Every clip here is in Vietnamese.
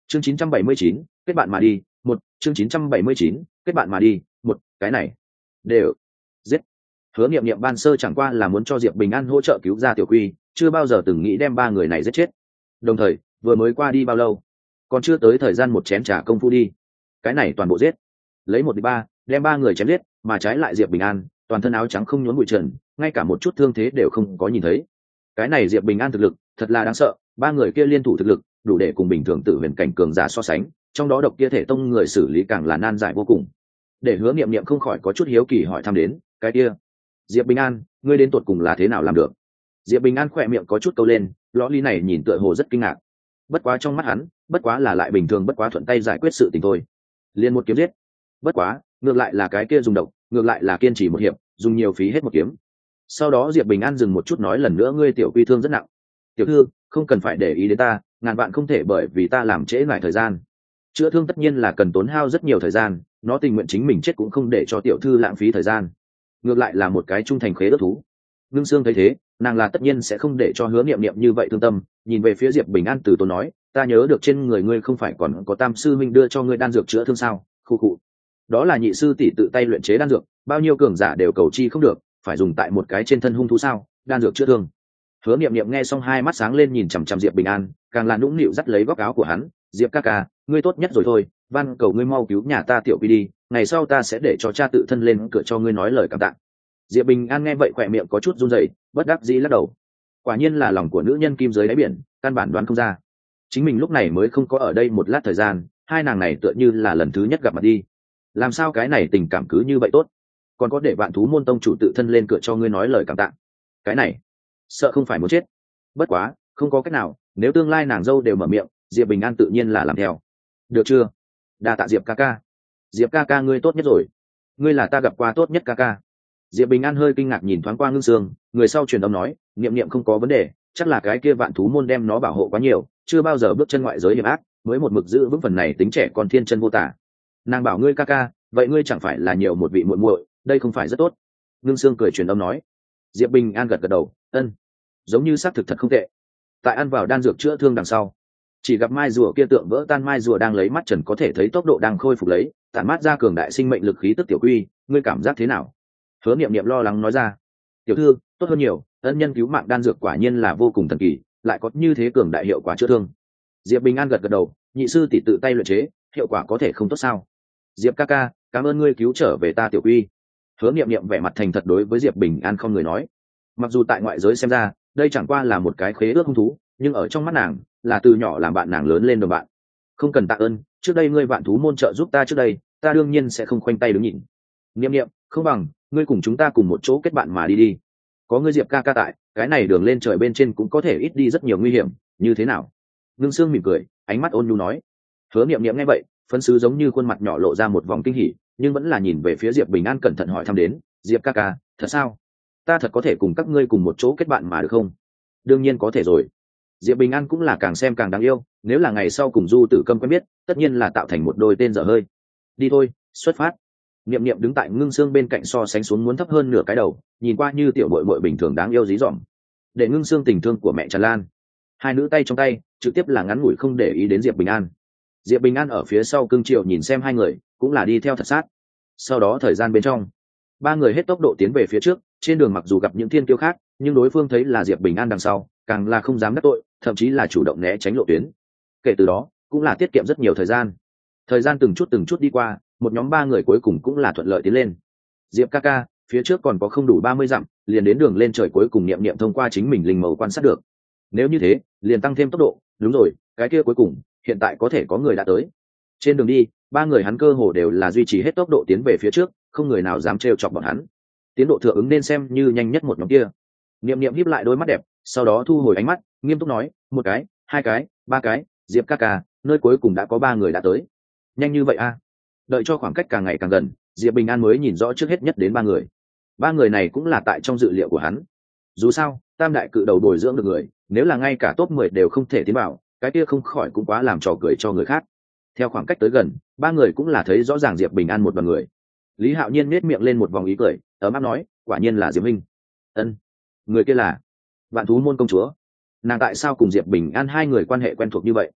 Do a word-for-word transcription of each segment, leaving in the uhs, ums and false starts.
chương chín trăm bảy mươi chín, kết bạn mà đi một chương chín trăm bảy mươi chín, kết bạn mà đi một cái này đều giết. Hứa Niệm Niệm ban sơ chẳng qua là muốn cho Diệp Bình An hỗ trợ cứu ra Tiểu Quy, chưa bao giờ từng nghĩ đem ba người này giết chết. Đồng thời vừa mới qua đi bao lâu, còn chưa tới thời gian một chén trà công phu đi, cái này toàn bộ giết, lấy một đi ba đem ba người chém giết, mà trái lại Diệp Bình An toàn thân áo trắng không nhốn bụi trần, ngay cả một chút thương thế đều không có nhìn thấy. Cái này Diệp Bình An thực lực thật là đáng sợ, ba người kia liên thủ thực lực đủ để cùng bình thường tự huyền cảnh cường giả so sánh, trong đó độc kia thể tông người xử lý càng là nan giải vô cùng. Để Hứa Niệm Niệm không khỏi có chút hiếu kỳ hỏi thăm đến, cái kia Diệp Bình An, ngươi đến tột cùng là thế nào làm được? Diệp Bình An khỏe miệng có chút câu lên, lõ ly này nhìn tựa hồ rất kinh ngạc. Bất quá trong mắt hắn, bất quá là lại bình thường bất quá thuận tay giải quyết sự tình thôi. Liên một kiếm giết. Bất quá, ngược lại là cái kia dùng độc, ngược lại là kiên trì một hiệp, dùng nhiều phí hết một kiếm. Sau đó Diệp Bình An dừng một chút nói lần nữa ngươi Tiểu Quy thương rất nặng. Tiểu thư, không cần phải để ý đến ta, ngàn vạn không thể bởi vì ta làm trễ lại thời gian. Chữa thương tất nhiên là cần tốn hao rất nhiều thời gian, nó tình nguyện chính mình chết cũng không để cho tiểu thư lãng phí thời gian. Ngược lại là một cái trung thành khế ước thú. Ngưng Sương thấy thế, nàng là tất nhiên sẽ không để cho Hứa Niệm Niệm như vậy thương tâm, nhìn về phía Diệp Bình An từ tốn nói, ta nhớ được trên người ngươi không phải còn có Tam sư minh đưa cho ngươi đan dược chữa thương sao? Khu cụ. Đó là nhị sư tỷ tự tay luyện chế đan dược, bao nhiêu cường giả đều cầu chi không được, phải dùng tại một cái trên thân hung thú sao? Đan dược chữa thương. Hứa Niệm Niệm nghe xong hai mắt sáng lên nhìn chằm chằm Diệp Bình An, càng là nũng nịu dắt lấy góc áo của hắn, Diệp ca ca, ngươi tốt nhất rồi thôi, van cầu ngươi mau cứu nhà ta Tiểu Quy đi, ngày sau ta sẽ để cho cha tự thân lên cửa cho ngươi nói lời cảm tạ. Diệp Bình An nghe vậy khỏe miệng có chút run rẩy, bất đắc dĩ lắc đầu. Quả nhiên là lòng của nữ nhân kim dưới đáy biển, căn bản đoán không ra. Chính mình lúc này mới không có ở đây một lát thời gian, hai nàng này tựa như là lần thứ nhất gặp mặt đi. Làm sao cái này tình cảm cứ như vậy tốt, còn có để bạn thú môn tông chủ tự thân lên cửa cho ngươi nói lời cảm tạ. Cái này, sợ không phải muốn chết. Bất quá, không có cách nào, nếu tương lai nàng dâu đều mở miệng, Diệp Bình An tự nhiên là làm theo. Được chưa? Đa tạ Diệp ca ca. Diệp ca ca ngươi tốt nhất rồi. Ngươi là ta gặp qua tốt nhất ca ca. Diệp Bình An hơi kinh ngạc nhìn thoáng qua Ngưng Sương, người sau truyền âm nói, Niệm Niệm không có vấn đề, chắc là cái kia vạn thú môn đem nó bảo hộ quá nhiều, chưa bao giờ bước chân ngoại giới hiểm ác, mới một mực giữ vững phần này tính trẻ con thiên chân vô tả. Nàng bảo ngươi ca ca, vậy ngươi chẳng phải là nhiều một vị muội muội, đây không phải rất tốt? Ngưng Sương cười truyền âm nói. Diệp Bình An gật gật đầu, ân, giống như xác thực thật không tệ. Tại ăn vào đan dược chữa thương đằng sau, chỉ gặp mai rùa kia tượng vỡ tan, mai rùa đang lấy mắt trần có thể thấy tốc độ đang khôi phục lấy, tản mát ra cường đại sinh mệnh lực khí tức. Tiểu Quy, ngươi cảm giác thế nào? Hứa Niệm Niệm lo lắng nói ra. Tiểu thư, tốt hơn nhiều, ân nhân cứu mạng đan dược quả nhiên là vô cùng thần kỳ, lại có như thế cường đại hiệu quả chữa thương. Diệp Bình An gật gật đầu, nhị sư tỷ tự tay luyện chế, hiệu quả có thể không tốt sao? Diệp ca ca, cảm ơn ngươi cứu trở về ta Tiểu Quy. Hứa Niệm Niệm vẻ mặt thành thật đối với Diệp Bình An không người nói. Mặc dù tại ngoại giới xem ra, đây chẳng qua là một cái khế ước hung thú, nhưng ở trong mắt nàng, là từ nhỏ làm bạn nàng lớn lên đồng bạn. Không cần tạ ơn, trước đây ngươi vạn thú môn trợ giúp ta trước đây, ta đương nhiên sẽ không khoanh tay đứng nhìn. Niệm Niệm, không bằng ngươi cùng chúng ta cùng một chỗ kết bạn mà đi đi. Có ngươi Diệp ca ca tại, cái này đường lên trời bên trên cũng có thể ít đi rất nhiều nguy hiểm, như thế nào? Ngưng Sương mỉm cười, ánh mắt ôn nhu nói. Hứa Niệm Niệm nghe vậy, phấn sứ giống như khuôn mặt nhỏ lộ ra một vòng kinh hỉ, nhưng vẫn là nhìn về phía Diệp Bình An cẩn thận hỏi thăm đến, Diệp ca ca, thật sao? Ta thật có thể cùng các ngươi cùng một chỗ kết bạn mà được không? Đương nhiên có thể rồi. Diệp Bình An cũng là càng xem càng đáng yêu, nếu là ngày sau cùng Du Tử Câm quen biết, tất nhiên là tạo thành một đôi tên dở hơi. Đi thôi, xuất phát. Niệm Niệm đứng tại Ngưng Sương bên cạnh so sánh xuống muốn thấp hơn nửa cái đầu, nhìn qua như tiểu muội muội bình thường đáng yêu dí dỏm. Để Ngưng Sương tình thương của mẹ tràn lan. Hai nữ tay trong tay, trực tiếp là ngắn ngủi không để ý đến Diệp Bình An. Diệp Bình An ở phía sau cưng chiều nhìn xem hai người, cũng là đi theo thật sát. Sau đó thời gian bên trong, ba người hết tốc độ tiến về phía trước, trên đường mặc dù gặp những thiên kiêu khác, nhưng đối phương thấy là Diệp Bình An đằng sau, càng là không dám đắc tội, thậm chí là chủ động né tránh lộ tuyến. Kể từ đó, cũng là tiết kiệm rất nhiều thời gian. Thời gian từng chút từng chút đi qua, một nhóm ba người cuối cùng cũng là thuận lợi tiến lên. Diệp ca ca, phía trước còn có không đủ ba mươi dặm, liền đến đường lên trời cuối cùng. Niệm Niệm thông qua chính mình linh mầu quan sát được. Nếu như thế, liền tăng thêm tốc độ, đúng rồi, cái kia cuối cùng, hiện tại có thể có người đã tới. Trên đường đi, ba người hắn cơ hồ đều là duy trì hết tốc độ tiến về phía trước, không người nào dám trêu chọc bọn hắn. Tiến độ thừa ứng nên xem như nhanh nhất một nhóm kia. Niệm Niệm híp lại đôi mắt đẹp, sau đó thu hồi ánh mắt, nghiêm túc nói, một cái, hai cái, ba cái, Diệp ca ca, nơi cuối cùng đã có ba người đã tới. Nhanh như vậy a? À? Đợi cho khoảng cách càng ngày càng gần, Diệp Bình An mới nhìn rõ trước hết nhất đến ba người. Ba người này cũng là tại trong dự liệu của hắn. Dù sao, tam đại cự đầu bồi dưỡng được người, nếu là ngay cả top mười đều không thể tiến vào, cái kia không khỏi cũng quá làm trò cười cho người khác. Theo khoảng cách tới gần, ba người cũng là thấy rõ ràng Diệp Bình An một đoàn người. Lý Hạo Nhiên nhếch miệng lên một vòng ý cười, ấm áp nói, quả nhiên là Diệp Minh. Ân, người kia là Vạn Thú môn công chúa. Nàng tại sao cùng Diệp Bình An hai người quan hệ quen thuộc như vậy?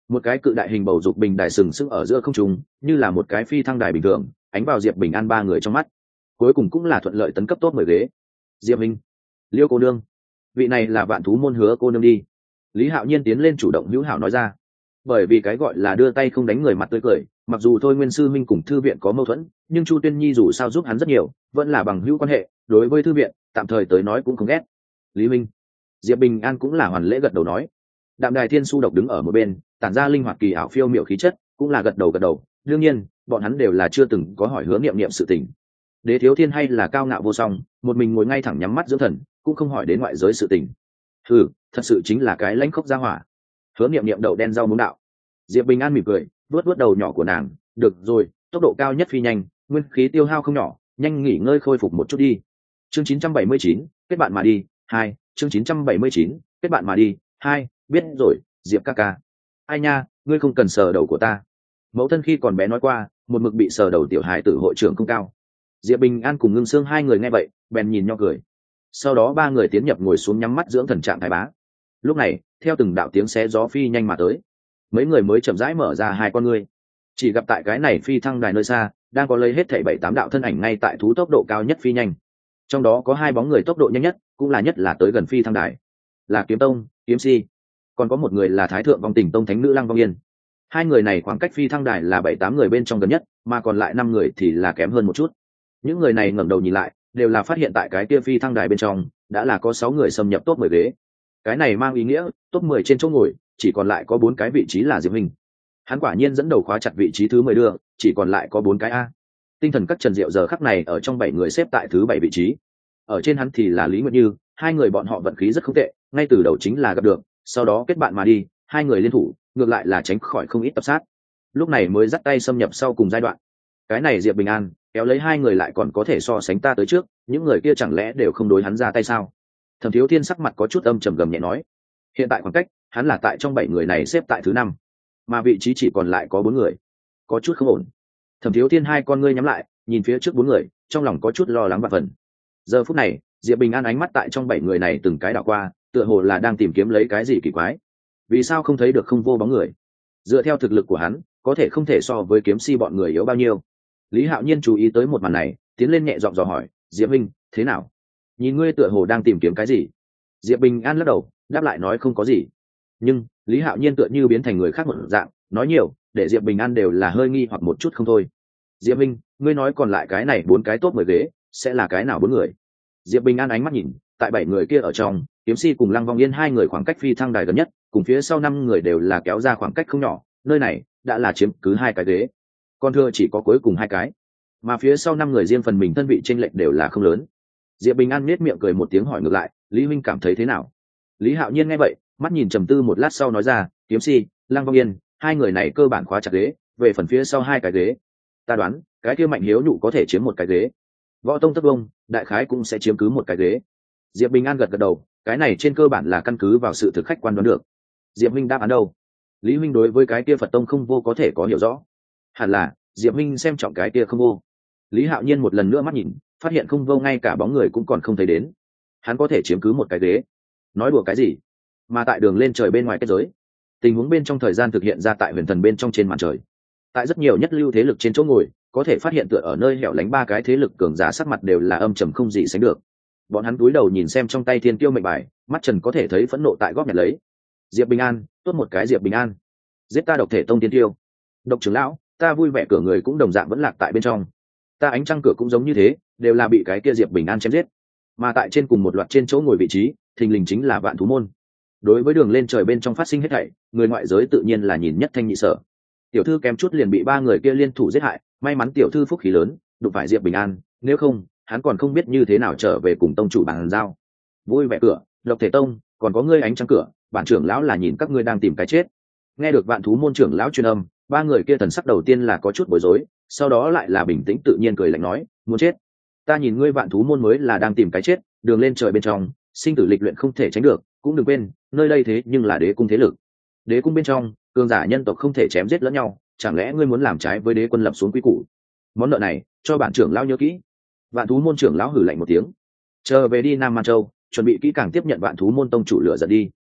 một cái cự đại hình bầu dục bình đài sừng sững ở giữa không trung, như là một cái phi thăng đài bình thường, ánh vào Diệp Bình An ba người trong mắt. Cuối cùng cũng là thuận lợi tấn cấp top mười ghế. Diệp Minh, Liêu cô nương, vị này là Vạn Thú môn Hứa cô nương đi. Lý Hạo Nhiên tiến lên chủ động hữu hảo nói ra. Bởi vì cái gọi là đưa tay không đánh người mặt tươi cười, mặc dù thôi Nguyên sư minh cùng thư viện có mâu thuẫn, nhưng Chu Tuyên Nhi dù sao giúp hắn rất nhiều, vẫn là bằng hữu quan hệ, đối với thư viện, tạm thời tới nói cũng không ghét. Lý Minh, Diệp Bình An cũng là hoàn lễ gật đầu nói. Đạm Đài Thiên Su độc đứng ở một bên, tản ra linh hoạt kỳ ảo phiêu miểu khí chất, cũng là gật đầu gật đầu. Đương nhiên, bọn hắn đều là chưa từng có hỏi Hứa Niệm Niệm sự tình. Đế Thiếu Thiên hay là cao ngạo vô song, một mình ngồi ngay thẳng nhắm mắt dưỡng thần, cũng không hỏi đến ngoại giới sự tình. Ừ, thật sự chính là cái lãnh khốc gia hỏa. Hứa Niệm Niệm đậu đen rau muống đạo. Diệp Bình An mỉm cười, vuốt vuốt đầu nhỏ của nàng. Được rồi, tốc độ cao nhất phi nhanh, nguyên khí tiêu hao không nhỏ, nhanh nghỉ ngơi khôi phục một chút đi. Chương chín trăm bảy mươi chín, kết bạn mà đi. Hai. Chương chín trăm bảy mươi chín, kết bạn mà đi. Hai. Biết rồi, Diệp ca ca. Ai nha, ngươi không cần sờ đầu của ta. Mẫu thân khi còn bé nói qua, một mực bị sờ đầu tiểu hài tử hội trưởng không cao. Diệp Bình An cùng Ngưng Sương hai người nghe vậy, bèn nhìn nhau cười. Sau đó ba người tiến nhập ngồi xuống nhắm mắt dưỡng thần trạng thái bá. Lúc này, theo từng đạo tiếng xé gió phi nhanh mà tới, mấy người mới chậm rãi mở ra hai con ngươi. Chỉ gặp tại cái này phi thăng đài nơi xa, đang có lấy hết thảy bảy tám đạo thân ảnh ngay tại thú tốc độ cao nhất phi nhanh. Trong đó có hai bóng người tốc độ nhanh nhất, cũng là nhất là tới gần phi thăng đài, là Kiếm Tông, Kiếm Si. Còn có một người là Thái Thượng Vong Tình Tông thánh nữ Lăng Vong Yên. Hai người này khoảng cách phi thăng đài là bảy tám người bên trong gần nhất, mà còn lại năm người thì là kém hơn một chút. Những người này ngẩng đầu nhìn lại, đều là phát hiện tại cái kia phi thăng đài bên trong đã là có sáu người xâm nhập top mười ghế. Cái này mang ý nghĩa top mười trên chỗ ngồi chỉ còn lại có bốn cái vị trí là Diệp Minh. Hắn quả nhiên dẫn đầu khóa chặt vị trí thứ mười đưa, chỉ còn lại có bốn cái a. Tinh thần các Trần Diệu giờ khắc này ở trong bảy người xếp tại thứ bảy vị trí. Ở trên hắn thì là Lý Nguyệt Như, hai người bọn họ vận khí rất không tệ, ngay từ đầu chính là gặp được, sau đó kết bạn mà đi, hai người liên thủ, ngược lại là tránh khỏi không ít tập sát. Lúc này mới dắt tay xâm nhập sau cùng giai đoạn. Cái này Diệp Bình An kéo lấy hai người lại còn có thể so sánh ta tới trước, những người kia chẳng lẽ đều không đối hắn ra tay sao? Thẩm Thiếu Thiên sắc mặt có chút âm trầm gầm nhẹ nói. Hiện tại khoảng cách, hắn là tại trong bảy người này xếp tại thứ năm, mà vị trí chỉ còn lại có bốn người, có chút không ổn. Thẩm Thiếu Thiên hai con ngươi nhắm lại, nhìn phía trước bốn người, trong lòng có chút lo lắng và phần. Giờ phút này, Diệp Bình An ánh mắt tại trong bảy người này từng cái đảo qua, tựa hồ là đang tìm kiếm lấy cái gì kỳ quái. Vì sao không thấy được không vô bóng người? Dựa theo thực lực của hắn, có thể không thể so với Kiếm Si bọn người yếu bao nhiêu. Lý Hạo Nhiên chú ý tới một màn này, tiến lên nhẹ giọng dò hỏi, Diệp Minh, thế nào? Nhìn ngươi tựa hồ đang tìm kiếm cái gì? Diệp Bình An lắc đầu, đáp lại nói không có gì. Nhưng Lý Hạo Nhiên tựa như biến thành người khác một dạng, nói nhiều, để Diệp Bình An đều là hơi nghi hoặc một chút không thôi. Diệp Minh, ngươi nói còn lại cái này bốn cái top mười ghế, sẽ là cái nào bốn người? Diệp Bình An ánh mắt nhìn, tại bảy người kia ở trong, Kiếm Si cùng Lăng Vong Yên hai người khoảng cách phi thăng đài gần nhất, cùng phía sau năm người đều là kéo ra khoảng cách không nhỏ, nơi này đã là chiếm cứ hai cái ghế, còn thừa chỉ có cuối cùng hai cái, mà phía sau năm người riêng phần mình thân vị chênh lệch đều là không lớn. Diệp Bình An nhếch miệng cười một tiếng hỏi ngược lại, Lý huynh cảm thấy thế nào? Lý Hạo Nhiên nghe vậy, mắt nhìn trầm tư một lát sau nói ra, Kiếm Si, Lăng Vong Yên, hai người này cơ bản khóa chặt ghế, về phần phía sau hai cái ghế, ta đoán cái kia Mạnh Hiếu Nhụ có thể chiếm một cái ghế, Võ Tông Tất Vông đại khái cũng sẽ chiếm cứ một cái ghế. Diệp Bình An gật gật đầu, cái này trên cơ bản là căn cứ vào sự thực khách quan đoán được. Diệp Minh đáp án đâu? Lý huynh đối với cái kia Phật Tông không vô có thể có hiểu rõ. Hẳn là Diệp Minh xem trọng cái kia không vô. Lý Hạo Nhiên một lần nữa mắt nhìn, phát hiện không vô ngay cả bóng người cũng còn không thấy đến. Hắn có thể chiếm cứ một cái ghế, nói đùa cái gì? Mà tại đường lên trời bên ngoài kết giới, tình huống bên trong thời gian thực hiện ra tại huyền thần bên trong trên màn trời. Tại rất nhiều nhất lưu thế lực trên chỗ ngồi, có thể phát hiện tựa ở nơi hẻo lánh ba cái thế lực cường giả sắc mặt đều là âm trầm không gì sánh được. Bọn hắn cúi đầu nhìn xem trong tay thiên tiêu mệnh bài, mắt trần có thể thấy phẫn nộ tại góp nhặt lấy. Diệp Bình An, tốt một cái Diệp Bình An, giết ta độc thể tông tiên tiêu. Độc trưởng lão, ta vui vẻ cửa người cũng đồng dạng vẫn lạc tại bên trong. Ta ánh trăng cửa cũng giống như thế, đều là bị cái kia Diệp Bình An chém giết. Mà tại trên cùng một loạt trên chỗ ngồi vị trí, thình lình chính là Vạn Thú môn. Đối với đường lên trời bên trong phát sinh hết thảy, người ngoại giới tự nhiên là nhìn nhất thanh nhị sở. Tiểu thư kém chút liền bị ba người kia liên thủ giết hại, may mắn tiểu thư phúc khí lớn, đụng phải Diệp Bình An, nếu không, hắn còn không biết như thế nào trở về cùng tông chủ bàn giao. Vui vẻ cửa, Độc Thể tông, còn có ngươi ánh trăng cửa, bản trưởng lão là nhìn các ngươi đang tìm cái chết. Nghe được Vạn Thú môn trưởng lão truyền âm, ba người kia thần sắc đầu tiên là có chút bối rối, sau đó lại là bình tĩnh tự nhiên cười lạnh nói, muốn chết? Ta nhìn ngươi Vạn Thú môn mới là đang tìm cái chết, đường lên trời bên trong, sinh tử lịch luyện không thể tránh được, cũng đừng quên, nơi đây thế nhưng là đế cung thế lực. Đế cung bên trong, cường giả nhân tộc không thể chém giết lẫn nhau, chẳng lẽ ngươi muốn làm trái với đế quân lập xuống quy củ? Món nợ này, cho bản trưởng lão nhớ kỹ. Vạn Thú môn trưởng lão hử lạnh một tiếng, chờ về đi Nam Man Châu, chuẩn bị kỹ càng tiếp nhận Vạn Thú môn tông chủ lựa dẫn đi.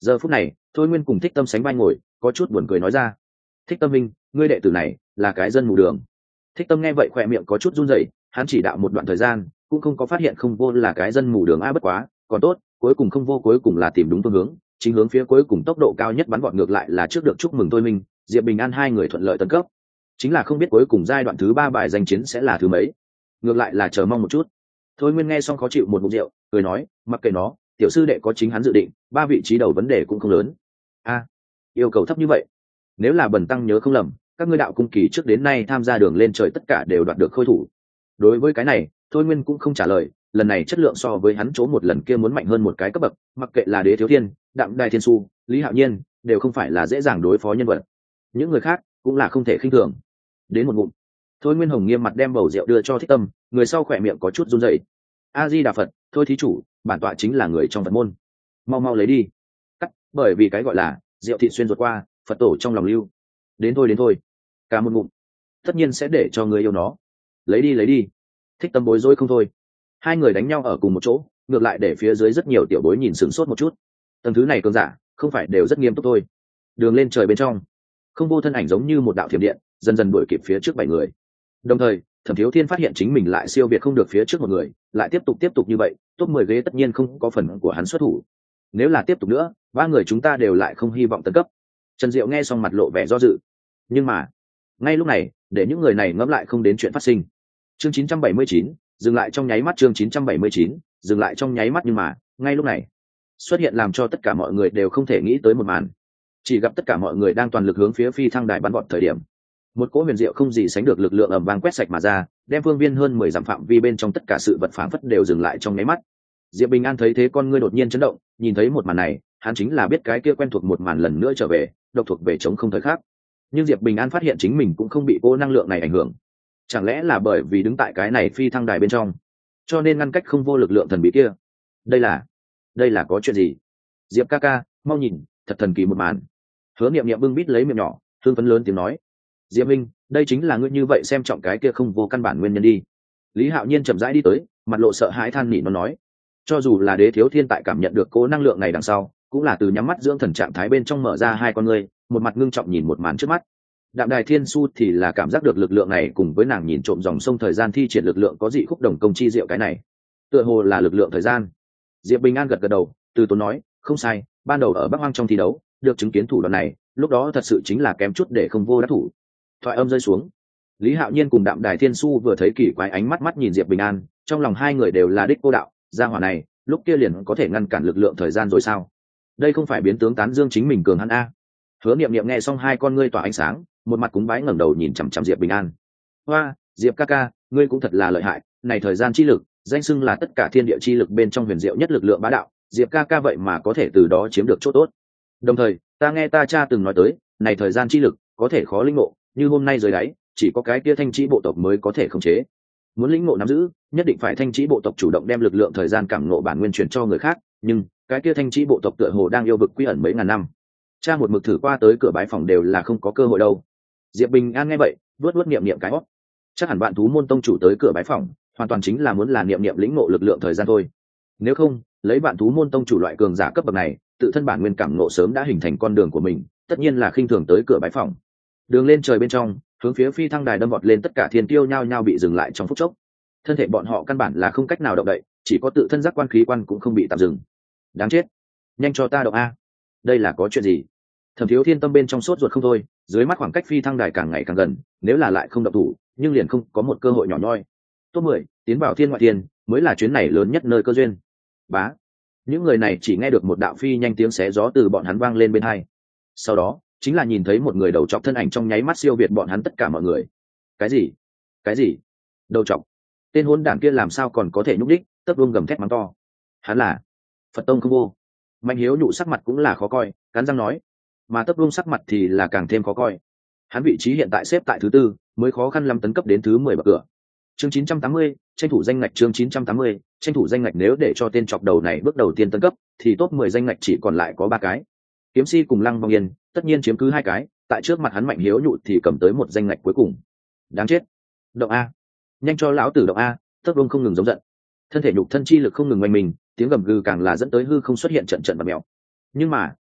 Giờ phút này Thôi Nguyên cùng Thích Tâm sánh vai ngồi, có chút buồn cười nói ra: Thích Tâm minh, ngươi đệ tử này là cái dân mù đường. Thích Tâm nghe vậy khỏe miệng có chút run rẩy, hắn chỉ đạo một đoạn thời gian cũng không có phát hiện không vô là cái dân mù đường a, bất quá còn tốt, cuối cùng không vô cuối cùng là tìm đúng phương hướng, chính hướng phía cuối cùng tốc độ cao nhất bắn gọn, ngược lại là trước được chúc mừng Thôi Minh, Diệp Bình An hai người thuận lợi tấn cấp. Chính là không biết cuối cùng giai đoạn thứ ba bài danh chiến sẽ là thứ mấy, ngược lại là chờ mong một chút. Thôi Nguyên nghe xong khó chịu một ngụm rượu, cười nói: mặc kệ nó, tiểu sư đệ có chính hắn dự định, ba vị trí đầu vấn đề cũng không lớn. A, yêu cầu thấp như vậy? Nếu là Bần tăng nhớ không lầm, các ngươi đạo cung kỳ trước đến nay tham gia đường lên trời tất cả đều đoạt được khôi thủ. Đối với cái này Thôi Nguyên cũng không trả lời, lần này chất lượng so với hắn chỗ một lần kia muốn mạnh hơn một cái cấp bậc, mặc kệ là Đế Thiếu Thiên, Đạm Đài Thiên Su, Lý Hạo Nhiên đều không phải là dễ dàng đối phó nhân vật, những người khác cũng là không thể khinh thường. Đến một ngụm, Thôi Nguyên Hồng nghiêm mặt đem bầu rượu đưa cho Thích Tâm, người sau khỏe miệng có chút run rẩy. A Di Đà Phật, thôi thí chủ, bản tọa chính là người trong Phật môn, mau mau lấy đi. Cắt, bởi vì cái gọi là rượu thịt xuyên ruột qua, Phật tổ trong lòng lưu. Đến thôi đến thôi, cả một ngụm, tất nhiên sẽ để cho người yêu nó. Lấy đi lấy đi. Thích Tâm bối rối không thôi. Hai người đánh nhau ở cùng một chỗ, ngược lại để phía dưới rất nhiều tiểu bối nhìn sửng sốt một chút. Tầng thứ này cường giả không phải đều rất nghiêm túc thôi. Đường lên trời bên trong, không vô thân ảnh giống như một đạo thiểm điện, dần dần đuổi kịp phía trước bảy người. Đồng thời Thẩm Thiếu Thiên phát hiện chính mình lại siêu việt không được phía trước một người, lại tiếp tục tiếp tục như vậy, top mười ghế tất nhiên không có phần của hắn xuất thủ. Nếu là tiếp tục nữa, ba người chúng ta đều lại không hy vọng tấn cấp. Trần Diệu nghe xong mặt lộ vẻ do dự. Nhưng mà ngay lúc này, để những người này ngẫm lại không đến chuyện phát sinh. Chương chín trăm bảy mươi chín, dừng lại trong nháy mắt. Chương chín trăm bảy mươi chín, dừng lại trong nháy mắt. Nhưng mà ngay lúc này xuất hiện làm cho tất cả mọi người đều không thể nghĩ tới một màn. Chỉ gặp tất cả mọi người đang toàn lực hướng phía phi thăng đài bắn vọt thời điểm, một cỗ huyền diệu không gì sánh được lực lượng ầm vang quét sạch mà ra, đem phương viên hơn mười dặm phạm vi bên trong tất cả sự vật phảng phất đều dừng lại trong nháy mắt. Diệp Bình An thấy thế con ngươi đột nhiên chấn động, nhìn thấy một màn này, hắn chính là biết cái kia quen thuộc một màn lần nữa trở về, độc thuộc về chống không thời khắc. Nhưng Diệp Bình An phát hiện chính mình cũng không bị cô năng lượng này ảnh hưởng. Chẳng lẽ là bởi vì đứng tại cái này phi thăng đài bên trong, cho nên ngăn cách không vô lực lượng thần bí kia? Đây là, đây là có chuyện gì? Diệp ca ca, mau nhìn, thật thần kỳ một màn. Hứa Niệm Niệm bưng bít lấy miệng nhỏ, thương phấn lớn tiếng nói: Diệp Minh, đây chính là ngươi như vậy xem trọng cái kia không vô căn bản nguyên nhân đi. Lý Hạo Nhiên chậm rãi đi tới, mặt lộ sợ hãi than nỉ nó nói: cho dù là Đế Thiếu Thiên tại cảm nhận được cố năng lượng này đằng sau, cũng là từ nhắm mắt dưỡng thần trạng thái bên trong mở ra hai con ngươi, một mặt ngưng trọng nhìn một màn trước mắt. Đạm Đài Thiên Su thì là cảm giác được lực lượng này cùng với nàng nhìn trộm dòng sông thời gian thi triển lực lượng có dị khúc đồng công chi diệu, cái này tựa hồ là lực lượng thời gian. Diệp Bình An gật gật đầu, từ tốn nói: không sai, ban đầu ở Bắc Hoang trong thi đấu được chứng kiến thủ đoạn này, lúc đó thật sự chính là kém chút để không vô đắc thủ. Thoại âm rơi xuống, Lý Hạo Nhiên cùng Đạm Đài Thiên Su vừa thấy kỳ quái ánh mắt mắt nhìn Diệp Bình An, trong lòng hai người đều là đích cô đạo, gia hỏa này lúc kia liền có thể ngăn cản lực lượng thời gian rồi sao? Đây không phải biến tướng tán dương chính mình cường hắn a? Hứa Niệm Niệm nghe xong hai con ngươi tỏa ánh sáng, một mặt cúng bái ngẩng đầu nhìn chằm chằm Diệp Bình An. Hoa, Diệp ca ca, ngươi cũng thật là lợi hại, này thời gian chi lực, danh xưng là tất cả thiên địa chi lực bên trong huyền diệu nhất lực lượng bá đạo, Diệp ca ca vậy mà có thể từ đó chiếm được chỗ tốt. Đồng thời, ta nghe ta cha từng nói tới, này thời gian chi lực có thể khó linh ngộ, như hôm nay dưới đáy, chỉ có cái kia thanh trí bộ tộc mới có thể khống chế. Muốn lĩnh ngộ nắm giữ, nhất định phải thanh trí bộ tộc chủ động đem lực lượng thời gian cảm ngộ bản nguyên truyền cho người khác, nhưng cái kia thanh trí bộ tộc tựa hồ đang yêu vực quy ẩn mấy ngàn năm. Cha một mực thử qua tới cửa bái phòng đều là không có cơ hội đâu. Diệp Bình An nghe vậy, vuốt vuốt niệm niệm cái hót. Chắc hẳn bạn thú môn tông chủ tới cửa bái phòng, hoàn toàn chính là muốn là niệm niệm lĩnh ngộ lực lượng thời gian thôi. Nếu không, lấy bạn thú môn tông chủ loại cường giả cấp bậc này, tự thân bản nguyên cảm ngộ sớm đã hình thành con đường của mình, tất nhiên là khinh thường tới cửa bái phòng. Đường lên trời bên trong, hướng phía phi thăng đài đâm vọt lên tất cả thiên tiêu nhao nhao bị dừng lại trong phút chốc. Thân thể bọn họ căn bản là không cách nào động đậy, chỉ có tự thân giác quan khí quan cũng không bị tạm dừng. Đáng chết, nhanh cho ta động a! Đây là có chuyện gì? Thẩm Thiếu Thiên tâm bên trong sốt ruột không thôi, dưới mắt khoảng cách phi thăng đài càng ngày càng gần, nếu là lại không động thủ, nhưng liền không có một cơ hội nhỏ nhoi. Top mười, tiến vào thiên ngoại thiên, mới là chuyến này lớn nhất nơi cơ duyên. Bá. Những người này chỉ nghe được một đạo phi nhanh tiếng xé gió từ bọn hắn vang lên bên tai. Sau đó, chính là nhìn thấy một người đầu trọc thân ảnh trong nháy mắt siêu việt bọn hắn tất cả mọi người. Cái gì? Cái gì? Đầu trọc? Tên hỗn đản kia làm sao còn có thể nhúc đích, tấp vương gầm thét mắng to. Hắn là Phật tông không vô. Mạnh Hiếu nhụ sắc mặt cũng là khó coi, cắn răng nói. Mà tấp vương sắc mặt thì là càng thêm khó coi. Hắn vị trí hiện tại xếp tại thứ tư, mới khó khăn lắm tấn cấp đến thứ mười bậc cửa. Chương chín trăm tám mươi, tranh thủ danh ngạch. Chương chín trăm tám mươi, tranh thủ danh ngạch. Nếu để cho tên chọc đầu này bước đầu tiên tấn cấp, thì top mười danh ngạch chỉ còn lại có ba cái. Kiếm Si cùng Lăng Vong Yên tất nhiên chiếm cứ hai cái, tại trước mặt hắn Mạnh Hiếu nhụ thì cầm tới một danh ngạch cuối cùng. Đáng chết. Động a, nhanh cho lão tử động a! Tấp vương không ngừng giống giận, thân thể nhục thân chi lực không ngừng oanh mình, tiếng gầm gừ càng là dẫn tới hư không xuất hiện trận trận bạt mèo. Nhưng mà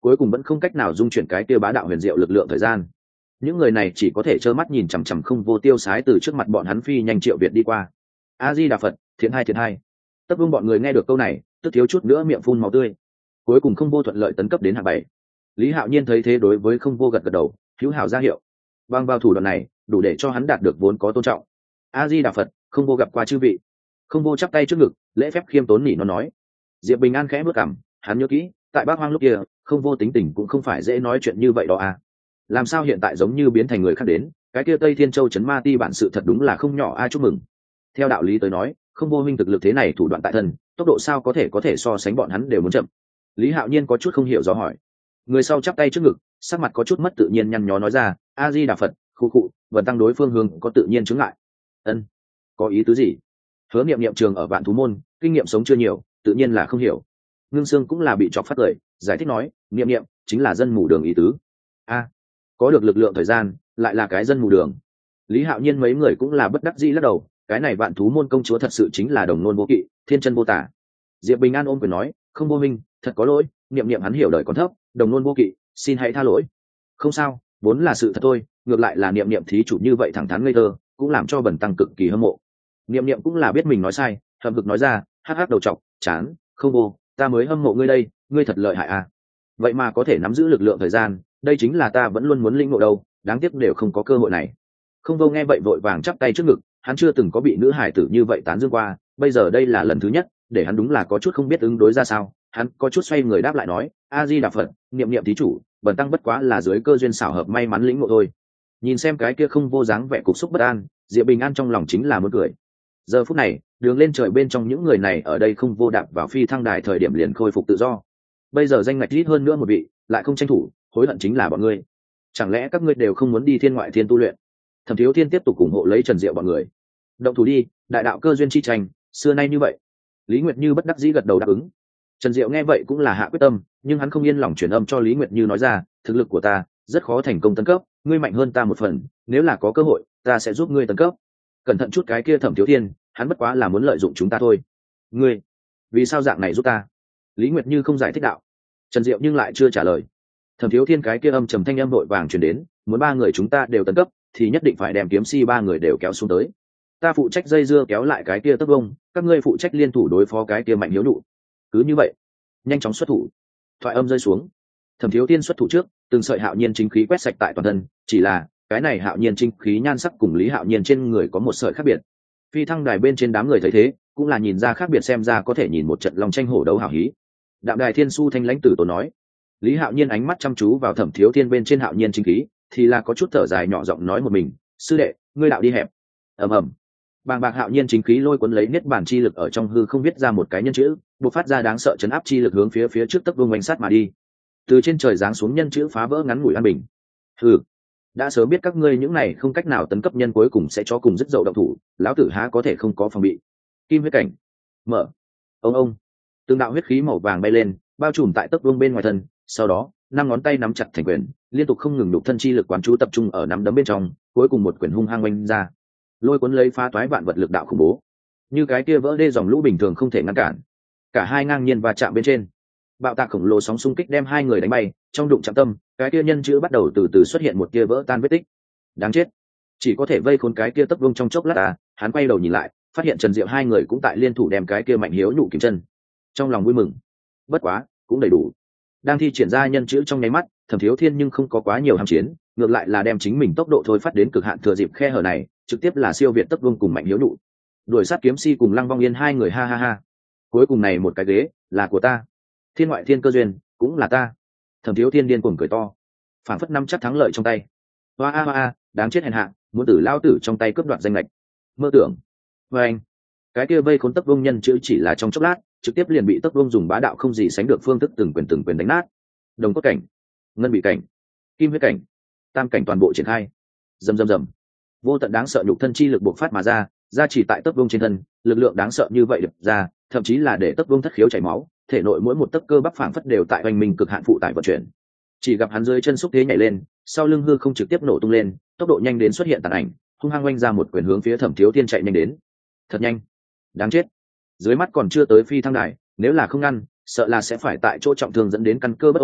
cuối cùng vẫn không cách nào dung chuyển cái kia bá đạo huyền diệu lực lượng thời gian. Những người này chỉ có thể trơ mắt nhìn chằm chằm không vô tiêu sái từ trước mặt bọn hắn phi nhanh triệu việt đi qua. A Di Đà Phật, thiện hai thiện hai. Tất vương bọn người nghe được câu này, tức thiếu chút nữa miệng phun máu tươi. Cuối cùng không vô thuận lợi tấn cấp đến hạng bảy. Lý Hạo Nhiên thấy thế đối với không vô gật gật đầu, hữu hảo ra hiệu. Bằng vào thủ đoạn này, đủ để cho hắn đạt được vốn có tôn trọng. A Di Đà Phật, không vô gặp qua chư vị. Không vô chắp tay trước ngực, lễ phép khiêm tốn nỉ nó nói. Diệp Bình An khẽ bước cằm, hắn nhớ kỹ, tại Bác Hoang lúc kia, không vô tính tình cũng không phải dễ nói chuyện như vậy đó à. Làm sao hiện tại giống như biến thành người khác đến, cái kia Tây Thiên Châu trấn ma ti bản sự thật đúng là không nhỏ a, chúc mừng. Theo đạo lý tới nói, không vô huynh thực lực thế này thủ đoạn tại thân, tốc độ sao có thể có thể so sánh bọn hắn đều muốn chậm. Lý Hạo Nhiên có chút không hiểu do hỏi. Người sau chắp tay trước ngực, sắc mặt có chút mất tự nhiên nhăn nhó nói ra, A Di Đà Phật, khu cụ, vần tăng đối phương hướng có tự nhiên chứng ngại. Ân, có ý tứ gì? Hứa Niệm Niệm trường ở Vạn Thú môn, kinh nghiệm sống chưa nhiều, tự nhiên là không hiểu. Ngưng Sương cũng là bị chọc phát cười, giải thích nói, Niệm Niệm chính là dân mù đường ý tứ. A, có được lực lượng thời gian, lại là cái dân mù đường. Lý Hạo Nhiên mấy người cũng là bất đắc dĩ lắc đầu, cái này Vạn Thú môn công chúa thật sự chính là đồng nôn vô kỵ, thiên chân vô tả. Diệp Bình An ôm quyền nói, không vô minh, thật có lỗi, Niệm Niệm hắn hiểu đời còn thấp, đồng nôn vô kỵ, xin hãy tha lỗi. Không sao, vốn là sự thật thôi, ngược lại là Niệm Niệm thí chủ như vậy thẳng thắn ngây thơ, cũng làm cho bần tăng cực kỳ hâm mộ. Niệm Niệm cũng là biết mình nói sai, hậm hực nói ra, hắc hắc đầu trọc, chán, không vô, ta mới hâm mộ ngươi đây, ngươi thật lợi hại à. Vậy mà có thể nắm giữ lực lượng thời gian, đây chính là ta vẫn luôn muốn lĩnh ngộ đâu, đáng tiếc đều không có cơ hội này. Không vô nghe vậy vội vàng chắp tay trước ngực, hắn chưa từng có bị nữ hải tử như vậy tán dương qua, bây giờ đây là lần thứ nhất, để hắn đúng là có chút không biết ứng đối ra sao. Hắn có chút xoay người đáp lại nói, A Di Đà Phật, Niệm Niệm thí chủ, bần tăng bất quá là dưới cơ duyên xảo hợp may mắn lĩnh ngộ thôi. Nhìn xem cái kia không vô dáng vẻ cục xúc bất an, Diệp Bình An trong lòng chính là muốn cười. Giờ phút này, đường lên trời bên trong những người này ở đây không vô đạp vào phi thăng đài thời điểm liền khôi phục tự do. Bây giờ danh ngạch ít hơn nữa một vị, lại không tranh thủ, hối hận chính là bọn ngươi. Chẳng lẽ các ngươi đều không muốn đi thiên ngoại thiên tu luyện? Thẩm Thiếu Thiên tiếp tục ủng hộ lấy Trần Diệu bọn người. Động thủ đi, đại đạo cơ duyên chi tranh, xưa nay như vậy. Lý Nguyệt Như bất đắc dĩ gật đầu đáp ứng. Trần Diệu nghe vậy cũng là hạ quyết tâm, nhưng hắn không yên lòng truyền âm cho Lý Nguyệt Như nói ra, thực lực của ta rất khó thành công tấn cấp, ngươi mạnh hơn ta một phần, nếu là có cơ hội, ta sẽ giúp ngươi tấn cấp. Cẩn thận chút cái kia Thẩm Thiếu Thiên, hắn bất quá là muốn lợi dụng chúng ta thôi. Ngươi, vì sao dạng này giúp ta? Lý Nguyệt Như không giải thích đạo. Trần Diệu nhưng lại chưa trả lời. Thẩm Thiếu Thiên cái kia âm trầm thanh âm vội vàng truyền đến, muốn ba người chúng ta đều tấn cấp, thì nhất định phải đem kiếm si ba người đều kéo xuống tới. Ta phụ trách dây dưa kéo lại cái kia tấp vông, các ngươi phụ trách liên thủ đối phó cái kia mạnh hiếu nụ. Cứ như vậy, nhanh chóng xuất thủ. Thoại âm rơi xuống, Thẩm Thiếu Thiên xuất thủ trước, từng sợi hạo nhiên chính khí quét sạch tại toàn thân, chỉ là cái này hạo nhiên chính khí nhan sắc cùng Lý Hạo Nhiên trên người có một sợi khác biệt. Phi thăng đài bên trên đám người thấy thế, cũng là nhìn ra khác biệt, xem ra có thể nhìn một trận long tranh hổ đấu hảo hí. Đạm Đài Thiên Su thanh lãnh tử tổ nói. Lý Hạo Nhiên ánh mắt chăm chú vào Thẩm Thiếu Thiên bên trên hạo nhiên chính khí, thì là có chút thở dài nhỏ giọng nói một mình, sư đệ, ngươi đạo đi hẹp. Ầm ầm. Bàng bạc hạo nhiên chính khí lôi cuốn lấy niết bàn chi lực ở trong hư không viết ra một cái nhân chữ, bộc phát ra đáng sợ chấn áp chi lực hướng phía phía trước tấc vương oanh sát mà đi. Từ trên trời giáng xuống nhân chữ phá vỡ ngắn ngủi an bình. Hừ, đã sớm biết các ngươi những này không cách nào tấn cấp nhân cuối cùng sẽ cho cùng rất dậu động thủ, lão tử há có thể không có phòng bị. Kim huyết cảnh, mở. Ông ông. Từng đạo huyết khí màu vàng bay lên, bao trùm tại tấc vương bên ngoài thân, sau đó, năm ngón tay nắm chặt thành quyền, liên tục không ngừng đục thân chi lực quán chú tập trung ở nắm đấm bên trong, cuối cùng một quyền hung hăng oanh ra, lôi cuốn lấy phá toái vạn vật lực đạo khủng bố, như cái kia vỡ đê dòng lũ bình thường không thể ngăn cản. Cả hai ngang nhiên va chạm bên trên, bạo tạc khổng lồ sóng xung kích đem hai người đánh bay, trong đụng chạm tâm, cái kia nhân chữ bắt đầu từ từ xuất hiện một kia vỡ tan vết tích. Đáng chết, chỉ có thể vây khốn cái kia tấp vương trong chốc lát à. Hắn quay đầu nhìn lại, phát hiện Trần Diệu hai người cũng tại liên thủ đem cái kia mạnh hiếu nhụ kìm chân, trong lòng vui mừng. Bất quá, cũng đầy đủ. Đang thi triển ra nhân chữ trong nháy mắt, Thẩm Thiếu Thiên nhưng không có quá nhiều ham chiến, ngược lại là đem chính mình tốc độ thôi phát đến cực hạn, thừa dịp khe hở này, trực tiếp là siêu việt tấp vương cùng mạnh hiếu nhụ, đuổi sát kiếm si cùng Lăng Vong Yên hai người, ha ha ha. Cuối cùng này một cái ghế là của ta, thiên ngoại thiên cơ duyên cũng là ta. Thẩm Thiếu Thiên điên cuồng cười to, phản phất năm chắc thắng lợi trong tay. Hoa a hoa a, đáng chết hèn hạ, muốn tử lao tử trong tay cướp đoạt danh lệch, mơ tưởng. Và anh, cái kia vây khốn tấp vương nhân chữ chỉ là trong chốc lát, trực tiếp liền bị tấp vương dùng bá đạo không gì sánh được phương thức từng quyền từng quyền đánh nát. Đồng cốt cảnh, ngân bị cảnh, kim huyết cảnh, tam cảnh toàn bộ triển khai. Rầm rầm rầm, vô tận đáng sợ nhục thân chi lực bộc phát mà ra, ra chỉ tại tấp vương trên thân, lực lượng đáng sợ như vậy được ra, thậm chí là để tấp vương thất khiếu chảy máu, thể nội mỗi một tấc cơ bắp phảng phất đều tại oanh minh cực hạn phụ tải vận chuyển. Chỉ gặp hắn dưới chân xúc thế nhảy lên, sau lưng hư không trực tiếp nổ tung lên, tốc độ nhanh đến xuất hiện tàn ảnh, hung hăng oanh ra một quyền hướng phía Thẩm Thiếu Thiên chạy nhanh đến. Thật nhanh, đáng chết. Dưới mắt còn chưa tới phi thăng đài, nếu là không ngăn, sợ là sẽ phải tại chỗ trọng thương dẫn đến căn cơ bất ổn,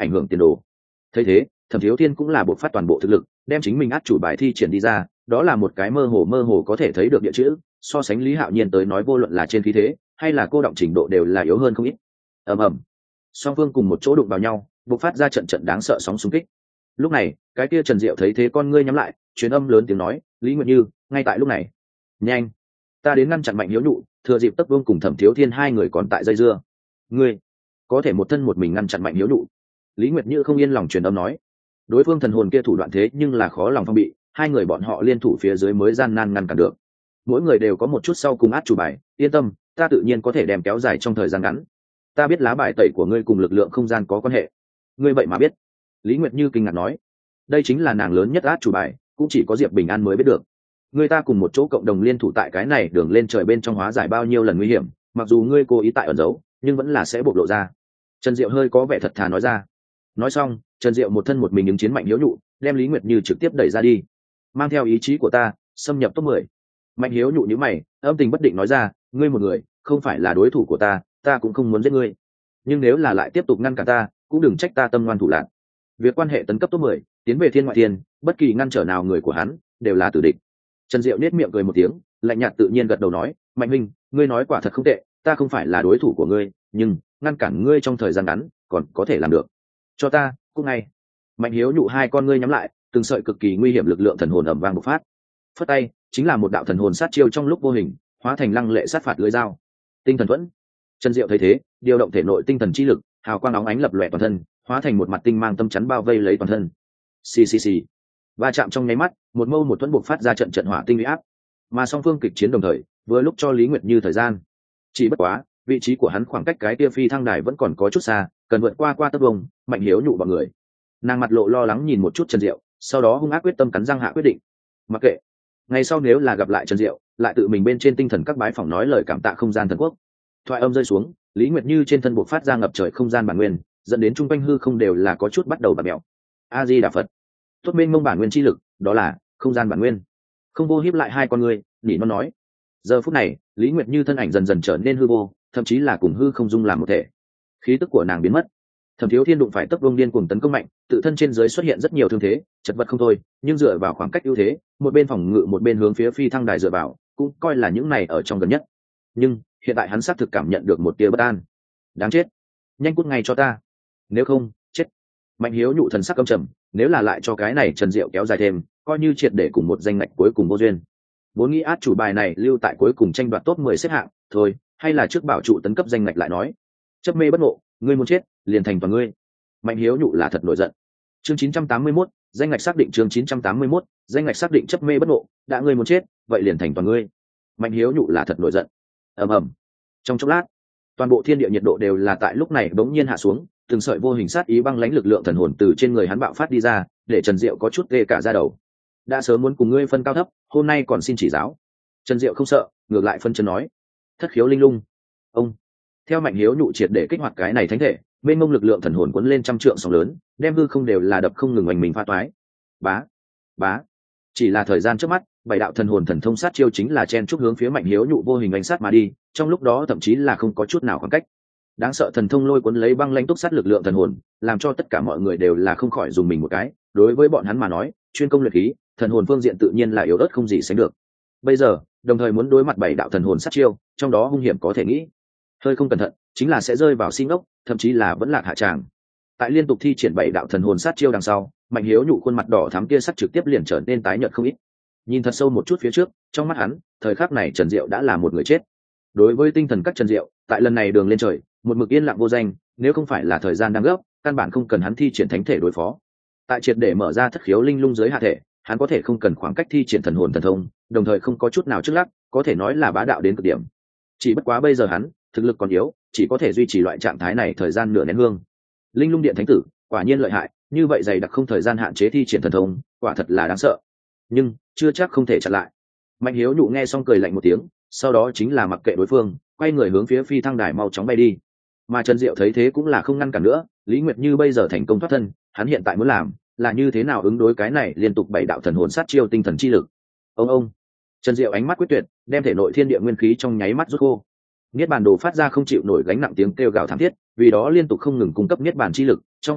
ảnh hưởng tiền đồ. Thấy thế, Thẩm Thiếu Thiên cũng là buộc phát toàn bộ thực lực, đem chính mình át chủ bài thi triển đi ra, đó là một cái mơ hồ mơ hồ có thể thấy được địa chữ, so sánh Lý Hạo Nhiên tới nói vô luận là trên khí thế hay là cô động trình độ đều là yếu hơn không ít. Ầm ầm, song phương cùng một chỗ đụng vào nhau, buộc phát ra trận trận đáng sợ sóng xung kích. Lúc này, cái kia Trần Diệu thấy thế con ngươi nhắm lại, truyền âm lớn tiếng nói, Lý Nguyệt Như, ngay tại lúc này, nhanh, ta đến ngăn chặn Mạnh Hiếu Nhụ, thừa dịp Tấp Vương cùng Thẩm Thiếu Thiên hai người còn tại dây dưa. Ngươi có thể một thân một mình ngăn chặn Mạnh Hiếu Nhụ? Lý Nguyệt Như không yên lòng truyền âm nói. Đối phương thần hồn kia thủ đoạn thế nhưng là khó lòng phong bị, hai người bọn họ liên thủ phía dưới mới gian nan ngăn cản được. Mỗi người đều có một chút sau cùng át chủ bài, yên tâm, ta tự nhiên có thể đem kéo dài trong thời gian ngắn. Ta biết lá bài tẩy của ngươi cùng lực lượng không gian có quan hệ. Ngươi vậy mà biết? Lý Nguyệt Như kinh ngạc nói. Đây chính là nàng lớn nhất át chủ bài, cũng chỉ có Diệp Bình An mới biết được. Người ta cùng một chỗ cộng đồng liên thủ tại cái này đường lên trời bên trong hóa giải bao nhiêu lần nguy hiểm, mặc dù ngươi cố ý tại ẩn giấu, nhưng vẫn là sẽ bộc lộ ra. Trần Diệu hơi có vẻ thật thà nói ra. Nói xong, Trần Diệu một thân một mình ứng chiến Mạnh Hiếu Nhụ, đem Lý Nguyệt Như trực tiếp đẩy ra đi. Mang theo ý chí của ta, xâm nhập top mười. Mạnh Hiếu Nhụ nhíu mày, âm tình bất định nói ra, ngươi một người, không phải là đối thủ của ta, ta cũng không muốn giết ngươi. Nhưng nếu là lại tiếp tục ngăn cản ta, cũng đừng trách ta tâm ngoan thủ lạn. Việc quan hệ tấn cấp top mười, tiến về thiên ngoại thiên, bất kỳ ngăn trở nào người của hắn đều là tử địch. Trần Diệu nét miệng cười một tiếng, lạnh nhạt tự nhiên gật đầu nói, Mạnh huynh, ngươi nói quả thật không tệ, ta không phải là đối thủ của ngươi, nhưng ngăn cản ngươi trong thời gian ngắn, còn có thể làm được. Cho ta, cũng ngay. Mạnh Hiếu Nhụ hai con ngươi nhắm lại, từng sợi cực kỳ nguy hiểm lực lượng thần hồn ầm vang bộc phát. Phất tay, chính là một đạo thần hồn sát chiêu trong lúc vô hình, hóa thành lăng lệ sát phạt lưỡi dao. Tinh thần thuẫn. Trần Diệu thấy thế, điều động thể nội tinh thần chi lực, hào quang óng ánh lập lòe toàn thân, hóa thành một mặt tinh mang tâm chắn bao vây lấy toàn thân. Xì xì xì. Va chạm trong nháy mắt, một mâu một thuẫn bộc phát ra trận trận hỏa tinh uy áp. Mà song phương kịch chiến đồng thời, vừa lúc cho Lý Nguyệt Như thời gian. Chỉ bất quá, vị trí của hắn khoảng cách cái tia phi thăng đài vẫn còn có chút xa, cần vượt qua qua tấp vông, Mạnh Hiếu Nhụ bọn người. Nàng mặt lộ lo lắng nhìn một chút Trần Diệu, sau đó hung ác quyết tâm cắn răng hạ quyết định. Mặc kệ, ngày sau nếu là gặp lại Trần Diệu, lại tự mình bên trên tinh thần các bái phỏng nói lời cảm tạ không gian thần quốc. Thoại âm rơi xuống, Lý Nguyệt Như trên thân buộc phát ra ngập trời không gian bản nguyên, dẫn đến trung quanh hư không đều là có chút bắt đầu bạt mèo. A Di Đà Phật. Tốt bên mông bản nguyên chi lực, đó là không gian bản nguyên. Không vô hiếp lại hai con người, nhỉ nó nói. Giờ phút này, Lý Nguyệt Như thân ảnh dần dần trở nên hư vô, thậm chí là cùng hư không dung làm một thể. Khí tức của nàng biến mất. Thẩm Thiếu Thiên đụng phải tốc Đông điên cuồng tấn công mạnh, tự thân trên dưới xuất hiện rất nhiều thương thế, chật vật không thôi, nhưng dựa vào khoảng cách ưu thế, một bên phòng ngự một bên hướng phía phi thăng đài dựa vào, cũng coi là những này ở trong gần nhất. Nhưng hiện tại hắn xác thực cảm nhận được một tia bất an. Đáng chết, nhanh cút ngay cho ta, nếu không chết. Mạnh Hiếu Nhụ thần sắc căm trầm, nếu là lại cho cái này Trần Diệu kéo dài thêm, coi như triệt để cùng một danh ngạch cuối cùng vô duyên. Vốn nghĩ át chủ bài này lưu tại cuối cùng tranh đoạt top mười xếp hạng, thôi, hay là trước bảo trụ tấn cấp danh ngạch lại nói. Chấp mê bất ngộ, ngươi muốn chết, liền thành toàn ngươi. Mạnh Hiếu Nhụ là thật nổi giận. Chương chín trăm tám mươi mốt, danh ngạch xác định. Chương chín trăm tám mươi mốt, danh ngạch xác định. Chấp mê bất ngộ, đã ngươi muốn chết, vậy liền thành toàn ngươi. Mạnh Hiếu Nhụ là thật nổi giận. Ầm ầm. Trong chốc lát, toàn bộ thiên địa nhiệt độ đều là tại lúc này bỗng nhiên hạ xuống, từng sợi vô hình sát ý băng lãnh lực lượng thần hồn từ trên người hắn bạo phát đi ra, để Trần Diệu có chút ghê cả da đầu. Đã sớm muốn cùng ngươi phân cao thấp, hôm nay còn xin chỉ giáo. Trần Diệu không sợ, ngược lại phân chân nói. Thất khiếu linh lung. Ông. Theo Mạnh Hiếu Nhụ triệt để kích hoạt cái này thánh thể, mênh mông lực lượng thần hồn cuốn lên trăm trượng sóng lớn, đem hư không đều là đập không ngừng oanh mình pha toái. Bá, bá. Chỉ là thời gian trước mắt, bảy đạo thần hồn thần thông sát chiêu chính là chen chúc hướng phía Mạnh Hiếu Nhụ vô hình ánh sát mà đi, trong lúc đó thậm chí là không có chút nào khoảng cách. Đáng sợ thần thông lôi cuốn lấy băng lãnh túc sát lực lượng thần hồn, làm cho tất cả mọi người đều là không khỏi dùng mình một cái. Đối với bọn hắn mà nói, chuyên công luyện khí, thần hồn phương diện tự nhiên là yếu ớt không gì sánh được. Bây giờ, đồng thời muốn đối mặt bảy đạo thần hồn sát chiêu, trong đó hung hiểm có thể nghĩ, hơi không cẩn thận, chính là sẽ rơi vào xin ốc, thậm chí là vẫn lạc hạ tràng. Tại liên tục thi triển bảy đạo thần hồn sát chiêu đằng sau, Mạnh Hiếu Nhụ khuôn mặt đỏ thắm kia sắc trực tiếp liền trở nên tái nhợt không ít. Nhìn thật sâu một chút phía trước, trong mắt hắn, thời khắc này Trần Diệu đã là một người chết. Đối với tinh thần các Trần Diệu, tại lần này đường lên trời, một mực yên lặng vô danh, nếu không phải là thời gian đang gấp, căn bản không cần hắn thi triển thánh thể đối phó. Tại triệt để mở ra thất khiếu linh lung dưới hạ thể, hắn có thể không cần khoảng cách thi triển thần hồn thần thông, đồng thời không có chút nào trước lắc, có thể nói là bá đạo đến cực điểm. Chỉ bất quá bây giờ hắn, thực lực còn yếu, chỉ có thể duy trì loại trạng thái này thời gian nửa nén hương. Linh lung điện thánh tử, quả nhiên lợi hại, như vậy dày đặc không thời gian hạn chế thi triển thần thông, quả thật là đáng sợ. Nhưng chưa chắc không thể chặn lại. Mạnh Hiếu Nhụ nghe xong cười lạnh một tiếng, sau đó chính là mặc kệ đối phương, quay người hướng phía phi thăng đài mau chóng bay đi. Mà Trần Diệu thấy thế cũng là không ngăn cản nữa, Lý Nguyệt Như bây giờ thành công thoát thân, hắn hiện tại muốn làm là như thế nào ứng đối cái này liên tục bảy đạo thần hồn sát chiêu tinh thần chi lực. Ông ông. Trần Diệu ánh mắt quyết tuyệt, đem thể nội thiên địa nguyên khí trong nháy mắt rút khô. Niết bàn đồ phát ra không chịu nổi gánh nặng tiếng kêu gào thảm thiết, vì đó liên tục không ngừng cung cấp niết bàn chi lực, trong khoảnh khắc,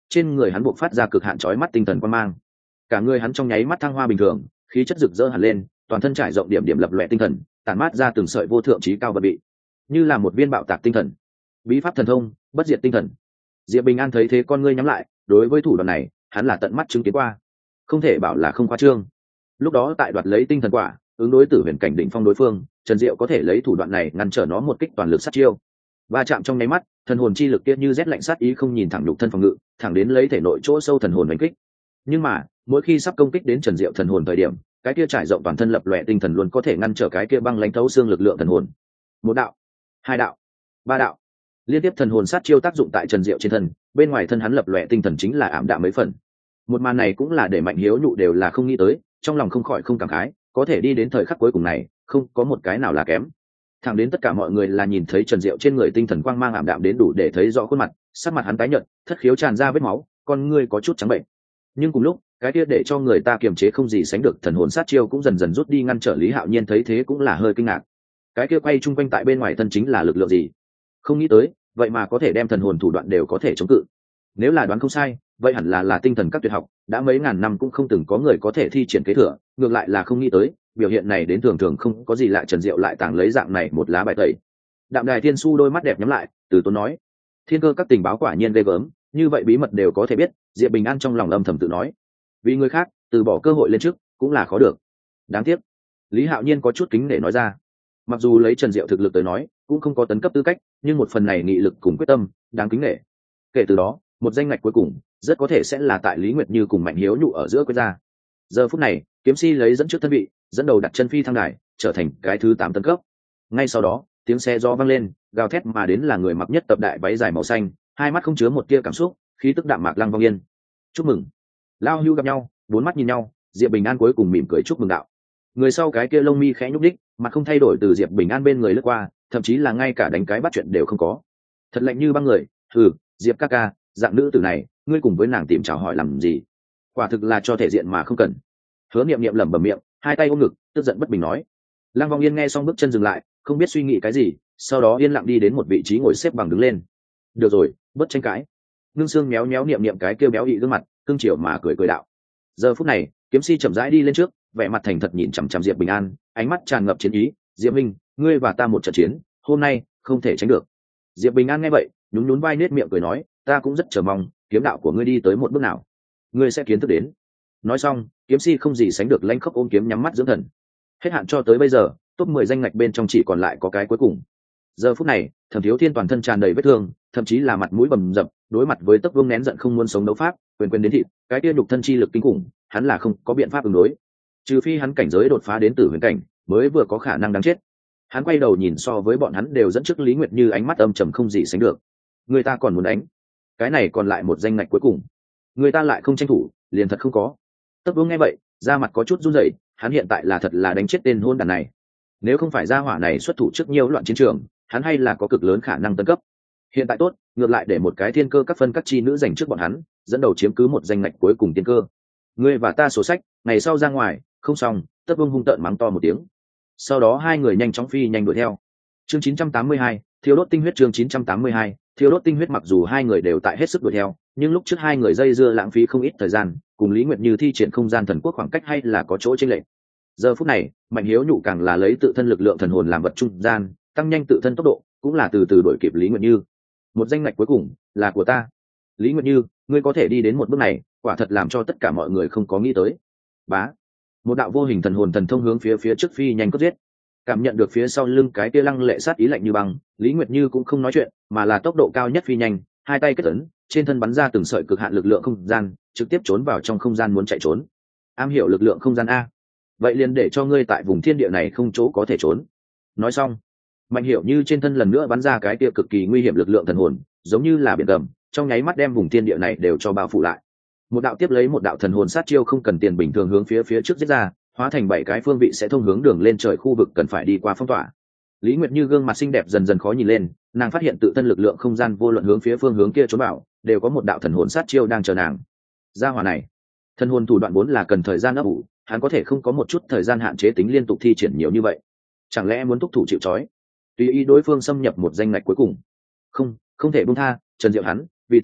trên người hắn buộc phát ra cực hạn chói mắt tinh thần quan mang. Cả người hắn trong nháy mắt thăng hoa bình thường, khí chất rực rỡ hẳn lên, toàn thân trải rộng điểm điểm lập lòe tinh thần, tản mát ra từng sợi vô thượng trí cao vật bị, như là một viên bạo tạc tinh thần. Bí pháp thần thông, bất diệt tinh thần. Diệp Bình An thấy thế con ngươi nhắm lại, đối với thủ đoạn này, hắn là tận mắt chứng kiến qua, không thể bảo là không khoa trương. Lúc đó tại đoạt lấy tinh thần quả, ứng đối tử huyền cảnh đỉnh phong đối phương, Trần Diệu có thể lấy thủ đoạn này ngăn trở nó một kích toàn lực sát chiêu. Va chạm trong nháy mắt, thần hồn chi lực kia như rét lạnh sát ý không nhìn thẳng nhục thân phòng ngự, thẳng đến lấy thể nội chỗ sâu thần hồn đánh kích. Nhưng mà, mỗi khi sắp công kích đến Trần Diệu thần hồn thời điểm, cái kia trải rộng toàn thân lập lòe tinh thần luôn có thể ngăn trở cái kia băng lãnh thấu xương lực lượng thần hồn. Một đạo, hai đạo, ba đạo, liên tiếp thần hồn sát chiêu tác dụng tại Trần Diệu trên thân, bên ngoài thân hắn lập lòe tinh thần chính là ảm đạm mấy phần. Một màn này cũng là để Mạnh Hiếu Nhụ đều là không nghĩ tới, trong lòng không khỏi không cảm khái, có thể đi đến thời khắc cuối cùng này, không có một cái nào là kém. Thẳng đến tất cả mọi người là nhìn thấy Trần Diệu trên người tinh thần quang mang ảm đạm đến đủ để thấy rõ khuôn mặt, sắc mặt hắn tái nhợt, thất khiếu tràn ra vết máu, con ngươi có chút trắng bệnh. Nhưng cùng lúc, cái kia để cho người ta kiềm chế không gì sánh được thần hồn sát chiêu cũng dần dần rút đi ngăn trở Lý Hạo Nhiên thấy thế cũng là hơi kinh ngạc. Cái kia quay chung quanh tại bên ngoài thân chính là lực lượng gì? Không nghĩ tới, vậy mà có thể đem thần hồn thủ đoạn đều có thể chống cự. Nếu là đoán không sai, vậy hẳn là là tinh thần các tuyệt học, đã mấy ngàn năm cũng không từng có người có thể thi triển kế thừa, ngược lại là không nghĩ tới, biểu hiện này đến thường thường không có gì lạ. Trần Diệu lại tàng lấy dạng này một lá bài tẩy. Đạm Đài Thiên Su đôi mắt đẹp nhắm lại, từ tốn nói: "Thiên cơ các tình báo quả nhiên ghê gớm, như vậy bí mật đều có thể biết." Diệp Bình An trong lòng âm thầm tự nói: "Vì người khác, từ bỏ cơ hội lên trước, cũng là khó được." Đáng tiếc, Lý Hạo Nhiên có chút kính để nói ra. Mặc dù lấy Trần Diệu thực lực tới nói, cũng không có tấn cấp tư cách, nhưng một phần này nghị lực cùng quyết tâm, đáng kính nể. Kể từ đó, một danh ngạch cuối cùng, rất có thể sẽ là tại Lý Nguyệt Như cùng Mạnh Hiếu Nhụ ở giữa quyết ra. Giờ phút này, kiếm si lấy dẫn trước thân vị, dẫn đầu đặt chân phi thăng đài, trở thành cái thứ tám tấn cấp. Ngay sau đó, tiếng xe gió vang lên, gào thét mà đến là người mặc nhất tập đại váy dài màu xanh, hai mắt không chứa một tia cảm xúc, khí tức đạm mạc Lăng Vong Yên. "Chúc mừng." Lao Hưu gặp nhau, bốn mắt nhìn nhau, Diệp Bình An cuối cùng mỉm cười chúc mừng đạo. Người sau cái kia lông mi khẽ nhúc đích, mặt không thay đổi từ Diệp Bình An bên người lướt qua, thậm chí là ngay cả đánh cái bắt chuyện đều không có. Thật lạnh như băng người. "Ừ, Diệp ca ca, dạng nữ tử này, ngươi cùng với nàng tìm chào hỏi làm gì? Quả thực là cho thể diện mà không cần." Hứa Niệm Niệm lẩm bẩm miệng, hai tay ôm ngực, tức giận bất bình nói. Lăng Vong Yên nghe xong bước chân dừng lại, không biết suy nghĩ cái gì, sau đó yên lặng đi đến một vị trí ngồi xếp bằng đứng lên. "Được rồi, bớt tranh cãi." Nương Sương méo méo Niệm Niệm cái kêu béo ị gương mặt, cương chiều mà cười cười đạo. Giờ phút này, kiếm si chậm rãi đi lên trước, vẻ mặt thành thật nhìn chằm chằm Diệp Bình An, ánh mắt tràn ngập chiến ý. "Diệp Minh, ngươi và ta một trận chiến, hôm nay không thể tránh được." Diệp Bình An nghe vậy, nhún nhún vai nết miệng cười nói: "Ta cũng rất chờ mong, kiếm đạo của ngươi đi tới một bước nào, ngươi sẽ kiến thức đến." Nói xong, kiếm si không gì sánh được lãnh khốc ôm kiếm nhắm mắt dưỡng thần. Hết hạn cho tới bây giờ, top mười danh ngạch bên trong chỉ còn lại có cái cuối cùng. Giờ phút này, Thẩm Thiếu Thiên toàn thân tràn đầy vết thương, thậm chí là mặt mũi bầm dập, đối mặt với Tấc Vương nén giận không muốn sống đấu pháp, quyền quyền đến thịt, cái kia nhục thân chi lực kinh khủng, hắn là không có biện pháp ứng đối. Trừ phi hắn cảnh giới đột phá đến tử huyền cảnh, mới vừa có khả năng đáng chết. Hắn quay đầu nhìn so với bọn hắn đều dẫn trước Lý Nguyệt Như ánh mắt âm trầm không gì sánh được. Người ta còn muốn đánh, cái này còn lại một danh ngạch cuối cùng, người ta lại không tranh thủ, liền thật không có. Tấc Vương nghe vậy, da mặt có chút run rẩy, hắn hiện tại là thật là đánh chết tên hôn đàn này. Nếu không phải gia hỏa này xuất thủ trước nhiều loạn chiến trường, hắn hay là có cực lớn khả năng tấn cấp. Hiện tại tốt, ngược lại để một cái thiên cơ các phân các chi nữ giành trước bọn hắn, dẫn đầu chiếm cứ một danh ngạch cuối cùng tiên cơ. Ngươi và ta sổ sách, ngày sau ra ngoài, không xong. Tất Vương hung tợn mắng to một tiếng. Sau đó hai người nhanh chóng phi nhanh đuổi theo. Chương chín trăm tám mươi hai, thiêu đốt tinh huyết. Chương chín trăm tám mươi hai, thiêu đốt tinh huyết. Mặc dù hai người đều tại hết sức đuổi theo, nhưng lúc trước hai người dây dưa lãng phí không ít thời gian, cùng Lý Nguyệt Như thi triển không gian thần quốc khoảng cách hay là có chỗ chênh lệch. Giờ phút này, Mạnh Hiếu Nhụ càng là lấy tự thân lực lượng thần hồn làm vật trung gian, tăng nhanh tự thân tốc độ, cũng là từ từ đuổi kịp Lý Nguyệt Như. Một danh ngạch cuối cùng là của ta. Lý Nguyệt Như, ngươi có thể đi đến một bước này, quả thật làm cho tất cả mọi người không có nghĩ tới. Bá, một đạo vô hình thần hồn thần thông hướng phía phía trước phi nhanh cướp giết. Cảm nhận được phía sau lưng cái kia lăng lệ sát ý lạnh như băng, Lý Nguyệt Như cũng không nói chuyện, mà là tốc độ cao nhất phi nhanh, hai tay kết ấn, trên thân bắn ra từng sợi cực hạn lực lượng không gian, trực tiếp trốn vào trong không gian muốn chạy trốn. Am hiểu lực lượng không gian a? Vậy liền để cho ngươi tại vùng thiên địa này không chỗ có thể trốn. Nói xong, Mạnh Hiểu Như trên thân lần nữa bắn ra cái kia cực kỳ nguy hiểm lực lượng thần hồn, giống như là biển gầm, trong nháy mắt đem vùng thiên địa này đều cho bao phủ lại. Một đạo tiếp lấy một đạo thần hồn sát chiêu không cần tiền bình thường hướng phía phía trước giết ra, hóa thành bảy cái phương vị sẽ thông hướng đường lên trời khu vực cần phải đi qua phong tỏa. Lý Nguyệt Như gương mặt xinh đẹp dần dần khó nhìn lên, nàng phát hiện tự thân lực lượng không gian vô luận hướng phía phương hướng kia trốn bảo, đều có một đạo thần hồn sát chiêu đang chờ nàng. Gia hỏa này, thần hồn thủ đoạn vốn là cần thời gian ấp ủ, hắn có thể không có một chút thời gian hạn chế tính liên tục thi triển nhiều như vậy. Chẳng lẽ muốn thúc thủ chịu trói, tùy ý đối phương xâm nhập một danh ngạch cuối cùng? Không, không thể buông tha. Trần Diệu hắn, vì ta,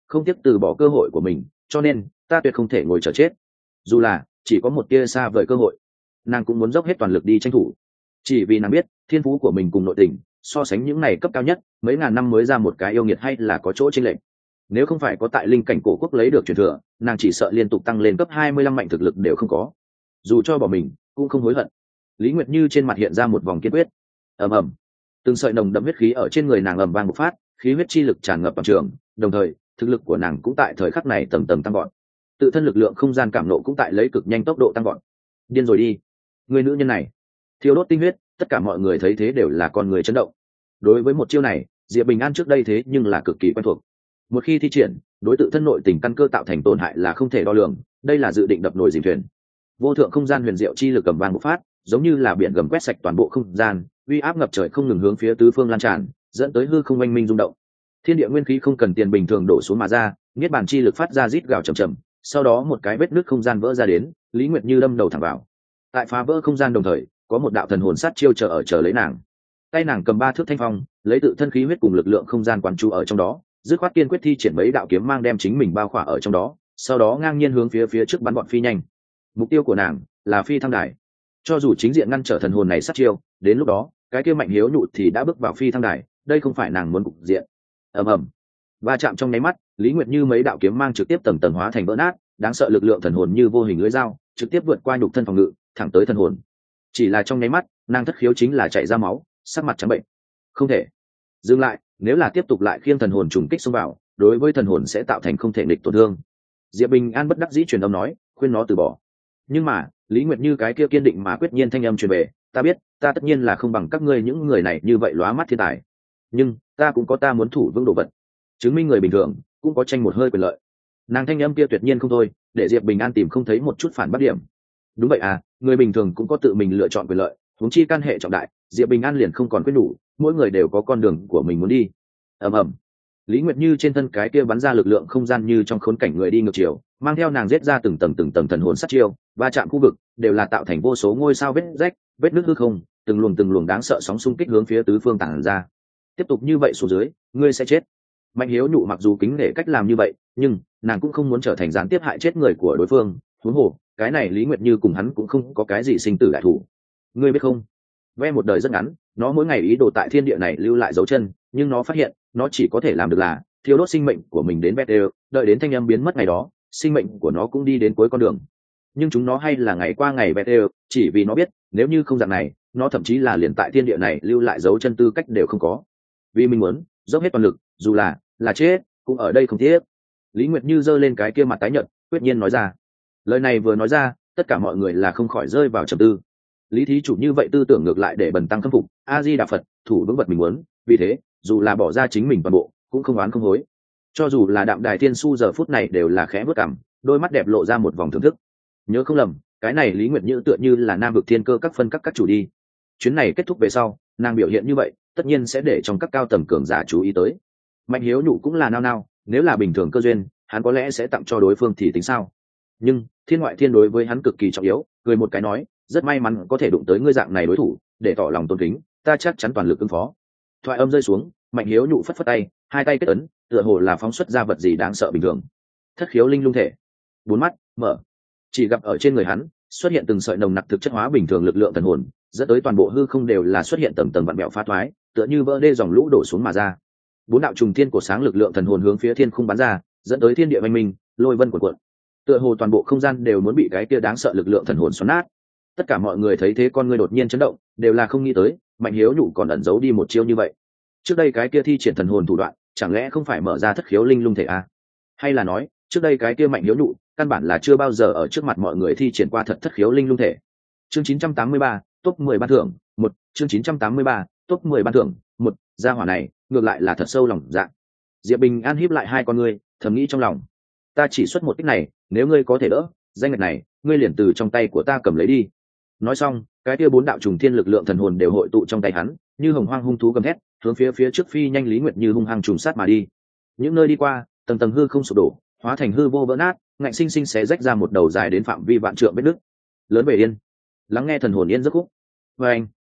không tiếc từ bỏ cơ hội của mình, cho nên ta tuyệt không thể ngồi chờ chết. Dù là chỉ có một tia xa vời cơ hội, nàng cũng muốn dốc hết toàn lực đi tranh thủ, chỉ vì nàng biết thiên phú của mình cùng nội tình so sánh những này cấp cao nhất mấy ngàn năm mới ra một cái yêu nghiệt hay là có chỗ chênh lệch. Nếu không phải có tại linh cảnh cổ quốc lấy được truyền thừa, nàng chỉ sợ liên tục tăng lên cấp hai mươi lăm mạnh thực lực đều không có. Dù cho bỏ mình cũng không hối hận. Lý Nguyệt Như trên mặt hiện ra một vòng kiên quyết. Ầm ầm, từng sợi nồng đậm huyết khí ở trên người nàng ầm vang bộc phát, khí huyết chi lực tràn ngập toàn trường, đồng thời thực lực của nàng cũng tại thời khắc này tầng tầng tăng vọt. Tự thân lực lượng không gian cảm nộ cũng tại lấy cực nhanh tốc độ tăng vọt. Điên rồi đi, người nữ nhân này thiêu đốt tinh huyết, tất cả mọi người thấy thế đều là con người chấn động. Đối với một chiêu này, Diệp Bình An trước đây thế nhưng là cực kỳ quen thuộc. Một khi thi triển, đối tự thân nội tình căn cơ tạo thành tổn hại là không thể đo lường, đây là dự định đập nồi dìm thuyền. Vô thượng không gian huyền diệu chi lực cầm vang bộc phát, giống như là biển gầm quét sạch toàn bộ không gian, uy áp ngập trời không ngừng hướng phía tứ phương lan tràn, dẫn tới hư không oanh minh rung động. Thiên địa nguyên khí không cần tiền bình thường đổ xuống mà ra, niết bàn chi lực phát ra rít gào trầm trầm, sau đó một cái vết nứt không gian vỡ ra đến, Lý Nguyệt Như đâm đầu thẳng vào. Tại phá vỡ không gian đồng thời, có một đạo thần hồn sát chiêu chờ ở chờ lấy nàng. Tay nàng cầm ba thước thanh phong, lấy tự thân khí huyết cùng lực lượng không gian quán chú ở trong đó, dứt khoát kiên quyết thi triển mấy đạo kiếm mang đem chính mình bao khỏa ở trong đó, sau đó ngang nhiên hướng phía phía trước bắn bọn phi nhanh. Mục tiêu của nàng là phi thăng đài. Cho dù chính diện ngăn trở thần hồn này sát chiêu, đến lúc đó cái kia Mạnh Hiếu Nhụ thì đã bước vào phi thăng đài, đây không phải nàng muốn cục diện. Ầm ầm, va chạm trong nháy mắt, Lý Nguyệt Như mấy đạo kiếm mang trực tiếp tầng tầng hóa thành vỡ nát, đáng sợ lực lượng thần hồn như vô hình lưỡi dao, trực tiếp vượt qua nhục thân phòng ngự, thẳng tới thần hồn. Chỉ là trong nháy mắt, nàng thất khiếu chính là chạy ra máu, sắc mặt trắng bệnh. Không thể dừng lại, nếu là tiếp tục lại khiêng thần hồn trùng kích xông vào, đối với thần hồn sẽ tạo thành không thể nghịch tổn thương. Diệp Bình An bất đắc dĩ truyền âm nói, khuyên nó từ bỏ. Nhưng mà Lý Nguyệt Như cái kia kiên định mà quyết nhiên thanh âm truyền về, ta biết ta tất nhiên là không bằng các ngươi những người này như vậy lóa mắt thiên tài, nhưng ta cũng có ta muốn thủ vững đồ vật, chứng minh người bình thường cũng có tranh một hơi quyền lợi. Nàng thanh âm kia tuyệt nhiên không thôi, để Diệp Bình An tìm không thấy một chút phản bác điểm. Đúng vậy à, người bình thường cũng có tự mình lựa chọn quyền lợi, huống chi can hệ trọng đại, Diệp Bình An liền không còn quyết đủ, mỗi người đều có con đường của mình muốn đi. Ầm ầm, Lý Nguyệt Như trên thân cái kia bắn ra lực lượng không gian như trong khốn cảnh người đi ngược chiều, mang theo nàng giết ra từng tầng từng tầng thần hồn sát chiêu, va chạm khu vực đều là tạo thành vô số ngôi sao vết rách, vết nứt hư không, từng luồng từng luồng đáng sợ sóng xung kích hướng phía tứ phương tản ra. Tiếp tục như vậy xuống dưới, ngươi sẽ chết. Mạnh Hiếu Nhụ mặc dù kính nể cách làm như vậy, nhưng nàng cũng không muốn trở thành gián tiếp hại chết người của đối phương. Huống hồ, cái này Lý Nguyệt Như cùng hắn cũng không có cái gì sinh tử đại thủ. Ngươi biết không? Ve một đời rất ngắn, nó mỗi ngày ý đồ tại thiên địa này lưu lại dấu chân, nhưng nó phát hiện, nó chỉ có thể làm được là thiêu đốt sinh mệnh của mình đến vẹt đều, đợi đến thanh âm biến mất ngày đó, sinh mệnh của nó cũng đi đến cuối con đường. Nhưng chúng nó hay là ngày qua ngày vẹt đều, chỉ vì nó biết, nếu như không dạng này, nó thậm chí là liền tại thiên địa này lưu lại dấu chân tư cách đều không có. Vì mình muốn dốc hết toàn lực, dù là là chết, cũng ở đây không tiếc. Lý Nguyệt Như giơ lên cái kia mặt tái nhợt, quyết nhiên nói ra. Lời này vừa nói ra, tất cả mọi người là không khỏi rơi vào trầm tư. Lý thí chủ như vậy tư tưởng ngược lại để bần tăng khâm phục, A Di Đà Phật, thủ vững vật mình muốn, vì thế, dù là bỏ ra chính mình toàn bộ, cũng không oán không hối. Cho dù là Đạm Đài Thiên Su giờ phút này đều là khẽ bước cằm, đôi mắt đẹp lộ ra một vòng thưởng thức. Nhớ không lầm, cái này Lý Nguyệt Như tựa như là Nam vực thiên cơ các phân các các chủ đi. Chuyến này kết thúc về sau, nàng biểu hiện như vậy, tất nhiên sẽ để trong các cao tầng cường giả chú ý tới. Mạnh Hiếu Nhụ cũng là nao nao, nếu là bình thường cơ duyên, hắn có lẽ sẽ tặng cho đối phương thì tính sao? Nhưng thiên ngoại thiên đối với hắn cực kỳ trọng yếu, cười một cái nói, rất may mắn có thể đụng tới ngươi dạng này đối thủ, để tỏ lòng tôn kính, ta chắc chắn toàn lực ứng phó. Thoại âm rơi xuống, Mạnh Hiếu Nhụ phất phất tay, hai tay kết ấn, tựa hồ là phóng xuất ra vật gì đáng sợ bình thường. Thất khiếu linh lung thể, bốn mắt mở, chỉ gặp ở trên người hắn xuất hiện từng sợi nồng nặc thực chất hóa bình thường lực lượng thần hồn, dẫn tới toàn bộ hư không đều là xuất hiện tầng tầng vặn mèo phá thoái, tựa như vỡ đê dòng lũ đổ xuống mà ra. Bốn đạo trùng thiên của sáng lực lượng thần hồn hướng phía thiên khung bắn ra, dẫn tới thiên địa oanh minh, lôi vân cuộn cuộn. Tựa hồ toàn bộ không gian đều muốn bị cái kia đáng sợ lực lượng thần hồn xoắn nát. Tất cả mọi người thấy thế con người đột nhiên chấn động, đều là không nghĩ tới, Mạnh Hiếu Nhụ còn ẩn giấu đi một chiêu như vậy. Trước đây cái kia thi triển thần hồn thủ đoạn, chẳng lẽ không phải mở ra thất khiếu linh lung thể à? Hay là nói, trước đây cái kia Mạnh Hiếu Nhụ, căn bản là chưa bao giờ ở trước mặt mọi người thi triển qua thật thất khiếu linh lung thể. Chương chín trăm tám mươi ba, top mười ban thưởng, một, chương chín trăm tám mươi ba, top mười ban thưởng, một, gia hỏa này, ngược lại là thật sâu lòng dạ. Diệp Bình An híp lại hai con ngươi, thầm nghĩ trong lòng, ta chỉ xuất một kích này, nếu ngươi có thể đỡ, danh ngạch này, ngươi liền từ trong tay của ta cầm lấy đi. Nói xong, cái kia bốn đạo trùng thiên lực lượng thần hồn đều hội tụ trong tay hắn, như hồng hoang hung thú gầm thét, hướng phía phía trước phi nhanh Lý Nguyệt Như hung hăng trùng sát mà đi. Những nơi đi qua, tầng tầng hư không sụp đổ, hóa thành hư vô vỡ nát, ngạnh sinh sinh xé rách ra một đầu dài đến phạm vi vạn trượng vết nứt. Lớn về yên, lắng nghe thần hồn yên giấc khúc. Và anh,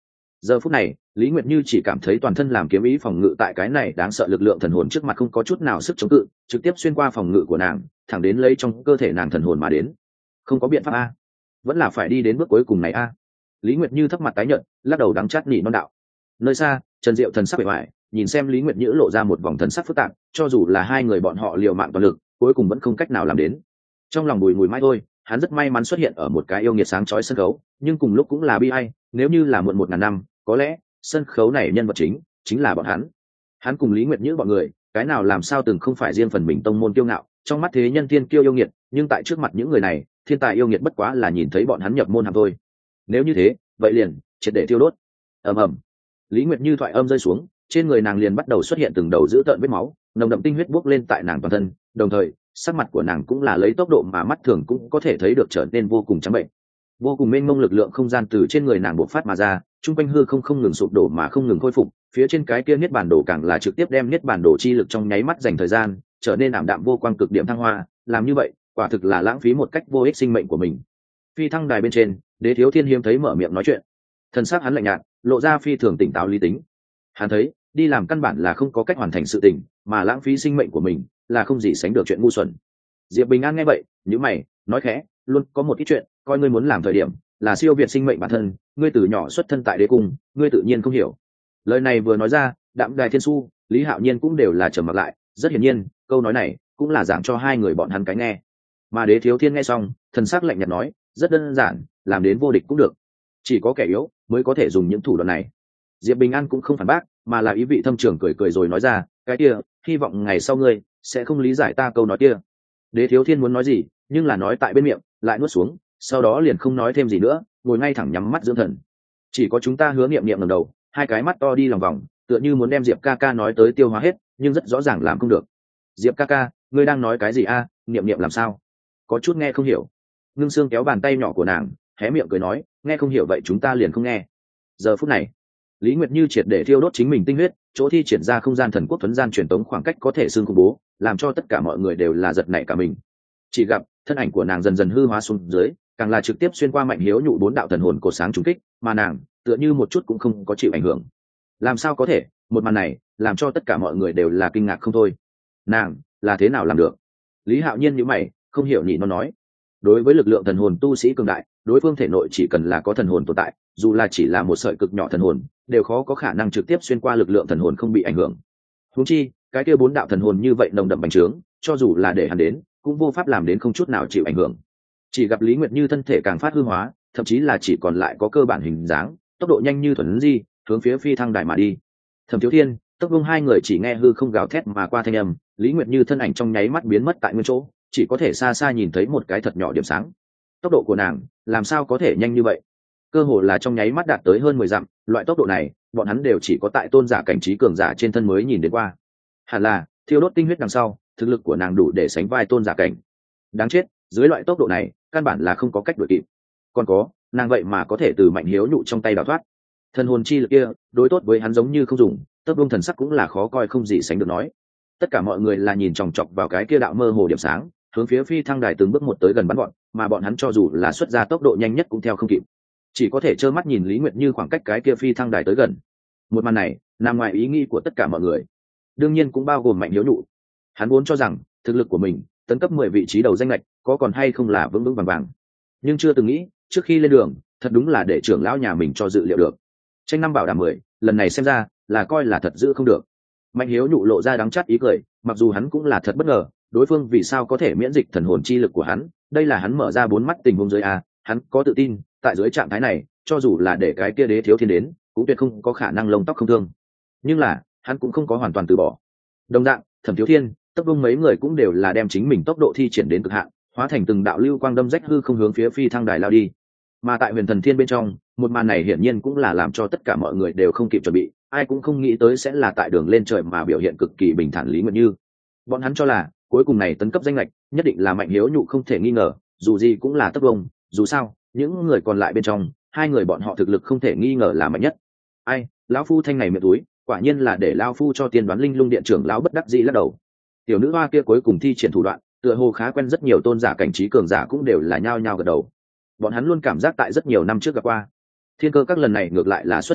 Giờ phút này Lý Nguyệt Như chỉ cảm thấy toàn thân làm kiếm ý phòng ngự tại cái này đáng sợ lực lượng thần hồn trước mặt không có chút nào sức chống cự, trực tiếp xuyên qua phòng ngự của nàng, thẳng đến lấy trong cơ thể nàng thần hồn mà đến. Không có biện pháp a, vẫn là phải đi đến bước cuối cùng này a. Lý Nguyệt Như thấp mặt tái nhợt, lắc đầu đắng chát nỉ non đạo. Nơi xa Trần Diệu thần sắc bề ngoài nhìn xem Lý Nguyệt Như lộ ra một vòng thần sắc phức tạp, cho dù là hai người bọn họ liều mạng toàn lực cuối cùng vẫn không cách nào làm đến. Trong lòng bùi mùi mãi thôi, hắn rất may mắn xuất hiện ở một cái yêu nghiệt sáng chói sân khấu, nhưng cùng lúc cũng là bi ai, nếu như là muộn một ngàn năm có lẽ sân khấu này nhân vật chính chính là bọn hắn. Hắn cùng Lý Nguyệt Như bọn người cái nào làm sao từng không phải riêng phần mình tông môn kiêu ngạo, trong mắt thế nhân thiên kiêu yêu nghiệt, nhưng tại trước mặt những người này thiên tài yêu nghiệt bất quá là nhìn thấy bọn hắn nhập môn hàm thôi. Nếu như thế vậy liền triệt để tiêu đốt. Ầm ầm. Lý Nguyệt Như thoại âm rơi xuống, trên người nàng liền bắt đầu xuất hiện từng đầu dữ tợn vết máu, nồng đậm tinh huyết bốc lên tại nàng toàn thân, đồng thời sắc mặt của nàng cũng là lấy tốc độ mà mắt thường cũng có thể thấy được trở nên vô cùng trắng bệnh. Vô cùng mênh mông lực lượng không gian từ trên người nàng bộc phát mà ra, trung quanh hư không không ngừng sụp đổ mà không ngừng khôi phục, phía trên cái kia niết bản đồ càng là trực tiếp đem niết bản đồ chi lực trong nháy mắt dành thời gian trở nên ảm đạm vô quang cực điểm thăng hoa, làm như vậy quả thực là lãng phí một cách vô ích sinh mệnh của mình. Phi thăng đài bên trên, Đế Thiếu Thiên hiếm thấy mở miệng nói chuyện, thần sắc hắn lạnh nhạt, lộ ra phi thường tỉnh táo lý tính. Hắn thấy đi làm căn bản là không có cách hoàn thành sự tình, mà lãng phí sinh mệnh của mình là không gì sánh được chuyện ngu xuẩn. Diệp Bình An nghe vậy nhíu mày nói khẽ, luôn có một ít chuyện coi ngươi muốn làm thời điểm là siêu việt sinh mệnh bản thân, ngươi từ nhỏ xuất thân tại đế cung, ngươi tự nhiên không hiểu. Lời này vừa nói ra, Đạm Đài Thiên Su, Lý Hạo Nhiên cũng đều là trầm mặc lại, rất hiển nhiên câu nói này cũng là giảng cho hai người bọn hắn cái nghe. Mà Đế Thiếu Thiên nghe xong thần sắc lạnh nhạt nói, rất đơn giản, làm đến vô địch cũng được, chỉ có kẻ yếu mới có thể dùng những thủ đoạn này. Diệp Bình An cũng không phản bác, mà là ý vị thâm trường cười cười rồi nói ra, cái kia hy vọng ngày sau ngươi sẽ không lý giải ta câu nói kia. Đế Thiếu Thiên muốn nói gì nhưng là nói tại bên miệng lại nuốt xuống, sau đó liền không nói thêm gì nữa, ngồi ngay thẳng nhắm mắt dưỡng thần. Chỉ có chúng ta Hứa Niệm Niệm ngẩng đầu, hai cái mắt to đi lòng vòng, tựa như muốn đem Diệp ca ca nói tới tiêu hóa hết, nhưng rất rõ ràng làm không được. Diệp ca ca, ngươi đang nói cái gì a? À? Niệm Niệm làm sao? Có chút nghe không hiểu. Ngưng Sương kéo bàn tay nhỏ của nàng, hé miệng cười nói, nghe không hiểu vậy chúng ta liền không nghe. Giờ phút này, Lý Nguyệt Như triệt để thiêu đốt chính mình tinh huyết, chỗ thi triển ra không gian thần quốc thuấn gian truyền tống khoảng cách có thể xương khủng bố, làm cho tất cả mọi người đều là giật nảy cả mình. Chỉ gặp thân ảnh của nàng dần dần hư hóa xuống dưới, càng là trực tiếp xuyên qua Mạnh Hiếu nhụ bốn đạo thần hồn cột sáng trùng kích, mà nàng tựa như một chút cũng không có chịu ảnh hưởng. Làm sao có thể? Một màn này làm cho tất cả mọi người đều là kinh ngạc không thôi. Nàng là thế nào làm được? Lý Hạo Nhiên nhíu mày, không hiểu nhị nó nói. Đối với lực lượng thần hồn tu sĩ cường đại, đối phương thể nội chỉ cần là có thần hồn tồn tại, dù là chỉ là một sợi cực nhỏ thần hồn, đều khó có khả năng trực tiếp xuyên qua lực lượng thần hồn không bị ảnh hưởng. Huống chi, cái kia bốn đạo thần hồn như vậy nồng đậm bành trướng, cho dù là để hắn đến, cũng vô pháp làm đến không chút nào chịu ảnh hưởng. Chỉ gặp Lý Nguyệt Như thân thể càng phát hư hóa, thậm chí là chỉ còn lại có cơ bản hình dáng, tốc độ nhanh như thuần di, hướng phía phi thăng đài mà đi. Thẩm Thiếu Thiên, Tốc Vông hai người chỉ nghe hư không gào thét mà qua thanh âm, Lý Nguyệt Như thân ảnh trong nháy mắt biến mất tại nguyên chỗ, chỉ có thể xa xa nhìn thấy một cái thật nhỏ điểm sáng. Tốc độ của nàng làm sao có thể nhanh như vậy? Cơ hồ là trong nháy mắt đạt tới hơn mười dặm, loại tốc độ này, bọn hắn đều chỉ có tại tôn giả cảnh trí cường giả trên thân mới nhìn đến qua. Hẳn là thiêu đốt tinh huyết đằng sau, thực lực của nàng đủ để sánh vai tôn giả cảnh. Đáng chết, dưới loại tốc độ này, căn bản là không có cách đuổi kịp. Còn có, nàng vậy mà có thể từ Mạnh Hiếu nhụ trong tay đào thoát. Thần hồn chi lực kia, đối tốt với hắn giống như không dùng, Tốc Vông thần sắc cũng là khó coi không gì sánh được nói. Tất cả mọi người là nhìn chòng chọc vào cái kia đạo mơ hồ điểm sáng, hướng phía phi thăng đài từng bước một tới gần bắn bọn, mà bọn hắn cho dù là xuất ra tốc độ nhanh nhất cũng theo không kịp, chỉ có thể trơ mắt nhìn Lý Nguyệt Như khoảng cách cái kia phi thăng đài tới gần. Một màn này nằm ngoài ý nghĩ của tất cả mọi người, đương nhiên cũng bao gồm Mạnh Hiếu nhụ. Hắn vốn cho rằng thực lực của mình tấn cấp mười vị trí đầu danh lệch có còn hay không là vững vững vàng vàng, nhưng chưa từng nghĩ trước khi lên đường thật đúng là để trưởng lão nhà mình cho dự liệu được. Tranh năm bảo đảm mười, lần này xem ra là coi là thật giữ không được. Mạnh Hiếu nhụ lộ ra đắng chát ý cười, mặc dù hắn cũng là thật bất ngờ, đối phương vì sao có thể miễn dịch thần hồn chi lực của hắn, đây là hắn mở ra bốn mắt tình huống dưới a, hắn có tự tin, tại dưới trạng thái này, cho dù là để cái kia Đế Thiếu Thiên đến, cũng tuyệt không có khả năng lông tóc không thương. Nhưng là, hắn cũng không có hoàn toàn từ bỏ. Đồng dạng, Thẩm Thiếu Thiên, Tốc Vông mấy người cũng đều là đem chính mình tốc độ thi triển đến cực hạn, hóa thành từng đạo lưu quang đâm rách hư không hướng phía phi thăng đài lao đi. Mà tại Huyền Thần Thiên bên trong, một màn này hiển nhiên cũng là làm cho tất cả mọi người đều không kịp chuẩn bị, ai cũng không nghĩ tới sẽ là tại đường lên trời mà biểu hiện cực kỳ bình thản Lý Nguyệt Như. Bọn hắn cho là cuối cùng này tấn cấp danh lệch nhất định là Mạnh Hiếu nhụ không thể nghi ngờ, dù gì cũng là Tốc Vông, dù sao những người còn lại bên trong, hai người bọn họ thực lực không thể nghi ngờ là mạnh nhất. Ai, lão phu thanh này miệng túi, quả nhiên là để lão phu cho tiên đoán linh lung điện trưởng lão bất đắc dĩ lắc đầu. Tiểu nữ hoa kia cuối cùng thi triển thủ đoạn, tựa hồ khá quen, rất nhiều tôn giả cảnh trí cường giả cũng đều là nhao nhao gật đầu. Bọn hắn luôn cảm giác tại rất nhiều năm trước gặp qua. Thiên cơ các lần này ngược lại là xuất sắc,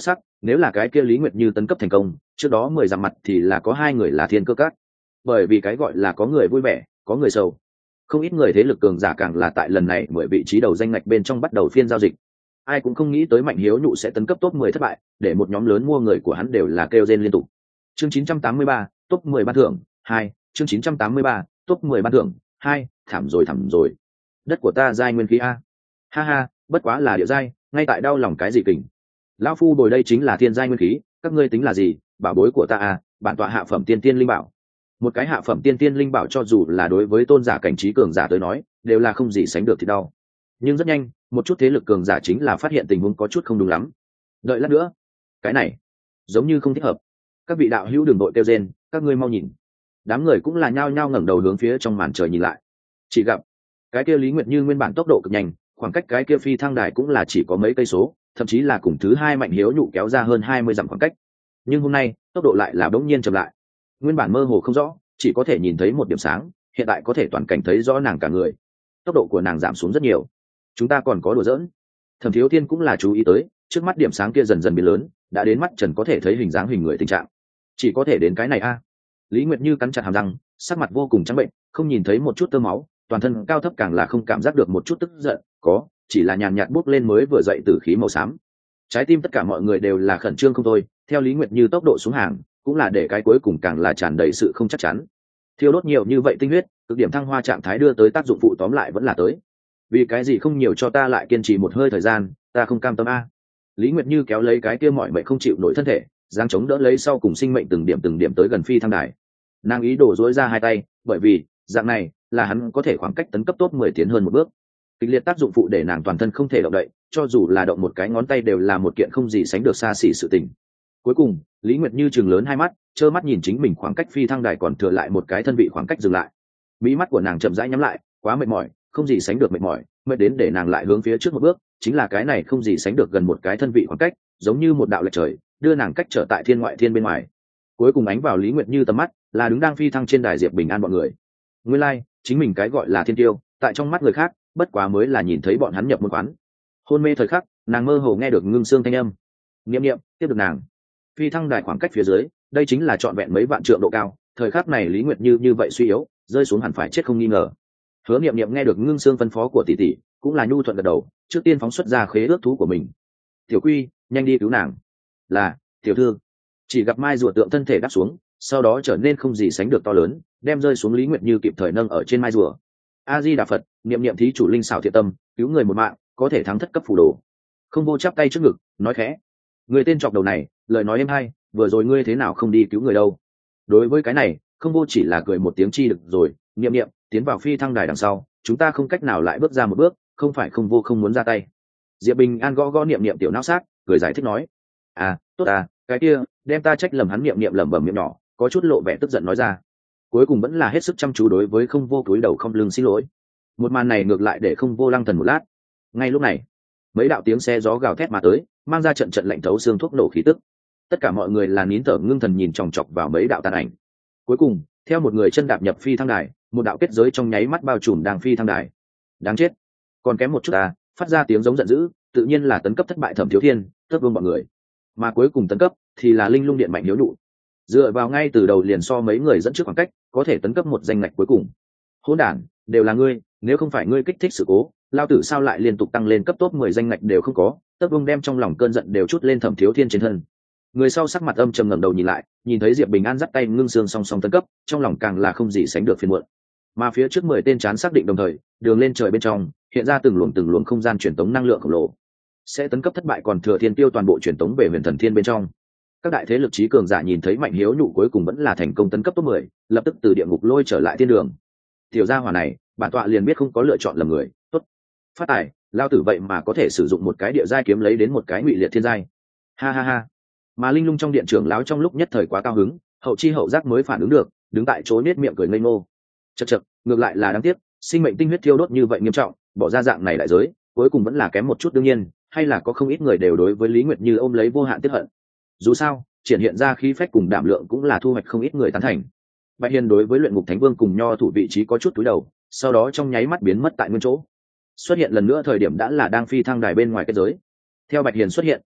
nếu là cái kia Lý Nguyệt Như tấn cấp thành công, trước đó mười dặm mặt thì là có hai người là thiên cơ các. Bởi vì cái gọi là có người vui vẻ có người sầu, không ít người thế lực cường giả càng là tại lần này mười vị trí đầu danh ngạch bên trong bắt đầu phiên giao dịch. Ai cũng không nghĩ tới Mạnh Hiếu Nhụ sẽ tấn cấp top mười thất bại, để một nhóm lớn mua người của hắn đều là kêu rên liên tục. Chương chín trăm tám mươi ba, top mười ban thưởng hai, chương chín trăm tám mươi ba, top mười ban thưởng hai, thảm rồi thảm rồi. Đất của ta giai nguyên khí a. Ha ha, bất quá là địa giai, ngay tại đau lòng cái gì kình. Lão phu bồi đây chính là thiên giai nguyên khí, các ngươi tính là gì, bảo bối của ta a, bản tọa hạ phẩm tiên tiên linh bảo. Một cái hạ phẩm tiên tiên linh bảo cho dù là đối với tôn giả cảnh trí cường giả tới nói, đều là không gì sánh được thì đau. Nhưng rất nhanh, một chút thế lực cường giả chính là phát hiện tình huống có chút không đúng lắm. Đợi lát nữa, cái này giống như không thích hợp. Các vị đạo hữu đường đội kêu rên, các ngươi mau nhìn. Đám người cũng là nhao nhao ngẩng đầu hướng phía trong màn trời nhìn lại. Chỉ gặp cái kia Lý Nguyệt Như nguyên bản tốc độ cực nhanh, khoảng cách cái kia phi thăng đài cũng là chỉ có mấy cây số, thậm chí là cùng thứ hai Mạnh Hiếu Nhụ kéo ra hơn hai mươi dặm khoảng cách. Nhưng hôm nay, tốc độ lại là bỗng nhiên chậm lại. Nguyên bản mơ hồ không rõ, chỉ có thể nhìn thấy một điểm sáng, hiện tại có thể toàn cảnh thấy rõ nàng cả người. Tốc độ của nàng giảm xuống rất nhiều. Chúng ta còn có đùa giỡn. Thẩm Thiếu Thiên cũng là chú ý tới, trước mắt điểm sáng kia dần dần biến lớn, đã đến mắt trần có thể thấy hình dáng hình người tình trạng. Chỉ có thể đến cái này a. Lý Nguyệt Như cắn chặt hàm răng, sắc mặt vô cùng trắng bệnh, không nhìn thấy một chút tơ máu, toàn thân cao thấp càng là không cảm giác được một chút tức giận, có, chỉ là nhàn nhạt bốc lên mới vừa dậy tử khí màu xám. Trái tim tất cả mọi người đều là khẩn trương không thôi, theo Lý Nguyệt Như tốc độ xuống hàng, cũng là để cái cuối cùng càng là tràn đầy sự không chắc chắn. Thiêu đốt nhiều như vậy tinh huyết, cực điểm thăng hoa trạng thái đưa tới tác dụng phụ tóm lại vẫn là tới. Vì cái gì không nhiều cho ta lại kiên trì một hơi thời gian, ta không cam tâm a. Lý Nguyệt Như kéo lấy cái kia mọi mệnh không chịu nổi thân thể, giang chống đỡ lấy sau cùng sinh mệnh từng điểm từng điểm tới gần phi thăng đài. Nàng ý đổ dối ra hai tay, bởi vì dạng này là hắn có thể khoảng cách tấn cấp top mười tiến hơn một bước. Kịch liệt tác dụng phụ để nàng toàn thân không thể động đậy, cho dù là động một cái ngón tay đều là một kiện không gì sánh được xa xỉ sự tình. Cuối cùng, Lý Nguyệt Như chừng lớn hai mắt, trơ mắt nhìn chính mình khoảng cách phi thăng đài còn thừa lại một cái thân vị khoảng cách dừng lại. Mí mắt của nàng chậm rãi nhắm lại, quá mệt mỏi, không gì sánh được mệt mỏi, mệt đến để nàng lại hướng phía trước một bước, chính là cái này không gì sánh được gần một cái thân vị khoảng cách, giống như một đạo lệch trời, đưa nàng cách trở tại thiên ngoại thiên bên ngoài. Cuối cùng ánh vào Lý Nguyệt Như tầm mắt, là đứng đang phi thăng trên đài Diệp Bình An bọn người. Nguyên lai, like, chính mình cái gọi là thiên tiêu, tại trong mắt người khác, bất quá mới là nhìn thấy bọn hắn nhập môn quán. Hôn mê thời khắc, nàng mơ hồ nghe được ngưng xương thanh âm. Niệm niệm, tiếp được nàng. Phi thăng đài khoảng cách phía dưới, đây chính là trọn vẹn mấy vạn trượng độ cao, thời khắc này Lý Nguyệt Như như vậy suy yếu, rơi xuống hẳn phải chết không nghi ngờ. Hứa Niệm Niệm nghe được ngưng xương phân phó của tỷ tỷ, cũng là nhu thuận gật đầu, trước tiên phóng xuất ra khế ước thú của mình. Tiểu Quy, nhanh đi cứu nàng. Là, tiểu thư. Chỉ gặp mai rùa tượng thân thể đáp xuống, sau đó trở nên không gì sánh được to lớn, đem rơi xuống Lý Nguyệt Như kịp thời nâng ở trên mai rùa. A Di Đà Phật, Niệm Niệm thí chủ linh xảo thiện tâm, cứu người một mạng, có thể thắng thất cấp phù đồ. Không vô chắp tay trước ngực, nói khẽ, người tên chọc đầu này, lời nói êm hay, vừa rồi ngươi thế nào không đi cứu người đâu? Đối với cái này, không vô chỉ là cười một tiếng chi được rồi. Niệm Niệm, tiến vào phi thăng đài đằng sau, chúng ta không cách nào lại bước ra một bước, không phải không vô không muốn ra tay. Diệp Bình An gõ gõ Niệm Niệm tiểu não sát, cười giải thích nói, à, tốt à, cái kia, đem ta trách lầm hắn. Niệm Niệm lẩm bẩm miệng nhỏ, có chút lộ vẻ tức giận nói ra. Cuối cùng vẫn là hết sức chăm chú đối với không vô cúi đầu không lưng xin lỗi. Một màn này ngược lại để không vô lăng thần một lát. Ngay lúc này, mấy đạo tiếng xe gió gào thét mà tới, mang ra trận trận lạnh thấu xương thuốc nổ khí tức. Tất cả mọi người là nín thở ngưng thần nhìn chòng chọc vào mấy đạo tàn ảnh. Cuối cùng, theo một người chân đạp nhập phi thăng đài, một đạo kết giới trong nháy mắt bao trùm đang phi thăng đài. Đáng chết, còn kém một chút à, phát ra tiếng giống giận dữ, tự nhiên là tấn cấp thất bại Thẩm Thiếu Thiên, Tước Vương bọn người. Mà cuối cùng tấn cấp thì là Linh Lung Điện Mạnh Hiếu Nhụ. Dựa vào ngay từ đầu liền so mấy người dẫn trước khoảng cách, có thể tấn cấp một danh ngạch cuối cùng. Hỗn đản, đều là ngươi, nếu không phải ngươi kích thích sự cố, lao tử sao lại liên tục tăng lên cấp top mười danh ngạch đều không có. Tước Vương đem trong lòng cơn giận đều chút lên Thẩm Thiếu Thiên trên thân. Người sau sắc mặt âm trầm ngẩng đầu nhìn lại, nhìn thấy Diệp Bình An dắt tay ngưng xương song song tấn cấp, trong lòng càng là không gì sánh được phiền muộn. Mà phía trước mười tên chán xác định đồng thời, đường lên trời bên trong hiện ra từng luồng từng luồng không gian truyền tống năng lượng khổng lồ. Sẽ tấn cấp thất bại còn thừa thiên tiêu toàn bộ truyền tống về huyền thần thiên bên trong. Các đại thế lực trí cường giả nhìn thấy Mạnh Hiếu Nhụ cuối cùng vẫn là thành công tấn cấp top mười, lập tức từ địa ngục lôi trở lại thiên đường. Tiểu gia hỏa này, bản tọa liền biết không có lựa chọn lầm người, tốt. Phát tài, lao tử vậy mà có thể sử dụng một cái địa giai kiếm lấy đến một cái ngụy liệt thiên giai. Ha ha ha. Mà Linh Lung trong điện trưởng lão trong lúc nhất thời quá cao hứng, hậu chi hậu giác mới phản ứng được, đứng tại chỗ nết miệng cười ngây ngô. Chậc chậc, ngược lại là đáng tiếc, sinh mệnh tinh huyết thiêu đốt như vậy nghiêm trọng, bỏ ra dạng này đại giới, cuối cùng vẫn là kém một chút. Đương nhiên, hay là có không ít người đều đối với Lý Nguyệt Như ôm lấy vô hạn tiếc hận. Dù sao, triển hiện ra khí phách cùng đảm lượng cũng là thu hoạch không ít người tán thành. Bạch Hiền đối với luyện ngục thánh vương cùng nho thủ vị trí có chút túi đầu, sau đó trong nháy mắt biến mất tại nguyên chỗ. Xuất hiện lần nữa thời điểm đã là đang phi thăng đài bên ngoài kết giới. Theo Bạch Hiền xuất hiện,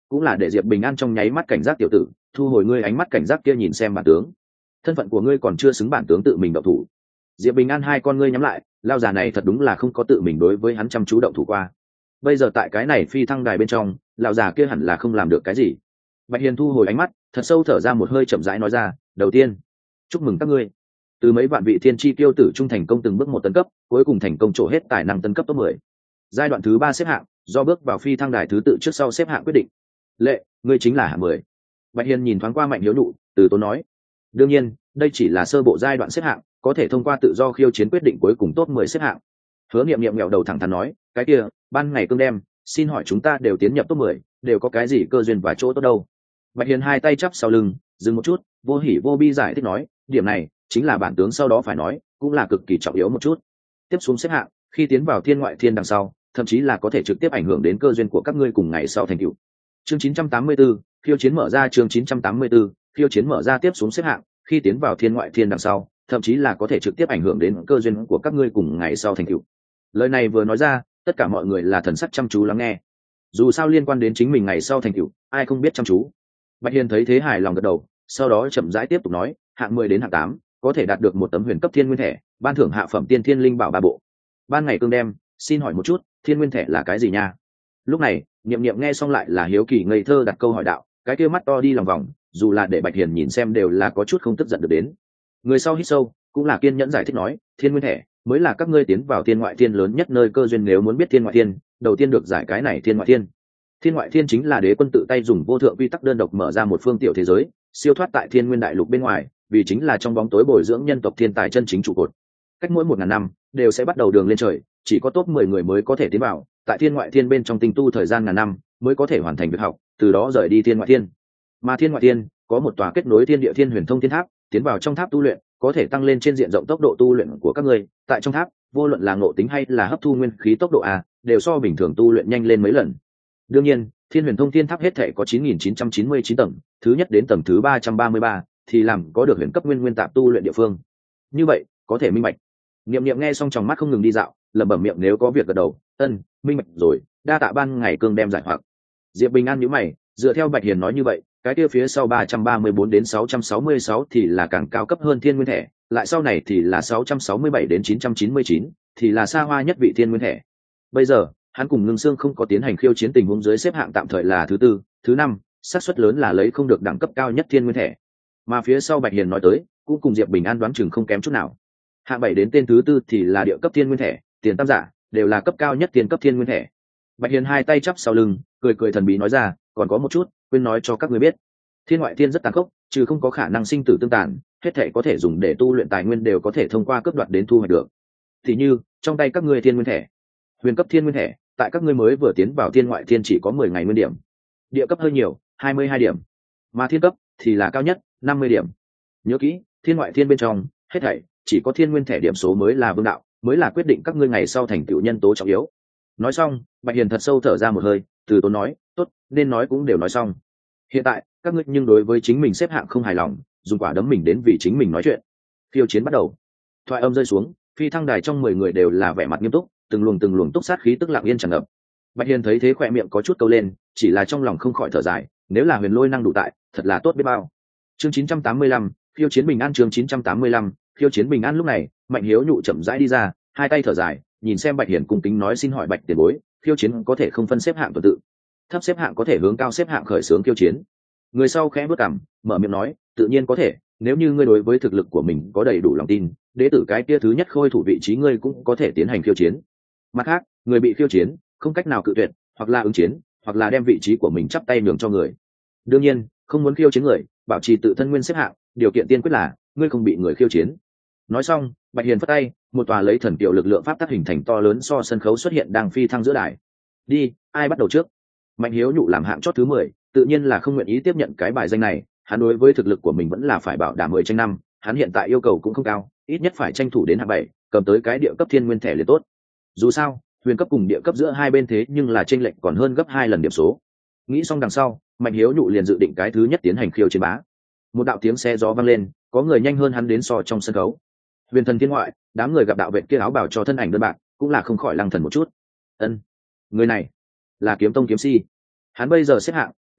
cũng là để diệp bình an trong nháy mắt cảnh giác tiểu tử, thu hồi ngươi ánh mắt cảnh giác kia nhìn xem bản tướng, thân phận của ngươi còn chưa xứng bản tướng tự mình động thủ. Diệp bình an hai con ngươi nhắm lại, lao già này thật đúng là không có tự mình đối với hắn chăm chú động thủ qua. Bây giờ tại cái này phi thăng đài bên trong, lão già kia hẳn là không làm được cái gì. Bạch hiền thu hồi ánh mắt, thật sâu thở ra một hơi, chậm rãi nói ra, đầu tiên chúc mừng các ngươi, từ mấy vạn vị thiên chi tiêu tử trung thành công từng bước một tấn cấp, cuối cùng thành công trổ hết tài năng tấn cấp top mười. Giai đoạn thứ ba xếp hạng, do bước vào phi thăng đài thứ tự trước sau xếp hạng quyết định. Lệ, ngươi chính là hạng mười. Bạch hiền nhìn thoáng qua Mạnh Hiếu Nụ, từ tốn nói, đương nhiên đây chỉ là sơ bộ giai đoạn xếp hạng, có thể thông qua tự do khiêu chiến quyết định cuối cùng top mười xếp hạng. Hứa Nghiệm Nghiệm nghẹo đầu thẳng thắn nói, cái kia ban ngày cương đem, xin hỏi chúng ta đều tiến nhập top mười, đều có cái gì cơ duyên và chỗ tốt đâu? Bạch hiền hai tay chắp sau lưng, dừng một chút, vô hỉ vô bi giải thích nói, điểm này chính là bản tướng sau đó phải nói, cũng là cực kỳ trọng yếu một chút. Tiếp xuống xếp hạng, khi tiến vào thiên ngoại thiên đằng sau, thậm chí là có thể trực tiếp ảnh hưởng đến cơ duyên của các ngươi cùng ngày sau thành tựu. Chương chín trăm tám mươi tư, khiêu chiến mở ra. Chương chín trăm tám mươi tư, khiêu chiến mở ra. Tiếp xuống xếp hạng, khi tiến vào thiên ngoại thiên đằng sau, thậm chí là có thể trực tiếp ảnh hưởng đến cơ duyên của các ngươi cùng ngày sau thành tựu. Lời này vừa nói ra, tất cả mọi người là thần sắc chăm chú lắng nghe. Dù sao liên quan đến chính mình ngày sau thành tựu, ai không biết chăm chú. Bạch hiền thấy thế hài lòng gật đầu, sau đó chậm rãi tiếp tục nói, hạng mười đến hạng tám có thể đạt được một tấm huyền cấp thiên nguyên thẻ, ban thưởng hạ phẩm tiên thiên linh bảo ba bộ. Ban ngày cương đem, xin hỏi một chút, thiên nguyên thẻ là cái gì nha? Lúc này Niệm Niệm nghe xong lại là hiếu kỳ ngây thơ đặt câu hỏi đạo, cái kia mắt to đi lòng vòng, dù là để Bạch hiền nhìn xem đều là có chút không tức giận được đến. Người sau hít sâu, cũng là kiên nhẫn giải thích nói, thiên nguyên thẻ mới là các ngươi tiến vào thiên ngoại thiên lớn nhất nơi cơ duyên. Nếu muốn biết thiên ngoại thiên, đầu tiên được giải cái này thiên ngoại thiên. Thiên ngoại thiên chính là đế quân tự tay dùng vô thượng quy tắc đơn độc mở ra một phương tiểu thế giới, siêu thoát tại thiên nguyên đại lục bên ngoài, vì chính là trong bóng tối bồi dưỡng nhân tộc thiên tài chân chính trụ cột. Cách mỗi một ngàn năm đều sẽ bắt đầu đường lên trời, chỉ có top mười người mới có thể tiến vào, tại thiên ngoại thiên bên trong tinh tu thời gian ngàn năm mới có thể hoàn thành việc học, từ đó rời đi thiên ngoại thiên. Mà thiên ngoại thiên có một tòa kết nối thiên địa thiên huyền thông thiên tháp, tiến vào trong tháp tu luyện có thể tăng lên trên diện rộng tốc độ tu luyện của các ngươi. Tại trong tháp, vô luận là ngộ tính hay là hấp thu nguyên khí tốc độ a đều so bình thường tu luyện nhanh lên mấy lần. Đương nhiên, thiên huyền thông thiên tháp hết thể có chín nghìn chín trăm chín mươi chín tầng, thứ nhất đến tầng thứ ba trăm ba mươi ba thì làm có được huyền cấp nguyên nguyên tạp tu luyện địa phương. Như vậy có thể minh bạch. Niệm Niệm nghe xong trong mắt không ngừng đi dạo, lẩm bẩm miệng nếu có việc gật đầu, ân minh bạch rồi, đa tạ ban ngày cương đem giải hoặc. Diệp Bình An nhíu mày, dựa theo Bạch hiền nói như vậy, cái kia phía sau ba trăm ba mươi bốn đến sáu trăm sáu mươi sáu thì là càng cao cấp hơn thiên nguyên thẻ, lại sau này thì là sáu trăm sáu mươi bảy đến chín trăm chín mươi chín thì là xa hoa nhất vị thiên nguyên thẻ. Bây giờ hắn cùng Ngưng Sương không có tiến hành khiêu chiến tình huống dưới xếp hạng tạm thời là thứ tư, thứ năm, xác suất lớn là lấy không được đẳng cấp cao nhất thiên nguyên thẻ. Mà phía sau Bạch hiền nói tới, cũng cùng Diệp Bình An đoán chừng không kém chút nào. Hạng bảy đến tên thứ tư thì là địa cấp thiên nguyên thẻ, tiền tam giả đều là cấp cao nhất tiền cấp thiên nguyên thẻ. Bạch hiền hai tay chắp sau lưng, cười cười thần bí nói ra, còn có một chút quên nói cho các ngươi biết, thiên ngoại thiên rất tàn khốc, trừ không có khả năng sinh tử tương tàn, hết thảy có thể dùng để tu luyện tài nguyên đều có thể thông qua cướp đoạt đến thu hoạch được. Thì như trong tay các ngươi thiên nguyên thẻ, huyền cấp thiên nguyên thẻ, tại các ngươi mới vừa tiến vào thiên ngoại thiên chỉ có mười ngày nguyên điểm, địa cấp hơi nhiều, hai mươi hai điểm, mà thiên cấp thì là cao nhất, năm mươi điểm. Nhớ kỹ, thiên ngoại thiên bên trong hết thảy chỉ có thiên nguyên thẻ điểm số mới là vương đạo, mới là quyết định các ngươi ngày sau thành tựu nhân tố trọng yếu. Nói xong, Bạch hiền thật sâu thở ra một hơi, từ tốn nói, tốt, nên nói cũng đều nói xong. Hiện tại các ngươi nhưng đối với chính mình xếp hạng không hài lòng, dùng quả đấm mình đến vì chính mình nói chuyện. Khiêu chiến bắt đầu. Thoại âm rơi xuống, phi thăng đài trong mười người đều là vẻ mặt nghiêm túc, từng luồng từng luồng túc sát khí tức lặng yên tràn ngập. Bạch hiền thấy thế khỏe miệng có chút câu lên, chỉ là trong lòng không khỏi thở dài, nếu là huyền lôi năng đủ tại, thật là tốt biết bao. Chương chín trăm tám mươi lăm, khiêu chiến bình an. Chương chín trăm tám mươi lăm, khiêu chiến bình an. Lúc này Mạnh Hiếu Nhụ chậm rãi đi ra, hai tay thở dài, nhìn xem Bạch hiền cung kính nói, xin hỏi Bạch tiền bối, khiêu chiến có thể không phân xếp hạng tuần tự, thấp xếp hạng có thể hướng cao xếp hạng khởi xướng khiêu chiến? Người sau khẽ bước cằm, mở miệng nói, tự nhiên có thể, nếu như ngươi đối với thực lực của mình có đầy đủ lòng tin, đế tử cái kia thứ nhất khôi thủ vị trí ngươi cũng có thể tiến hành khiêu chiến. Mặt khác, người bị khiêu chiến không cách nào cự tuyệt, hoặc là ứng chiến, hoặc là đem vị trí của mình chắp tay nhường cho người. Đương nhiên, không muốn khiêu chiến người, bảo trì tự thân nguyên xếp hạng, điều kiện tiên quyết là ngươi không bị người khiêu chiến. Nói xong, Bạch hiền phất tay, một tòa lấy thần kiều lực lượng pháp tác hình thành to lớn so sân khấu xuất hiện đang phi thăng giữa đài. Đi, ai bắt đầu trước? Mạnh Hiếu Nhụ làm hạng chót thứ mười, tự nhiên là không nguyện ý tiếp nhận cái bài danh này, hắn đối với thực lực của mình vẫn là phải bảo đảm mười tranh năm, hắn hiện tại yêu cầu cũng không cao, ít nhất phải tranh thủ đến hạng bảy, cầm tới cái địa cấp thiên nguyên thẻ liền tốt. Dù sao, huyền cấp cùng địa cấp giữa hai bên thế nhưng là chênh lệch còn hơn gấp hai lần điểm số. Nghĩ xong đằng sau, Mạnh Hiếu Nhụ liền dự định cái thứ nhất tiến hành khiêu chiến bá. Một đạo tiếng xe gió vang lên, có người nhanh hơn hắn đến so trong sân khấu. Huyền thần thiên ngoại, đám người gặp đạo vệ kia áo bào cho thân ảnh đơn bạc, cũng là không khỏi lăng thần một chút. Ân, người này là Kiếm Tông kiếm si. Hắn bây giờ xếp hạng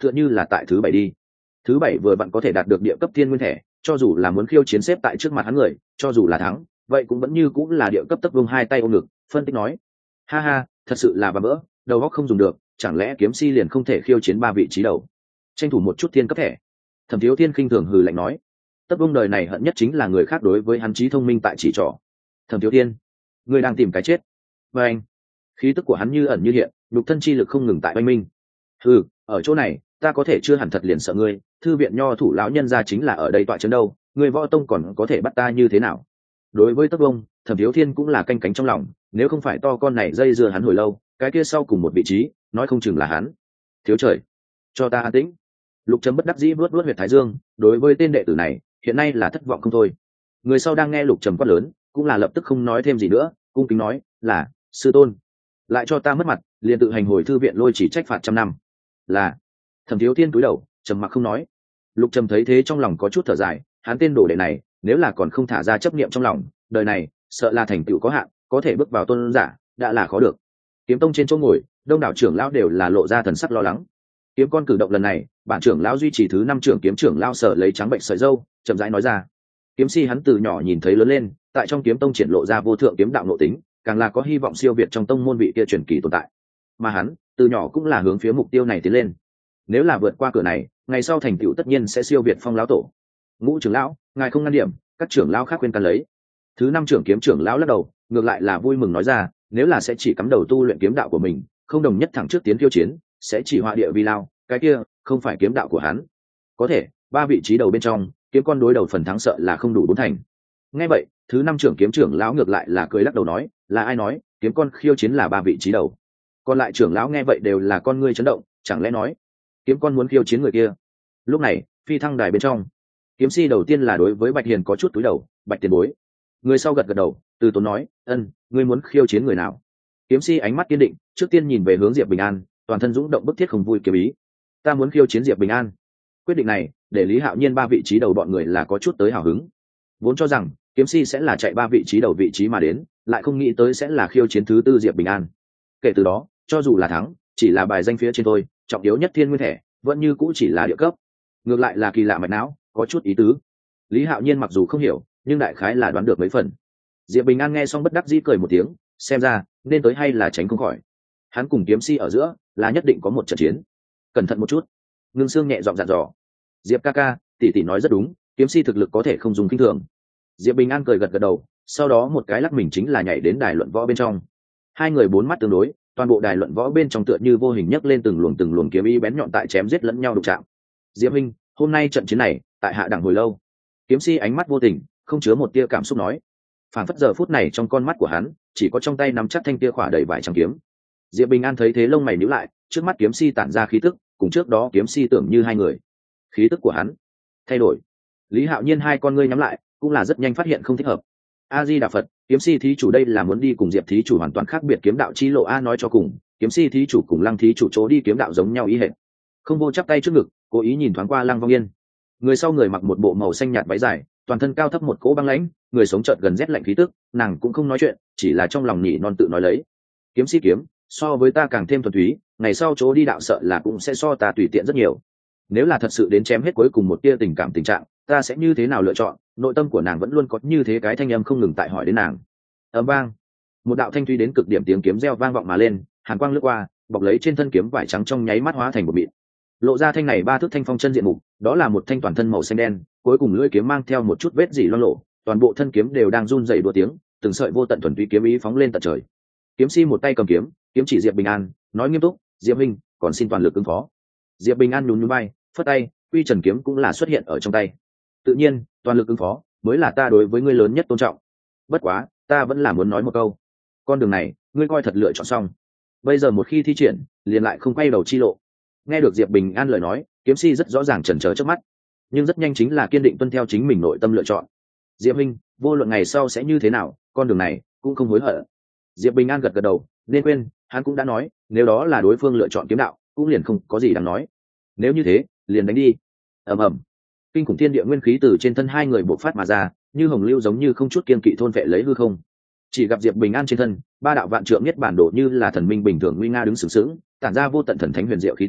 tựa như là tại thứ bảy đi. Thứ bảy vừa vặn có thể đạt được địa cấp thiên nguyên thẻ, cho dù là muốn khiêu chiến xếp tại trước mặt hắn người, cho dù là thắng, vậy cũng vẫn như cũng là địa cấp tấp vương hai tay ôm ngực, phân tích nói: ha ha, thật sự là bà bỡ, đầu óc không dùng được, chẳng lẽ kiếm si liền không thể khiêu chiến ba vị trí đầu, tranh thủ một chút thiên cấp thẻ? Thẩm Thiếu Thiên khinh thường hừ lạnh nói: tấp vương đời này hận nhất chính là người khác đối với hắn trí thông minh tại chỉ trỏ. Thẩm Thiếu Thiên, ngươi đang tìm cái chết. Và anh, khí tức của hắn như ẩn như hiện, nhục thân chi lực không ngừng tại oanh minh. Ừ, ở chỗ này ta có thể chưa hẳn thật liền sợ ngươi, thư viện nho thủ lão nhân gia chính là ở đây tọa trấn đâu, ngươi võ tông còn có thể bắt ta như thế nào? Đối với tấp vương, Thẩm Thiếu Thiên cũng là canh cánh trong lòng, nếu không phải to con này dây dưa hắn hồi lâu, cái kia sau cùng một vị trí nói không chừng là hắn. Thiếu trời, cho ta an tĩnh. Lục Trầm bất đắc dĩ vuốt vuốt huyệt thái dương, đối với tên đệ tử này hiện nay là thất vọng không thôi. Người sau đang nghe Lục Trầm quát lớn, cũng là lập tức không nói thêm gì nữa, cung kính nói là sư tôn. Lại cho ta mất mặt, liền tự hành hồi thư viện lôi chỉ trách phạt trăm năm. Là. Thẩm Thiếu Thiên cúi đầu trầm mặc không nói. Lục Trầm thấy thế trong lòng có chút thở dài, hắn tên đồ đệ này nếu là còn không thả ra chấp niệm trong lòng, đời này sợ là thành tựu có hạn, có thể bước vào tôn giả đã là khó được. Kiếm tông trên chỗ ngồi, đông đảo trưởng lão đều là lộ ra thần sắc lo lắng. Kiếm con cử động lần này, bản trưởng lão duy trì thứ năm trưởng kiếm trưởng lão sở lấy trắng bệnh sợi dâu, chậm rãi nói ra: kiếm si hắn từ nhỏ nhìn thấy lớn lên, tại trong kiếm tông triển lộ ra vô thượng kiếm đạo nội tính, càng là có hy vọng siêu việt trong tông môn vị kia truyền kỳ tồn tại. Mà hắn từ nhỏ cũng là hướng phía mục tiêu này tiến lên. Nếu là vượt qua cửa này, ngày sau thành tựu tất nhiên sẽ siêu việt Phong lão tổ. Ngũ trưởng lão, ngài không ngăn điểm, các trưởng lão khác khuyên can lấy. Thứ năm trưởng kiếm trưởng lão lắc đầu, ngược lại là vui mừng nói ra: nếu là sẽ chỉ cắm đầu tu luyện kiếm đạo của mình, không đồng nhất thẳng trước tiến khiêu chiến, sẽ chỉ họa địa vi lao, cái kia không phải kiếm đạo của hắn. Có thể ba vị trí đầu bên trong, kiếm con đối đầu phần thắng sợ là không đủ bốn thành. Nghe vậy, thứ năm trưởng kiếm trưởng lão ngược lại là cười lắc đầu nói: là ai nói kiếm con khiêu chiến là ba vị trí đầu? Còn lại trưởng lão nghe vậy đều là con ngươi chấn động, chẳng lẽ nói kiếm con muốn khiêu chiến người kia? Lúc này phi thăng đài bên trong, kiếm si đầu tiên là đối với Bạch Hiền có chút túi đầu: Bạch tiền bối. Người sau gật gật đầu, từ tốn nói: ân, ngươi muốn khiêu chiến người nào? Kiếm si ánh mắt kiên định, trước tiên nhìn về hướng Diệp Bình An, toàn thân dũng động bức thiết không vui kiếm ý. Ta muốn khiêu chiến Diệp Bình An. Quyết định này để Lý Hạo Nhiên ba vị trí đầu bọn người là có chút tới hào hứng. Vốn cho rằng kiếm si sẽ là chạy ba vị trí đầu vị trí mà đến, lại không nghĩ tới sẽ là khiêu chiến thứ tư Diệp Bình An. Kể từ đó, cho dù là thắng, chỉ là bài danh phía trên thôi, trọng yếu nhất thiên nguyên thẻ vẫn như cũ chỉ là địa cấp. Ngược lại là kỳ lạ mạch não, có chút ý tứ. Lý Hạo Nhiên mặc dù không hiểu, nhưng đại khái là đoán được mấy phần. Diệp Bình An nghe xong bất đắc dĩ cười một tiếng, xem ra nên tới hay là tránh không khỏi. Hắn cùng kiếm si ở giữa là nhất định có một trận chiến. Cẩn thận một chút. Ngưng Sương nhẹ giọng dặn dò. Diệp ca ca, tỷ tỷ nói rất đúng, kiếm si thực lực có thể không dùng kinh thường. Diệp Bình An cười gật gật đầu, sau đó một cái lắc mình chính là nhảy đến đài luận võ bên trong. Hai người bốn mắt tương đối, toàn bộ đài luận võ bên trong tựa như vô hình nhấc lên từng luồng từng luồng kiếm ý bén nhọn tại chém giết lẫn nhau đụng chạm. Diệp huynh, hôm nay trận chiến này tại hạ đẳng hồi lâu. Kiếm si ánh mắt vô tình, không chứa một tia cảm xúc nói. Phản phất giờ phút này trong con mắt của hắn chỉ có trong tay nắm chắc thanh tia khỏa đầy vải trắng kiếm. Diệp Bình An thấy thế lông mày nhíu lại, trước mắt kiếm si tản ra khí tức cùng trước đó kiếm si tưởng như hai người. Khí tức của hắn thay đổi. Lý Hạo Nhiên hai con ngươi nhắm lại, cũng là rất nhanh phát hiện không thích hợp. A Di Đà Phật, kiếm si thí chủ đây là muốn đi cùng Diệp thí chủ hoàn toàn khác biệt kiếm đạo chi lộ a? Nói cho cùng, kiếm si thí chủ cùng Lăng thí chủ chỗ đi kiếm đạo giống nhau ý hệt. Không vô chắp tay trước ngực, cố ý nhìn thoáng qua Lăng Vong Yên. Người sau người mặc một bộ màu xanh nhạt váy dài, toàn thân cao thấp một cỗ băng lãnh, người sống chợt gần rét lạnh khí tức, nàng cũng không nói chuyện, chỉ là trong lòng nhỉ non tự nói lấy. Kiếm si kiếm, so với ta càng thêm thuần túy, ngày sau chỗ đi đạo sợ là cũng sẽ so ta tùy tiện rất nhiều. Nếu là thật sự đến chém hết cuối cùng một tia tình cảm tình trạng, ta sẽ như thế nào lựa chọn? Nội tâm của nàng vẫn luôn có như thế cái thanh âm không ngừng tại hỏi đến nàng. Ầm vang, một đạo thanh thúy đến cực điểm tiếng kiếm reo vang vọng mà lên, hàn quang lướt qua, bọc lấy trên thân kiếm vải trắng trong nháy mắt hóa thành một mịn. Lộ ra thanh này ba thước thanh phong chân diện mục, đó là một thanh toàn thân màu xanh đen, cuối cùng lưỡi kiếm mang theo một chút vết dỉ loang lộ, toàn bộ thân kiếm đều đang run rẩy đua tiếng, từng sợi vô tận thuần túy kiếm ý phóng lên tận trời. Kiếm si một tay cầm kiếm, kiếm chỉ Diệp Bình An, nói nghiêm túc: Diệp huynh, còn xin toàn lực ứng phó. Diệp Bình An nhún nhún vai, phất tay, quy trần kiếm cũng là xuất hiện ở trong tay. Tự nhiên, toàn lực ứng phó mới là ta đối với ngươi lớn nhất tôn trọng. Bất quá, ta vẫn là muốn nói một câu, con đường này ngươi coi thật lựa chọn xong, bây giờ một khi thi triển liền lại không quay đầu chi lộ. Nghe được Diệp Bình An lời nói, kiếm si rất rõ ràng chần chờ trước mắt, nhưng rất nhanh chính là kiên định tuân theo chính mình nội tâm lựa chọn. Diệp huynh, vô luận ngày sau sẽ như thế nào, con đường này cũng không hối hận. Diệp Bình An gật gật đầu, nên quên, hắn cũng đã nói, nếu đó là đối phương lựa chọn kiếm đạo, cũng liền không có gì đáng nói. Nếu như thế, liền đánh đi. Ầm ầm, kinh khủng thiên địa nguyên khí từ trên thân hai người bộc phát mà ra, như hồng lưu giống như không chút kiên kỵ thôn vệ lấy hư không. Chỉ gặp Diệp Bình An trên thân ba đạo vạn trượng nhất bản đồ như là thần minh bình thường nguy nga đứng sừng sững, tản ra vô tận thần thánh huyền diệu khí tức,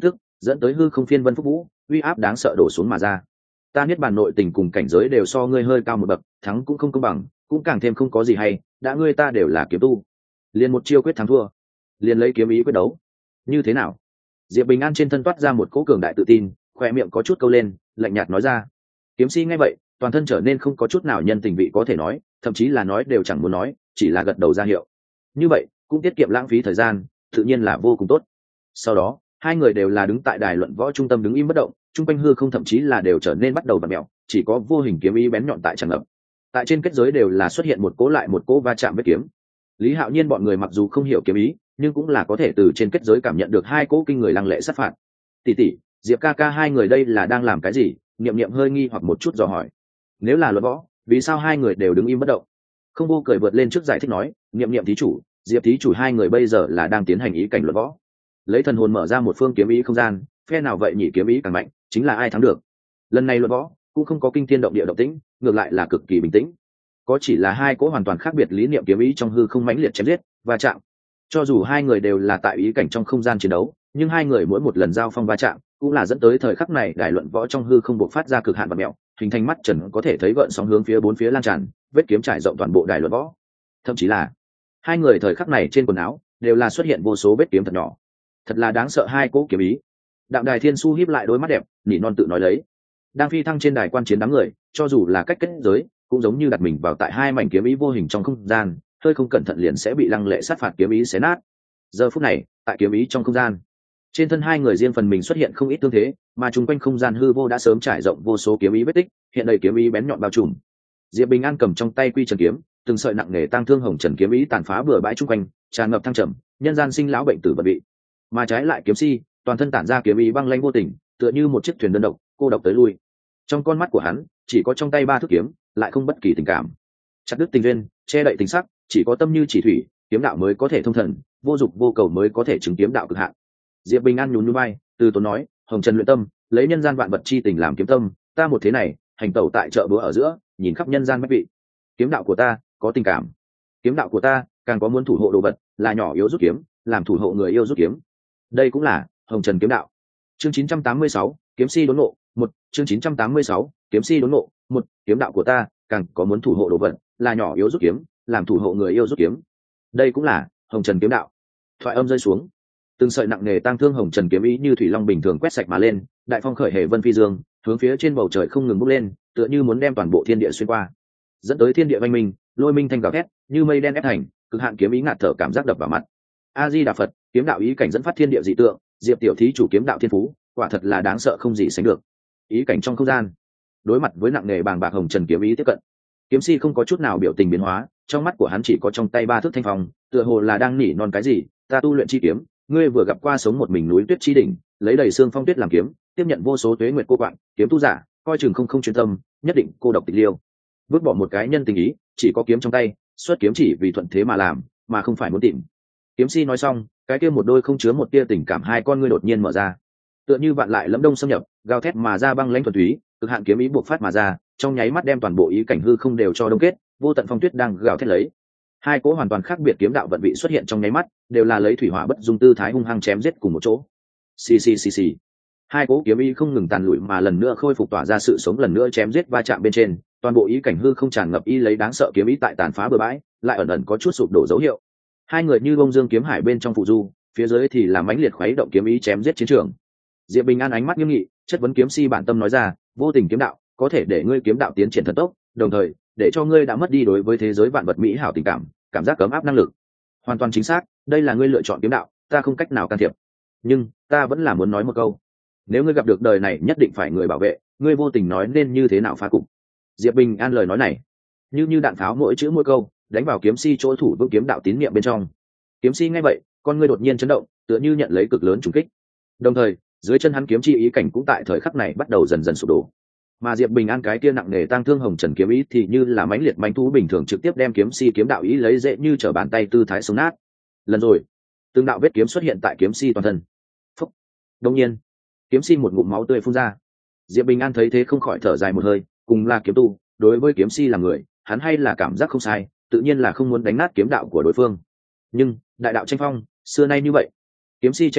dẫn tới hư không phiên vân phúc vũ, uy áp đáng sợ đổ xuống mà ra. Ta niết bàn nội tình cùng cảnh giới đều so ngươi hơi cao một bậc, thắng cũng không công bằng, cũng càng thêm không có gì hay, đã ngươi ta đều là kiếm tu, liền một chiêu quyết thắng thua, liền lấy kiếm ý quyết đấu, như thế nào? Diệp Bình An trên thân toát ra một cỗ cường đại tự tin, khoe miệng có chút câu lên, lạnh nhạt nói ra. Kiếm si nghe vậy, toàn thân trở nên không có chút nào nhân tình vị có thể nói, thậm chí là nói đều chẳng muốn nói, chỉ là gật đầu ra hiệu. Như vậy cũng tiết kiệm lãng phí thời gian, tự nhiên là vô cùng tốt. Sau đó hai người đều là đứng tại đài luận võ trung tâm đứng im bất động, trung quanh hư không thậm chí là đều trở nên bắt đầu vặn mèo, chỉ có vô hình kiếm ý bén nhọn tại tràn ngập. Tại trên kết giới đều là xuất hiện một cỗ lại một cỗ va chạm với kiếm. Lý Hạo Nhiên bọn người mặc dù không hiểu kiếm ý, nhưng cũng là có thể từ trên kết giới cảm nhận được hai cỗ kinh người lăng lệ sát phạt. Tỷ tỷ, Diệp ca ca hai người đây là đang làm cái gì? Niệm Niệm hơi nghi hoặc một chút dò hỏi. Nếu là luận võ, vì sao hai người đều đứng im bất động? Không Vô cười vượt lên trước giải thích nói, Niệm Niệm thí chủ, Diệp thí chủ hai người bây giờ là đang tiến hành ý cảnh luận võ. Lấy thần hồn mở ra một phương kiếm ý không gian, phe nào vậy nhỉ kiếm ý càng mạnh, chính là ai thắng được. Lần này luận võ cũng không có kinh thiên động địa động tĩnh, ngược lại là cực kỳ bình tĩnh. Có chỉ là hai cỗ hoàn toàn khác biệt lý niệm kiếm ý trong hư không mãnh liệt chém giết và chạm. Cho dù hai người đều là tại ý cảnh trong không gian chiến đấu, nhưng hai người mỗi một lần giao phong va chạm cũng là dẫn tới thời khắc này đài luận võ trong hư không bộc phát ra cực hạn và mẹo, hình thành mắt trần có thể thấy gợn sóng hướng phía bốn phía lan tràn, vết kiếm trải rộng toàn bộ đài luận võ. Thậm chí là hai người thời khắc này trên quần áo đều là xuất hiện vô số vết kiếm thật nhỏ. Thật là đáng sợ hai cỗ kiếm ý. Đạm Đài Thiên Su híp lại đôi mắt đẹp, nỉ non tự nói lấy. Đang phi thăng trên đài quan chiến đám người, cho dù là cách kết giới, cũng giống như đặt mình vào tại hai mảnh kiếm ý vô hình trong không gian, hơi không cẩn thận liền sẽ bị lăng lệ sát phạt kiếm ý xé nát. Giờ phút này, tại kiếm ý trong không gian, trên thân hai người riêng phần mình xuất hiện không ít tương thế, mà chung quanh không gian hư vô đã sớm trải rộng vô số kiếm ý vết tích, hiện đầy kiếm ý bén nhọn bao trùm. Diệp Bình An cầm trong tay Quy Trần kiếm, từng sợi nặng nề tang thương hồng trần kiếm ý tàn phá bừa bãi chung quanh, tràn ngập thăng trầm, nhân gian sinh lão bệnh tử bận bị. Mà trái lại kiếm si, toàn thân tản ra kiếm ý băng lãnh vô tình, tựa như một chiếc thuyền đơn độc, cô độc tới lui. Trong con mắt của hắn, chỉ có trong tay ba thước kiếm, lại không bất kỳ tình cảm. Chặt đứt tình duyên, che đậy tình sắc, chỉ có tâm như chỉ thủy, kiếm đạo mới có thể thông thần, vô dục vô cầu mới có thể chứng kiếm đạo cực hạn. Diệp Bình An nhún nhún vai, từ tốn nói, hồng trần luyện tâm, lấy nhân gian vạn vật chi tình làm kiếm tâm, ta một thế này, hành tẩu tại chợ búa ở giữa, nhìn khắp nhân gian mấy vị. Kiếm đạo của ta có tình cảm, kiếm đạo của ta càng có muốn thủ hộ đồ vật, là nhỏ yếu rút kiếm, làm thủ hộ người yêu rút kiếm. Đây cũng là hồng trần kiếm đạo. Chương chín trăm tám mươi sáu, kiếm si đốn ngộ, một, chương chín trăm tám mươi sáu, kiếm si đốn ngộ, một, kiếm đạo của ta càng có muốn thủ hộ đồ vật, là nhỏ yếu rút kiếm, làm thủ hộ người yêu rút kiếm. Đây cũng là hồng trần kiếm đạo. Thoại âm rơi xuống, từng sợi nặng nề tang thương hồng trần kiếm ý như thủy long bình thường quét sạch mà lên, đại phong khởi hề vân phi dương, hướng phía trên bầu trời không ngừng bốc lên, tựa như muốn đem toàn bộ thiên địa xuyên qua, dẫn tới thiên địa vang minh, lôi minh thanh gào thét, như mây đen ép thành, cực hạn kiếm ý ngạt thở cảm giác đập vào mặt. A Di Đà Phật, kiếm đạo ý cảnh dẫn phát thiên địa dị tượng, Diệp tiểu thí chủ kiếm đạo thiên phú, quả thật là đáng sợ không gì sánh được. Ý cảnh trong không gian, đối mặt với nặng nề bàng bạc hồng trần kiếm ý tiếp cận, kiếm si không có chút nào biểu tình biến hóa, trong mắt của hắn chỉ có trong tay ba thước thanh phong, tựa hồ là đang nỉ non cái gì. Ta tu luyện chi kiếm, ngươi vừa gặp qua sống một mình núi tuyết chi đỉnh, lấy đầy xương phong tuyết làm kiếm, tiếp nhận vô số tuế nguyệt cô quạng, kiếm tu giả, coi chừng không không chuyên tâm, nhất định cô độc tịch liêu. Vứt bỏ một cái nhân tình ý, chỉ có kiếm trong tay, xuất kiếm chỉ vì thuận thế mà làm, mà không phải muốn tìm. Kiếm si nói xong, cái kia một đôi không chứa một tia tình cảm hai con ngươi đột nhiên mở ra, tựa như vạn lại lẫm đông xâm nhập, gào thét mà ra băng lãnh thuần túy, cực hạn kiếm ý buộc phát mà ra, trong nháy mắt đem toàn bộ ý cảnh hư không đều cho đông kết, vô tận phong tuyết đang gào thét lấy. Hai cỗ hoàn toàn khác biệt kiếm đạo vận vị xuất hiện trong nháy mắt, đều là lấy thủy hỏa bất dung tư thái hung hăng chém giết cùng một chỗ. Xì xì xì xì. Hai cỗ kiếm ý không ngừng tàn lụi mà lần nữa khôi phục tỏa ra sự sống, lần nữa chém giết va chạm bên trên, toàn bộ ý cảnh hư không tràn ngập y lấy đáng sợ kiếm ý tại tàn phá bừa bãi, lại ẩn ẩn có chút sụp đổ dấu hiệu. Hai người như bông dương kiếm hải bên trong phụ du, phía dưới thì là mãnh liệt khuấy động kiếm ý chém giết chiến trường. Diệp Bình An ánh mắt nghiêm nghị, chất vấn kiếm si bản tâm nói ra, vô tình kiếm đạo có thể để ngươi kiếm đạo tiến triển thần tốc, đồng thời để cho ngươi đã mất đi đối với thế giới vạn vật mỹ hảo tình cảm, cảm giác cấm áp năng lực. Hoàn toàn chính xác, đây là ngươi lựa chọn kiếm đạo, ta không cách nào can thiệp. Nhưng ta vẫn là muốn nói một câu, nếu ngươi gặp được đời này nhất định phải người bảo vệ, ngươi vô tình nói nên như thế nào phá cục. Diệp Bình An lời nói này như như đạn pháo, mỗi chữ mỗi câu đánh vào kiếm si chỗ thủ vững kiếm đạo tín niệm bên trong. Kiếm si nghe vậy, con ngươi đột nhiên chấn động, tựa như nhận lấy cực lớn trùng kích. Đồng thời dưới chân hắn kiếm chi ý cảnh cũng tại thời khắc này bắt đầu dần dần sụp đổ, mà Diệp Bình An cái kia nặng nề tang thương hồng trần kiếm ý thì như là mãnh liệt manh thú bình thường trực tiếp đem kiếm si kiếm đạo ý lấy dễ như trở bàn tay tư thái sống nát. Lần rồi từng đạo vết kiếm xuất hiện tại kiếm si toàn thân. Phúc. Đông nhiên kiếm si một ngụm máu tươi phun ra. Diệp Bình An thấy thế không khỏi thở dài một hơi, cùng là kiếm tu, đối với kiếm si là người, hắn hay là cảm giác không sai, tự nhiên là không muốn đánh nát kiếm đạo của đối phương. Nhưng đại đạo tranh phong xưa nay như vậy, kiếm si che ngực,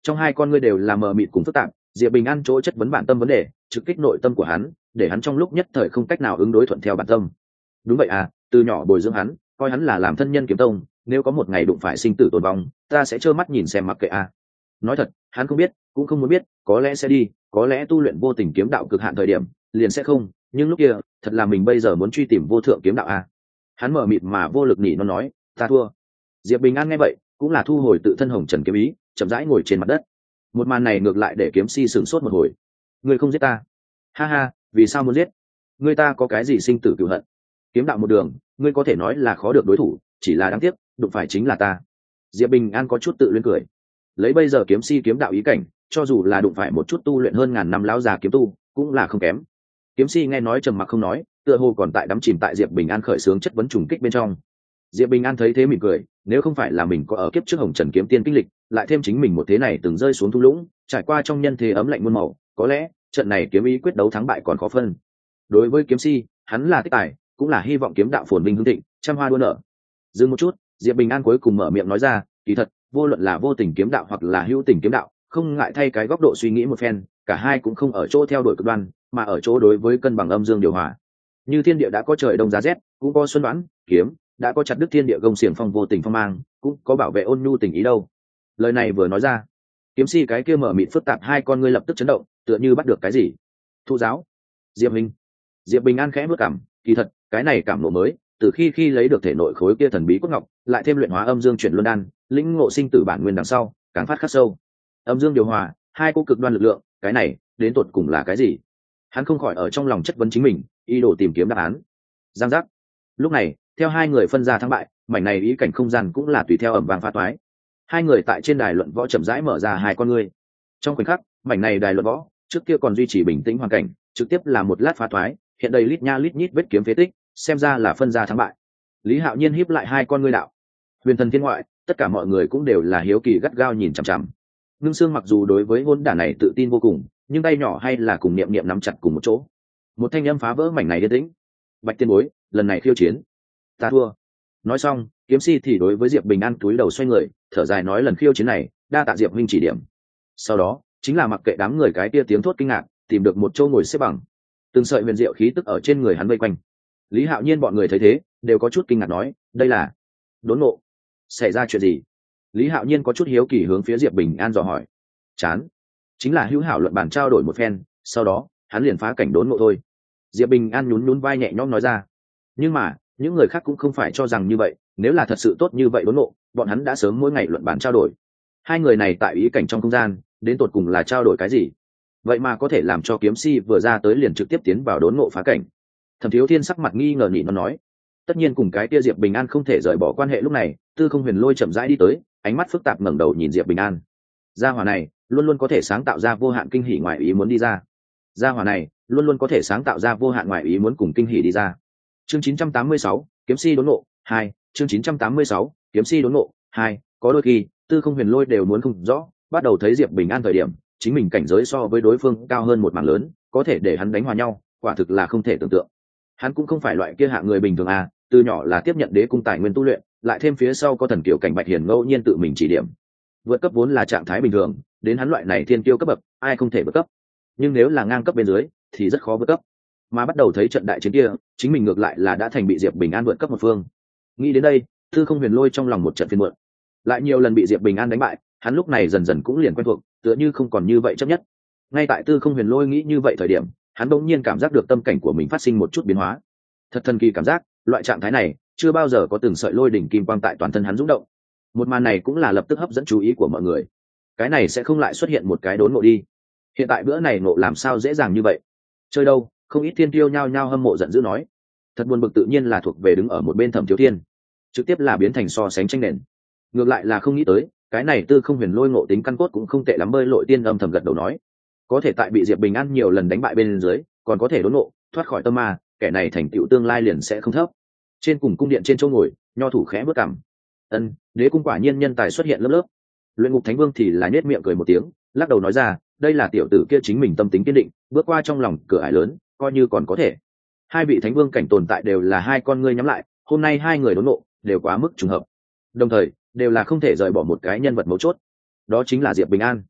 trong hai con ngươi đều là mờ mịt cùng phức tạp. Diệp Bình An chỗ chất vấn bản tâm vấn đề trực kích nội tâm của hắn, để hắn trong lúc nhất thời không cách nào ứng đối thuận theo bản tâm. Đúng vậy à, từ nhỏ bồi dưỡng hắn, coi hắn là làm thân nhân kiếm tông, nếu có một ngày đụng phải sinh tử tồn vong, ta sẽ trơ mắt nhìn xem mặc kệ à. Nói thật, hắn không biết, cũng không muốn biết, có lẽ sẽ đi, có lẽ tu luyện vô tình kiếm đạo cực hạn thời điểm liền sẽ không, nhưng lúc kia thật là mình bây giờ muốn truy tìm vô thượng kiếm đạo à. Hắn mở mịt mà vô lực nhỉ nó nói, ta thua. Diệp Bình An nghe vậy cũng là thu hồi tự thân hồng trần kiếm ý, chậm rãi ngồi trên mặt đất. Một màn này ngược lại để kiếm si sửng sốt một hồi. Ngươi không giết ta? Ha ha, vì sao muốn giết? Ngươi ta có cái gì sinh tử cửu hận? Kiếm đạo một đường, ngươi có thể nói là khó được đối thủ, chỉ là đáng tiếc đụng phải chính là ta. Diệp Bình An có chút tự luyến cười. Lấy bây giờ kiếm si kiếm đạo ý cảnh, cho dù là đụng phải một chút tu luyện hơn ngàn năm lão già kiếm tu cũng là không kém. Kiếm si nghe nói trầm mặc không nói, tựa hồ còn tại đắm chìm tại Diệp Bình An khởi xướng chất vấn trùng kích bên trong. Diệp Bình An thấy thế mỉm cười, nếu không phải là mình có ở kiếp trước hồng trần kiếm tiên kinh lịch, lại thêm chính mình một thế này từng rơi xuống thung lũng, trải qua trong nhân thế ấm lạnh muôn màu, có lẽ trận này kiếm ý quyết đấu thắng bại còn khó phân. Đối với kiếm si, hắn là tích tài, cũng là hy vọng kiếm đạo phồn vinh hưng thịnh, trăm hoa đua nở. Dừng một chút, Diệp Bình An cuối cùng mở miệng nói ra, kỳ thật, vô luận là vô tình kiếm đạo hoặc là hữu tình kiếm đạo, không ngại thay cái góc độ suy nghĩ một phen, cả hai cũng không ở chỗ theo đuổi cực đoan, mà ở chỗ đối với cân bằng âm dương điều hòa. Như thiên địa đã có trời đông giá rét, cũng có xuân đoán, kiếm đã có chặt đứt thiên địa gông xiềng phong vô tình phong mang, cũng có bảo vệ ôn nhu tình ý đâu. Lời này vừa nói ra, kiếm si cái kia mở mịt phức tạp hai con ngươi lập tức chấn động, tựa như bắt được cái gì. Thụ giáo. Diệp Minh. Diệp Bình An khẽ bước cảm, kỳ thật, cái này cảm ngộ mới, từ khi khi lấy được thể nội khối kia thần bí cốt ngọc, lại thêm luyện hóa âm dương chuyển luân đan, lĩnh ngộ sinh tử bản nguyên đằng sau, càng phát khắc sâu. Âm dương điều hòa, hai cô cực đoan lực lượng, cái này, đến tột cùng là cái gì? Hắn không khỏi ở trong lòng chất vấn chính mình, ý đồ tìm kiếm đáp án. Giang giác. Lúc này, theo hai người phân ra thắng bại, mảnh này ý cảnh không gian cũng là tùy theo ẩm vàng pha toái. Hai người tại trên đài luận võ chậm rãi mở ra hai con ngươi. Trong khoảnh khắc, mảnh này đài luận võ, trước kia còn duy trì bình tĩnh hoàn cảnh, trực tiếp là một lát phá toái, hiện đây lít nha lít nhít vết kiếm phế tích, xem ra là phân ra thắng bại. Lý Hạo Nhiên híp lại hai con ngươi đạo. Huyền Thần Thiên ngoại, tất cả mọi người cũng đều là hiếu kỳ gắt gao nhìn chằm chằm. Ngưng Sương mặc dù đối với hôn đản này tự tin vô cùng, nhưng tay nhỏ hay là cùng niệm niệm nắm chặt cùng một chỗ. Một thanh âm phá vỡ mảnh này yên tĩnh. Bạch Tiên Bối, lần này khiêu chiến, ta thua. Nói xong, kiếm si thì đối với Diệp Bình An túi đầu xoay người, thở dài nói lần khiêu chiến này, đa tạ Diệp huynh chỉ điểm. Sau đó, chính là mặc kệ đám người cái kia tiếng thốt kinh ngạc, tìm được một chỗ ngồi xếp bằng. Từng sợi huyền diệu khí tức ở trên người hắn vây quanh. Lý Hạo Nhiên bọn người thấy thế, đều có chút kinh ngạc nói, đây là đốn ngộ. Xảy ra chuyện gì? Lý Hạo Nhiên có chút hiếu kỳ hướng phía Diệp Bình An dò hỏi. Chán, chính là hữu hảo luận bàn trao đổi một phen, sau đó hắn liền phá cảnh đốn ngộ thôi. Diệp Bình An nhún nhún vai nhẹ nhõm nói ra. Nhưng mà những người khác cũng không phải cho rằng như vậy, nếu là thật sự tốt như vậy đốn ngộ, bọn hắn đã sớm mỗi ngày luận bàn trao đổi. Hai người này tại ý cảnh trong không gian, đến tột cùng là trao đổi cái gì? Vậy mà có thể làm cho kiếm si vừa ra tới liền trực tiếp tiến vào đốn ngộ phá cảnh. Thẩm Thiếu Thiên sắc mặt nghi ngờ nhịn nó nói, tất nhiên cùng cái kia Diệp Bình An không thể rời bỏ quan hệ. Lúc này Tư Không Huyền Lôi chậm rãi đi tới, ánh mắt phức tạp ngẩng đầu nhìn Diệp Bình An. Gia hỏa này luôn luôn có thể sáng tạo ra vô hạn kinh hỉ ngoài ý muốn đi ra. Gia hỏa này luôn luôn có thể sáng tạo ra vô hạn ngoài ý muốn cùng kinh hỉ đi ra. Chương chín trăm tám mươi sáu, kiếm si đốn ngộ hai. Chương chín trăm tám mươi sáu, kiếm si đốn ngộ hai. Có đôi khi Tư Không Huyền Lôi đều muốn không rõ, bắt đầu thấy Diệp Bình An thời điểm, chính mình cảnh giới so với đối phương cao hơn một mảng lớn, có thể để hắn đánh hòa nhau, quả thực là không thể tưởng tượng. Hắn cũng không phải loại kia hạng người bình thường à, từ nhỏ là tiếp nhận đế cung tài nguyên tu luyện, lại thêm phía sau có thần kiều cảnh Bạch Hiền ngẫu nhiên tự mình chỉ điểm. Vượt cấp vốn là trạng thái bình thường, đến hắn loại này thiên kiêu cấp bậc, ai không thể vượt cấp. Nhưng nếu là ngang cấp bên dưới, thì rất khó vượt cấp. Mà bắt đầu thấy trận đại chiến kia, chính mình ngược lại là đã thành bị Diệp Bình An vượt cấp một phương. Nghĩ đến đây, Tư Không Huyền Lôi trong lòng một trận phiền muộn. Lại nhiều lần bị Diệp Bình An đánh bại, hắn lúc này dần dần cũng liền quen thuộc, tựa như không còn như vậy chấp nhất. Ngay tại Tư Không Huyền Lôi nghĩ như vậy thời điểm, hắn bỗng nhiên cảm giác được tâm cảnh của mình phát sinh một chút biến hóa. Thật thần kỳ cảm giác, loại trạng thái này chưa bao giờ có từng sợi lôi đỉnh kim quang tại toàn thân hắn rung động. Một màn này cũng là lập tức hấp dẫn chú ý của mọi người. Cái này sẽ không lại xuất hiện một cái đốn ngộ đi. Hiện tại bữa này ngộ làm sao dễ dàng như vậy? Chơi đâu? Không ít thiên tiêu nhao nhao hâm mộ giận dữ nói. Thật buồn bực tự nhiên là thuộc về đứng ở một bên Thẩm Thiếu Thiên, trực tiếp là biến thành so sánh tranh nền. Ngược lại là không nghĩ tới, cái này Tư Không Huyền Lôi ngộ tính căn cốt cũng không tệ lắm. Bơi Lội Tiên âm thầm gật đầu nói, có thể tại bị Diệp Bình An nhiều lần đánh bại bên dưới, còn có thể đốn ngộ, thoát khỏi tâm ma, kẻ này thành tựu tương lai liền sẽ không thấp. Trên cùng cung điện trên chỗ ngồi, Nho Thủ khẽ bước cằm. Ân, đế cung quả nhiên nhân tài xuất hiện lớp lớp. Luyện Ngục Thánh Vương thì là nhếch miệng cười một tiếng, lắc đầu nói ra, đây là tiểu tử kia chính mình tâm tính kiên định, bước qua trong lòng cửa ải lớn, coi như còn có thể. Hai vị thánh vương cảnh tồn tại đều là hai con ngươi nhắm lại, hôm nay hai người đốn ngộ đều quá mức trùng hợp, đồng thời đều là không thể rời bỏ một cái nhân vật mấu chốt, đó chính là Diệp Bình An.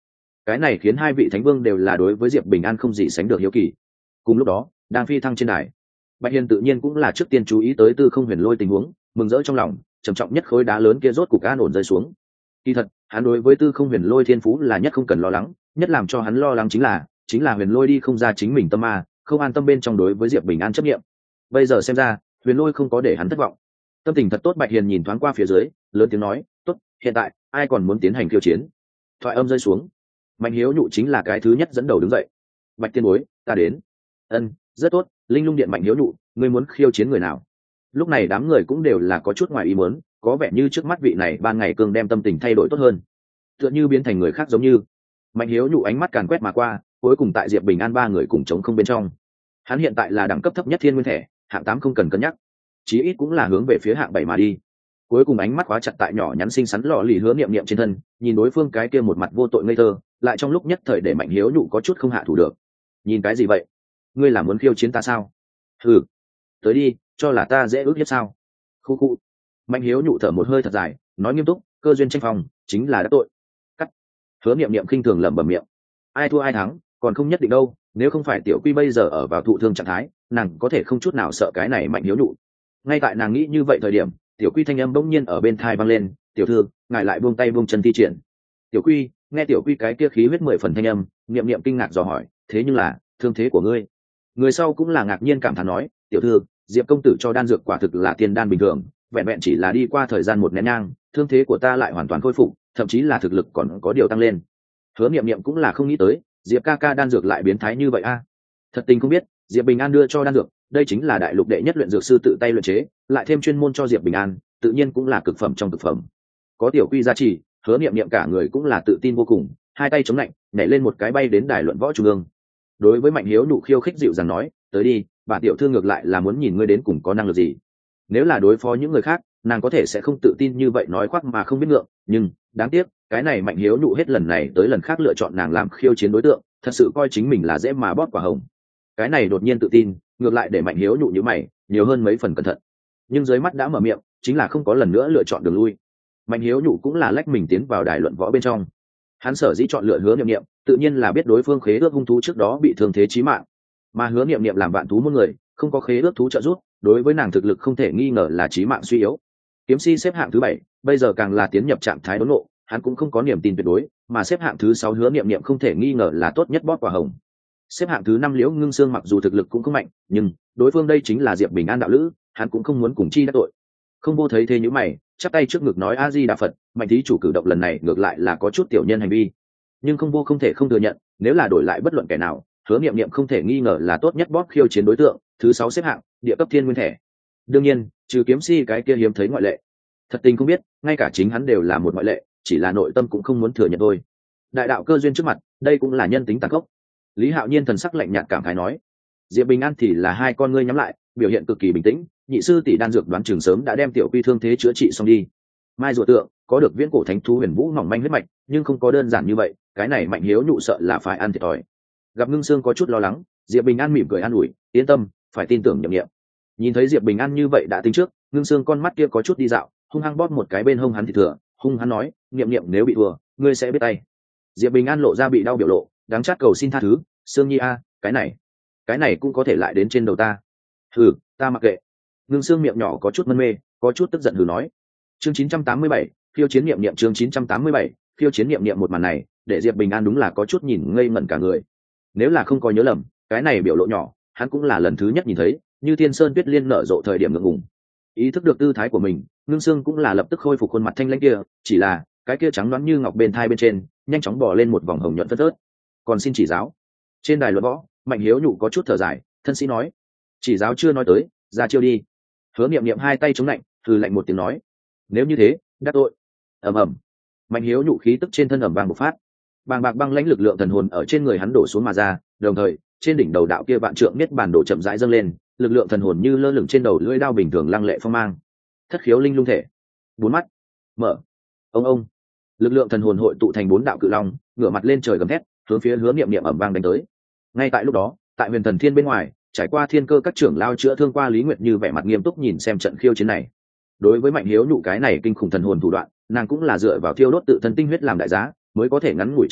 cái này khiến hai vị thánh vương đều là đối với diệp bình an không gì sánh được hiếu kỳ. Cùng lúc đó đang phi thăng trên đài, bạch hiền tự nhiên cũng là trước tiên chú ý tới tư không huyền lôi tình huống, mừng rỡ trong lòng, trầm trọng nhất khối đá lớn kia rốt cục an ổn rơi xuống. Kỳ thật hắn đối với tư không huyền lôi thiên phú là nhất không cần lo lắng, nhất làm cho hắn lo lắng chính là chính là huyền lôi đi không ra chính mình tâm ma, không an tâm bên trong đối với diệp bình an chấp nghiệm. Bây giờ xem ra huyền lôi không có để hắn thất vọng, tâm tình thật tốt. Bạch hiền nhìn thoáng qua phía dưới, lớn tiếng nói, tốt, hiện tại ai còn muốn tiến hành khiêu chiến? Thoại âm rơi xuống, mạnh hiếu nhụ chính là cái thứ nhất dẫn đầu đứng dậy. Bạch tiên bối, ta đến. Ân, rất tốt, linh lung điện mạnh hiếu nhụ, ngươi muốn khiêu chiến người nào? Lúc này đám người cũng đều là có chút ngoài ý muốn, có vẻ như trước mắt vị này ban ngày cương đem tâm tình thay đổi tốt hơn, tựa như biến thành người khác giống như. Mạnh hiếu nhụ ánh mắt càn quét mà qua, cuối cùng tại diệp bình an ba người cùng chống không bên trong, hắn hiện tại là đẳng cấp thấp nhất thiên nguyên thể, hạng tám không cần cân nhắc, chí ít cũng là hướng về phía hạng bảy mà đi. Cuối cùng ánh mắt khóa chặt tại nhỏ nhắn xinh xắn lọ lì Hứa Niệm Niệm trên thân, nhìn đối phương cái kia một mặt vô tội ngây thơ, lại trong lúc nhất thời để mạnh hiếu nhụ có chút không hạ thủ được. Nhìn cái gì vậy? Ngươi là muốn khiêu chiến ta sao? Hừ, tới đi, cho là ta dễ ước hiếp sao? Khu khu. Mạnh hiếu nhụ thở một hơi thật dài, nói nghiêm túc, cơ duyên tranh phòng chính là đã tội. Cắt. Hứa Niệm Niệm khinh thường lẩm bẩm miệng, ai thua ai thắng còn không nhất định đâu, nếu không phải tiểu quy bây giờ ở vào thụ thương trạng thái, nàng có thể không chút nào sợ cái này mạnh hiếu nhụ. Ngay tại nàng nghĩ như vậy thời điểm, tiểu quy thanh âm bỗng nhiên ở bên thai vang lên, tiểu thư, ngài lại buông tay buông chân thi triển. Tiểu quy nghe tiểu quy cái kia khí huyết mười phần thanh âm, Niệm Niệm kinh ngạc dò hỏi, thế nhưng là thương thế của ngươi? Người sau cũng là ngạc nhiên cảm thán nói, tiểu thư, diệp công tử cho đan dược quả thực là tiên đan bình thường, vẹn vẹn chỉ là đi qua thời gian một nén nhang, thương thế của ta lại hoàn toàn khôi phục, thậm chí là thực lực còn có điều tăng lên. Hứa Niệm Niệm cũng là không nghĩ tới diệp ca ca đan dược lại biến thái như vậy a. Thật tình không biết diệp bình an đưa cho đan dược, đây chính là đại lục đệ nhất luyện dược sư tự tay luyện chế, lại thêm chuyên môn cho diệp bình an, tự nhiên cũng là cực phẩm trong cực phẩm. Có tiểu quy gia trì, Hứa Niệm Niệm cả người cũng là tự tin vô cùng, hai tay chống lạnh, nhảy lên một cái bay đến đài luận võ trung ương. Đối với mạnh hiếu nụ khiêu khích dịu dàng nói, tới đi, bản tiểu thư ngược lại là muốn nhìn ngươi đến cùng có năng lực gì. Nếu là đối phó những người khác, nàng có thể sẽ không tự tin như vậy nói khoác mà không biết ngượng, nhưng đáng tiếc cái này mạnh hiếu nụ hết lần này tới lần khác lựa chọn nàng làm khiêu chiến đối tượng, thật sự coi chính mình là dễ mà bóp quả hồng. Cái này đột nhiên tự tin, ngược lại để mạnh hiếu nụ như mày nhiều hơn mấy phần cẩn thận, nhưng dưới mắt đã mở miệng, chính là không có lần nữa lựa chọn đường lui. Mạnh hiếu nụ cũng là lách mình tiến vào đài luận võ bên trong. Hắn sở dĩ chọn lựa Hứa Niệm Niệm, tự nhiên là biết đối phương khế ước hung thú trước đó bị thương thế chí mạng, mà Hứa Niệm Niệm làm vạn thú môn người, không có khế ước thú trợ giúp, đối với nàng thực lực không thể nghi ngờ là chí mạng suy yếu. Kiếm si xếp hạng thứ bảy, bây giờ càng là tiến nhập trạng thái đốn ngộ, hắn cũng không có niềm tin tuyệt đối, mà xếp hạng thứ sáu Hứa Niệm Niệm không thể nghi ngờ là tốt nhất bóp quả hồng. Xếp hạng thứ năm Liễu Ngưng Sương mặc dù thực lực cũng không mạnh, nhưng đối phương đây chính là Diệp Bình An đạo lữ, hắn cũng không muốn cùng chi đắc tội. Không vô thấy thế như mày, chắp tay trước ngực nói A Di Đà Phật, mạnh thí chủ cử động lần này ngược lại là có chút tiểu nhân hành vi, nhưng không vô không thể không thừa nhận, nếu là đổi lại bất luận kẻ nào, Hứa Niệm Niệm không thể nghi ngờ là tốt nhất bóp khiêu chiến đối tượng, thứ sáu xếp hạng, địa cấp thiên nguyên thể. Đương nhiên, trừ kiếm si cái kia hiếm thấy ngoại lệ. Thật tình không biết, ngay cả chính hắn đều là một ngoại lệ, chỉ là nội tâm cũng không muốn thừa nhận thôi. Đại đạo cơ duyên trước mặt, đây cũng là nhân tính tàn khốc. Lý Hạo Nhiên thần sắc lạnh nhạt cảm khái nói, Diệp Bình An thì là hai con ngươi nhắm lại, biểu hiện cực kỳ bình tĩnh, nhị sư tỷ đan dược đoán chừng sớm đã đem tiểu quy thương thế chữa trị xong đi. Mai rùa tượng có được viễn cổ thánh thú huyền vũ mỏng manh huyết mạch, nhưng không có đơn giản như vậy, cái này mạnh hiếu nhụ sợ là phải ăn thiệt thòi. Gặp Ngưng Sương có chút lo lắng, Diệp Bình An mỉm cười an ủi, yên tâm, phải tin tưởng Niệm Niệm. Nhìn thấy Diệp Bình An như vậy đã tính trước, Ngưng Sương con mắt kia có chút đi dạo, hung hăng bóp một cái bên hông hắn thì thừa, hung hắn nói, Niệm Niệm nếu bị thua, ngươi sẽ biết tay. Diệp Bình An lộ ra bị đau biểu lộ, đáng chát cầu xin tha thứ, Sương Nhi a, cái này, cái này cũng có thể lại đến trên đầu ta. Hừ, ta mặc kệ. Ngưng Sương miệng nhỏ có chút mân mê, có chút tức giận hừ nói. Chương chín trăm tám mươi bảy, khiêu chiến Niệm Niệm. Chương chín trăm tám mươi bảy, khiêu chiến Niệm Niệm. Một màn này, để Diệp Bình An đúng là có chút nhìn ngây ngẩn cả người. Nếu là không có nhớ lầm, cái này biểu lộ nhỏ, hắn cũng là lần thứ nhất nhìn thấy, như Thiên Sơn Tuyết Liên nở rộ thời điểm ngượng ngùng. Ý thức được tư thái của mình, Ngưng Sương cũng là lập tức khôi phục khuôn mặt thanh lãnh kia, chỉ là cái kia trắng đoán như ngọc bên thai bên trên, nhanh chóng bò lên một vòng hồng nhuận phất phớt. Còn xin chỉ giáo. Trên đài luận võ, Mạnh Hiếu nhụ có chút thở dài, thân sĩ nói, chỉ giáo chưa nói tới, ra chiêu đi. Hứa Niệm Niệm hai tay chống lạnh, thử lạnh một tiếng nói, nếu như thế, đắc tội. Ầm ầm. Mạnh Hiếu nhụ khí tức trên thân ầm vang một phát, bàng bạc băng lãnh lực lượng thần hồn ở trên người hắn đổ xuống mà ra, đồng thời trên đỉnh đầu đạo kia vạn trượng niết bàn đổ chậm rãi dâng lên, lực lượng thần hồn như lơ lửng trên đầu lưỡi đao bình thường lăng lệ phong mang. Thất khiếu linh lung thể, bốn mắt mở. Ông ông. Lực lượng thần hồn hội tụ thành bốn đạo cự long, ngửa mặt lên trời gầm thét, hướng phía Hứa Niệm Niệm ầm vang đánh tới. Ngay tại lúc đó, tại Huyền Thần Thiên bên ngoài, trải qua thiên cơ các trưởng lao chữa thương qua Lý Nguyệt Như vẻ mặt nghiêm túc nhìn xem trận khiêu chiến này. Đối với Mạnh Hiếu nhụ cái này kinh khủng thần hồn thủ đoạn, nàng cũng là dựa vào thiêu đốt tự thân tinh huyết làm đại giá, mới có thể ngắn ngủi tránh cho,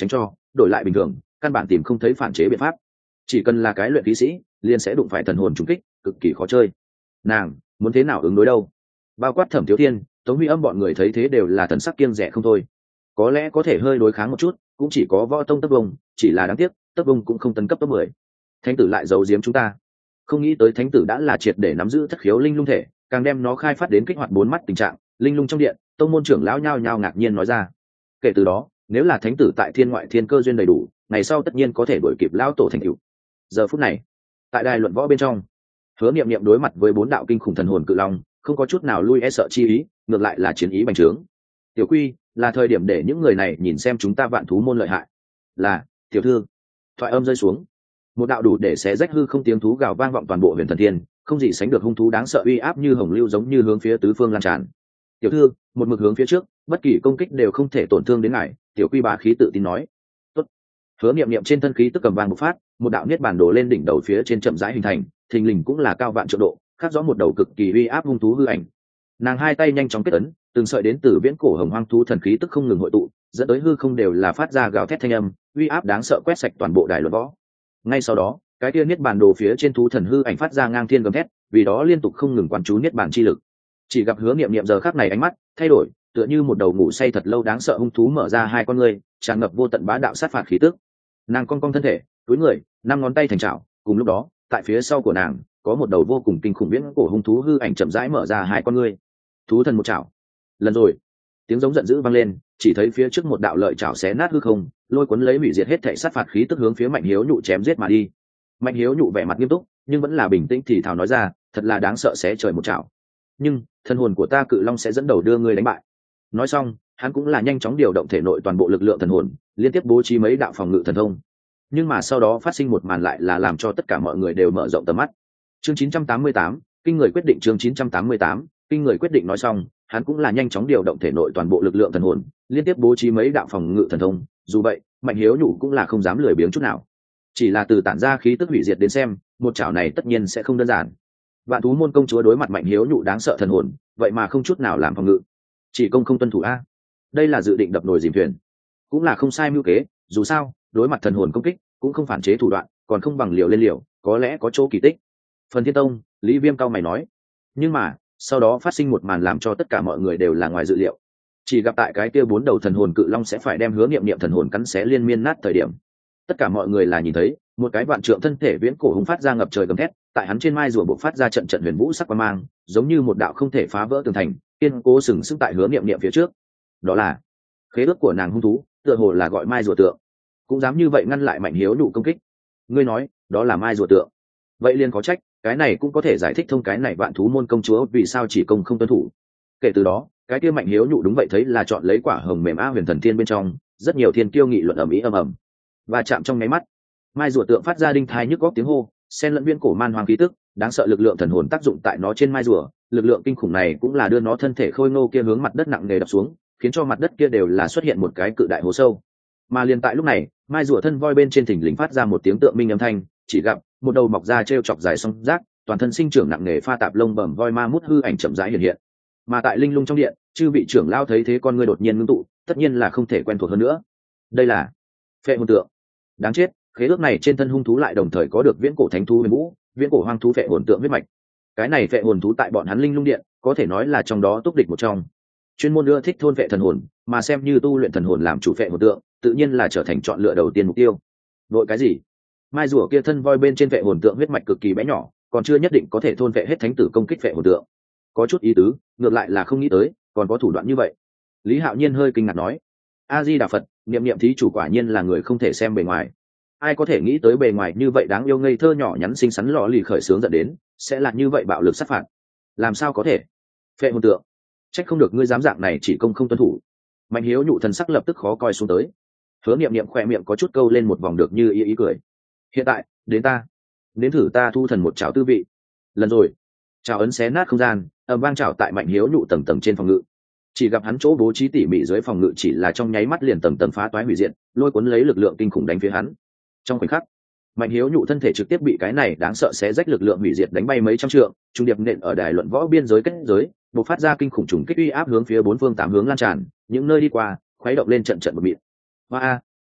đổi lại bình thường căn bản tìm không thấy phản chế biện pháp, chỉ cần là cái luyện khí sĩ liền sẽ đụng phải thần hồn trùng kích, cực kỳ khó chơi. Nàng muốn thế nào ứng đối đâu? Bao quát Thẩm Thiếu Thiên, Tống Huy Âm bọn người thấy thế đều là thần sắc kiêng dè không thôi. Có lẽ có thể hơi đối kháng một chút, cũng chỉ có Võ Tông Tấp Vông, chỉ là đáng tiếc Tấp Vông cũng không tấn cấp top mười. Thánh tử lại giấu giếm chúng ta, không nghĩ tới thánh tử đã là triệt để nắm giữ thất khiếu linh lung thể, càng đem nó khai phát đến kích hoạt bốn mắt tình trạng linh lung trong điện. Tông môn trưởng lão nhao nhao ngạc nhiên nói ra. Kể từ đó, nếu là thánh tử tại thiên ngoại thiên cơ duyên đầy đủ, ngày sau tất nhiên có thể đuổi kịp lão tổ thành cựu. Giờ phút này, tại đài luận võ bên trong, Hứa Niệm Niệm đối mặt với bốn đạo kinh khủng thần hồn cự long, không có chút nào lui e sợ chi ý, ngược lại là chiến ý bành trướng. Tiểu Quy, là thời điểm để những người này nhìn xem chúng ta vạn thú môn lợi hại. Là, tiểu thư. Thoại âm rơi xuống, một đạo đủ để xé rách hư không tiếng thú gào vang vọng toàn bộ huyền thần thiên, không gì sánh được hung thú đáng sợ uy áp như hồng lưu giống như hướng phía tứ phương lan tràn. Tiểu thư, một mực hướng phía trước, bất kỳ công kích đều không thể tổn thương đến ngài. Tiểu Quy bá khí tự tin nói. Tốt. Hứa Niệm Niệm trên thân khí tức cầm vang bộc phát, một đạo niết bàn đổ lên đỉnh đầu phía trên chậm rãi hình thành, thình lình cũng là cao vạn trượng độ, khắc rõ một đầu cực kỳ uy áp hung thú hư ảnh. Nàng hai tay nhanh chóng kết ấn, từng sợi đến từ viễn cổ hồng hoang thú thần khí tức không ngừng hội tụ, dẫn tới hư không đều là phát ra gào thét thanh âm, uy áp đáng sợ quét sạch toàn bộ đài luận võ. Ngay sau đó, cái kia niết bàn đồ phía trên thú thần hư ảnh phát ra ngang thiên gầm thét, vì đó liên tục không ngừng quán chú niết bàn chi lực. Chỉ gặp Hứa Niệm Niệm giờ khắc này ánh mắt thay đổi, tựa như một đầu ngủ say thật lâu đáng sợ hung thú mở ra hai con ngươi, tràn ngập vô tận bá đạo sát phạt khí tức. Nàng cong cong thân thể, túi người, năm ngón tay thành chảo, cùng lúc đó, tại phía sau của nàng có một đầu vô cùng kinh khủng viễn cổ hung thú hư ảnh chậm rãi mở ra hai con ngươi. Thú thần một chảo. Lần rồi, tiếng giống giận dữ vang lên, chỉ thấy phía trước một đạo lợi chảo xé nát hư không, lôi cuốn lấy hủy diệt hết thảy sát phạt khí tức hướng phía Mạnh Hiếu Nhụ chém giết mà đi. Mạnh Hiếu Nhụ vẻ mặt nghiêm túc, nhưng vẫn là bình tĩnh thì thào nói ra, thật là đáng sợ, xé trời một chảo. Nhưng thần hồn của ta cự long sẽ dẫn đầu đưa ngươi đánh bại. Nói xong, hắn cũng là nhanh chóng điều động thể nội toàn bộ lực lượng thần hồn, liên tiếp bố trí mấy đạo phòng ngự thần thông. Nhưng mà sau đó phát sinh một màn lại là làm cho tất cả mọi người đều mở rộng tầm mắt. Chương chín trăm tám mươi tám, kinh người quyết định. Chương chín trăm tám mươi tám, kinh người quyết định. Nói xong, hắn cũng là nhanh chóng điều động thể nội toàn bộ lực lượng thần hồn, liên tiếp bố trí mấy đạo phòng ngự thần thông. Dù vậy, Mạnh Hiếu Nhụ cũng là không dám lười biếng chút nào. Chỉ là từ tản ra khí tức hủy diệt đến xem, một chảo này tất nhiên sẽ không đơn giản. Vạn thú môn công chúa đối mặt Mạnh Hiếu Nhụ đáng sợ thần hồn, vậy mà không chút nào làm phòng ngự, chỉ công không tuân thủ a. Đây là dự định đập nồi dìm thuyền, cũng là không sai mưu kế. Dù sao, đối mặt thần hồn công kích, cũng không phản chế thủ đoạn, còn không bằng liều lên liều, có lẽ có chỗ kỳ tích. Phần Thiên Tông, Lý Viêm cao mày nói. Nhưng mà sau đó phát sinh một màn làm cho tất cả mọi người đều là ngoài dự liệu. Chỉ gặp tại cái kia bốn đầu thần hồn cự long sẽ phải đem Hứa Niệm Niệm thần hồn cắn xé liên miên nát thời điểm, tất cả mọi người là nhìn thấy một cái vạn trượng thân thể viễn cổ hung phát ra ngập trời gầm thét, tại hắn trên mai rùa buộc phát ra trận trận huyền vũ sắc quang mang, giống như một đạo không thể phá vỡ tường thành, kiên cố sừng sững tại Hứa Niệm Niệm phía trước. Đó là khế ước của nàng hung thú, tựa hồ là gọi mai rùa tượng, cũng dám như vậy ngăn lại Mạnh Hiếu Nhụ công kích. Ngươi nói đó là mai rùa tượng, vậy liền có trách, cái này cũng có thể giải thích thông cái này vạn thú môn công chúa vì sao chỉ công không tuân thủ. Kể từ đó, cái kia Mạnh Hiếu Nhụ đúng vậy thấy là chọn lấy quả hồng mềm a huyền thần thiên bên trong, rất nhiều thiên kiêu nghị luận ầm ĩ ầm ầm. Và chạm trong nháy mắt, mai rùa tượng phát ra đinh thai nhức góc tiếng hô, xen lẫn viên cổ man hoàng khí tức, đáng sợ lực lượng thần hồn tác dụng tại nó trên mai rùa, lực lượng kinh khủng này cũng là đưa nó thân thể khôi ngô kia hướng mặt đất nặng nề đập xuống, khiến cho mặt đất kia đều là xuất hiện một cái cự đại hố sâu. Mà liền tại lúc này, mai rùa thân voi bên trên thình lình phát ra một tiếng tượng minh âm thanh, chỉ gặp một đầu mọc ra treo chọc dài song rác, toàn thân sinh trưởng nặng nề pha tạp lông bẩm voi ma mút hư ảnh chậm rãi hiện hiện. Mà tại linh lung trong điện, chư vị trưởng lao thấy thế con ngươi đột nhiên ngưng tụ, tất nhiên là không thể quen thuộc hơn nữa. Đây là phệ hồn tượng. Đáng chết, khế ước này trên thân hung thú lại đồng thời có được viễn cổ thánh thú huyền vũ, viễn cổ hoang thú phệ hồn tượng huyết mạch. Cái này phệ hồn thú tại bọn hắn linh lung điện có thể nói là trong đó túc địch một trong, chuyên môn ưa thích thôn phệ thần hồn, mà xem như tu luyện thần hồn làm chủ phệ hồn tượng, tự nhiên là trở thành chọn lựa đầu tiên mục tiêu. Đội cái gì? Mai rùa kia thân voi bên trên phệ hồn tượng huyết mạch cực kỳ bé nhỏ, còn chưa nhất định có thể thôn phệ hết thánh tử công kích phệ hồn tượng. Có chút ý tứ, ngược lại là không nghĩ tới còn có thủ đoạn như vậy. Lý Hạo Nhiên hơi kinh ngạc nói: A Di Đà Phật, Niệm Niệm thí chủ quả nhiên là người không thể xem bề ngoài. Ai có thể nghĩ tới bề ngoài như vậy đáng yêu ngây thơ nhỏ nhắn xinh xắn lọ lì khởi sướng dẫn đến sẽ là như vậy bạo lực sát phạt. Làm sao có thể? Phệ hồn tượng, trách không được ngươi dám dạng này chỉ công không tuân thủ. Mạnh Hiếu Nhụ thần sắc lập tức khó coi xuống tới. Hứa Niệm Niệm khỏe miệng có chút câu lên một vòng được như ý ý cười. Hiện tại đến ta, đến thử ta thu thần một chảo tư vị. Lần rồi, chảo ấn xé nát không gian, ầm vang chảo tại Mạnh Hiếu Nhụ tầng tầng trên phòng ngự. Chỉ gặp hắn chỗ bố trí tỉ mỉ dưới phòng ngự chỉ là trong nháy mắt liền tầng tầng phá toái hủy diệt, lôi cuốn lấy lực lượng kinh khủng đánh phía hắn. Trong khoảnh khắc, Mạnh Hiếu Nhụ thân thể trực tiếp bị cái này đáng sợ xé rách lực lượng hủy diệt đánh bay mấy trăm trượng, trung điệp nện ở đài luận võ biên giới kết giới, bộc phát ra kinh khủng trùng kích uy áp hướng phía bốn phương tám hướng lan tràn, những nơi đi qua, khuấy động lên trận trận bụi mịn. Hoa,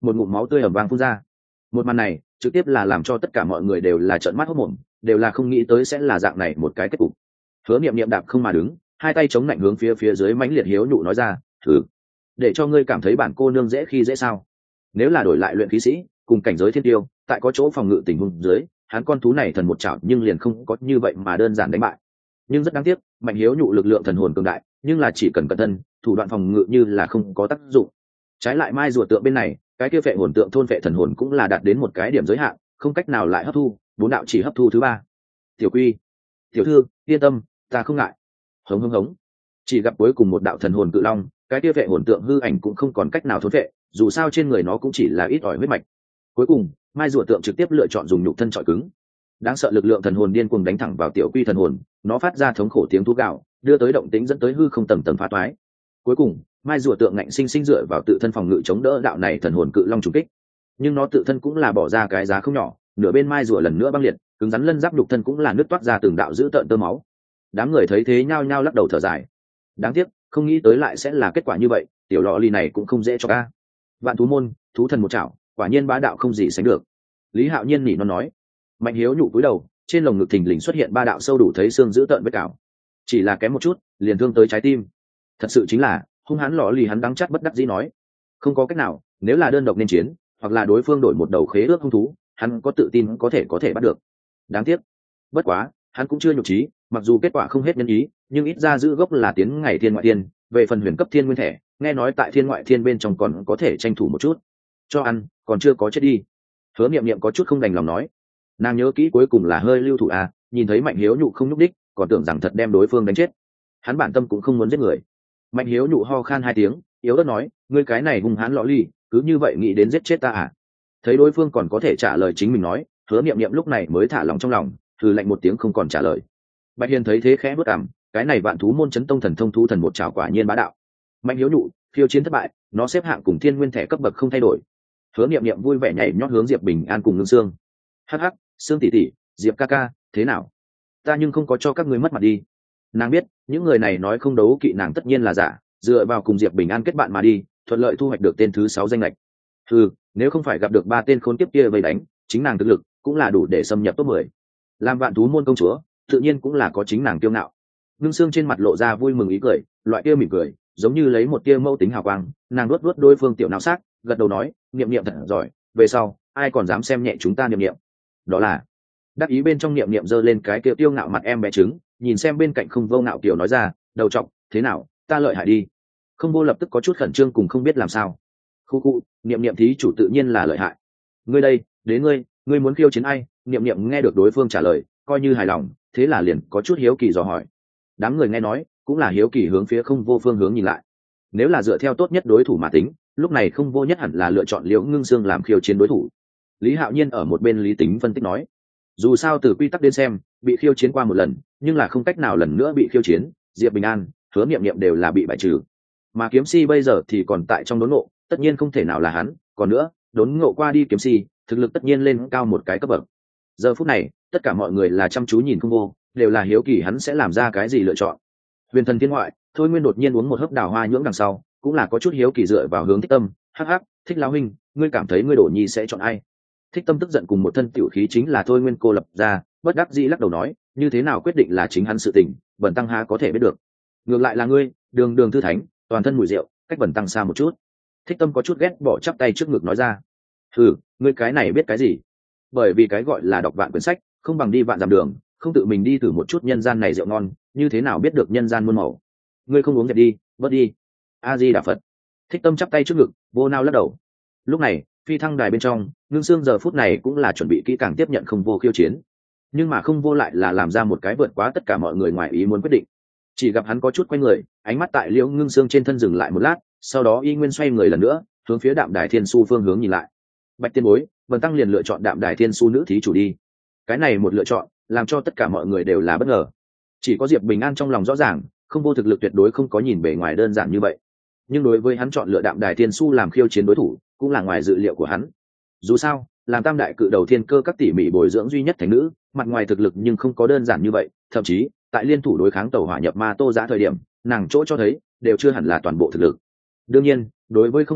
một ngụm máu tươi ẩm vang phun ra. Một màn này trực tiếp là làm cho tất cả mọi người đều là trợn mắt hốt mồm, đều là không nghĩ tới sẽ là dạng này một cái kết cục. Hứa Niệm Niệm đạp không mà đứng, hai tay chống lạnh hướng phía phía dưới mãnh liệt hiếu nhụ nói ra, thử để cho ngươi cảm thấy bản cô nương dễ khi dễ sao? Nếu là đổi lại luyện khí sĩ cùng cảnh giới thiên tiêu, tại có chỗ phòng ngự tình huống dưới, hắn con thú này thần một chảo nhưng liền không có như vậy mà đơn giản đánh bại. Nhưng rất đáng tiếc, mạnh hiếu nhụ lực lượng thần hồn cường đại, nhưng là chỉ cần cẩn thân, thủ đoạn phòng ngự như là không có tác dụng. Trái lại mai rùa tượng bên này, cái kia phệ hồn tượng thôn phệ thần hồn cũng là đạt đến một cái điểm giới hạn, không cách nào lại hấp thu, bốn đạo chỉ hấp thu thứ ba. Tiểu Quy, tiểu thư, yên tâm, ta không ngại. Hống hống hống. Chỉ gặp cuối cùng một đạo thần hồn cự long, cái kia phệ hồn tượng hư ảnh cũng không còn cách nào thôn phệ, dù sao trên người nó cũng chỉ là ít ỏi huyết mạch. Cuối cùng, mai rùa tượng trực tiếp lựa chọn dùng nhục thân trọi cứng. Đáng sợ lực lượng thần hồn điên cuồng đánh thẳng vào Tiểu Quy thần hồn, nó phát ra thống khổ tiếng thú gạo, đưa tới động tĩnh dẫn tới hư không tầng tầng phá toái. Cuối cùng, mai rùa tượng ngạnh sinh sinh dựa vào tự thân phòng ngự chống đỡ đạo này thần hồn cự long trùng kích. Nhưng nó tự thân cũng là bỏ ra cái giá không nhỏ, nửa bên mai rùa lần nữa băng liệt, cứng rắn lân giáp nhục thân cũng là nứt toát ra từng đạo dữ tợn tơ máu. Đám người thấy thế nhao nhao lắc đầu thở dài. Đáng tiếc, không nghĩ tới lại sẽ là kết quả như vậy, tiểu lọ ly này cũng không dễ cho ca. Vạn thú môn, thú thần một chảo, quả nhiên bá đạo không gì sánh được. Lý Hạo Nhiên nỉ non nói. Mạnh hiếu nhụ cúi đầu, trên lồng ngực thình lình xuất hiện ba đạo sâu đủ thấy xương dữ tợn vết cào, chỉ là kém một chút liền thương tới trái tim. Thật sự chính là hung hãn lọ lì, hắn đắng chắt bất đắc dĩ nói, không có cách nào, nếu là đơn độc nên chiến, hoặc là đối phương đổi một đầu khế ước hung thú, hắn có tự tin có thể có thể bắt được. Đáng tiếc, bất quá hắn cũng chưa nhục trí, mặc dù kết quả không hết nhân ý, nhưng ít ra giữ gốc là tiến ngày thiên ngoại thiên. Về phần huyền cấp thiên nguyên thể, nghe nói tại thiên ngoại thiên bên trong còn có thể tranh thủ một chút. Cho ăn, còn chưa có chết đi. Hứa Niệm Niệm có chút không đành lòng nói, nàng nhớ kỹ cuối cùng là hơi lưu thủ à, nhìn thấy mạnh hiếu nhụ không nhúc đích, còn tưởng rằng thật đem đối phương đánh chết. Hắn bản tâm cũng không muốn giết người. Mạnh hiếu nhụ ho khan hai tiếng, yếu ớt nói, ngươi cái này hung hãn lọ ly, cứ như vậy nghĩ đến giết chết ta à? Thấy đối phương còn có thể trả lời chính mình nói, Hứa Niệm Niệm lúc này mới thả lòng trong lòng, thử lạnh một tiếng không còn trả lời. Bạch Hiền thấy thế khẽ bước cằm, cái này vạn thú môn chấn tông thần thông thú thần một trảo quả nhiên bá đạo. Mạnh hiếu nhụ khiêu chiến thất bại, nó xếp hạng cùng thiên nguyên thẻ cấp bậc không thay đổi. Hứa Niệm Niệm vui vẻ nhảy nhót hướng Diệp Bình An cùng Ngưng Sương. Hắc hắc, Sương tỷ tỷ, Diệp ca ca, thế nào? Ta nhưng không có cho các ngươi mất mặt đi. Nàng biết, những người này nói không đấu kỵ nàng tất nhiên là giả, dựa vào cùng Diệp Bình An kết bạn mà đi, thuận lợi thu hoạch được tên thứ sáu danh lệch. Ừ, nếu không phải gặp được ba tên khốn kiếp kia vây đánh, chính nàng thực lực cũng là đủ để xâm nhập top mười. Làm vạn thú môn công chúa, tự nhiên cũng là có chính nàng kiêu ngạo. Ngưng Sương trên mặt lộ ra vui mừng ý cười, loại kia mỉm cười, giống như lấy một tia mâu tính hào quang, nàng nuốt nuốt đối phương tiểu não sắc, gật đầu nói, Niệm Niệm thật giỏi, về sau ai còn dám xem nhẹ chúng ta Niệm Niệm. Đó là đắc ý bên trong Niệm Niệm giơ lên cái kia tiêu ngạo mặt em bé trứng, nhìn xem bên cạnh không vô ngạo kiểu nói ra, đầu trọc, thế nào, ta lợi hại đi. Không vô lập tức có chút khẩn trương cùng không biết làm sao. Khu khu, Niệm Niệm thí chủ tự nhiên là lợi hại. Ngươi đây, đến ngươi, ngươi muốn khiêu chiến ai? Niệm Niệm nghe được đối phương trả lời, coi như hài lòng, thế là liền có chút hiếu kỳ dò hỏi. Đám người nghe nói cũng là hiếu kỳ hướng phía không vô phương hướng nhìn lại. Nếu là dựa theo tốt nhất đối thủ mà tính, lúc này không vô nhất hẳn là lựa chọn Liễu Ngưng Sương làm khiêu chiến đối thủ. Lý Hạo Nhiên ở một bên lý tính phân tích nói, dù sao từ quy tắc đến xem, bị khiêu chiến qua một lần, nhưng là không cách nào lần nữa bị khiêu chiến, Diệp Bình An, Hứa Niệm Niệm đều là bị bại trừ. Mà kiếm si bây giờ thì còn tại trong đốn ngộ, tất nhiên không thể nào là hắn, còn nữa, đốn ngộ qua đi kiếm si, thực lực tất nhiên lên cao một cái cấp bậc. Giờ phút này, tất cả mọi người là chăm chú nhìn không vô, đều là hiếu kỳ hắn sẽ làm ra cái gì lựa chọn. Huyền thần thiên ngoại, Thôi Nguyên đột nhiên uống một hớp đào hoa nhưỡng đằng sau, cũng là có chút hiếu kỳ dựa vào hướng Thích Tâm, hắc hắc, Thích lão huynh, ngươi cảm thấy ngươi Đổ Nhi sẽ chọn ai? Thích Tâm tức giận cùng một thân tiểu khí chính là Thôi Nguyên cô lập ra, bất đắc dĩ lắc đầu nói, như thế nào quyết định là chính hắn sự tình, Bần tăng há có thể biết được. Ngược lại là ngươi, Đường Đường thư thánh, toàn thân mùi rượu, cách Bần tăng xa một chút. Thích Tâm có chút ghét bỏ chắp tay trước ngực nói ra, hừ, ngươi cái này biết cái gì? Bởi vì cái gọi là đọc vạn quyển sách, không bằng đi vạn dặm đường, không tự mình đi thử một chút nhân gian này rượu ngon, như thế nào biết được nhân gian muôn màu. Ngươi không uống nhạt đi, bớt đi. A Di Đà Phật. Thích Tâm chắp tay trước ngực, vô nao lắc đầu. Lúc này, phi thăng đài bên trong, Ngưng Sương giờ phút này cũng là chuẩn bị kỹ càng tiếp nhận không vô khiêu chiến, nhưng mà không vô lại là làm ra một cái vượt quá tất cả mọi người ngoài ý muốn quyết định. Chỉ gặp hắn có chút quay người, ánh mắt tại Liễu Ngưng Sương trên thân dừng lại một lát, sau đó y nguyên xoay người lần nữa, hướng phía Đạm Đài Thiên Su phương hướng nhìn lại. Bạch tiên bối, Vân tăng liền lựa chọn Đạm Đài Thiên Su nữ thí chủ đi. Cái này một lựa chọn, làm cho tất cả mọi người đều là bất ngờ. Chỉ có Diệp Bình An trong lòng rõ ràng, không vô thực lực tuyệt đối không có nhìn bề ngoài đơn giản như vậy. Nhưng đối với hắn chọn lựa Đạm Đài Thiên Su làm khiêu chiến đối thủ, cũng là ngoài dự liệu của hắn. Dù sao, làm tam đại cự đầu thiên cơ các tỉ mỉ bồi dưỡng duy nhất thành nữ, mặt ngoài thực lực nhưng không có đơn giản như vậy, thậm chí tại liên thủ đối kháng tàu hỏa nhập ma Tô Giã thời điểm, nàng chỗ cho thấy đều chưa hẳn là toàn bộ thực lực. Đương nhiên, đối với không vô,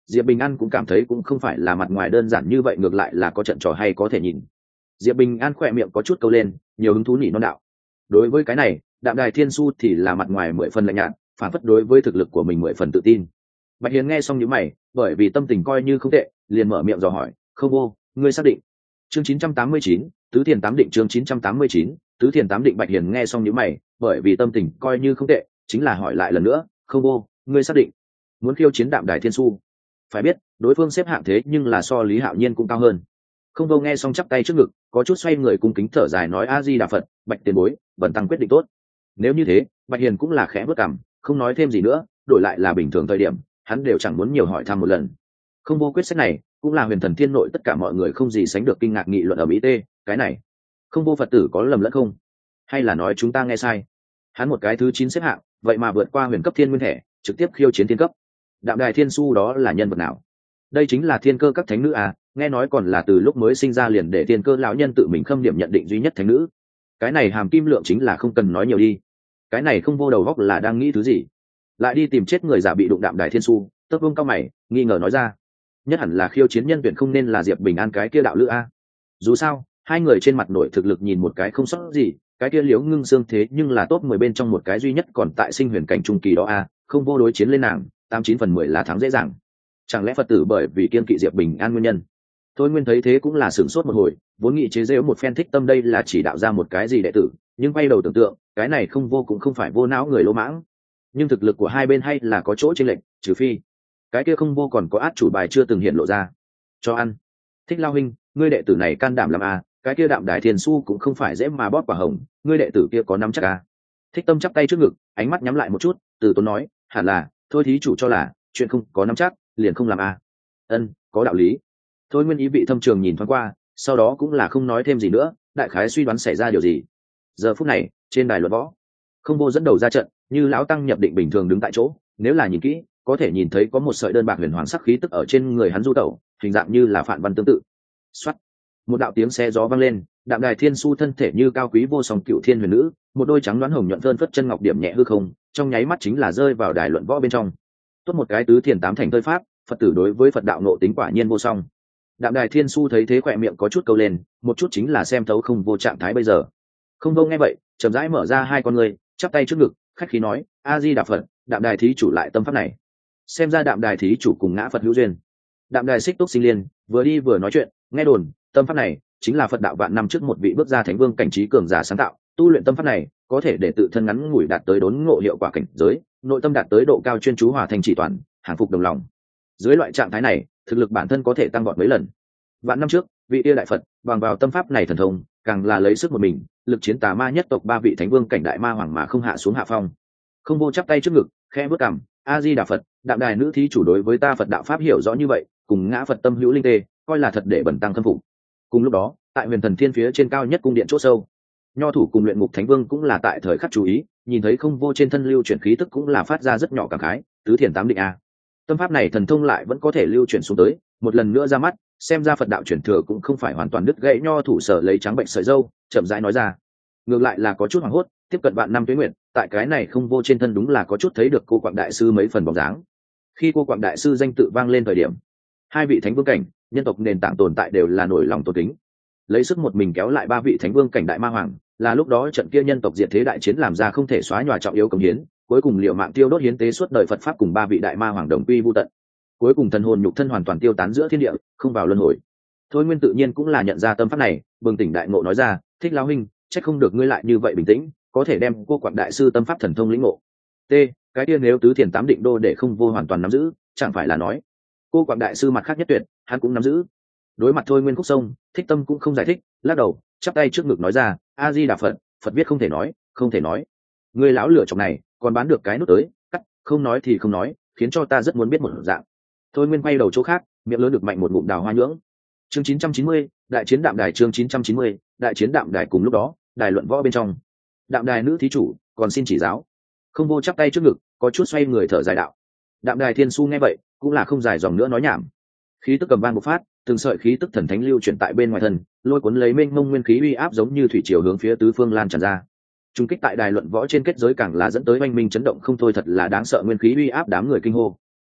Diệp Bình An cũng cảm thấy cũng không phải là mặt ngoài đơn giản như vậy, ngược lại là có trận trò hay có thể nhìn. Diệp Bình An khỏe miệng có chút câu lên, nhiều hứng thú nỉ non đạo. Đối với cái này, Đạm Đài Thiên Su thì là mặt ngoài mười phần lạnh nhạt, phản phất đối với thực lực của mình mười phần tự tin. Bạch Hiền nghe xong nhíu mày, bởi vì tâm tình coi như không tệ, liền mở miệng dò hỏi, "Không vô, ngươi xác định?" Chương chín trăm tám mươi chín, Tứ Thiền Tám Định chương chín trăm tám mươi chín, Tứ Thiền Tám Định Bạch Hiền nghe xong nhíu mày, bởi vì tâm tình coi như không tệ, chính là hỏi lại lần nữa, "Không vô, ngươi xác định muốn khiêu chiến Đạm Đài Thiên Su?" Phải biết, đối phương xếp hạng thế nhưng là so Lý Hạo Nhiên cũng cao hơn. Không vô nghe xong chắp tay trước ngực, có chút xoay người cung kính thở dài nói, "A Di Đà Phật, Bạch tiền bối, bần tăng quyết định tốt." Nếu như thế, Bạch Hiền cũng là khẽ bước cằm, không nói thêm gì nữa, đổi lại là bình thường thời điểm, hắn đều chẳng muốn nhiều hỏi thăm một lần. Không vô quyết sách này, cũng là Huyền Thần Thiên nội tất cả mọi người không gì sánh được kinh ngạc nghị luận ở Mỹ tê, cái này, không vô Phật tử có lầm lẫn không? Hay là nói chúng ta nghe sai? Hắn một cái thứ chín xếp hạng, vậy mà vượt qua huyền cấp thiên nguyên thể, trực tiếp khiêu chiến thiên cấp. Đạm Đài Thiên Su đó là nhân vật nào? Đây chính là thiên cơ các thánh nữ à, nghe nói còn là từ lúc mới sinh ra liền để thiên cơ lão nhân tự mình khâm điểm nhận định duy nhất thánh nữ. Cái này hàm kim lượng chính là không cần nói nhiều đi. Cái này không vô đầu góc là đang nghĩ thứ gì? Lại đi tìm chết người giả bị đụng Đạm Đài Thiên Su, Tấp Vương cao mày, nghi ngờ nói ra. Nhất hẳn là khiêu chiến nhân tuyển không nên là Diệp Bình An cái kia đạo lữ a. Dù sao, hai người trên mặt nội thực lực nhìn một cái không sót gì, cái kia Liễu Ngưng Xương thế nhưng là top mười bên trong một cái duy nhất còn tại sinh huyền cảnh trung kỳ đó a, không vô đối chiến lên nàng, tám chín phần mười là thắng dễ dàng. Chẳng lẽ Phật tử bởi vì kiên kỵ Diệp Bình An nguyên nhân? Thôi Nguyên thấy thế cũng là sửng sốt một hồi, vốn nghĩ chế giễu một phen Thích Tâm đây là chỉ đạo ra một cái gì đệ tử, nhưng quay đầu tưởng tượng, cái này không vô cũng không phải vô não người lỗ mãng. Nhưng thực lực của hai bên hay là có chỗ chênh lệch, trừ phi cái kia không vô còn có át chủ bài chưa từng hiện lộ ra. Cho ăn. Thích Lao huynh, ngươi đệ tử này can đảm lắm à, cái kia Đạm Đài Thiên Su cũng không phải dễ mà bóp quả hồng, ngươi đệ tử kia có nắm chắc à? Thích Tâm chắp tay trước ngực, ánh mắt nhắm lại một chút, từ tốn nói, hẳn là, thôi thí chủ cho là, chuyện không có nắm chắc, liền không làm à? Ân, có đạo lý. Thôi Nguyên ý vị thâm trường nhìn thoáng qua, sau đó cũng là không nói thêm gì nữa, đại khái suy đoán xảy ra điều gì. Giờ phút này, trên đài luận võ, không vô dẫn đầu ra trận, như lão tăng nhập định bình thường đứng tại chỗ, nếu là nhìn kỹ, có thể nhìn thấy có một sợi đơn bạc huyền hoàng sắc khí tức ở trên người hắn du tẩu, hình dạng như là phản văn tương tự. Soát, một đạo tiếng xe gió vang lên, Đạm Đài Thiên Su thân thể như cao quý vô song cựu thiên huyền nữ, một đôi trắng đoán hồng nhuận phơn phất chân ngọc điểm nhẹ hư không, trong nháy mắt chính là rơi vào đài luận võ bên trong. Tốt một cái tứ thiền tám thành tơi pháp, Phật tử đối với Phật đạo nộ tính quả nhiên vô song. Đạm Đài Thiên Su thấy thế khỏe miệng có chút câu lên, một chút chính là xem thấu không vô trạng thái bây giờ. Không vô nghe vậy, chậm rãi mở ra hai con người, chắp tay trước ngực, khách khí nói, A Di Đà Phật, Đạm Đài thí chủ lại tâm pháp này. Xem ra Đạm Đài thí chủ cùng ngã Phật hữu duyên. Đạm Đài xích túc sinh liên, vừa đi vừa nói chuyện, nghe đồn, tâm pháp này chính là Phật đạo vạn năm trước một vị bước ra thánh vương cảnh trí cường giả sáng tạo, tu luyện tâm pháp này có thể để tự thân ngắn ngủi đạt tới đốn ngộ hiệu quả cảnh giới, nội tâm đạt tới độ cao chuyên chú hòa thành chỉ toàn, hàng phục đồng lòng. Dưới loại trạng thái này, thực lực bản thân có thể tăng vọt mấy lần. Vạn năm trước, vị yêu đại Phật bằng vào tâm pháp này thần thông, càng là lấy sức một mình, lực chiến tà ma nhất tộc ba vị thánh vương cảnh đại ma hoàng mà không hạ xuống hạ phong. Không vô chắp tay trước ngực, khẽ bước cằm, A Di Đà Phật, Đạm Đài nữ thí chủ đối với ta Phật đạo pháp hiểu rõ như vậy, cùng ngã Phật tâm hữu linh tê, coi là thật để bẩn tăng khâm phục. Cùng lúc đó, tại Huyền Thần Thiên phía trên cao nhất cung điện chỗ sâu, Nho thủ cùng Luyện Ngục Thánh Vương cũng là tại thời khắc chú ý, nhìn thấy không vô trên thân lưu chuyển khí tức cũng là phát ra rất nhỏ cảm khái, tứ thiền tám định a. Tâm pháp này thần thông lại vẫn có thể lưu chuyển xuống tới, một lần nữa ra mắt, xem ra Phật đạo truyền thừa cũng không phải hoàn toàn đứt gãy. Nho thủ sở lấy trắng bệnh sợi dâu, chậm rãi nói ra. Ngược lại là có chút hoảng hốt, tiếp cận bạn năm tuế nguyện, tại cái này không vô trên thân đúng là có chút thấy được cô Quạng đại sư mấy phần bóng dáng. Khi cô Quạng đại sư danh tự vang lên thời điểm, hai vị thánh vương cảnh, nhân tộc nền tảng tồn tại đều là nổi lòng tôn kính. Lấy sức một mình kéo lại ba vị thánh vương cảnh đại ma hoàng, là lúc đó trận kia nhân tộc diệt thế đại chiến làm ra không thể xóa nhòa trọng yếu công hiến, cuối cùng liệu mạng tiêu đốt hiến tế suốt đời Phật pháp cùng ba vị đại ma hoàng đồng quy vu tận. Cuối cùng thần hồn nhục thân hoàn toàn tiêu tán giữa thiên địa, không vào luân hồi. Thôi Nguyên tự nhiên cũng là nhận ra tâm pháp này, bừng tỉnh đại ngộ nói ra, Thích lão huynh, trách không được ngươi lại như vậy bình tĩnh, có thể đem cô Quạng đại sư tâm pháp thần thông lĩnh ngộ. T, cái kia nếu tứ thiền tám định đô để không vô hoàn toàn nắm giữ, chẳng phải là nói cô Quạng đại sư mặt khác nhất tuyệt, hắn cũng nắm giữ. Đối mặt Thôi Nguyên khúc sông, Thích Tâm cũng không giải thích, lắc đầu, chắp tay trước ngực nói ra, A Di Đà Phật, Phật viết không thể nói, không thể nói. Ngươi lão lửa chọc này, còn bán được cái nút tới, cắt, không nói thì không nói, khiến cho ta rất muốn biết một dạng. Thôi Nguyên quay đầu chỗ khác, miệng lớn được mạnh một ngụm đào hoa nhưỡng. Chương chín trăm chín mươi, đại chiến Đạm Đài chương chín trăm chín mươi, đại chiến Đạm Đài cùng lúc đó, đài luận võ bên trong. Đạm Đài nữ thí chủ, còn xin chỉ giáo. Không vô chắp tay trước ngực, có chút xoay người thở dài đạo. Đạm Đài Thiên Su nghe vậy, cũng là không dài dòng nữa nói nhảm. Khí tức cầm vang bộc phát, từng sợi khí tức thần thánh lưu chuyển tại bên ngoài thân, lôi cuốn lấy mênh mông nguyên khí uy áp giống như thủy triều hướng phía tứ phương lan tràn ra. Trung kích tại đài luận võ trên kết giới càng là dẫn tới oanh minh chấn động không thôi, thật là đáng sợ nguyên khí uy áp đám người kinh hô.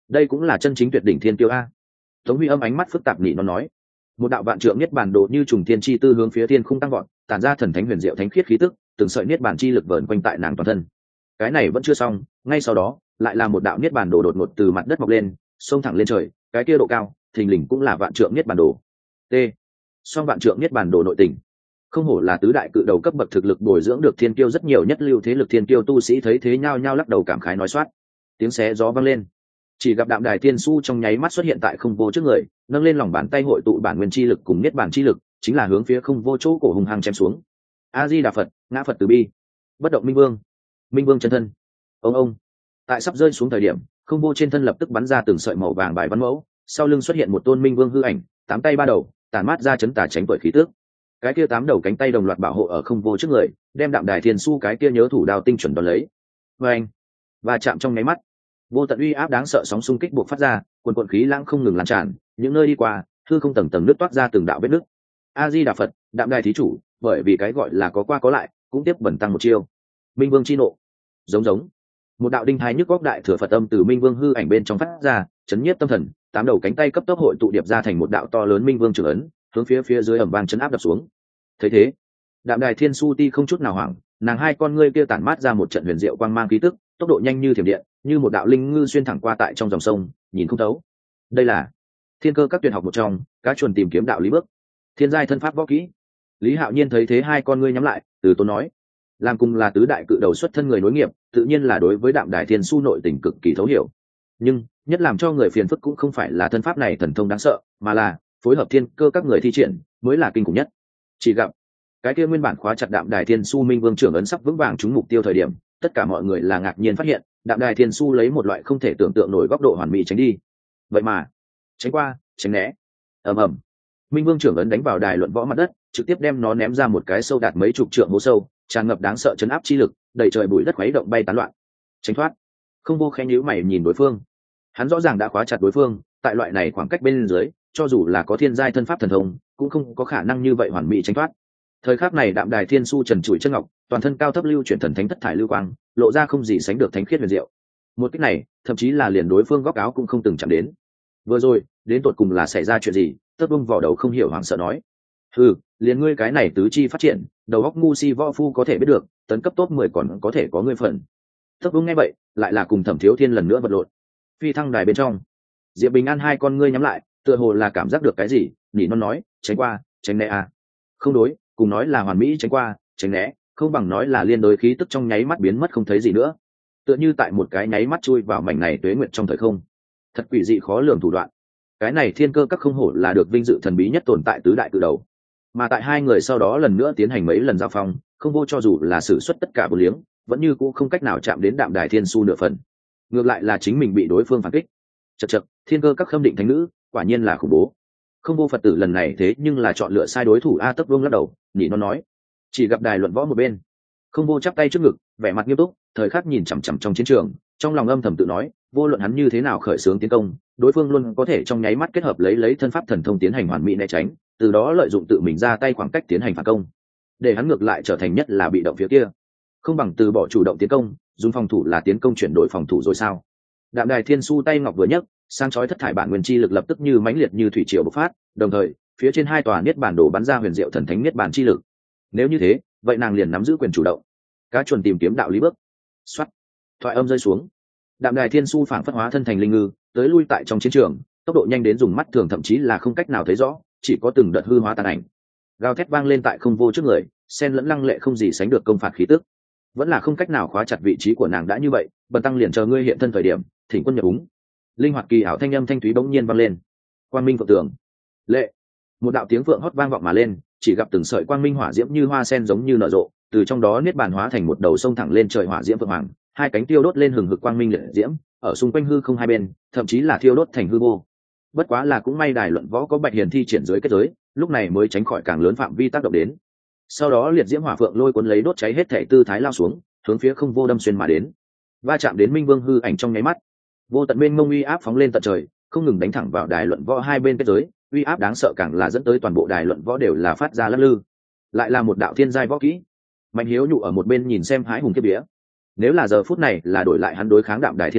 đây cũng là chân chính tuyệt đỉnh thiên tiêu a. Tống Huy Âm ánh mắt phức tạp nhị nó nói, một đạo vạn trượng niết bàn đồ như trùng thiên chi tư hướng phía thiên khung tăng vọt, tản ra thần thánh huyền diệu thánh khiết khí tức, từng sợi niết bàn chi lực vờn quanh tại nàng toàn thân. Cái này vẫn chưa xong, ngay sau đó lại là một đạo niết bàn đồ đột ngột từ mặt đất mọc lên, xông thẳng lên trời, cái kia độ cao thình lình cũng là vạn trượng niết bàn đồ. T. Song vạn trượng niết bàn đồ nội tình, không hổ là tứ đại cự đầu cấp bậc thực lực bồi dưỡng được thiên kiêu rất nhiều nhất lưu thế lực thiên kiêu tu sĩ thấy thế nhao nhao lắc đầu cảm khái nói soát. Tiếng xé gió vang lên, chỉ gặp đạm đài tiên su trong nháy mắt xuất hiện tại không vô trước người, nâng lên lòng bàn tay hội tụ bản nguyên chi lực cùng niết bàn chi lực, chính là hướng phía không vô chỗ cổ hùng hăng chém xuống. A Di Đà Phật, ngã Phật từ bi, bất động minh vương, minh vương chân thân. Ông ông, tại sắp rơi xuống thời điểm, không vô trên thân lập tức bắn ra từng sợi màu vàng bài văn mẫu, sau lưng xuất hiện một tôn minh vương hư ảnh, tám tay ba đầu, tản mát ra chấn tà tránh tuổi khí tước. Cái kia tám đầu cánh tay đồng loạt bảo hộ ở không vô trước người, đem đạm đài thiên su cái kia nhớ thủ đao tinh chuẩn đón lấy. Và anh, và chạm trong nháy mắt, vô tận uy áp đáng sợ sóng xung kích buộc phát ra, quần quần khí lãng không ngừng lan tràn, những nơi đi qua hư không tầng tầng nước toát ra từng đạo vết nứt. A Di Đà Phật, đạm đài thí chủ, bởi vì cái gọi là có qua có lại, cũng tiếp bẩn tăng một chiêu. Minh vương chi nộ, giống giống một đạo đinh thái nhức góc đại thừa Phật âm từ minh vương hư ảnh bên trong phát ra, chấn nhiếp tâm thần, tám đầu cánh tay cấp tốc hội tụ điệp ra thành một đạo to lớn minh vương trường ấn, hướng phía phía dưới ẩm vang chấn áp đập xuống. Thấy thế, đạm đài thiên su ti không chút nào hoảng, nàng hai con ngươi kia tản mát ra một trận huyền diệu quang mang khí tức, tốc độ nhanh như thiểm điện, như một đạo linh ngư xuyên thẳng qua tại trong dòng sông, nhìn không thấu. Đây là thiên cơ các tuyển học một trong, cá chuồn tìm kiếm đạo lý bước, thiên giai thân pháp võ kỹ. Lý Hạo Nhiên thấy thế hai con ngươi nhắm lại, từ tốn nói, làm cùng là tứ đại cự đầu xuất thân người nối nghiệp, tự nhiên là đối với đạm đài thiên su nội tình cực kỳ thấu hiểu. Nhưng nhất làm cho người phiền phức cũng không phải là thân pháp này thần thông đáng sợ, mà là phối hợp thiên cơ các người thi triển mới là kinh khủng nhất. Chỉ gặp cái kia nguyên bản khóa chặt đạm đài thiên su minh vương trưởng ấn sắp vững vàng trúng mục tiêu thời điểm, tất cả mọi người là ngạc nhiên phát hiện đạm đài thiên su lấy một loại không thể tưởng tượng nổi góc độ hoàn mỹ tránh đi. Vậy mà tránh qua tránh né, ầm ầm, minh vương trưởng ấn đánh vào đài luận võ mặt đất, trực tiếp đem nó ném ra một cái sâu đạt mấy chục trượng hố sâu, tràn ngập đáng sợ chấn áp chi lực, đầy trời bụi đất khuấy động bay tán loạn. Tránh thoát, không vô khẽ nhíu mày nhìn đối phương, hắn rõ ràng đã khóa chặt đối phương, tại loại này khoảng cách bên dưới, cho dù là có thiên giai thân pháp thần thông cũng không có khả năng như vậy hoàn mỹ tránh thoát. Thời khắc này đạm đài thiên su trần trụi chân ngọc, toàn thân cao thấp lưu chuyển thần thánh thất thải lưu quang, lộ ra không gì sánh được thánh khiết huyền diệu. Một cách này thậm chí là liền đối phương góc áo cũng không từng chạm đến. Vừa rồi đến tột cùng là xảy ra chuyện gì? Tất Bung vỏ đầu không hiểu hoảng sợ nói, ừ, liền ngươi cái này tứ chi phát triển, đầu óc ngu si võ phu có thể biết được, tấn cấp top mười còn có thể có ngươi phần. Tất Bung nghe vậy lại là cùng Thẩm Thiếu Thiên lần nữa vật lộn. Phi thăng đài bên trong, Diệp Bình An hai con ngươi nhắm lại, tựa hồ là cảm giác được cái gì, nỉ non nói, tránh qua tránh né à. Không đối, cùng nói là hoàn mỹ tránh qua tránh né, không bằng nói là liên đối khí tức trong nháy mắt biến mất không thấy gì nữa, tựa như tại một cái nháy mắt chui vào mảnh này tuế nguyệt trong thời không. Thật quỷ dị khó lường thủ đoạn. Cái này thiên cơ các không hổ là được vinh dự thần bí nhất tồn tại tứ đại cự đầu, mà tại hai người sau đó lần nữa tiến hành mấy lần giao phong, không vô cho dù là sử xuất tất cả vô liếng, vẫn như cũ không cách nào chạm đến đạm đài thiên su nửa phần, ngược lại là chính mình bị đối phương phản kích. Chật chật, thiên cơ các khâm định thánh nữ quả nhiên là khủng bố. Không vô Phật tử lần này thế nhưng là chọn lựa sai đối thủ a. Tấp Vương lắc đầu nhỉ nó nói, chỉ gặp đài luận võ một bên, không vô chắp tay trước ngực, vẻ mặt nghiêm túc, thời khắc nhìn chằm chằm trong chiến trường, trong lòng âm thầm tự nói, vô luận hắn như thế nào khởi xướng tiến công, đối phương luôn có thể trong nháy mắt kết hợp lấy lấy thân pháp thần thông tiến hành hoàn mỹ né tránh, từ đó lợi dụng tự mình ra tay khoảng cách tiến hành phản công, để hắn ngược lại trở thành nhất là bị động phía kia. Không bằng từ bỏ chủ động tiến công, dùng phòng thủ là tiến công chuyển đổi phòng thủ rồi sao? Đạm đài thiên su tay ngọc vừa nhấc, sang chói thất thải bản nguyên chi lực lập tức như mãnh liệt như thủy triều bộc phát, đồng thời phía trên hai tòa niết bản đồ bắn ra huyền diệu thần thánh niết bản chi lực. Nếu như thế, vậy nàng liền nắm giữ quyền chủ động. Cá chuồn tìm kiếm đạo lý bước. Xoát. Thoại âm rơi xuống. Đạm đài thiên su phảng phất hóa thân thành linh ngư, tới lui tại trong chiến trường, tốc độ nhanh đến dùng mắt thường thậm chí là không cách nào thấy rõ, chỉ có từng đợt hư hóa tàn ảnh. Gào thét vang lên tại không vô trước người, sen lẫn lăng lệ không gì sánh được công phạt khí tức. Vẫn là không cách nào khóa chặt vị trí của nàng đã như vậy, bần tăng liền chờ ngươi hiện thân thời điểm, thỉnh quân nhập úng. Linh hoạt kỳ ảo thanh âm thanh thúy bỗng nhiên vang lên. Quang minh phượng tường. Lệ. Một đạo tiếng vượng hót vang vọng mà lên, chỉ gặp từng sợi quang minh hỏa diễm như hoa sen giống như nở rộ, từ trong đó niết bàn hóa thành một đầu sông thẳng lên trời hỏa diễm vượng hoàng, hai cánh tiêu đốt lên hừng hực quang minh liệt diễm, ở xung quanh hư không hai bên, thậm chí là thiêu đốt thành hư vô. Bất quá là cũng may đài luận võ có Bạch Hiền thi triển giới kết giới, lúc này mới tránh khỏi càng lớn phạm vi tác động đến. Sau đó liệt diễm hỏa phượng lôi cuốn lấy đốt cháy hết thể tư thái lao xuống, hướng phía không vô đâm xuyên mà đến, va chạm đến minh vương hư ảnh trong nháy mắt, vô tận bên mông uy áp phóng lên tận trời, không ngừng đánh thẳng vào đài luận võ hai bên kết giới, uy áp đáng sợ càng là dẫn tới toàn bộ đài luận võ đều là phát ra lắc lư. Lại là một đạo thiên giai võ kỹ. Mạnh Hiếu nhụ ở một bên nhìn xem hái hùng kiếp vía. Nếu là giờ phút này là đổi lại hắn đối kháng đạm đài thiên su,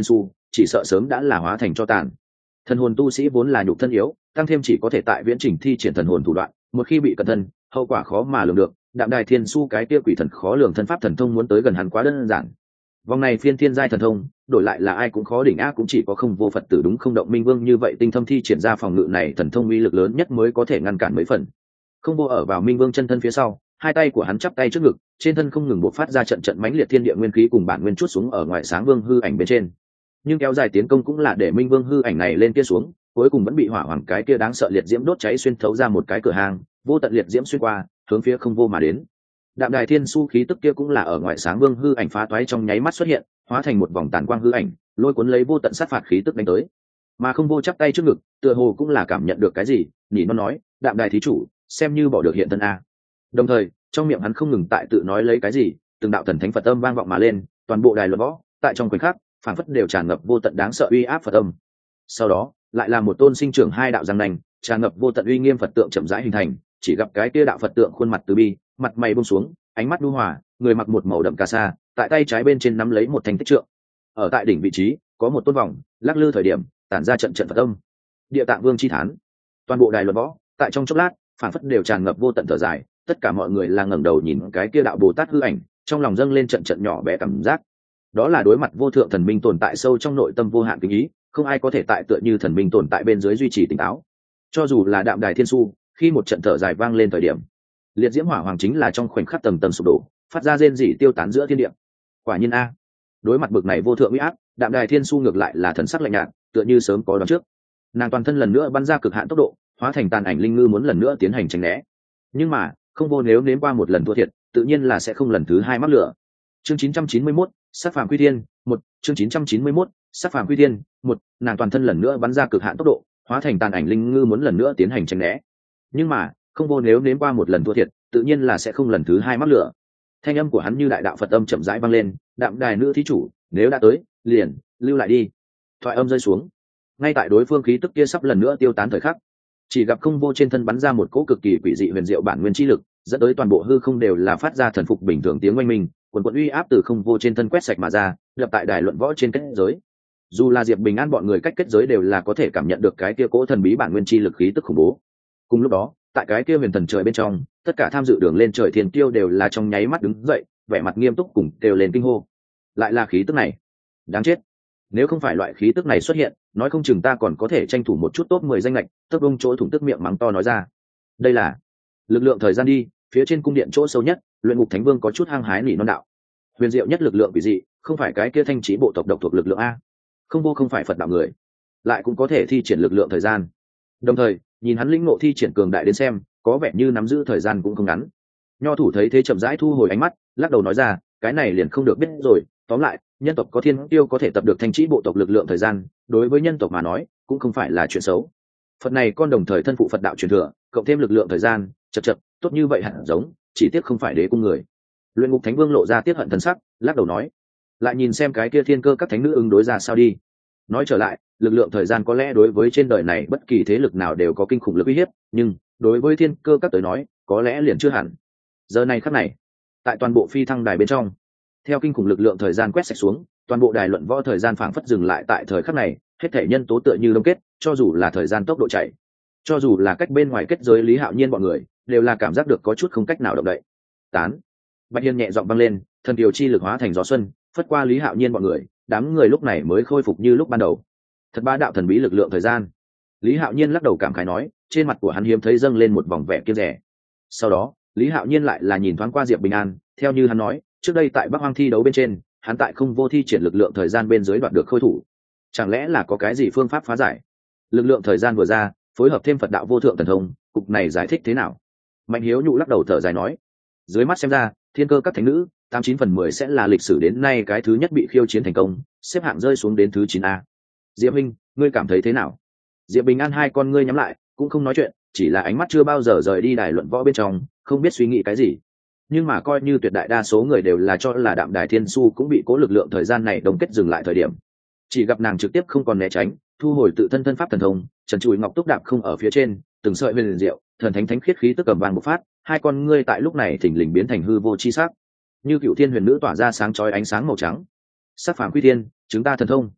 chỉ sợ sớm đã là hóa thành cho tàn. Thần hồn tu sĩ vốn là nhục thân yếu, tăng thêm chỉ có thể tại viễn trình thi triển thần hồn thủ đoạn, một khi bị cẩn thân, hậu quả khó mà lường được. Đạm Đài Thiên Su cái kia quỷ thần khó lường thân pháp thần thông muốn tới gần hắn quá đơn giản. Vòng này phiên thiên giai thần thông, đổi lại là ai cũng khó đỉnh ác, cũng chỉ có Không Vô Phật tử đúng không động minh vương như vậy tinh thâm thi triển ra phòng ngự này thần thông uy lực lớn nhất mới có thể ngăn cản mấy phần. Không Vô ở vào minh vương chân thân phía sau, hai tay của hắn chắp tay trước ngực, trên thân không ngừng bộc phát ra trận trận mãnh liệt thiên địa nguyên khí cùng bản nguyên chút xuống ở ngoài sáng vương hư ảnh bên trên. Nhưng kéo dài tiến công cũng là để minh vương hư ảnh này lên kia xuống, cuối cùng vẫn bị hỏa hoàng cái kia đáng sợ liệt diễm đốt cháy xuyên thấu ra một cái cửa hang, vô tận liệt diễm xuyên qua, hướng phía Không Vô mà đến. Đạm Đài Thiên Su khí tức kia cũng là ở ngoài sáng vương hư ảnh phá toái trong nháy mắt xuất hiện, hóa thành một vòng tàn quang hư ảnh, lôi cuốn lấy vô tận sát phạt khí tức đánh tới. Mà Không Vô chắp tay trước ngực, tựa hồ cũng là cảm nhận được cái gì, nhỉ nó nói, Đạm Đài thí chủ, xem như bỏ được hiện thân a. Đồng thời, trong miệng hắn không ngừng tại tự nói lấy cái gì, từng đạo thần thánh Phật âm vang vọng mà lên, toàn bộ đài luận võ, tại trong khoảnh khắc, phảng phất đều tràn ngập vô tận đáng sợ uy áp Phật âm. Sau đó, lại là một tôn sinh trưởng hai đạo răng nanh, tràn ngập vô tận uy nghiêm Phật tượng chậm rãi hình thành, chỉ gặp cái kia đạo Phật tượng khuôn mặt từ bi, mặt mày buông xuống, ánh mắt nhu hòa, người mặc một màu đậm cà sa, tại tay trái bên trên nắm lấy một thanh tích trượng. Ở tại đỉnh vị trí, có một tôn vòng, lắc lư thời điểm, tản ra trận trận Phật âm. Địa Tạng Vương chi thán. Toàn bộ đài luận võ, tại trong chốc lát, phảng phất đều tràn ngập vô tận thở dài, tất cả mọi người là ngẩng đầu nhìn cái kia đạo Bồ Tát hư ảnh, trong lòng dâng lên trận trận nhỏ bé cảm giác. Đó là đối mặt vô thượng thần minh tồn tại sâu trong nội tâm vô hạn kính ý, không ai có thể tại tựa như thần minh tồn tại bên dưới duy trì tỉnh táo. Cho dù là Đạm Đài Thiên Su, khi một trận thở dài vang lên thời điểm, liệt diễm hỏa hoàng chính là trong khoảnh khắc tầng tầng sụp đổ, phát ra rên rỉ tiêu tán giữa thiên địa. Quả nhiên a, đối mặt bực này vô thượng uy áp, Đạm Đài Thiên Su ngược lại là thần sắc lạnh nhạt, tựa như sớm có đoán trước. Nàng toàn thân lần nữa bắn ra cực hạn tốc độ, hóa thành tàn ảnh linh ngư muốn lần nữa tiến hành tránh né. Nhưng mà, Không Vô nếu nếm qua một lần thua thiệt, tự nhiên là sẽ không lần thứ hai mắc lửa. Chương chín trăm chín mươi mốt, Sát phàm quy thiên, một, chương chín trăm chín mươi mốt, Sát phàm quy thiên, một, nàng toàn thân lần nữa bắn ra cực hạn tốc độ, hóa thành tàn ảnh linh ngư muốn lần nữa tiến hành tránh né. Nhưng mà, Không Vô nếu nếm qua một lần thua thiệt, tự nhiên là sẽ không lần thứ hai mắc lửa. Thanh âm của hắn như đại đạo Phật âm chậm rãi vang lên, Đạm Đài nữ thí chủ, nếu đã tới, liền lưu lại đi. Thoại âm rơi xuống, ngay tại đối phương khí tức kia sắp lần nữa tiêu tán thời khắc, chỉ gặp Không Vô trên thân bắn ra một cỗ cực kỳ quỷ dị huyền diệu bản nguyên chi lực, dẫn tới toàn bộ hư không đều là phát ra thần phục bình thường tiếng oanh minh, quần quần uy áp từ Không Vô trên thân quét sạch mà ra, lập tại đài luận võ trên kết giới. Dù là Diệp Bình An bọn người cách kết giới đều là có thể cảm nhận được cái kia cỗ thần bí bản nguyên chi lực khí tức khủng bố. Cùng lúc đó, tại cái kia huyền thần trời bên trong, tất cả tham dự đường lên trời thiên tiêu đều là trong nháy mắt đứng dậy, vẻ mặt nghiêm túc cùng đều lên kinh hô. Lại là khí tức này, đáng chết! Nếu không phải loại khí tức này xuất hiện, nói không chừng ta còn có thể tranh thủ một chút top mười danh lệch. Tấp Đông chỗ thủng tức miệng mắng to nói ra. Đây là lực lượng thời gian đi, phía trên cung điện chỗ sâu nhất, Luyện Ngục Thánh Vương có chút hăng hái nỉ non đạo. Huyền diệu nhất lực lượng quỷ dị, không phải cái kia thanh trí bộ tộc độc thuộc lực lượng a. Không Vô không phải Phật đạo người, lại cũng có thể thi triển lực lượng thời gian. Đồng thời, nhìn hắn lĩnh ngộ thi triển cường đại đến xem, có vẻ như nắm giữ thời gian cũng không ngắn. Nho thủ thấy thế chậm rãi thu hồi ánh mắt, lắc đầu nói ra, cái này liền không được biết rồi. Tóm lại, nhân tộc có thiên tiêu có thể tập được thanh trí bộ tộc lực lượng thời gian, đối với nhân tộc mà nói cũng không phải là chuyện xấu. Phật này con đồng thời thân phụ Phật đạo truyền thừa, cộng thêm lực lượng thời gian, chật chật, tốt như vậy hẳn giống, chỉ tiếc không phải đế cung người. Luyện Ngục Thánh Vương lộ ra tiếc hận thần sắc, lắc đầu nói, lại nhìn xem cái kia thiên cơ các thánh nữ ứng đối ra sao đi. Nói trở lại, lực lượng thời gian có lẽ đối với trên đời này bất kỳ thế lực nào đều có kinh khủng lực uy hiếp, nhưng đối với thiên cơ các tới nói, có lẽ liền chưa hẳn. Giờ này khắc này, tại toàn bộ phi thăng đài bên trong, theo kinh khủng lực lượng thời gian quét sạch xuống, toàn bộ đài luận võ thời gian phảng phất dừng lại tại thời khắc này, hết thể nhân tố tựa như đông kết, cho dù là thời gian tốc độ chạy, cho dù là cách bên ngoài kết giới Lý Hạo Nhiên bọn người, đều là cảm giác được có chút không cách nào động đậy. Tán. Bạch Hiên nhẹ giọng vang lên, thần kiều chi lực hóa thành gió xuân, phất qua Lý Hạo Nhiên bọn người, đám người lúc này mới khôi phục như lúc ban đầu. Thật bá đạo thần bí lực lượng thời gian. Lý Hạo Nhiên lắc đầu cảm khái nói, trên mặt của hắn hiếm thấy dâng lên một vòng vẻ kiêu rẻ. Sau đó, Lý Hạo Nhiên lại là nhìn thoáng qua Diệp Bình An, theo như hắn nói, trước đây tại Bắc Hoang thi đấu bên trên, hắn tại Không Vô thi triển lực lượng thời gian bên dưới đoạt được khôi thủ. Chẳng lẽ là có cái gì phương pháp phá giải? Lực lượng thời gian vừa ra, phối hợp thêm Phật đạo vô thượng thần thông, cục này giải thích thế nào? Mạnh Hiếu Nhụ lắc đầu thở dài nói, dưới mắt xem ra, thiên cơ các thánh nữ, tám chín phần mười sẽ là lịch sử đến nay cái thứ nhất bị khiêu chiến thành công, xếp hạng rơi xuống đến thứ chín a. Diệp Minh, ngươi cảm thấy thế nào? Diệp Bình An hai con ngươi nhắm lại, cũng không nói chuyện, chỉ là ánh mắt chưa bao giờ rời đi đài luận võ bên trong, không biết suy nghĩ cái gì. Nhưng mà coi như tuyệt đại đa số người đều là cho là Đạm Đài Thiên Su cũng bị cố lực lượng thời gian này đồng kết dừng lại thời điểm, chỉ gặp nàng trực tiếp không còn né tránh, thu hồi tự thân thân pháp thần thông, trần trụi ngọc túc đạp không ở phía trên, từng sợi huyền diệu, thần thánh thánh khiết khí tức cầm vàng bộc phát, hai con ngươi tại lúc này thình lình biến thành hư vô chi sắc, như cựu thiên huyền nữ tỏa ra sáng chói ánh sáng màu trắng. Sát phàm quy thiên, chúng ta thần thông.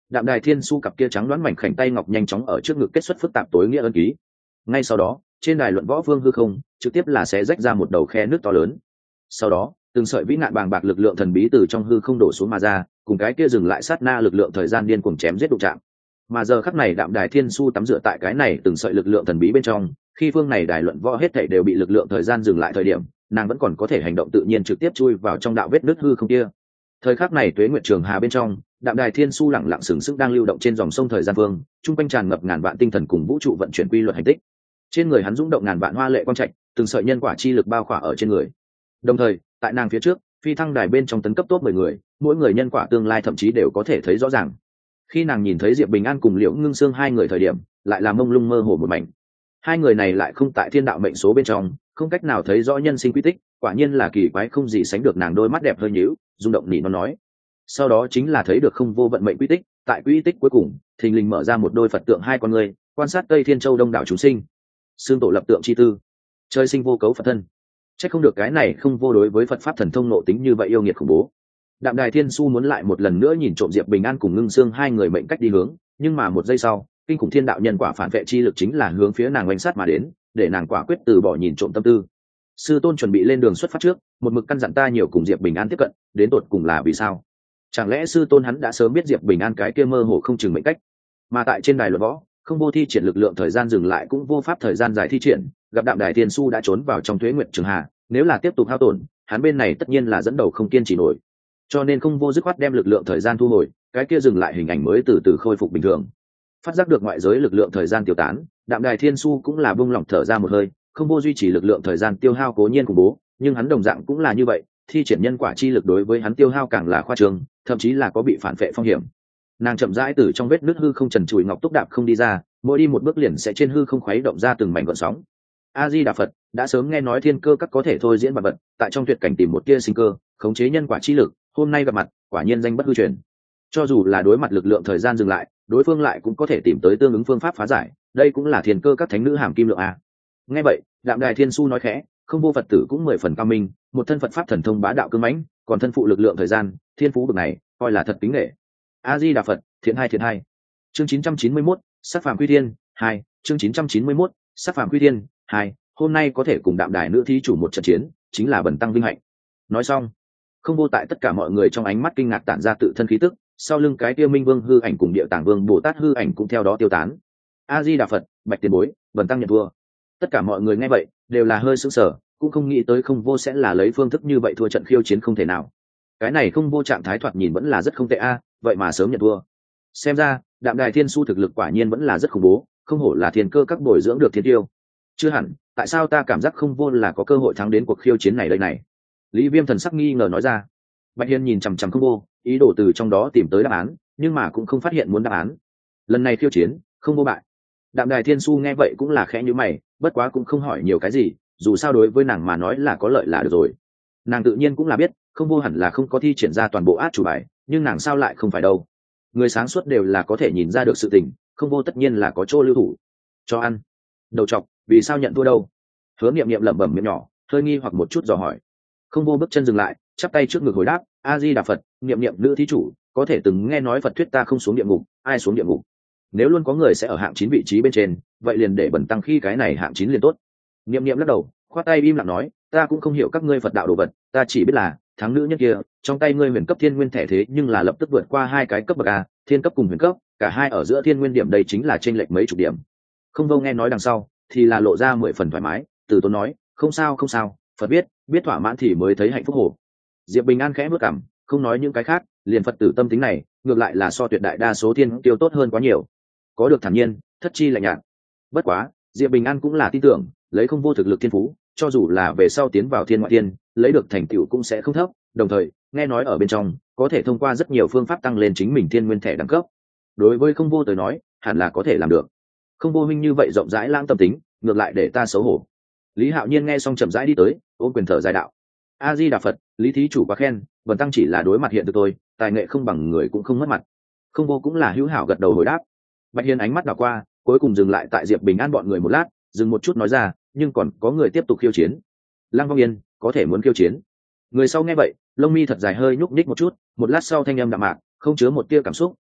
Đạm Đài Thiên Su cặp kia trắng đoán mảnh khảnh tay ngọc nhanh chóng ở trước ngực kết xuất phức tạp tối nghĩa ân ký. Ngay sau đó, trên đài luận võ vương hư không trực tiếp là sẽ rách ra một đầu khe nước to lớn. Sau đó, từng sợi vĩ nạn bàng bạc lực lượng thần bí từ trong hư không đổ xuống mà ra, cùng cái kia dừng lại sát na lực lượng thời gian điên cuồng chém giết đụng chạm. Mà giờ khắc này Đạm Đài Thiên Su tắm rửa tại cái này từng sợi lực lượng thần bí bên trong, khi phương này đài luận võ hết thảy đều bị lực lượng thời gian dừng lại thời điểm, nàng vẫn còn có thể hành động tự nhiên trực tiếp chui vào trong đạo vết nứt hư không kia. Thời khắc này Tuế Nguyệt Trường Hà bên trong, Đạm Đài Thiên Su lặng lặng sừng sững đang lưu động trên dòng sông thời gian vương, trung quanh tràn ngập ngàn vạn tinh thần cùng vũ trụ vận chuyển quy luật hành tích. Trên người hắn dũng động ngàn vạn hoa lệ quang trạch, từng sợi nhân quả chi lực bao khỏa ở trên người. Đồng thời, tại nàng phía trước, phi thăng đài bên trong tấn cấp top mười người, mỗi người nhân quả tương lai thậm chí đều có thể thấy rõ ràng. Khi nàng nhìn thấy Diệp Bình An cùng Liễu Ngưng Sương hai người thời điểm, lại là mông lung mơ hồ một mảnh. Hai người này lại không tại thiên đạo mệnh số bên trong, không cách nào thấy rõ nhân sinh quy tích, quả nhiên là kỳ quái không gì sánh được. Nàng đôi mắt đẹp hơi nhíu, rung động nỉ nó nói. Sau đó chính là thấy được không vô vận mệnh quy tích, tại quy tích cuối cùng, thình lình mở ra một đôi Phật tượng hai con người, quan sát Tây Thiên Châu đông đảo chúng sinh. Xương tổ lập tượng chi tư, chơi sinh vô cấu Phật thân. Chắc không được cái này không vô đối với Phật pháp thần thông nộ tính như vậy yêu nghiệt khủng bố. Đạm Đài Thiên Su muốn lại một lần nữa nhìn trộm Diệp Bình An cùng Ngưng Sương hai người mệnh cách đi hướng, nhưng mà một giây sau, kinh khủng thiên đạo nhân quả phản vệ chi lực chính là hướng phía nàng oanh sát mà đến, để nàng quả quyết từ bỏ nhìn trộm tâm tư. Sư tôn chuẩn bị lên đường xuất phát trước, một mực căn dặn ta nhiều cùng Diệp Bình An tiếp cận, đến tột cùng là vì sao? Chẳng lẽ sư tôn hắn đã sớm biết Diệp Bình An cái kia mơ hồ không chừng mệnh cách? Mà tại trên đài luận võ, không vô thi triển lực lượng thời gian dừng lại cũng vô pháp thời gian dài thi triển, gặp Đạm Đài Thiên Su đã trốn vào trong Tuế Nguyệt Trường Hà, nếu là tiếp tục hao tổn, hắn bên này tất nhiên là dẫn đầu không kiên trì nổi. Cho nên không vô dứt khoát đem lực lượng thời gian thu hồi, cái kia dừng lại hình ảnh mới từ từ khôi phục bình thường. Phát giác được ngoại giới lực lượng thời gian tiêu tán, Đạm Đài Thiên Su cũng là buông lỏng thở ra một hơi, không vô duy trì lực lượng thời gian tiêu hao cố nhiên khủng bố, nhưng hắn đồng dạng cũng là như vậy, thi triển nhân quả chi lực đối với hắn tiêu hao càng là khoa trương, thậm chí là có bị phản vệ phong hiểm. Nàng chậm rãi từ trong vết nứt hư không trần trụi ngọc túc đạp không đi ra, mỗi đi một bước liền sẽ trên hư không khuấy động ra từng mảnh gợn sóng. A Di Đà Phật, đã sớm nghe nói thiên cơ các có thể thôi diễn vật vật, tại trong tuyệt cảnh tìm một tia sinh cơ, khống chế nhân quả chi lực, hôm nay gặp mặt, quả nhiên danh bất hư truyền. Cho dù là đối mặt lực lượng thời gian dừng lại, đối phương lại cũng có thể tìm tới tương ứng phương pháp phá giải, đây cũng là thiên cơ các thánh nữ hàm kim lượng a. Nghe vậy, Đạm Đài Thiên Su nói khẽ, không vô Phật tử cũng mười phần cao minh, một thân Phật pháp thần thông bá đạo cương mãnh, còn thân phụ lực lượng thời gian, thiên phú bậc này, coi là thật kính nể. A Di Đà Phật, thiện hai thiện hai. Chương chín trăm chín mươi mốt, Sắc phàm quy thiên, hai, chương chín trăm chín mươi mốt, Sắc phàm quy thiên, hai, hôm nay có thể cùng Đạm Đài nữ thí chủ một trận chiến, chính là bần tăng vinh hạnh. Nói xong, không vô tại tất cả mọi người trong ánh mắt kinh ngạc tản ra tự thân khí tức, sau lưng cái kia Minh Vương hư ảnh cùng Địa Tạng Vương Bồ Tát hư ảnh cũng theo đó tiêu tán. A Di Đà Phật, bạch tiền bối, bần tăng nhận thua. Tất cả mọi người nghe vậy đều là hơi sững sờ, cũng không nghĩ tới không vô sẽ là lấy phương thức như vậy thua trận khiêu chiến không thể nào. Cái này không vô trạng thái thoạt nhìn vẫn là rất không tệ a, vậy mà sớm nhận thua. Xem ra Đạm Đài Thiên Su thực lực quả nhiên vẫn là rất khủng bố, không hổ là thiên cơ các bồi dưỡng được thiên tiêu. Chưa hẳn, tại sao ta cảm giác không vô là có cơ hội thắng đến cuộc khiêu chiến này đây này? Lý Viêm thần sắc nghi ngờ nói ra. Bạch Hiên nhìn chằm chằm không vô, ý đồ từ trong đó tìm tới đáp án, nhưng mà cũng không phát hiện muốn đáp án. Lần này khiêu chiến, không vô bại. Đạm Đài Thiên Su nghe vậy cũng là khẽ nhíu mày, bất quá cũng không hỏi nhiều cái gì, dù sao đối với nàng mà nói là có lợi là được rồi. Nàng tự nhiên cũng là biết, không vô hẳn là không có thi triển ra toàn bộ át chủ bài, nhưng nàng sao lại không phải đâu? Người sáng suốt đều là có thể nhìn ra được sự tình, không vô tất nhiên là có chỗ lưu thủ. Cho ăn. Đầu trọc, vì sao nhận thua đâu? Hứa Niệm Niệm lẩm bẩm miệng nhỏ, hơi nghi hoặc một chút dò hỏi. Không vô bước chân dừng lại, chắp tay trước ngực hồi đáp, A Di Đà Phật, Niệm Niệm nữ thí chủ, có thể từng nghe nói Phật thuyết ta không xuống địa ngục, ai xuống địa ngục? Nếu luôn có người sẽ ở hạng chín vị trí bên trên, vậy liền để bẩn tăng khi cái này hạng chín liền tốt. Niệm Niệm lắc đầu, khoát tay im lặng nói, ta cũng không hiểu các ngươi Phật đạo đồ vật, ta chỉ biết là thắng nữ nhân kia, trong tay ngươi huyền cấp thiên nguyên thẻ thế nhưng là lập tức vượt qua hai cái cấp bậc a, thiên cấp cùng huyền cấp, cả hai ở giữa thiên nguyên điểm đây chính là chênh lệch mấy chục điểm. Không vô nghe nói đằng sau, thì là lộ ra mười phần thoải mái, từ tốn nói, không sao không sao, Phật biết, biết thỏa mãn thì mới thấy hạnh phúc hồ. Diệp Bình An khẽ bước cằm, không nói những cái khác, liền Phật tử tâm tính này, ngược lại là so tuyệt đại đa số thiên tiêu tốt hơn quá nhiều. Có được thản nhiên, thất chi lạnh nhạt. Bất quá, Diệp Bình An cũng là tin tưởng, lấy không vô thực lực thiên phú, cho dù là về sau tiến vào thiên ngoại thiên, lấy được thành tựu cũng sẽ không thấp, đồng thời, nghe nói ở bên trong, có thể thông qua rất nhiều phương pháp tăng lên chính mình thiên nguyên thẻ đẳng cấp. Đối với không vô tới nói, hẳn là có thể làm được. Không vô huynh như vậy rộng rãi lãng tâm tính, ngược lại để ta xấu hổ. Lý Hạo Nhiên nghe xong chậm rãi đi tới, ôm quyền thở dài đạo: A Di Đà Phật, Lý thí chủ quá khen, vần tăng chỉ là đối mặt hiện thực tôi, tài nghệ không bằng người cũng không mất mặt. Không vô cũng là hữu hảo gật đầu hồi đáp. Bạch Hiên ánh mắt đảo qua, cuối cùng dừng lại tại Diệp Bình An bọn người một lát, dừng một chút nói ra, nhưng còn có người tiếp tục khiêu chiến. Lăng Vong Yên có thể muốn khiêu chiến. Người sau nghe vậy, lông mi thật dài hơi nhúc nhích một chút, một lát sau thanh âm đạm mạc, không chứa một tia cảm xúc,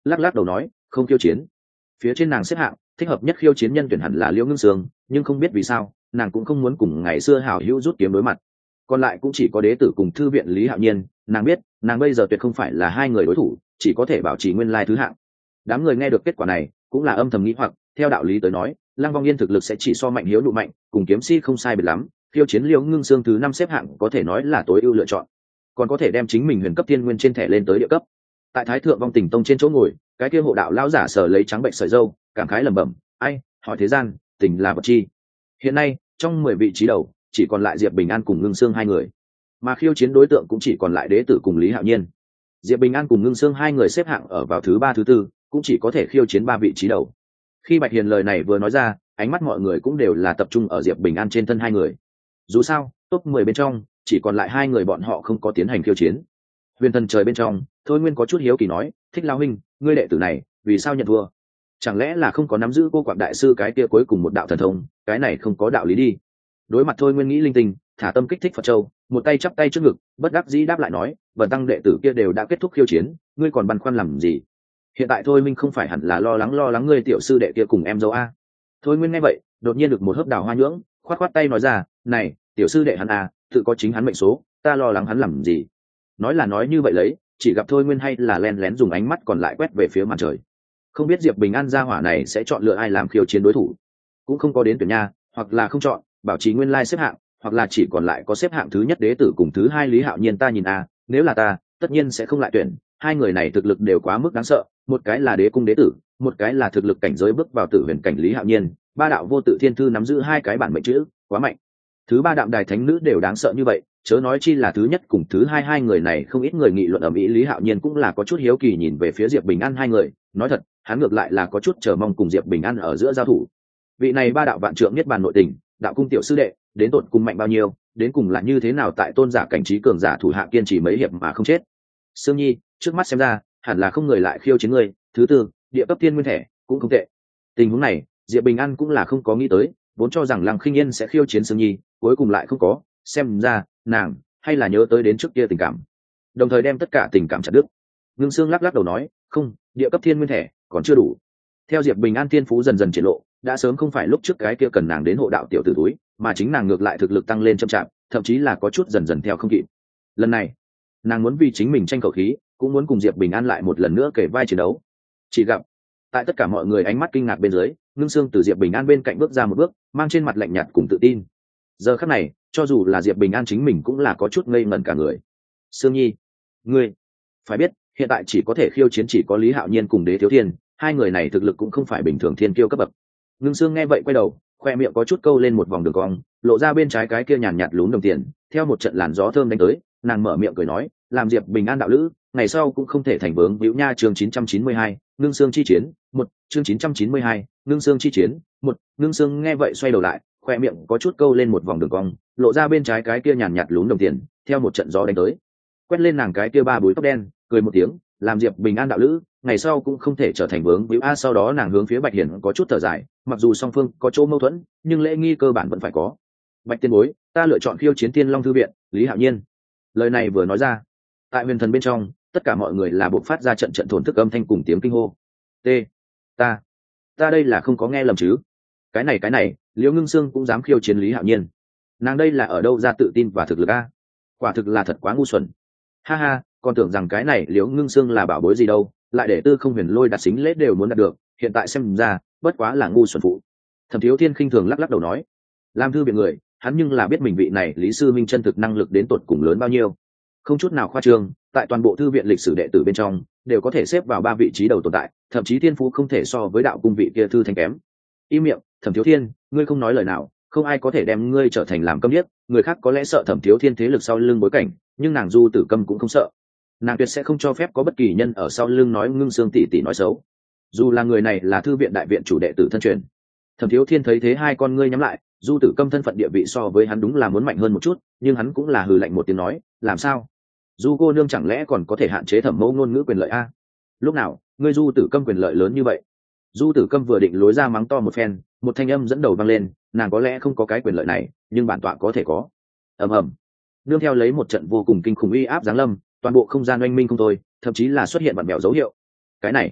lắc lắc đầu nói không khiêu chiến. Phía trên nàng xếp hạng thích hợp nhất khiêu chiến nhân tuyển hẳn là Liễu Ngưng Sương, nhưng không biết vì sao nàng cũng không muốn cùng ngày xưa hảo hữu rút kiếm đối mặt. Còn lại cũng chỉ có đế tử cùng thư viện Lý Hạo Nhiên, nàng biết nàng bây giờ tuyệt không phải là hai người đối thủ, chỉ có thể bảo trì nguyên lai thứ hạng. Đám người nghe được kết quả này cũng là âm thầm nghĩ hoặc, theo đạo lý tới nói Lăng Vong Yên thực lực sẽ chỉ so Mạnh Hiếu Nụ mạnh, cùng kiếm si không sai biệt lắm, khiêu chiến Liễu Ngưng Sương thứ năm xếp hạng có thể nói là tối ưu lựa chọn, còn có thể đem chính mình huyền cấp thiên nguyên trên thẻ lên tới địa cấp. Tại Thái Thượng Vong Tình Tông trên chỗ ngồi, cái kia hộ đạo lão giả sờ lấy trắng bệnh sợi râu, cảm khái lẩm bẩm, ai hỏi thế gian tình là vật chi. Hiện nay trong mười vị trí đầu chỉ còn lại Diệp Bình An cùng Ngưng Sương hai người, mà khiêu chiến đối tượng cũng chỉ còn lại đế tử cùng Lý Hạo Nhiên. Diệp Bình An cùng Ngưng Sương hai người xếp hạng ở vào thứ ba thứ tư, cũng chỉ có thể khiêu chiến ba vị trí đầu. Khi Bạch Hiền lời này vừa nói ra, ánh mắt mọi người cũng đều là tập trung ở Diệp Bình An trên thân hai người. Dù sao top mười bên trong chỉ còn lại hai người bọn họ không có tiến hành khiêu chiến. Huyền Thần Trời bên trong, Thôi Nguyên có chút hiếu kỳ nói, Thích Lao huynh, ngươi đệ tử này vì sao nhận thua? Chẳng lẽ là không có nắm giữ Cô Quạng đại sư cái kia cuối cùng một đạo thần thông? Cái này không có đạo lý đi. Đối mặt Thôi Nguyên nghĩ linh tinh, thả tâm kích thích Phật Châu, một tay chắp tay trước ngực, bất đắc dĩ đáp lại nói, bần tăng đệ tử kia đều đã kết thúc khiêu chiến, ngươi còn băn khoăn làm gì? Hiện tại Thôi Minh không phải hẳn là lo lắng lo lắng ngươi tiểu sư đệ kia cùng em dâu a? Thôi Nguyên nghe vậy, đột nhiên được một hớp đào hoa nhưỡng, khoát khoát tay nói ra, này, tiểu sư đệ hắn a, tự có chính hắn mệnh số, ta lo lắng hắn làm gì? Nói là nói như vậy lấy, chỉ gặp Thôi Nguyên hay là len lén dùng ánh mắt còn lại quét về phía màn trời. Không biết Diệp Bình An gia hỏa này sẽ chọn lựa ai làm khiêu chiến đối thủ, cũng không có đến tuyển nha, hoặc là không chọn, bảo trì nguyên lai xếp hạng, hoặc là chỉ còn lại có xếp hạng thứ nhất đế tử cùng thứ hai Lý Hạo Nhiên. Ta nhìn a, nếu là ta, tất nhiên sẽ không lại tuyển, hai người này thực lực đều quá mức đáng sợ, một cái là đế cung đế tử, một cái là thực lực cảnh giới bước vào tử huyền cảnh Lý Hạo Nhiên, ba đạo vô tự thiên thư nắm giữ hai cái bản mệnh chữ, quá mạnh. Thứ ba đạm đài thánh nữ đều đáng sợ như vậy, chớ nói chi là thứ nhất cùng thứ hai hai người này không ít người nghị luận ở mỹ. Lý Hạo Nhiên cũng là có chút hiếu kỳ nhìn về phía Diệp Bình An hai người, nói thật, hắn ngược lại là có chút chờ mong cùng Diệp Bình An ở giữa giao thủ. Vị này ba đạo vạn trượng niết bàn nội tình, đạo cung tiểu sư đệ, đến tột cùng mạnh bao nhiêu, đến cùng là như thế nào tại tôn giả cảnh trí cường giả thủ hạ kiên trì mấy hiệp mà không chết. Sương Nhi, trước mắt xem ra, hẳn là không người lại khiêu chiến ngươi, thứ tư, địa cấp thiên nguyên thẻ, cũng không tệ. Tình huống này, Diệp Bình An cũng là không có nghĩ tới, vốn cho rằng Lăng Khinh Yên sẽ khiêu chiến Sương Nhi, cuối cùng lại không có, xem ra, nàng hay là nhớ tới đến trước kia tình cảm, đồng thời đem tất cả tình cảm chặt đứt. Ngưng Sương lắc lắc đầu nói, không, địa cấp thiên nguyên thẻ còn chưa đủ. Theo Diệp Bình An thiên phú dần dần triển lộ, đã sớm không phải lúc trước cái kia cần nàng đến hộ đạo tiểu tử túi, mà chính nàng ngược lại thực lực tăng lên chậm chạp, thậm chí là có chút dần dần theo không kịp. Lần này, nàng muốn vì chính mình tranh khẩu khí, cũng muốn cùng Diệp Bình An lại một lần nữa kể vai chiến đấu. Chỉ gặp tại tất cả mọi người ánh mắt kinh ngạc bên dưới, Ngưng Sương từ Diệp Bình An bên cạnh bước ra một bước, mang trên mặt lạnh nhạt cùng tự tin. Giờ khắc này, cho dù là Diệp Bình An chính mình cũng là có chút ngây ngẩn cả người. Sương Nhi, ngươi phải biết, hiện tại chỉ có thể khiêu chiến chỉ có Lý Hạo Nhiên cùng Đế Thiếu Thiên, hai người này thực lực cũng không phải bình thường thiên kiêu cấp bậc. Ngưng Sương nghe vậy quay đầu, khoe miệng có chút câu lên một vòng đường cong, lộ ra bên trái cái kia nhàn nhạt lún đồng tiền, theo một trận làn gió thơm đánh tới, nàng mở miệng cười nói, làm Diệp Bình An đạo lữ, ngày sau cũng không thể thành vướng víu nha. Chương chín trăm chín mươi hai, Ngưng Sương chi chiến, một, chương chín trăm chín mươi hai, Ngưng Sương chi chiến, một. Ngưng Sương nghe vậy xoay đầu lại, khoe miệng có chút câu lên một vòng đường cong, lộ ra bên trái cái kia nhàn nhạt lún đồng tiền, theo một trận gió đánh tới, quét lên nàng cái kia ba búi tóc đen, cười một tiếng, làm Diệp Bình An đạo lữ, ngày sau cũng không thể trở thành vướng víu a. Sau đó nàng hướng phía Bạch Hiển có chút thở dài, mặc dù song phương có chỗ mâu thuẫn, nhưng lễ nghi cơ bản vẫn phải có. Bạch tiên bối, ta lựa chọn khiêu chiến Tiên Long thư viện, Lý Hạo Nhiên. Lời này vừa nói ra, tại huyền thần bên trong, tất cả mọi người là buộc phát ra trận trận thổn thức âm thanh cùng tiếng kinh hô. T, ta, ta đây là không có nghe lầm chứ? Cái này cái này, Liễu Ngưng Sương cũng dám khiêu chiến Lý Hạo Nhiên, nàng đây là ở đâu ra tự tin và thực lực a? Quả thực là thật quá ngu xuẩn. Ha ha, còn tưởng rằng cái này Liễu Ngưng Sương là bảo bối gì đâu, lại để Tư Không Huyền Lôi đặt xính lễ đều muốn đạt được, hiện tại xem ra, bất quá là ngu xuẩn phụ. Thẩm Thiếu Thiên khinh thường lắc lắc đầu nói, làm thư viện người, hắn nhưng là biết mình vị này Lý Sư Minh chân thực năng lực đến tột cùng lớn bao nhiêu, không chút nào khoa trương, tại toàn bộ thư viện lịch sử đệ tử bên trong đều có thể xếp vào ba vị trí đầu tồn tại, thậm chí thiên phú không thể so với đạo cung vị kia thư thành kém. Im miệng, Thẩm Thiếu Thiên, ngươi không nói lời nào, không ai có thể đem ngươi trở thành làm câm điếc. Người khác có lẽ sợ Thẩm Thiếu Thiên thế lực sau lưng bối cảnh, nhưng nàng Du Tử Câm cũng không sợ, nàng tuyệt sẽ không cho phép có bất kỳ nhân ở sau lưng nói Ngưng Sương tỷ tỷ nói xấu, dù là người này là thư viện đại viện chủ đệ tử thân truyền. Thẩm Thiếu Thiên thấy thế hai con ngươi nhắm lại, Du Tử Câm thân phận địa vị so với hắn đúng là muốn mạnh hơn một chút, nhưng hắn cũng là hừ lạnh một tiếng nói, làm sao? Du cô nương chẳng lẽ còn có thể hạn chế Thẩm mẫu ngôn ngữ quyền lợi a? Lúc nào, ngươi Du Tử Câm quyền lợi lớn như vậy? Du Tử Câm vừa định lối ra mắng to một phen, một thanh âm dẫn đầu vang lên, nàng có lẽ không có cái quyền lợi này, nhưng bản tọa có thể có. Ầm ầm. Nương theo lấy một trận vô cùng kinh khủng uy áp giáng lâm, toàn bộ không gian oanh minh không thôi, thậm chí là xuất hiện bản mèo dấu hiệu. Cái này,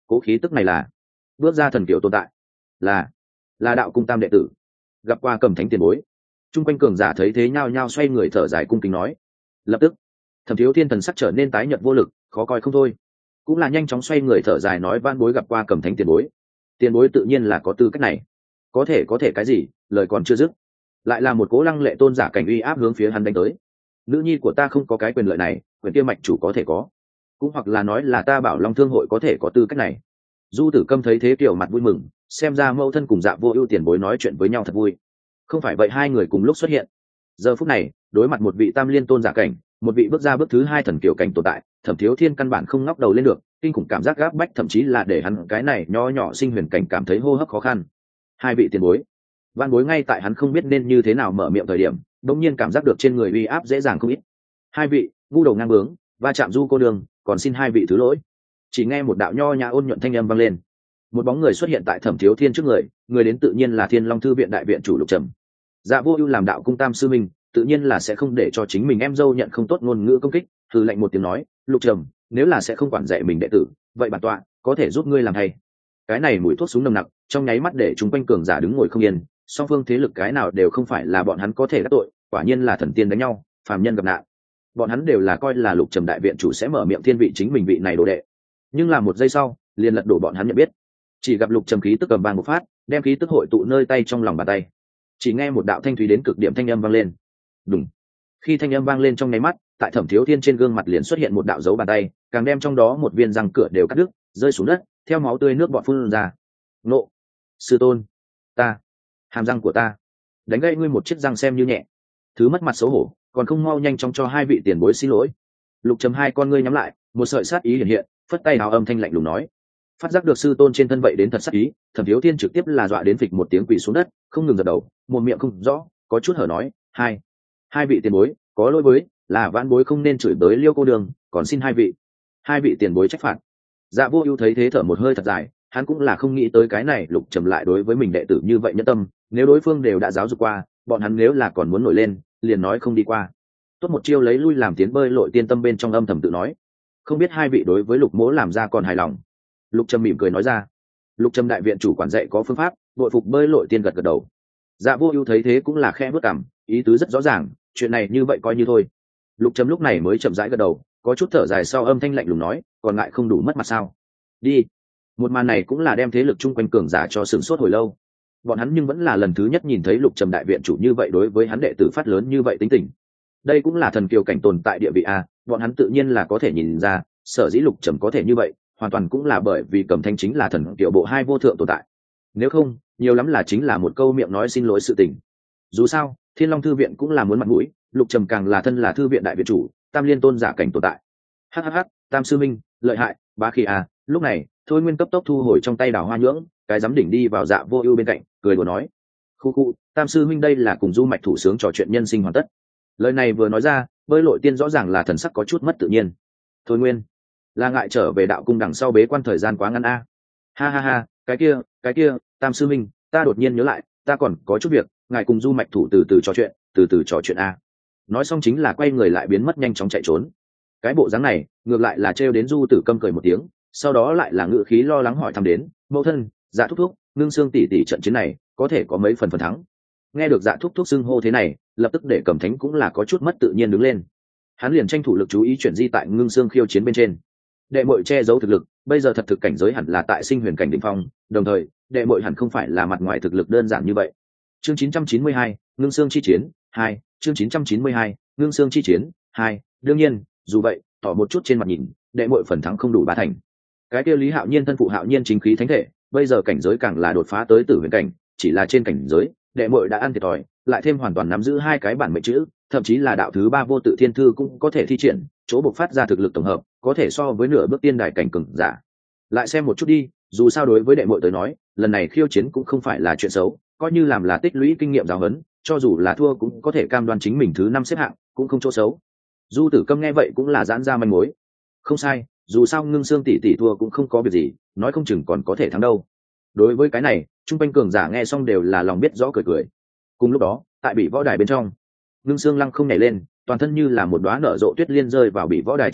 cố khí tức này là bước ra thần kiểu tồn tại, là là đạo cung tam đệ tử, gặp qua Cầm Thánh tiền bối. Trung quanh cường giả thấy thế nhao nhao xoay người thở dài cung kính nói. Lập tức Thẩm Thiếu Thiên thần sắc trở nên tái nhợt vô lực, khó coi không thôi, cũng là nhanh chóng xoay người thở dài nói van bối gặp qua Cầm Thánh tiền bối. Tiền bối tự nhiên là có tư cách này, có thể có thể cái gì, lời còn chưa dứt, lại là một cố lăng lệ tôn giả cảnh uy áp hướng phía hắn đánh tới. Nữ nhi của ta không có cái quyền lợi này, quyền kia mạch chủ có thể có, cũng hoặc là nói là ta Bảo Long Thương hội có thể có tư cách này. Du Tử Câm thấy thế kiểu mặt vui mừng, xem ra mẫu thân cùng Dạ Vô Ưu tiền bối nói chuyện với nhau thật vui. Không phải vậy hai người cùng lúc xuất hiện. Giờ phút này, đối mặt một vị tam liên tôn giả cảnh, một vị bước ra bước thứ hai thần kiều cảnh tồn tại, Thẩm Thiếu Thiên căn bản không ngóc đầu lên được, kinh khủng cảm giác gáp bách thậm chí là để hắn cái này nho nhỏ sinh huyền cảnh cảm thấy hô hấp khó khăn. Hai vị tiền bối, Văn Bối ngay tại hắn không biết nên như thế nào mở miệng thời điểm, đột nhiên cảm giác được trên người uy áp dễ dàng không ít. Hai vị, ngu đầu ngang bướng, va chạm Du cô đường, còn xin hai vị thứ lỗi. Chỉ nghe một đạo nho nhã ôn nhuận thanh âm vang lên. Một bóng người xuất hiện tại Thẩm Thiếu Thiên trước người, người đến tự nhiên là Thiên Long thư viện đại viện chủ Lục Trầm. Dạ Vô Ưu làm đạo cung tam sư minh, tự nhiên là sẽ không để cho chính mình em dâu nhận không tốt ngôn ngữ công kích, hừ lạnh một tiếng nói, Lục Trầm, nếu là sẽ không quản dạy mình đệ tử, vậy bản tọa có thể giúp ngươi làm thay. Cái này mùi thuốc súng nồng nặc, trong nháy mắt để chúng quanh cường giả đứng ngồi không yên, song phương thế lực cái nào đều không phải là bọn hắn có thể đắc tội, quả nhiên là thần tiên đánh nhau, phàm nhân gặp nạn. Bọn hắn đều là coi là Lục Trầm đại viện chủ sẽ mở miệng thiên vị chính mình vị này đồ đệ, nhưng là một giây sau, liền lật đổ bọn hắn nhận biết. Chỉ gặp Lục Trầm khí tức cầm vang một phát, đem khí tức hội tụ nơi tay trong lòng bàn tay. Chỉ nghe một đạo thanh thúy đến cực điểm thanh âm vang lên. Đùng. Khi thanh âm vang lên trong nháy mắt, tại Thẩm Thiếu Thiên trên gương mặt liền xuất hiện một đạo dấu bàn tay, càng đem trong đó một viên răng cửa đều cắt đứt, rơi xuống đất, theo máu tươi nước bọt phun ra. Nộ, sư tôn, ta, hàm răng của ta, đánh gãy ngươi một chiếc răng xem như nhẹ. Thứ mất mặt xấu hổ, còn không mau nhanh chóng cho hai vị tiền bối xin lỗi. Lục Trầm hai con ngươi nhắm lại, một sợi sát ý hiện hiện, phất tay hào âm thanh lạnh lùng nói. Phát giác được sư tôn trên thân vậy đến thật sát ý, Thẩm Thiếu Thiên trực tiếp là dọa đến phịch một tiếng quỳ xuống đất, không ngừng gật đầu, một miệng không rõ, có chút hở nói, hai, hai vị tiền bối, có lỗi với, là vãn bối không nên chửi bới Liêu cô đường, còn xin hai vị, hai vị tiền bối trách phạt. Dạ Vô Ưu thấy thế thở một hơi thật dài, hắn cũng là không nghĩ tới cái này Lục Trầm lại đối với mình đệ tử như vậy nhẫn tâm, nếu đối phương đều đã giáo dục qua, bọn hắn nếu là còn muốn nổi lên, liền nói không đi qua. Tốt một chiêu lấy lui làm tiến bơi lội tiên tâm bên trong âm thầm tự nói, không biết hai vị đối với Lục Mỗ làm ra còn hài lòng. Lục Trầm mỉm cười nói ra. Lục Trầm đại viện chủ quản dạy có phương pháp, đội phục bơi lội tiên gật gật đầu. Dạ Vô Ưu thấy thế cũng là khẽ bước cằm, ý tứ rất rõ ràng, chuyện này như vậy coi như thôi. Lục Trầm lúc này mới chậm rãi gật đầu, có chút thở dài sau âm thanh lạnh lùng nói, còn ngại không đủ mất mặt sao? Đi. Một màn này cũng là đem thế lực chung quanh cường giả cho sửng sốt hồi lâu. Bọn hắn nhưng vẫn là lần thứ nhất nhìn thấy Lục Trầm đại viện chủ như vậy đối với hắn đệ tử phát lớn như vậy tính tình. Đây cũng là thần kiều cảnh tồn tại địa vị a, bọn hắn tự nhiên là có thể nhìn ra, sở dĩ Lục Trầm có thể như vậy, hoàn toàn cũng là bởi vì Cẩm Thanh chính là thần kiều bộ hai vô thượng tồn tại. Nếu không, nhiều lắm là chính là một câu miệng nói xin lỗi sự tình. Dù sao, Thiên Long thư viện cũng là muốn mặt mũi, Lục Trầm càng là thân là thư viện đại viện chủ, tam liên tôn giả cảnh tồn tại. Hhh, tam sư minh, lợi hại, bá khí à, lúc này, Thôi Nguyên cấp tốc thu hồi trong tay đào hoa nhưỡng, cái giám đỉnh đi vào Dạ Vô Ưu bên cạnh, cười đùa nói: "Khu khu, tam sư minh đây là cùng Du Mạch thủ sướng trò chuyện nhân sinh hoàn tất." Lời này vừa nói ra, bơi lội tiên rõ ràng là thần sắc có chút mất tự nhiên. Thôi Nguyên, là ngại trở về đạo cung đằng sau bế quan thời gian quá ngắn a. Ha ha ha, cái kia, cái kia, tam sư minh, ta đột nhiên nhớ lại, ta còn có chút việc, ngài cùng Du Mạch thủ từ từ trò chuyện, từ từ trò chuyện a. Nói xong chính là quay người lại biến mất nhanh chóng chạy trốn. Cái bộ dáng này, ngược lại là trêu đến Du Tử Câm cười một tiếng, sau đó lại là ngữ khí lo lắng hỏi thăm đến, mẫu thân, Dạ thúc thúc, Ngưng Xương tỷ tỷ trận chiến này, có thể có mấy phần phần thắng. Nghe được Dạ thúc thúc xưng hô thế này, lập tức để Cẩm Thánh cũng là có chút mất tự nhiên đứng lên. Hắn liền tranh thủ lực chú ý chuyển di tại Ngưng Xương khiêu chiến bên trên. Đệ muội che giấu thực lực, bây giờ thật thực cảnh giới hẳn là tại sinh huyền cảnh đỉnh phong, đồng thời, đệ muội hẳn không phải là mặt ngoài thực lực đơn giản như vậy. Chương chín trăm chín mươi hai, Ngưng Xương chi chiến hai, chương chín trăm chín mươi hai, Ngưng Xương chi chiến hai, đương nhiên, dù vậy, tỏ một chút trên mặt nhìn, đệ muội phần thắng không đủ ba thành. Cái kia Lý Hạo Nhiên thân phụ Hạo Nhiên chính khí thánh thể, bây giờ cảnh giới càng là đột phá tới tử huyền cảnh, chỉ là trên cảnh giới, đệ muội đã ăn thiệt thòi, lại thêm hoàn toàn nắm giữ hai cái bản mệnh chữ, thậm chí là đạo thứ ba vô tự thiên thư cũng có thể thi triển, chỗ bộc phát ra thực lực tổng hợp, có thể so với nửa bước tiên đài cảnh cường giả. Lại xem một chút đi, dù sao đối với đệ muội tới nói, lần này khiêu chiến cũng không phải là chuyện xấu, coi như làm là tích lũy kinh nghiệm giáo huấn, cho dù là thua cũng có thể cam đoan chính mình thứ năm xếp hạng, cũng không chỗ xấu. Du Tử Câm nghe vậy cũng là giãn ra manh mối. Không sai, dù sao Ngưng Xương tỷ tỷ thua cũng không có việc gì, nói không chừng còn có thể thắng đâu. Đối với cái này, trung quanh cường giả nghe xong đều là lòng biết rõ cười cười. Cùng lúc đó, tại Bỉ Võ Đài bên trong, Ngưng Xương lăng không nhảy lên, toàn thân như là một đóa nở rộ tuyết liên rơi vào Bỉ Võ Đài trung ương,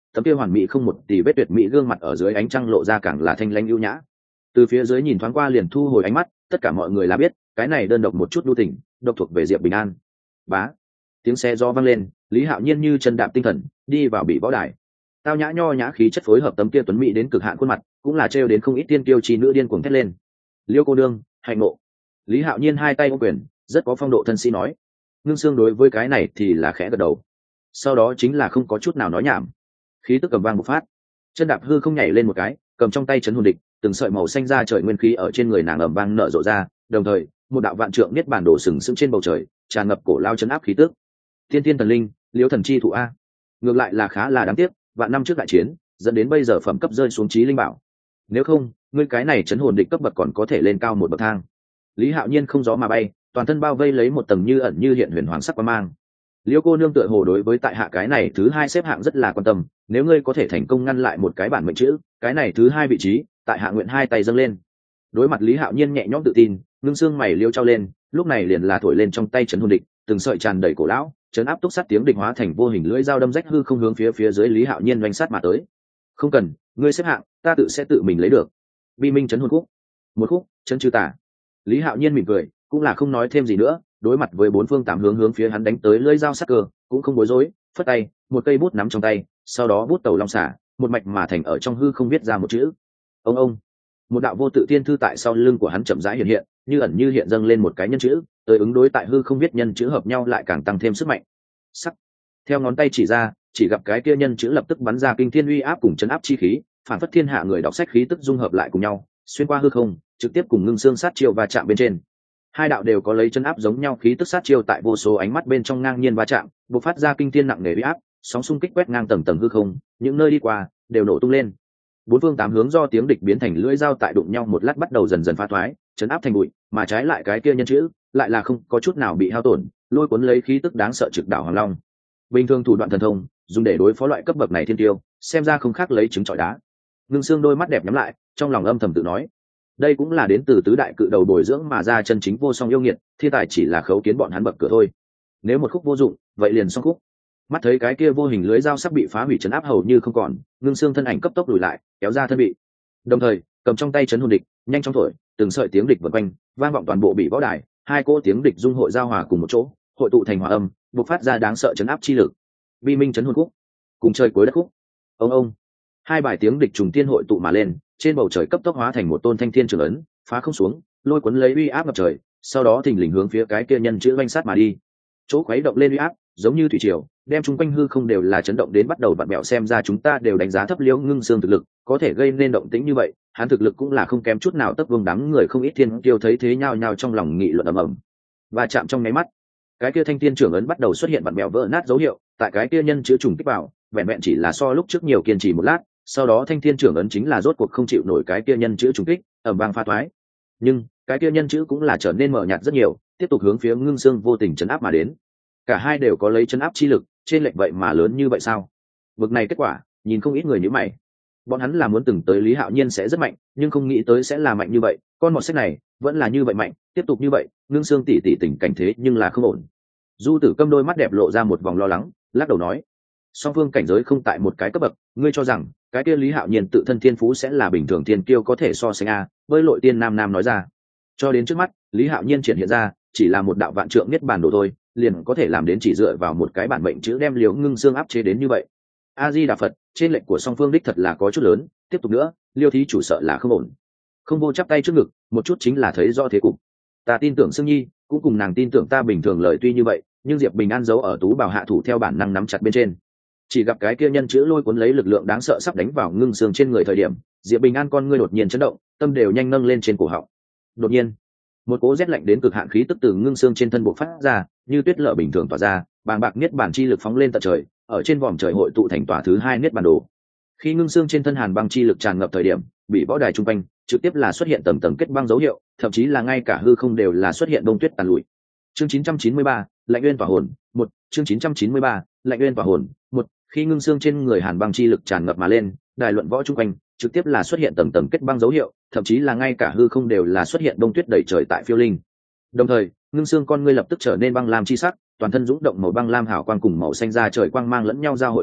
tấm kia hoàn mỹ không một tỷ vết tuyệt mỹ gương mặt ở dưới ánh trăng lộ ra càng là thanh lãnh ưu nhã. Từ phía dưới nhìn thoáng qua liền thu hồi ánh mắt, tất cả mọi người là biết cái này đơn độc một chút đu tình độc thuộc về Diệp Bình An. Bá, tiếng xe do vang lên, Lý Hạo Nhiên như chân đạp tinh thần đi vào bị võ đài. Tao nhã nho nhã khí chất phối hợp tấm kia tuấn mỹ đến cực hạn khuôn mặt, cũng là trêu đến không ít tiên kiêu chi nữ điên cuồng thét lên. Liêu cô đương, hạnh ngộ. Lý Hạo Nhiên hai tay ôm quyền, rất có phong độ thân sĩ nói. Ngưng Sương đối với cái này thì là khẽ gật đầu. Sau đó chính là không có chút nào nói nhảm, khí tức cầm vang bộc phát, chân đạp hư không nhảy lên một cái, cầm trong tay chấn hồn địch, từng sợi màu xanh ra trời nguyên khí ở trên người nàng ầm vang nở rộ ra, đồng thời một đạo vạn trượng niết bản đồ sừng sững trên bầu trời, tràn ngập cổ lao chấn áp khí tức. Tiên tiên thần linh, Liễu thần chi thụ a. Ngược lại là khá là đáng tiếc, vạn năm trước đại chiến, dẫn đến bây giờ phẩm cấp rơi xuống chí linh bảo. Nếu không, ngươi cái này chấn hồn địch cấp bậc còn có thể lên cao một bậc thang. Lý Hạo Nhiên không gió mà bay, toàn thân bao vây lấy một tầng như ẩn như hiện huyền hoàng sắc quang mang. Liễu cô nương tựa hồ đối với tại hạ cái này thứ hai xếp hạng rất là quan tâm, nếu ngươi có thể thành công ngăn lại một cái bản mệnh chữ, cái này thứ hai vị trí, tại hạ nguyện hai tay dâng lên. Đối mặt Lý Hạo Nhiên nhẹ nhõm tự tin, ngưng xương mày liêu trao lên, lúc này liền là thổi lên trong tay chấn hồn địch, từng sợi tràn đầy cổ lão, chấn áp túc sát tiếng địch hóa thành vô hình lưỡi dao đâm rách hư không hướng phía phía dưới Lý Hạo Nhiên doanh sát mà tới. Không cần, ngươi xếp hạng, ta tự sẽ tự mình lấy được. Bi minh chấn hồn khúc, một khúc, chấn chư tả. Lý Hạo Nhiên mỉm cười, cũng là không nói thêm gì nữa, đối mặt với bốn phương tám hướng hướng phía hắn đánh tới lưỡi dao sắc cơ, cũng không bối rối, phất tay, một cây bút nắm trong tay, sau đó bút tẩu long xả, một mạch mà thành ở trong hư không viết ra một chữ. Ông ông. Một đạo vô tự tiên thư tại sau lưng của hắn chậm rãi hiện hiện, như ẩn như hiện dâng lên một cái nhân chữ, tới ứng đối tại hư không viết nhân chữ hợp nhau lại càng tăng thêm sức mạnh. Sắc. Theo ngón tay chỉ ra, chỉ gặp cái kia nhân chữ lập tức bắn ra kinh thiên uy áp cùng chấn áp chi khí, phản phất thiên hạ người đọc sách khí tức dung hợp lại cùng nhau, xuyên qua hư không, trực tiếp cùng ngưng xương sát chiêu va chạm bên trên. Hai đạo đều có lấy chân áp giống nhau khí tức sát chiêu tại vô số ánh mắt bên trong ngang nhiên va chạm, bộc phát ra kinh thiên nặng nề uy áp, sóng xung kích quét ngang tầng tầng hư không, những nơi đi qua đều nổ tung lên. Bốn phương tám hướng do tiếng địch biến thành lưỡi dao tại đụng nhau một lát bắt đầu dần dần phá thoái, chấn áp thành bụi, mà trái lại cái kia nhân chữ lại là không có chút nào bị hao tổn, lôi cuốn lấy khí tức đáng sợ trực đảo hoàng long. Bình thường thủ đoạn thần thông, dùng để đối phó loại cấp bậc này thiên tiêu, xem ra không khác lấy trứng trọi đá. Ngưng xương đôi mắt đẹp nhắm lại, trong lòng âm thầm tự nói, đây cũng là đến từ tứ đại cự đầu bồi dưỡng mà ra chân chính vô song yêu nghiệt, thiên tài chỉ là khấu kiến bọn hắn bậc cửa thôi. Nếu một khúc vô dụng, vậy liền xong khúc. Mắt thấy cái kia vô hình lưới dao sắp bị phá hủy chấn áp hầu như không còn, ngưng xương thân ảnh cấp tốc lùi lại, kéo ra thân bị, đồng thời cầm trong tay chấn hồn địch, nhanh chóng thổi, từng sợi tiếng địch vần quanh, vang vọng toàn bộ bị võ đài, hai cỗ tiếng địch dung hội giao hòa cùng một chỗ, hội tụ thành hòa âm, bộc phát ra đáng sợ chấn áp chi lực. Vi minh chấn hồn khúc, cùng chơi cuối đất khúc. Ông ông, hai bài tiếng địch trùng tiên hội tụ mà lên, trên bầu trời cấp tốc hóa thành một tôn thanh thiên trường ấn, phá không xuống, lôi cuốn lấy uy áp ngập trời, sau đó thình lình hướng phía cái kia nhân chữ oanh sát mà đi. Chỗ khuấy động lên uy áp, giống như thủy triều, đem chúng quanh hư không đều là chấn động đến bắt đầu vặn mẹo, xem ra chúng ta đều đánh giá thấp Liễu Ngưng Sương thực lực, có thể gây nên động tĩnh như vậy, hắn thực lực cũng là không kém chút nào. Tấp vương đám người không ít thiên tiêu thấy thế nhao nhao trong lòng nghị luận ầm ầm. Và chạm trong nháy mắt, cái kia thanh thiên trưởng ấn bắt đầu xuất hiện vặn mẹo vỡ nát dấu hiệu, tại cái kia nhân chữ trùng kích vào, vẹn vẹn chỉ là so lúc trước nhiều kiên trì một lát, sau đó thanh thiên trưởng ấn chính là rốt cuộc không chịu nổi cái kia nhân chữ trùng kích, ầm vang pha thoái. Nhưng cái kia nhân chữ cũng là trở nên mờ nhạt rất nhiều, tiếp tục hướng phía Ngưng Sương vô tình chấn áp mà đến. Cả hai đều có lấy chấn áp chi lực, trên lệnh vậy mà lớn như vậy sao? Vực này kết quả, nhìn không ít người nhíu mày. Bọn hắn là muốn từng tới Lý Hạo Nhiên sẽ rất mạnh, nhưng không nghĩ tới sẽ là mạnh như vậy, con mọt sách này vẫn là như vậy mạnh, tiếp tục như vậy, Ngưng Sương tỷ tỷ tình cảnh thế nhưng là không ổn. Du Tử Câm đôi mắt đẹp lộ ra một vòng lo lắng, lắc đầu nói: song phương cảnh giới không tại một cái cấp bậc, ngươi cho rằng cái kia Lý Hạo Nhiên tự thân thiên phú sẽ là bình thường thiên kiêu có thể so sánh a? Bơi lội tiên nam nam nói ra. Cho đến trước mắt, Lý Hạo Nhiên triển hiện ra chỉ là một đạo vạn trượng niết bàn đồ thôi, liền có thể làm đến chỉ dựa vào một cái bản mệnh chữ đem Liễu Ngưng Sương áp chế đến như vậy. A Di Đà Phật, trên lệnh của song phương đích thật là có chút lớn, tiếp tục nữa, Liêu thí chủ sợ là không ổn. Không vô chắp tay trước ngực, một chút chính là thấy rõ thế cục. Ta tin tưởng Sương Nhi, cũng cùng nàng tin tưởng ta bình thường lời tuy như vậy, nhưng Diệp Bình An giấu ở tú bảo hạ thủ theo bản năng nắm chặt bên trên. Chỉ gặp cái kia nhân chữ lôi cuốn lấy lực lượng đáng sợ sắp đánh vào Ngưng Sương trên người thời điểm, Diệp Bình An con ngươi đột nhiên chấn động, tâm đều nhanh nâng lên trên cổ họng. Đột nhiên, một cỗ rét lạnh đến cực hạn khí tức từ Ngưng Sương trên thân bộc phát ra, như tuyết lở bình thường tỏa ra, bàng bạc niết bản chi lực phóng lên tận trời, ở trên vòm trời hội tụ thành tòa thứ hai niết bản đồ. Khi Ngưng Sương trên thân hàn băng chi lực tràn ngập thời điểm, bị võ đài trung quanh trực tiếp là xuất hiện tầng tầng kết băng dấu hiệu, thậm chí là ngay cả hư không đều là xuất hiện đông tuyết tàn lụi. Chương chín trăm chín mươi ba, Lạnh Uyên tỏa hồn, một, chương chín trăm chín mươi ba, Lạnh Uyên tỏa hồn, một. Khi Ngưng Sương trên người hàn băng chi lực tràn ngập mà lên, đài luận võ trung quanh trực tiếp là xuất hiện tầng tầng kết băng dấu hiệu, thậm chí là ngay cả hư không đều là xuất hiện đông tuyết đầy trời tại phiêu linh. Đồng thời, Ngưng Sương con ngươi lập tức trở nên băng lam chi sắc, toàn thân dũng động màu băng lam hào quang cùng màu xanh da trời quang mang lẫn nhau giao hội lấy,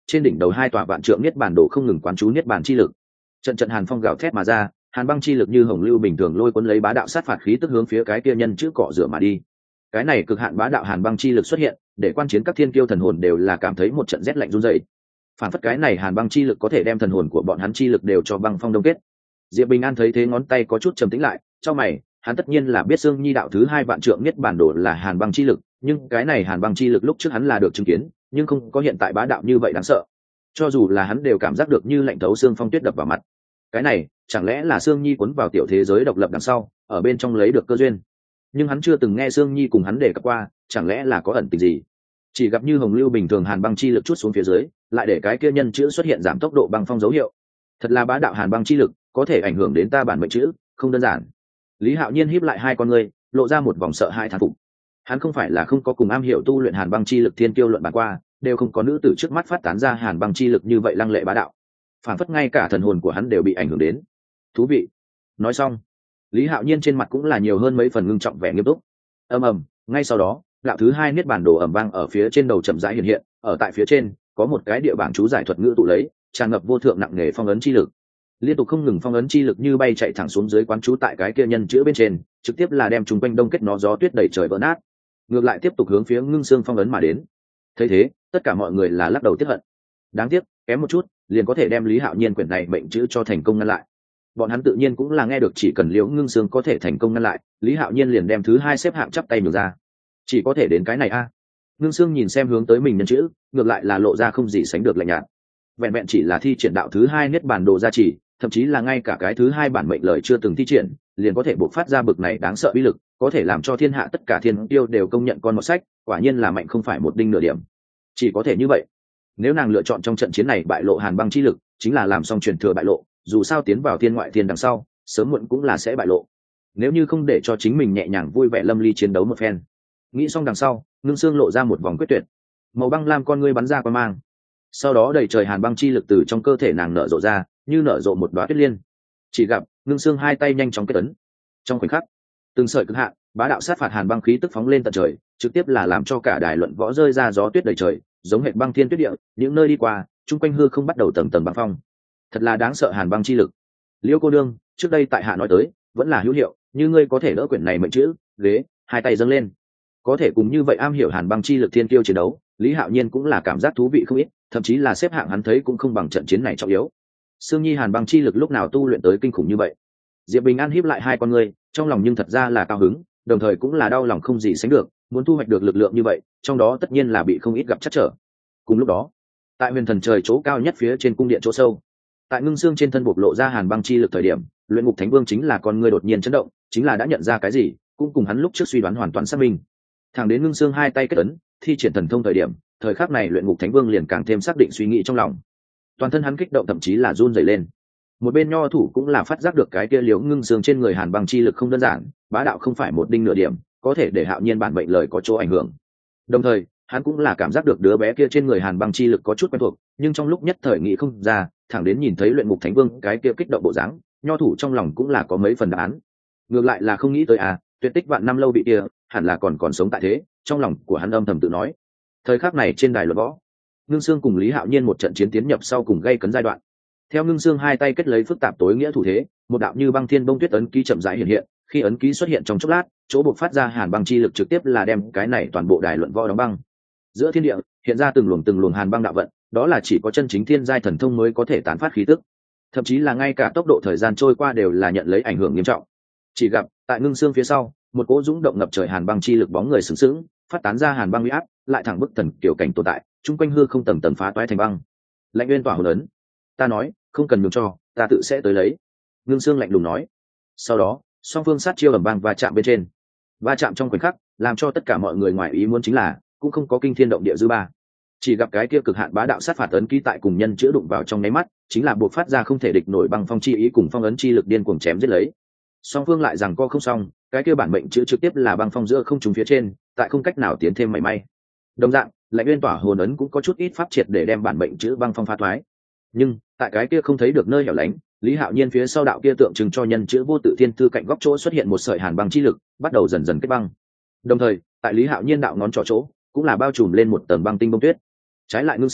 trên đỉnh đầu hai tòa vạn trượng niết bàn đồ không ngừng quán chú niết bàn chi lực. Trận trận hàn phong gào thét mà ra, hàn băng chi lực như hồng lưu bình thường lôi cuốn lấy bá đạo sát phạt khí tức hướng phía cái kia nhân chữ cọ rửa mà đi. Cái này cực hạn bá đạo hàn băng chi lực xuất hiện, để quan chiến các thiên kiêu thần hồn đều là cảm thấy một trận rét lạnh run rẩy. Phản phất cái này hàn băng chi lực có thể đem thần hồn của bọn hắn chi lực đều cho băng phong đông kết. Diệp Bình An thấy thế ngón tay có chút trầm tĩnh lại, cho mày, hắn tất nhiên là biết Sương Nhi đạo thứ hai vạn trượng niết bản đồ là hàn băng chi lực, nhưng cái này hàn băng chi lực lúc trước hắn là được chứng kiến, nhưng không có hiện tại bá đạo như vậy đáng sợ. Cho dù là hắn đều cảm giác được như lạnh thấu xương phong tuyết đập vào mặt. Cái này, chẳng lẽ là Sương Nhi cuốn vào tiểu thế giới độc lập đằng sau, ở bên trong lấy được cơ duyên. Nhưng hắn chưa từng nghe Sương Nhi cùng hắn đề cập qua, chẳng lẽ là có ẩn tình gì? Chỉ gặp như hồng lưu bình thường hàn băng chi lực chút xuống phía dưới, lại để cái kia nhân chữ xuất hiện giảm tốc độ băng phong dấu hiệu. Thật là bá đạo hàn băng chi lực, có thể ảnh hưởng đến ta bản mệnh chữ, không đơn giản. Lý Hạo Nhiên híp lại hai con ngươi, lộ ra một vòng sợ hãi thán phục. Hắn không phải là không có cùng am hiểu tu luyện hàn băng chi lực thiên kiêu luận bàn qua, đều không có nữ tử trước mắt phát tán ra hàn băng chi lực như vậy lăng lệ bá đạo. Phản phất ngay cả thần hồn của hắn đều bị ảnh hưởng đến. Thú vị. Nói xong, Lý Hạo Nhiên trên mặt cũng là nhiều hơn mấy phần ngưng trọng vẻ nghiêm túc. Ầm ầm, ngay sau đó, đạo thứ hai niết bàn đồ ầm vang ở phía trên đầu chậm rãi hiện hiện, ở tại phía trên có một cái địa bảng chú giải thuật ngữ tụ lấy, tràn ngập vô thượng nặng nề phong ấn chi lực. Liên tục không ngừng phong ấn chi lực như bay chạy thẳng xuống dưới quán chú tại cái kia nhân chữ bên trên, trực tiếp là đem chúng quanh đông kết nó gió tuyết đầy trời vỡ nát. Ngược lại tiếp tục hướng phía Ngưng Xương phong ấn mà đến. Thấy thế, tất cả mọi người là lắc đầu tiếc hận. Đáng tiếc, kém một chút, liền có thể đem Lý Hạo Nhiên quyển này mệnh chữ cho thành công ngăn lại. Bọn hắn tự nhiên cũng là nghe được chỉ cần Liễu Ngưng Xương có thể thành công ngăn lại, Lý Hạo Nhiên liền đem thứ hai xếp hạng chắp tay nhường ra. Chỉ có thể đến cái này a. À. Ngưng Xương nhìn xem hướng tới mình nhân chữ, ngược lại là lộ ra không gì sánh được lạnh nhạt. Vẹn vẹn chỉ là thi triển đạo thứ hai niết bàn đồ gia trì, thậm chí là ngay cả cái thứ hai bản mệnh lời chưa từng thi triển, liền có thể bộc phát ra bực này đáng sợ uy lực, có thể làm cho thiên hạ tất cả thiên tiêu đều công nhận con một sách, quả nhiên là mạnh không phải một đinh nửa điểm. Chỉ có thể như vậy. Nếu nàng lựa chọn trong trận chiến này bại lộ hàn băng chi lực, chính là làm xong truyền thừa bại lộ, dù sao tiến vào thiên ngoại thiên đằng sau, sớm muộn cũng là sẽ bại lộ. Nếu như không để cho chính mình nhẹ nhàng vui vẻ lâm ly chiến đấu một phen. Nghĩ xong đằng sau, Ngưng Xương lộ ra một vòng quyết tuyệt. Màu băng lam con ngươi bắn ra qua mang. Sau đó đầy trời hàn băng chi lực từ trong cơ thể nàng nở rộ ra, như nở rộ một đóa tuyết liên. Chỉ gặp Ngưng Xương hai tay nhanh chóng kết ấn. Trong khoảnh khắc, từng sợi cực hạn bá đạo sát phạt hàn băng khí tức phóng lên tận trời, trực tiếp là làm cho cả đài luận võ rơi ra gió tuyết đầy trời, giống hệt băng thiên tuyết địa, những nơi đi qua, chung quanh hư không bắt đầu tầng tầng băng phong. Thật là đáng sợ hàn băng chi lực. Liêu cô đương, trước đây tại hạ nói tới, vẫn là hữu hiệu, như ngươi có thể đỡ quyển này mệnh chữ, ghế, hai tay dâng lên. Có thể cùng như vậy am hiểu hàn băng chi lực thiên kiêu chiến đấu, Lý Hạo Nhiên cũng là cảm giác thú vị không ít, thậm chí là xếp hạng hắn thấy cũng không bằng trận chiến này trọng yếu. Sương Nhi hàn băng chi lực lúc nào tu luyện tới kinh khủng như vậy? Diệp Bình An híp lại hai con ngươi, trong lòng nhưng thật ra là cao hứng, đồng thời cũng là đau lòng không gì sánh được, muốn thu hoạch được lực lượng như vậy, trong đó tất nhiên là bị không ít gặp trắc trở. Cùng lúc đó, tại huyền thần trời chỗ cao nhất phía trên cung điện chỗ sâu, tại Ngưng Xương trên thân bộc lộ ra hàn băng chi lực thời điểm, luyện ngục thánh vương chính là con ngươi đột nhiên chấn động, chính là đã nhận ra cái gì, cũng cùng hắn lúc trước suy đoán hoàn toàn xác minh. Thẳng đến Ngưng Xương hai tay kết ấn, thi triển thần thông thời điểm, thời khắc này luyện ngục thánh vương liền càng thêm xác định suy nghĩ trong lòng. Toàn thân hắn kích động thậm chí là run rẩy lên. Một bên nho thủ cũng là phát giác được cái kia Liễu Ngưng Xương trên người hàn băng chi lực không đơn giản, bá đạo không phải một đinh nửa điểm, có thể để Hạo Nhiên bản mệnh lời có chỗ ảnh hưởng. Đồng thời, hắn cũng là cảm giác được đứa bé kia trên người hàn băng chi lực có chút quen thuộc, nhưng trong lúc nhất thời nghĩ không ra, thẳng đến nhìn thấy luyện ngục thánh vương cái kia kích động bộ dáng, nho thủ trong lòng cũng là có mấy phần đáp án. Ngược lại là không nghĩ tới à, tuyệt tích vạn năm lâu bị kia, hẳn là còn còn sống tại thế, trong lòng của hắn âm thầm tự nói. Thời khắc này trên đài luận võ, Ngưng Xương cùng Lý Hạo Nhiên một trận chiến tiến nhập sau cùng gây cấn giai đoạn. Theo Ngưng Xương hai tay kết lấy phức tạp tối nghĩa thủ thế, một đạo như băng thiên bông tuyết ấn ký chậm rãi hiện hiện, khi ấn ký xuất hiện trong chốc lát, chỗ buộc phát ra hàn băng chi lực trực tiếp là đem cái này toàn bộ đài luận võ đóng băng. Giữa thiên địa hiện ra từng luồng từng luồng hàn băng đạo vận, đó là chỉ có chân chính thiên giai thần thông mới có thể tán phát khí tức, thậm chí là ngay cả tốc độ thời gian trôi qua đều là nhận lấy ảnh hưởng nghiêm trọng. Chỉ gặp tại Ngưng Xương phía sau, một cỗ dũng động ngập trời hàn băng chi lực bóng người sừng sững, phát tán ra hàn băng uy áp, lại thẳng bức thần kiểu cảnh tồn tại, chung quanh hư không tầng tầng phá toái thành băng. Lạnh Uyên tỏa hồn ấn, ta nói, không cần nhường cho, ta tự sẽ tới lấy. Ngưng Xương lạnh lùng nói. Sau đó, song phương sát chiêu ầm vang và chạm bên trên. Va chạm trong khoảnh khắc, làm cho tất cả mọi người ngoài ý muốn chính là, cũng không có kinh thiên động địa dư ba. Chỉ gặp cái kia cực hạn bá đạo sát phạt ấn ký tại cùng nhân chữa đụng vào trong nháy mắt, chính là buộc phát ra không thể địch nổi băng phong chi ý cùng phong ấn chi lực điên cuồng chém giết lấy. Song phương lại rằng co không xong, cái kia bản mệnh chữ trực tiếp là băng phong giữa không trùng phía trên, tại không cách nào tiến thêm mảy may. Đồng dạng, Lạnh Uyên tỏa hồn ấn cũng có chút ít pháp triệt để đem bản mệnh chữ băng phong phá thoái. Nhưng, tại cái kia không thấy được nơi hẻo lánh, Lý Hạo Nhiên phía sau đạo kia tượng trưng cho nhân chữ vô tự thiên thư cạnh góc chỗ xuất hiện một sợi hàn băng chi lực, bắt đầu dần dần kết băng. Đồng thời, tại Lý Hạo Nhiên đạo ngón trỏ chỗ, cũng là bao trùm lên một tầng băng tinh bông tuyết. Trái lại Ngưng Xương,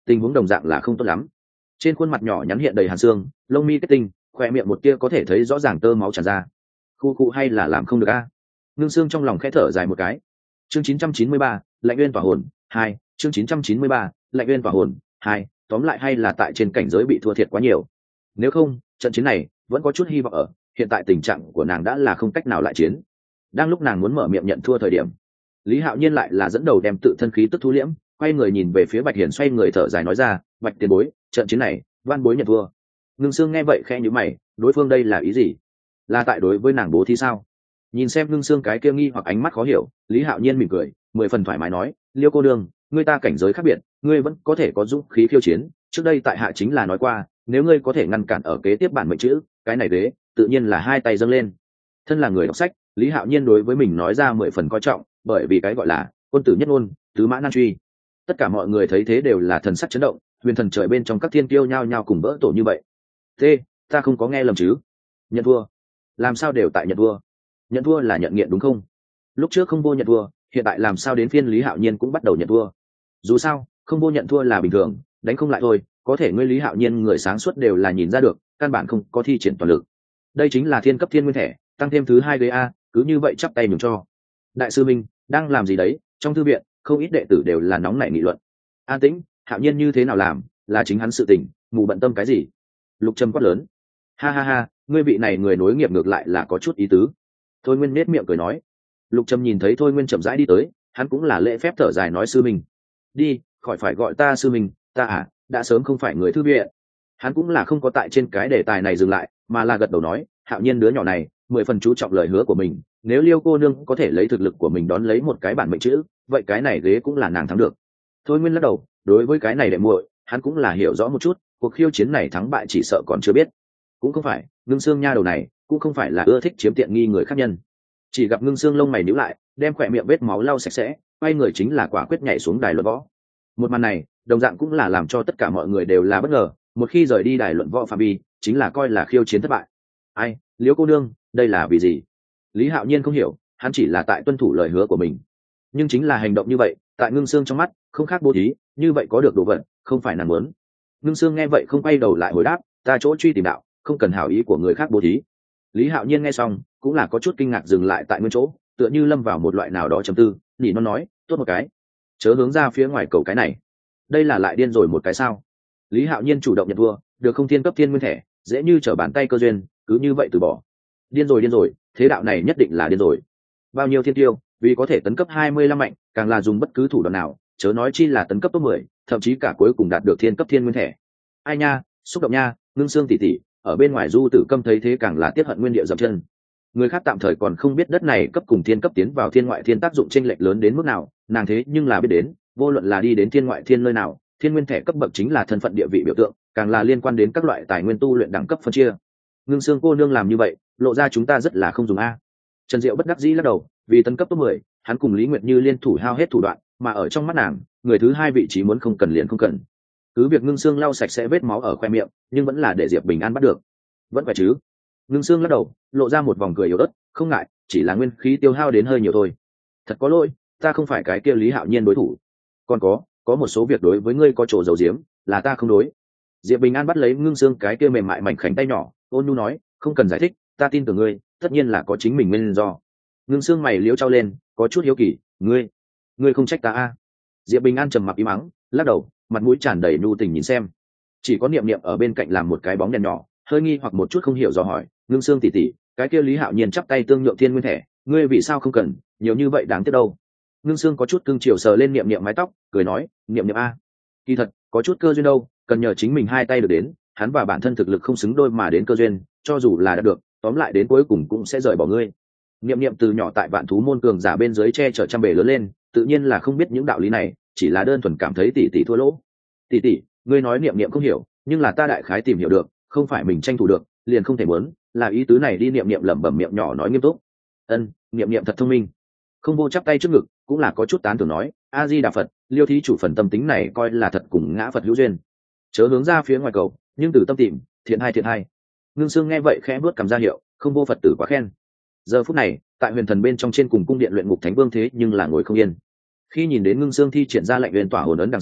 tình huống đồng dạng là không tốt lắm. Trên khuôn mặt nhỏ nhắn hiện đầy hàn xương, lông mi kết tinh, khoe miệng một tia có thể thấy rõ ràng tơ máu tràn ra. Khu cụ hay là làm không được a? Ngưng xương trong lòng khẽ thở dài một cái. Chương chín trăm chín mươi ba, Lạnh Uyên tỏa hồn hai. Chương chín trăm chín mươi ba, Lạnh Uyên tỏa hồn hai. Tóm lại hay là tại trên cảnh giới bị thua thiệt quá nhiều. Nếu không, trận chiến này vẫn có chút hy vọng ở. Hiện tại tình trạng của nàng đã là không cách nào lại chiến. Đang lúc nàng muốn mở miệng nhận thua thời điểm, Lý Hạo Nhiên lại là dẫn đầu đem tự thân khí tức thu liễm, quay người nhìn về phía Bạch Hiển, xoay người thở dài nói ra, Bạch tiền bối, trận chiến này van bối nhận thua. Ngưng Sương nghe vậy khẽ nhíu mày, đối phương đây là ý gì? Là tại đối với nàng bố thí sao? Nhìn xem Ngưng Sương cái kia nghi hoặc ánh mắt khó hiểu, Lý Hạo Nhiên mỉm cười, mười phần thoải mái nói, Liêu cô đương, ngươi ta cảnh giới khác biệt, ngươi vẫn có thể có dũng khí khiêu chiến, trước đây tại hạ chính là nói qua, nếu ngươi có thể ngăn cản ở kế tiếp bản mệnh chữ, cái này đế, tự nhiên là hai tay dâng lên. Thân là người đọc sách, Lý Hạo Nhiên đối với mình nói ra mười phần coi trọng, bởi vì cái gọi là quân tử nhất ngôn, tứ mã nan truy. Tất cả mọi người thấy thế đều là thần sắc chấn động, huyền thần trời bên trong các thiên kiêu nhao nhao cùng vỡ tổ như vậy. Thế, ta không có nghe lầm chứ? Nhận thua? Làm sao đều tại nhận thua? Nhận thua là nhận nghiện đúng không? Lúc trước không vô nhận thua, hiện tại làm sao đến phiên Lý Hạo Nhiên cũng bắt đầu nhận thua? Dù sao, không vô nhận thua là bình thường, đánh không lại thôi, có thể ngươi Lý Hạo Nhiên người sáng suốt đều là nhìn ra được, căn bản không có thi triển toàn lực. Đây chính là thiên cấp thiên nguyên thể, tăng thêm thứ hai ghế a, cứ như vậy chắp tay nhường cho. Đại sư Minh đang làm gì đấy? Trong thư viện không ít đệ tử đều là nóng nảy nghị luận. An tĩnh, Hạo Nhiên như thế nào làm, là chính hắn sự tình, mù bận tâm cái gì? Lục Trầm quát lớn. Ha ha ha, ngươi vị này người nối nghiệp ngược lại là có chút ý tứ. Thôi Nguyên nết miệng cười nói. Lục Trầm nhìn thấy Thôi Nguyên chậm rãi đi tới, hắn cũng là lễ phép thở dài nói, sư Minh đi, khỏi phải gọi ta sư Minh, ta à đã sớm không phải người thư viện. Hắn cũng là không có tại trên cái đề tài này dừng lại, mà là gật đầu nói, Hạo Nhiên đứa nhỏ này mười phần chú trọng lời hứa của mình, nếu Liêu cô nương có thể lấy thực lực của mình đón lấy một cái bản mệnh chữ, vậy cái này ghế cũng là nàng thắng được. Thôi Nguyên lắc đầu, đối với cái này đệ muội, hắn cũng là hiểu rõ một chút, cuộc khiêu chiến này thắng bại chỉ sợ còn chưa biết. Cũng không phải, Ngưng Xương nha đầu này cũng không phải là ưa thích chiếm tiện nghi người khác nhân. Chỉ gặp Ngưng Xương lông mày nhíu lại, đem khỏe miệng vết máu lau sạch sẽ, quay người chính là quả quyết nhảy xuống đài luận võ. Một màn này, đồng dạng cũng là làm cho tất cả mọi người đều là bất ngờ, một khi rời đi đài luận võ phạm vi, chính là coi là khiêu chiến thất bại. Ai, Liễu cô nương, đây là vì gì? Lý Hạo Nhiên không hiểu, hắn chỉ là tại tuân thủ lời hứa của mình, nhưng chính là hành động như vậy, tại Ngưng Xương trong mắt không khác bố thí, như vậy có được đồ vật, không phải nàng muốn. Ngưng Xương nghe vậy không quay đầu lại hồi đáp, ta chỗ truy tìm đạo, không cần hảo ý của người khác bố thí. Lý Hạo Nhiên nghe xong cũng là có chút kinh ngạc, dừng lại tại nguyên chỗ, tựa như lâm vào một loại nào đó trầm tư, nhỉ nó nói, tốt một cái, chớ hướng ra phía ngoài cầu cái này, đây là lại điên rồi một cái sao? Lý Hạo Nhiên chủ động nhận thua, được không thiên cấp thiên nguyên thể, dễ như trở bàn tay cơ duyên, cứ như vậy từ bỏ. Điên rồi điên rồi, thế đạo này nhất định là điên rồi. Bao nhiêu thiên tiêu, vì có thể tấn cấp hai mươi lăm mạnh, càng là dùng bất cứ thủ đoạn nào, chớ nói chi là tấn cấp top mười, thậm chí cả cuối cùng đạt được thiên cấp thiên nguyên thể. Ai nha, xúc động nha, Ngưng Xương tỷ tỷ, ở bên ngoài Du Tử Câm thấy thế càng là tiếc hận nguyên địa dậm chân. Người khác tạm thời còn không biết đất này cấp cùng thiên cấp tiến vào thiên ngoại thiên tác dụng chênh lệch lớn đến mức nào, nàng thế nhưng là biết đến, vô luận là đi đến thiên ngoại thiên nơi nào, thiên nguyên thể cấp bậc chính là thân phận địa vị biểu tượng, càng là liên quan đến các loại tài nguyên tu luyện đẳng cấp phân chia. Ngưng Xương cô nương làm như vậy, lộ ra chúng ta rất là không dùng a. Trần Diệu bất đắc dĩ lắc đầu, vì tấn cấp top mười, hắn cùng Lý Nguyệt Như liên thủ hao hết thủ đoạn, mà ở trong mắt nàng, người thứ hai vị trí muốn không cần liền không cần. Cứ việc Ngưng Xương lau sạch sẽ vết máu ở khoe miệng, nhưng vẫn là để Diệp Bình An bắt được. Vẫn phải chứ? Ngưng Xương lắc đầu, lộ ra một vòng cười yếu ớt, không ngại, chỉ là nguyên khí tiêu hao đến hơi nhiều thôi. Thật có lỗi, ta không phải cái kia Lý Hạo Nhiên đối thủ. Còn có, có một số việc đối với ngươi có chỗ dầu diếm, là ta không đối. Diệp Bình An bắt lấy Ngưng Xương cái kia mềm mại mảnh khảnh tay nhỏ, ôn nhu nói, không cần giải thích, ta tin tưởng ngươi, tất nhiên là có chính mình nguyên do. Ngưng Xương mày liễu trao lên, có chút hiếu kỳ, ngươi, ngươi không trách ta a? Diệp Bình An trầm mặc im mắng, lắc đầu, mặt mũi tràn đầy nhu tình nhìn xem. Chỉ có Niệm Niệm ở bên cạnh làm một cái bóng đèn nhỏ, hơi nghi hoặc một chút không hiểu dò hỏi, Ngưng Xương tỷ tỷ, cái kia Lý Hạo Nhiên chắp tay tương nhượng thiên nguyên thể, ngươi vì sao không cần, nhiều như vậy đáng tiếc đâu. Ngưng Xương có chút cưng chiều sờ lên Niệm Niệm mái tóc, cười nói, Niệm Niệm a, kỳ thật có chút cơ duyên đâu, cần nhờ chính mình hai tay được đến, hắn và bản thân thực lực không xứng đôi mà đến cơ duyên, cho dù là đã được, tóm lại đến cuối cùng cũng sẽ rời bỏ ngươi. Niệm Niệm từ nhỏ tại Vạn Thú môn cường giả bên dưới che chở trăm bề lớn lên, tự nhiên là không biết những đạo lý này, chỉ là đơn thuần cảm thấy tỷ tỷ thua lỗ. Tỷ tỷ, ngươi nói Niệm Niệm không hiểu, nhưng là ta đại khái tìm hiểu được, không phải mình tranh thủ được, liền không thể muốn, là ý tứ này đi. Niệm Niệm lẩm bẩm miệng nhỏ nói nghiêm túc. Ân, Niệm Niệm thật thông minh. Không vô chắp tay trước ngực, cũng là có chút tán thưởng nói, A Di Đà Phật, Liêu thí chủ phần tâm tính này coi là thật cùng ngã Phật hữu duyên. Chớ hướng ra phía ngoài cầu, nhưng từ tâm tìm, thiện hai thiện hai. Ngưng Xương nghe vậy khẽ bước cầm ra hiệu, không vô Phật tử quá khen. Giờ phút này, tại huyền thần bên trong trên cùng cung điện luyện ngục thánh vương thế nhưng là ngồi không yên. Khi nhìn đến Ngưng Xương thi triển ra lệnh huyền tỏa hồn ấn đằng sau,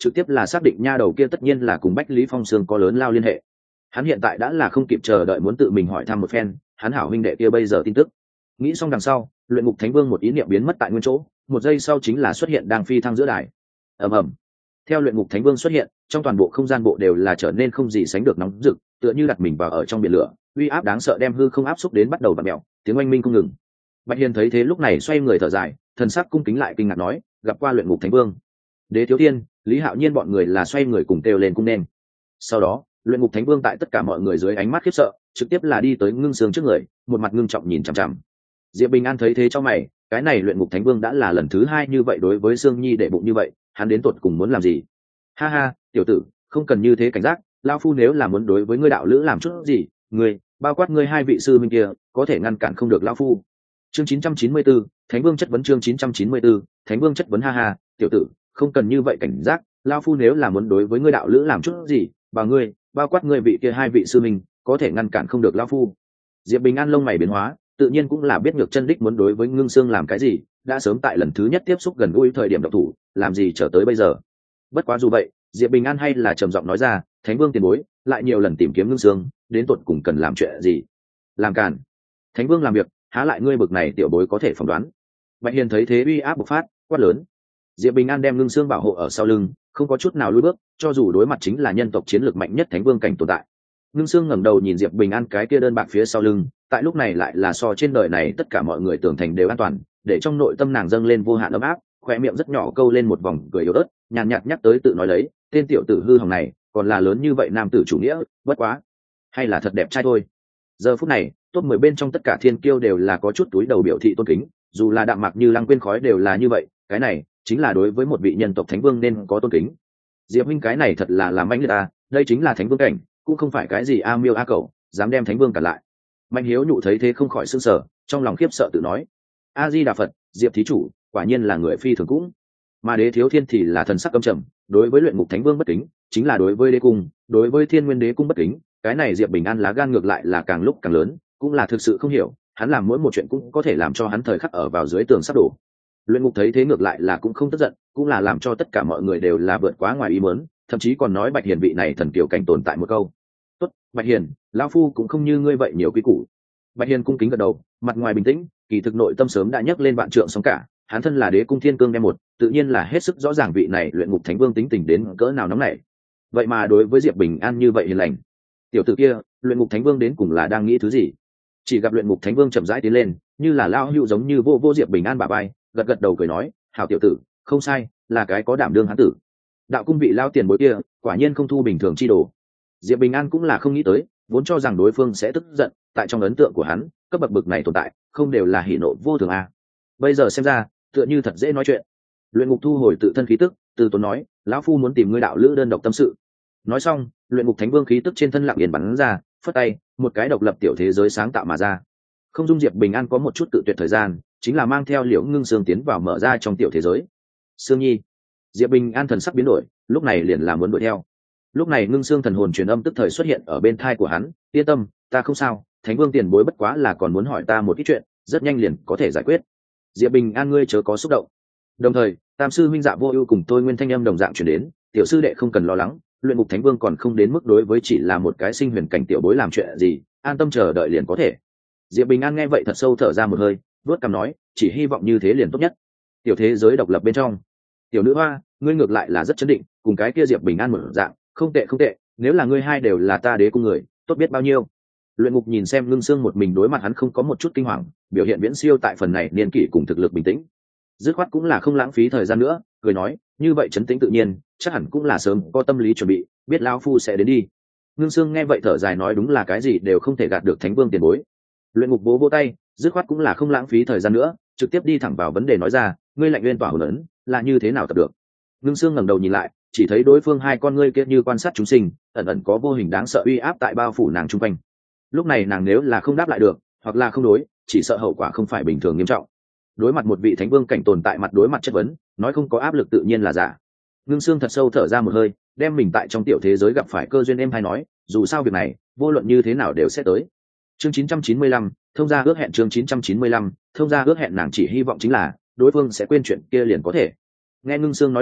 trực tiếp là xác định nha đầu kia tất nhiên là cùng Bách Lý Phong Sương có lớn lao liên hệ. Hắn hiện tại đã là không kịp chờ đợi muốn tự mình hỏi thăm một phen hắn hảo huynh đệ kia bây giờ tin tức. Nghĩ xong đằng sau, luyện ngục thánh vương một ý niệm biến mất tại nguyên chỗ, một giây sau chính là xuất hiện đang phi thăng giữa đài. ầm ầm. Theo luyện ngục thánh vương xuất hiện, trong toàn bộ không gian bộ đều là trở nên không gì sánh được nóng rực, tựa như đặt mình vào ở trong biển lửa, uy áp đáng sợ đem hư không áp xúc đến bắt đầu vặn mèo, tiếng oanh minh không ngừng. Bạch Hiền thấy thế lúc này xoay người thở dài, thần sắc cung kính lại kinh ngạc nói, gặp qua luyện ngục thánh vương. Đế Thiếu Thiên, Lý Hạo Nhiên bọn người là xoay người cùng kêu lên cung nên. Sau đó, luyện ngục thánh vương tại tất cả mọi người dưới ánh mắt khiếp sợ, trực tiếp là đi tới Ngưng Sương trước người, một mặt ngưng trọng nhìn chằm chằm. Diệp Bình An thấy thế cho mày, cái này luyện ngục thánh vương đã là lần thứ hai như vậy đối với Sương Nhi để bụng như vậy, hắn đến tột cùng muốn làm gì? Ha ha, tiểu tử, không cần như thế cảnh giác, lão phu nếu là muốn đối với ngươi đạo lữ làm chút gì, ngươi, bao quát ngươi hai vị sư minh kia, có thể ngăn cản không được lão phu. Chương chín trăm chín mươi tư, Thánh Vương chất vấn chương chín trăm chín mươi tư, Thánh Vương chất vấn ha ha, tiểu tử, không cần như vậy cảnh giác, lão phu nếu là muốn đối với ngươi đạo lữ làm chút gì, bà ngươi, bao quát ngươi vị kia hai vị sư minh, có thể ngăn cản không được lão phu. Diệp Bình An lông mày biến hóa, tự nhiên cũng là biết Nhược Chân đích muốn đối với Ngưng Sương làm cái gì, đã sớm tại lần thứ nhất tiếp xúc gần gũi thời điểm độc thủ, làm gì trở tới bây giờ. Bất quá dù vậy, Diệp Bình An hay là trầm giọng nói ra, Thánh Vương tiền bối, lại nhiều lần tìm kiếm Ngưng Sương, đến tột cùng cần làm chuyện gì? Làm cản. Thánh Vương làm việc, há lại ngươi bực này tiểu bối có thể phỏng đoán. Bạch Hiền thấy thế uy áp bộc phát, quát lớn. Diệp Bình An đem Ngưng Sương bảo hộ ở sau lưng, không có chút nào lùi bước, cho dù đối mặt chính là nhân tộc chiến lược mạnh nhất Thánh Vương cảnh tồn tại. Ngưng Sương ngẩng đầu nhìn Diệp Bình An cái kia đơn bạc phía sau lưng, tại lúc này lại là so trên đời này tất cả mọi người tưởng thành đều an toàn, để trong nội tâm nàng dâng lên vô hạn ấm áp, khóe miệng rất nhỏ câu lên một vòng cười yếu ớt, nhàn nhạt nhắc tới tự nói lấy, tên tiểu tử hư hỏng này, còn là lớn như vậy nam tử chủ nghĩa, bất quá, hay là thật đẹp trai thôi. Giờ phút này, top mười bên trong tất cả thiên kiêu đều là có chút túi đầu biểu thị tôn kính, dù là đạm mạc như Lăng Quyên khói đều là như vậy, cái này chính là đối với một vị nhân tộc thánh vương nên có tôn kính. Diệp huynh cái này thật là làm mạnh người ta, đây chính là thánh vương cảnh, cũng không phải cái gì a miêu a cẩu, dám đem thánh vương cản lại. Mạnh Hiếu nhụ thấy thế không khỏi sửng sở, trong lòng khiếp sợ tự nói: A Di Đà Phật, Diệp thí chủ, quả nhiên là người phi thường cũng. Mà Đế Thiếu Thiên thì là thần sắc căm trầm, đối với luyện ngục thánh vương bất kính, chính là đối với đế cung, đối với Thiên Nguyên Đế cung bất kính, cái này Diệp Bình An lá gan ngược lại là càng lúc càng lớn, cũng là thực sự không hiểu, hắn làm mỗi một chuyện cũng có thể làm cho hắn thời khắc ở vào dưới tường sắp đổ. Luyện ngục thấy thế ngược lại là cũng không tức giận, cũng là làm cho tất cả mọi người đều là vượt quá ngoài ý muốn, thậm chí còn nói Bạch Hiền vị này thần kiều cảnh tồn tại một câu. Tốt, Bạch Hiền, lão phu cũng không như ngươi vậy nhiều quý củ. Bạch Hiền cung kính gật đầu, mặt ngoài bình tĩnh, kỳ thực nội tâm sớm đã nhấc lên vạn trượng sóng cả, hắn thân là đế cung thiên cương đem một, tự nhiên là hết sức rõ ràng vị này luyện ngục thánh vương tính tình đến cỡ nào nóng nảy. Vậy mà đối với Diệp Bình An như vậy hiền lành, tiểu tử kia, luyện ngục thánh vương đến cùng là đang nghĩ thứ gì? Chỉ gặp luyện ngục thánh vương chậm rãi tiến lên, như là lao hữu giống như vô vô Diệp Bình An bả vai, gật gật đầu cười nói, hảo tiểu tử, không sai, là cái có đảm đương hán tử. Đạo cung vị lao tiền bối kia, quả nhiên không thu bình thường chi đồ. Diệp Bình An cũng là không nghĩ tới, vốn cho rằng đối phương sẽ tức giận, tại trong ấn tượng của hắn, cấp bậc bực này tồn tại, không đều là hỉ nộ vô thường à? Bây giờ xem ra, tựa như thật dễ nói chuyện. Luyện ngục thu hồi tự thân khí tức, từ tốn nói, lão phu muốn tìm ngươi đạo lữ đơn độc tâm sự. Nói xong, luyện ngục thánh vương khí tức trên thân lặng yên bắn ra, phất tay, một cái độc lập tiểu thế giới sáng tạo mà ra. Không dung Diệp Bình An có một chút tự tuyệt thời gian, chính là mang theo Liễu Ngưng Sương tiến vào mở ra trong tiểu thế giới. Sương Nhi, Diệp Bình An thần sắc biến đổi, lúc này liền là muốn đuổi theo. Lúc này Ngưng Sương thần hồn truyền âm tức thời xuất hiện ở bên thai của hắn, yên tâm, ta không sao, Thánh Vương tiền bối bất quá là còn muốn hỏi ta một ít chuyện, rất nhanh liền có thể giải quyết. Diệp Bình An ngươi chớ có xúc động. Đồng thời, Tam sư huynh Dạ Vô Ưu cùng tôi nguyên thanh âm đồng dạng truyền đến, tiểu sư đệ không cần lo lắng, luyện ngục thánh vương còn không đến mức đối với chỉ là một cái sinh huyền cảnh tiểu bối làm chuyện gì, an tâm chờ đợi liền có thể. Diệp Bình An nghe vậy thật sâu thở ra một hơi, vuốt cằm nói, chỉ hy vọng như thế liền tốt nhất. Tiểu thế giới độc lập bên trong, tiểu nữ hoa, ngươi ngược lại là rất chấn định, cùng cái kia Diệp Bình An một dạng, không tệ không tệ, nếu là ngươi hai đều là ta đế cung người, tốt biết bao nhiêu. Luyện ngục nhìn xem Ngưng Sương một mình đối mặt hắn không có một chút kinh hoàng, biểu hiện viễn siêu tại phần này niên kỷ cùng thực lực bình tĩnh. Dứt khoát cũng là không lãng phí thời gian nữa, cười nói, như vậy trấn tĩnh tự nhiên, chắc hẳn cũng là sớm có tâm lý chuẩn bị, biết lão phu sẽ đến đi. Ngưng Sương nghe vậy thở dài nói đúng là cái gì đều không thể gạt được Thánh Vương tiền bối. Luyện ngục vỗ vỗ tay, dứt khoát cũng là không lãng phí thời gian nữa, trực tiếp đi thẳng vào vấn đề nói ra, ngươi lạnh nguyên tỏa hồn ấn là như thế nào tập được? Ngưng Sương ngẩng đầu nhìn lại, chỉ thấy đối phương hai con ngươi kia như quan sát chúng sinh, ẩn ẩn có vô hình đáng sợ uy áp tại bao phủ nàng trung quanh. Lúc này nàng nếu là không đáp lại được, hoặc là không đối, chỉ sợ hậu quả không phải bình thường nghiêm trọng. Đối mặt một vị Thánh Vương cảnh tồn tại mặt đối mặt chất vấn, nói không có áp lực tự nhiên là giả. Ngưng Sương thật sâu thở ra một hơi, đem mình tại trong tiểu thế giới gặp phải cơ duyên em hay nói, dù sao việc này, vô luận như thế nào đều sẽ tới. Chương chín trăm chín mươi lăm, thông gia ước hẹn chương chín trăm chín mươi lăm, thông gia ước hẹn nàng chỉ hy vọng chính là đối phương sẽ quên chuyện kia liền có thể. Nghe Ngưng Sương nói lời,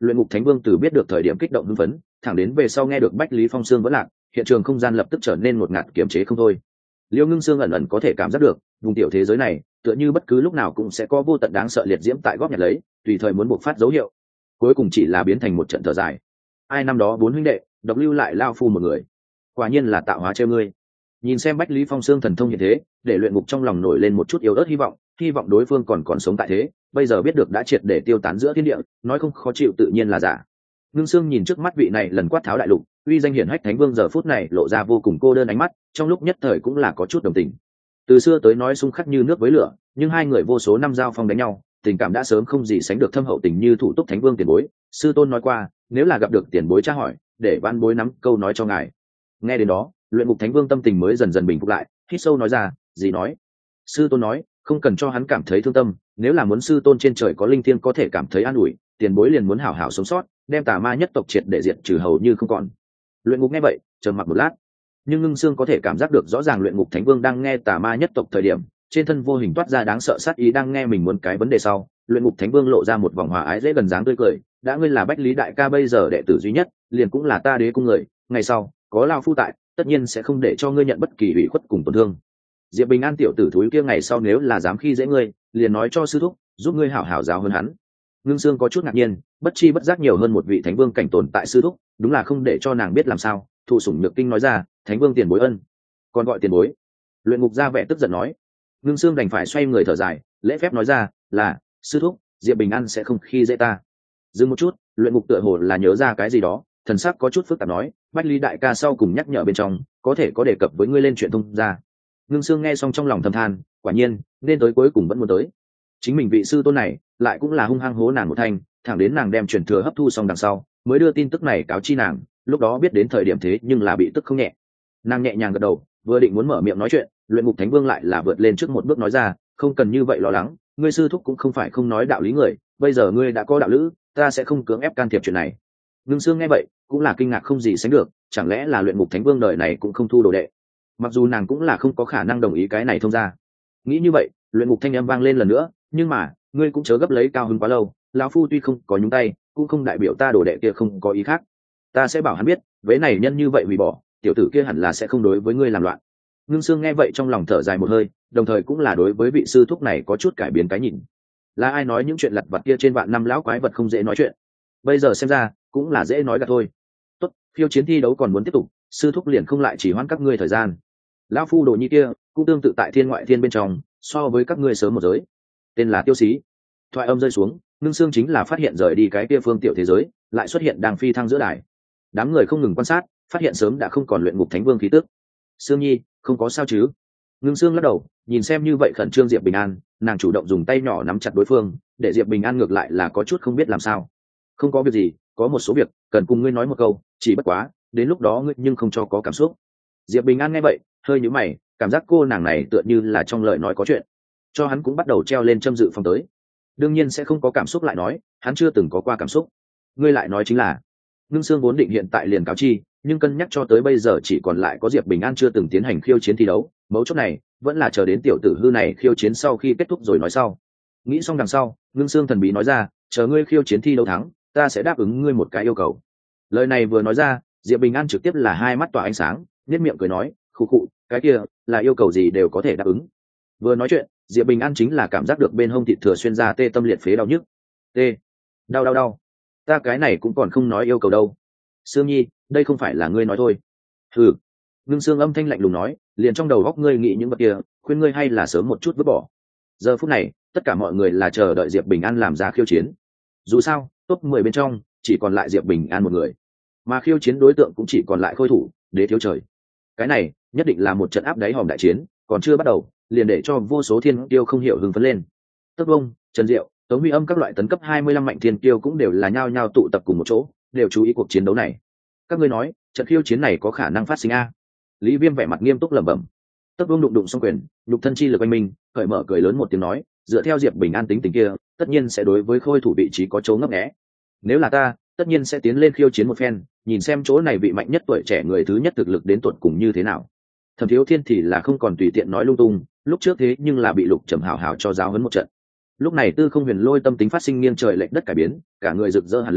luyện ngục thánh vương từ biết được thời điểm kích động hưng phấn, thẳng đến về sau nghe được bách lý phong xương vẫn lạc, hiện trường không gian lập tức trở nên ngột ngạt kiềm chế không thôi. Liêu Ngưng Sương ẩn ẩn có thể cảm giác được vùng tiểu thế giới này tựa như bất cứ lúc nào cũng sẽ có vô tận đáng sợ liệt diễm tại góp nhặt lấy, tùy thời muốn buộc phát dấu hiệu, cuối cùng chỉ là biến thành một trận thở dài. Ai năm đó bốn huynh đệ độc lưu lại lao phu một người, quả nhiên là tạo hóa treo ngươi. Nhìn xem bách lý phong xương thần thông như thế, để luyện ngục trong lòng nổi lên một chút yếu ớt hy vọng, hy vọng đối phương còn còn sống tại thế, bây giờ biết được đã triệt để tiêu tán giữa thiên địa, nói không khó chịu tự nhiên là giả. Ngưng Sương nhìn trước mắt vị này lần quát tháo đại lục uy danh hiển hách thánh vương giờ phút này lộ ra vô cùng cô đơn ánh mắt, trong lúc nhất thời cũng là có chút đồng tình. Từ xưa tới nói xung khắc như nước với lửa, nhưng hai người vô số năm giao phong đánh nhau, tình cảm đã sớm không gì sánh được thâm hậu tình như thủ túc thánh vương tiền bối. Sư tôn nói qua, nếu là gặp được tiền bối tra hỏi, để van bối nắm câu nói cho ngài. Nghe đến đó, luyện ngục thánh vương tâm tình mới dần dần bình phục lại, hít sâu nói ra, gì nói? Sư tôn nói, không cần cho hắn cảm thấy thương tâm, nếu là muốn sư tôn trên trời có linh thiêng có thể cảm thấy an ủi, tiền bối liền muốn hảo hảo sống sót, đem tà ma nhất tộc triệt để diệt trừ hầu như không còn. Luyện ngục nghe vậy, trầm mặc một lát, nhưng Ngưng Sương có thể cảm giác được rõ ràng luyện ngục thánh vương đang nghe tà ma nhất tộc thời điểm, trên thân vô hình toát ra đáng sợ sát ý đang nghe mình muốn cái vấn đề sau, luyện ngục thánh vương lộ ra một vòng hòa ái dễ gần dáng tươi cười, đã ngươi là bách lý đại ca bây giờ đệ tử duy nhất, liền cũng là ta đế cung người, ngày sau có lao phu tại, tất nhiên sẽ không để cho ngươi nhận bất kỳ ủy khuất cùng tổn thương. Diệp Bình An tiểu tử thúi kia ngày sau nếu là dám khi dễ ngươi, liền nói cho sư thúc, giúp ngươi hảo hảo giáo hơn hắn. Ngưng Sương có chút ngạc nhiên, bất chi bất giác nhiều hơn một vị thánh vương cảnh tồn tại sư thúc, đúng là không để cho nàng biết làm sao. Thụ sủng nhược kinh nói ra, thánh vương tiền bối ân, còn gọi tiền bối. Luyện ngục ra vẻ tức giận nói. Ngưng Sương đành phải xoay người thở dài, lễ phép nói ra, là sư thúc, Diệp Bình An sẽ không khi dễ ta. Dừng một chút, luyện ngục tựa hồ là nhớ ra cái gì đó, thần sắc có chút phức tạp nói, bách lý đại ca sau cùng nhắc nhở bên trong, có thể có đề cập với ngươi lên chuyện thông ra. Ngưng Sương nghe xong trong lòng thầm than, quả nhiên nên tới cuối cùng vẫn muốn tới. Chính mình vị sư tôn này lại cũng là hung hăng hố nàng một thanh, thẳng đến nàng đem truyền thừa hấp thu xong đằng sau mới đưa tin tức này cáo chi nàng, lúc đó biết đến thời điểm thế nhưng là bị tức không nhẹ. Nàng nhẹ nhàng gật đầu, vừa định muốn mở miệng nói chuyện, luyện ngục thánh vương lại là vượt lên trước một bước nói ra, không cần như vậy lo lắng, ngươi sư thúc cũng không phải không nói đạo lý người, bây giờ ngươi đã có đạo lữ, ta sẽ không cưỡng ép can thiệp chuyện này. Ngưng Sương nghe vậy cũng là kinh ngạc không gì sánh được, chẳng lẽ là luyện ngục thánh vương đời này cũng không thu đồ đệ? Mặc dù nàng cũng là không có khả năng đồng ý cái này thông ra. Nghĩ như vậy, luyện ngục thanh âm vang lên lần nữa, nhưng mà ngươi cũng chớ gấp lấy cao hứng quá lâu, lão phu tuy không có nhúng tay, cũng không đại biểu ta đồ đệ kia không có ý khác. Ta sẽ bảo hắn biết, vế này nhân như vậy hủy bỏ, tiểu tử kia hẳn là sẽ không đối với ngươi làm loạn. Ngưng Sương nghe vậy trong lòng thở dài một hơi, đồng thời cũng là đối với vị sư thúc này có chút cải biến cái nhìn. Là ai nói những chuyện lặt vặt kia trên vạn năm lão quái vật không dễ nói chuyện, bây giờ xem ra cũng là dễ nói gạt thôi. Tốt, phiêu chiến thi đấu còn muốn tiếp tục, sư thúc liền không lại chỉ hoãn các ngươi thời gian. Lão phu đồ nhi kia cũng tương tự tại thiên ngoại thiên bên trong, so với các ngươi sớm một giới, tên là Tiêu Xí. Thoại âm rơi xuống, Ngưng Sương chính là phát hiện rời đi cái kia phương tiểu thế giới, lại xuất hiện đang phi thăng giữa đài. Đám người không ngừng quan sát, phát hiện sớm đã không còn luyện ngục thánh vương khí tức. Sương Nhi, không có sao chứ? Ngưng Sương lắc đầu, nhìn xem như vậy khẩn trương Diệp Bình An, nàng chủ động dùng tay nhỏ nắm chặt đối phương, để Diệp Bình An ngược lại là có chút không biết làm sao. Không có việc gì, có một số việc cần cùng ngươi nói một câu, chỉ bất quá đến lúc đó ngươi nhưng không cho có cảm xúc. Diệp Bình An nghe vậy hơi nhíu mày, cảm giác cô nàng này tựa như là trong lời nói có chuyện, cho hắn cũng bắt đầu treo lên châm dự phong tới. Đương nhiên sẽ không có cảm xúc lại nói, hắn chưa từng có qua cảm xúc. Ngươi lại nói chính là, Ngưng Sương vốn định hiện tại liền cáo chi, nhưng cân nhắc cho tới bây giờ chỉ còn lại có Diệp Bình An chưa từng tiến hành khiêu chiến thi đấu, mấu chốt này vẫn là chờ đến tiểu tử hư này khiêu chiến sau khi kết thúc rồi nói sau. Nghĩ xong đằng sau, Ngưng Sương thần bí nói ra, chờ ngươi khiêu chiến thi đấu thắng, ta sẽ đáp ứng ngươi một cái yêu cầu. Lời này vừa nói ra, Diệp Bình An trực tiếp là hai mắt tỏa ánh sáng, nhếch miệng cười nói, khụ khụ, cái kia là yêu cầu gì đều có thể đáp ứng. Vừa nói chuyện, Diệp Bình An chính là cảm giác được bên hông thịt thừa xuyên ra tê tâm liệt phế đau nhức. Tê, đau đau đau. Ta cái này cũng còn không nói yêu cầu đâu. Sương Nhi, đây không phải là ngươi nói thôi. Hừ. Ngưng Sương âm thanh lạnh lùng nói, liền trong đầu góc ngươi nghĩ những vật kia, khuyên ngươi hay là sớm một chút vứt bỏ. Giờ phút này, tất cả mọi người là chờ đợi Diệp Bình An làm ra khiêu chiến. Dù sao, top mười bên trong chỉ còn lại Diệp Bình An một người, mà khiêu chiến đối tượng cũng chỉ còn lại Khôi Thủ, Đế Thiếu Trời. Cái này nhất định là một trận áp đáy hòm đại chiến, còn chưa bắt đầu liền để cho vô số thiên tiêu không hiểu hưng phấn lên. Tất Vông, Trần Diệu, Tống Huy Âm các loại tấn cấp hai mươi lăm mạnh thiên tiêu cũng đều là nhao nhao tụ tập cùng một chỗ, đều chú ý cuộc chiến đấu này. Các ngươi nói, trận khiêu chiến này có khả năng phát sinh a? Lý Viêm vẻ mặt nghiêm túc lẩm bẩm. Tất Vông đụng đụng xong quyền, nhục thân chi lực anh minh, cởi mở cười lớn một tiếng nói, dựa theo Diệp Bình An tính tình kia, tất nhiên sẽ đối với Khôi Thủ vị trí có chỗ ngấp nghé. Nếu là ta, tất nhiên sẽ tiến lên khiêu chiến một phen, nhìn xem chỗ này vị mạnh nhất tuổi trẻ người thứ nhất thực lực đến tuột cùng như thế nào. Thẩm Thiếu Thiên thì là không còn tùy tiện nói lung tung, lúc trước thế nhưng là bị Lục Trầm hảo hảo cho giáo huấn một trận. Lúc này Tư Không Huyền Lôi tâm tính phát sinh nghiêng trời lệch đất cải biến, cả người rực rỡ hẳn lên,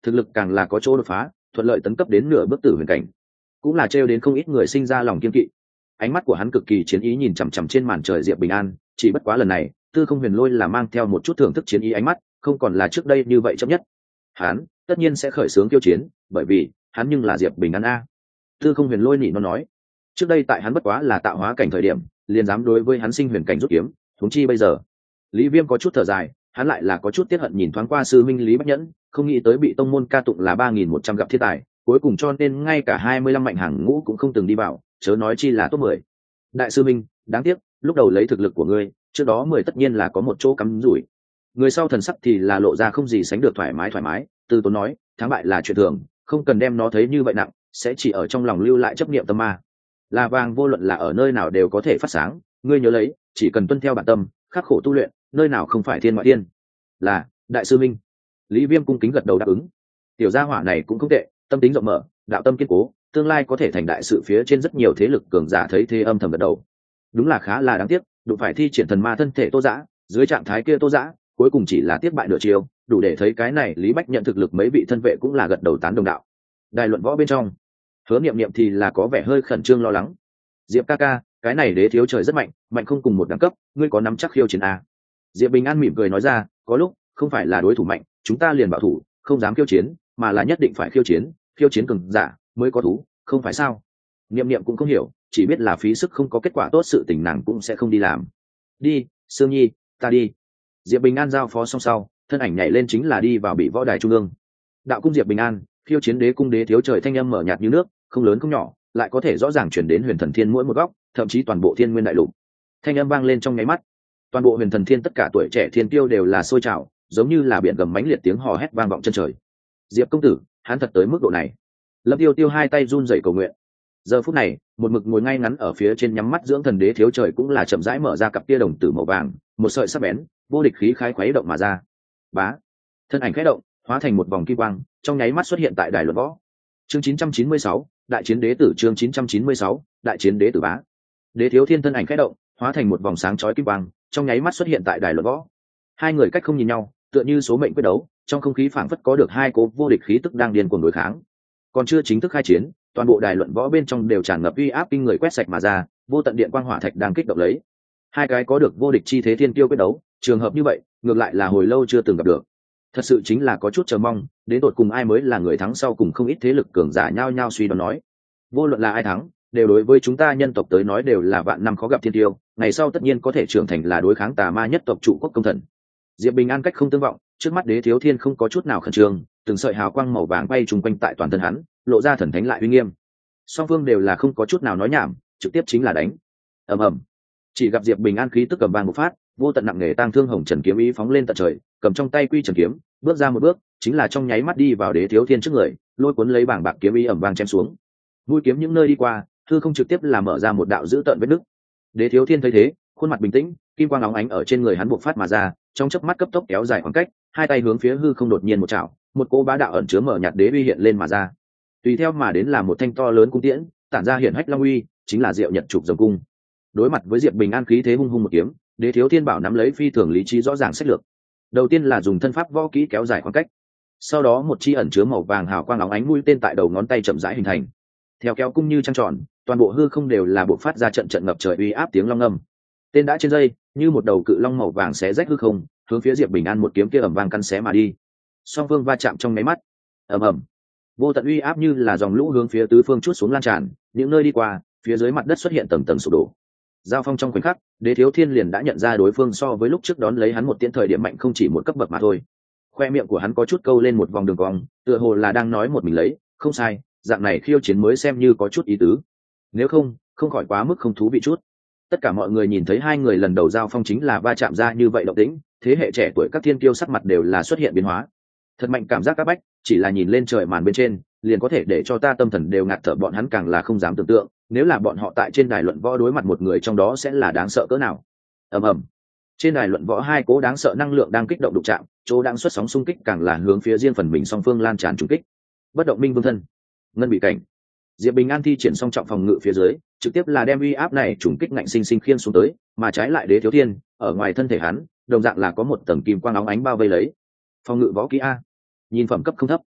thực lực càng là có chỗ đột phá, thuận lợi tấn cấp đến nửa bước tử huyền cảnh, cũng là trêu đến không ít người sinh ra lòng kiên kỵ. Ánh mắt của hắn cực kỳ chiến ý nhìn chằm chằm trên màn trời Diệp Bình An, chỉ bất quá lần này Tư Không Huyền Lôi là mang theo một chút thưởng thức chiến ý ánh mắt, không còn là trước đây như vậy chấp nhất. Hắn tất nhiên sẽ khởi xướng tiêu chiến, bởi vì hắn nhưng là Diệp Bình An a. Tư Không Huyền Lôi nỉ nó nói, trước đây tại hắn bất quá là tạo hóa cảnh thời điểm, liền dám đối với hắn sinh huyền cảnh rút kiếm, huống chi bây giờ. Lý Viêm có chút thở dài, hắn lại là có chút tiếc hận nhìn thoáng qua sư minh Lý Bách Nhẫn, không nghĩ tới bị tông môn ca tụng là ba nghìn một trăm gặp thiên tài, cuối cùng cho nên ngay cả hai mươi lăm mạnh hàng ngũ cũng không từng đi vào, chớ nói chi là top mười. Đại sư minh, đáng tiếc, lúc đầu lấy thực lực của ngươi, trước đó mười tất nhiên là có một chỗ cắm rủi. Người sau thần sắc thì là lộ ra không gì sánh được thoải mái thoải mái, Từ Tốn nói, thắng bại là chuyện thường, không cần đem nó thấy như vậy nặng, sẽ chỉ ở trong lòng lưu lại chấp niệm tâm ma. Là vàng vô luận là ở nơi nào đều có thể phát sáng, ngươi nhớ lấy, chỉ cần tuân theo bản tâm, khắc khổ tu luyện, nơi nào không phải thiên ngoại thiên. Là, đại sư minh. Lý Viêm cung kính gật đầu đáp ứng. Tiểu gia hỏa này cũng không tệ, tâm tính rộng mở, đạo tâm kiên cố, tương lai có thể thành đại sự phía trên rất nhiều thế lực cường giả thấy thế âm thầm gật đầu. Đúng là khá là đáng tiếc, đụng phải thi triển thần ma thân thể Tô Dã, dưới trạng thái kia Tô Dã, cuối cùng chỉ là tiếp bại nửa chiều, đủ để thấy cái này Lý Bách nhận thực lực mấy vị thân vệ cũng là gật đầu tán đồng đạo. Đài luận võ bên trong, Hứa Niệm Niệm thì là có vẻ hơi khẩn trương lo lắng. Diệp ca ca, cái này đế thiếu trời rất mạnh, mạnh không cùng một đẳng cấp, ngươi có nắm chắc khiêu chiến a? Diệp Bình An mỉm cười nói ra, có lúc không phải là đối thủ mạnh, chúng ta liền bảo thủ, không dám khiêu chiến, mà là nhất định phải khiêu chiến, khiêu chiến cường giả mới có thú, không phải sao? Niệm Niệm cũng không hiểu, chỉ biết là phí sức không có kết quả tốt sự tình nàng cũng sẽ không đi làm. Đi, Sương Nhi, ta đi. Diệp Bình An giao phó xong sau, thân ảnh nhảy lên chính là đi vào bị võ đài trung ương. Đạo cung Diệp Bình An, khiêu chiến đế cung đế thiếu trời thanh âm mở nhạt như nước, không lớn không nhỏ, lại có thể rõ ràng chuyển đến huyền thần thiên mỗi một góc, thậm chí toàn bộ thiên nguyên đại lục. Thanh âm vang lên trong nháy mắt, toàn bộ huyền thần thiên tất cả tuổi trẻ thiên tiêu đều là sôi trào, giống như là biển gầm mãnh liệt tiếng hò hét vang vọng chân trời. Diệp công tử, hắn thật tới mức độ này. Lâm Tiêu Tiêu hai tay run rẩy cầu nguyện. Giờ phút này, một mực ngồi ngay ngắn ở phía trên nhắm mắt dưỡng thần đế thiếu trời cũng là chậm rãi mở ra cặp tia đồng tử màu vàng, một sợi sắc bén, vô địch khí khái khuấy động mà ra. Bá, thân ảnh khẽ động, hóa thành một vòng kim quang, trong nháy mắt xuất hiện tại đài luận võ. Chương chín trăm chín mươi sáu, đại chiến đế tử. Chương chín trăm chín mươi sáu, đại chiến đế tử bá. Đế thiếu thiên thân ảnh khẽ động, hóa thành một vòng sáng chói kim quang, trong nháy mắt xuất hiện tại đài luận võ. Hai người cách không nhìn nhau, tựa như số mệnh quyết đấu, trong không khí phảng phất có được hai cố vô địch khí tức đang điên cuồng đối kháng. Còn chưa chính thức khai chiến, toàn bộ đài luận võ bên trong đều tràn ngập uy áp kinh người quét sạch mà ra, vô tận điện quang hỏa thạch đang kích động lấy. Hai cái có được vô địch chi thế thiên tiêu quyết đấu, trường hợp như vậy, ngược lại là hồi lâu chưa từng gặp được. Thật sự chính là có chút chờ mong, đến tột cùng ai mới là người thắng sau cùng không ít thế lực cường giả nhao nhao suy đoán nói. Vô luận là ai thắng, đều đối với chúng ta nhân tộc tới nói đều là vạn năm khó gặp thiên tiêu, ngày sau tất nhiên có thể trưởng thành là đối kháng tà ma nhất tộc trụ quốc công thần. Diệp Bình An cách không tương vọng, trước mắt đế thiếu thiên không có chút nào khẩn trương, từng sợi hào quang màu vàng bay trùng quanh tại toàn thân hắn, lộ ra thần thánh lại uy nghiêm. Song phương đều là không có chút nào nói nhảm, trực tiếp chính là đánh. Ầm ầm. Chỉ gặp Diệp Bình An khí tức cầm vang một phát, vô tận nặng nề tang thương hồng trần kiếm ý phóng lên tận trời, cầm trong tay quy trần kiếm, bước ra một bước, chính là trong nháy mắt đi vào đế thiếu thiên trước người, lôi cuốn lấy bảng bạc kiếm ý ầm vang chém xuống. Mũi kiếm những nơi đi qua, hư không trực tiếp là mở ra một đạo dữ tợn vết nứt. Đế thiếu thiên thấy thế, khuôn mặt bình tĩnh, kim quang óng ánh ở trên người hắn bộc phát mà ra, trong chớp mắt cấp tốc kéo dài khoảng cách, hai tay hướng phía hư không đột nhiên một chảo, một cỗ bá đạo ẩn chứa mở nhạt đế uy hiện lên mà ra. Tùy theo mà đến là một thanh to lớn cung tiễn, tản ra hiển hách long uy, chính là Diệu Nhật trục rồng cung. Đối mặt với Diệp Bình An khí thế hung hung một kiếm, đế thiếu thiên bảo nắm lấy phi thường lý trí rõ ràng sách lược. Đầu tiên là dùng thân pháp võ kỹ kéo dài khoảng cách, sau đó một chi ẩn chứa màu vàng hào quang óng ánh mũi tên tại đầu ngón tay chậm rãi hình thành. Theo kéo cung như trăng tròn, toàn bộ hư không đều là bộc phát ra trận trận ngập trời uy áp tiếng long ngâm. Tên đã trên dây, như một đầu cự long màu vàng xé rách hư không, hướng phía Diệp Bình An một kiếm kia ầm vang căn xé mà đi. Song phương va chạm trong mấy mắt, ầm ầm, vô tận uy áp như là dòng lũ hướng phía tứ phương chút xuống lan tràn, những nơi đi qua, phía dưới mặt đất xuất hiện tầng tầng sụp đổ. Giao phong trong khoảnh khắc, đế thiếu thiên liền đã nhận ra đối phương so với lúc trước đón lấy hắn một tiễn thời điểm mạnh không chỉ một cấp bậc mà thôi. Khoe miệng của hắn có chút câu lên một vòng đường cong, tựa hồ là đang nói một mình lấy, không sai, dạng này khiêu chiến mới xem như có chút ý tứ. Nếu không, không khỏi quá mức không thú vị chút. Tất cả mọi người nhìn thấy hai người lần đầu giao phong chính là va chạm ra như vậy động tĩnh, thế hệ trẻ tuổi các thiên kiêu sắc mặt đều là xuất hiện biến hóa. Thật mạnh cảm giác các bách, chỉ là nhìn lên trời màn bên trên, liền có thể để cho ta tâm thần đều ngạt thở, bọn hắn càng là không dám tưởng tượng, nếu là bọn họ tại trên đài luận võ đối mặt một người trong đó sẽ là đáng sợ cỡ nào. Ầm ầm. Trên đài luận võ hai cố đáng sợ năng lượng đang kích động đụng chạm, chỗ đang xuất sóng xung kích càng là hướng phía riêng phần mình song phương lan tràn trùng kích. Bất động minh vương thân, ngân bị cảnh. Diệp Bình An thi triển song trọng phòng ngự phía dưới, trực tiếp là đem uy áp này trùng kích ngạnh sinh sinh khiên xuống tới, mà trái lại đế thiếu thiên, ở ngoài thân thể hắn, đồng dạng là có một tầng kim quang óng ánh bao vây lấy. Phòng ngự võ kỹ a, nhìn phẩm cấp không thấp.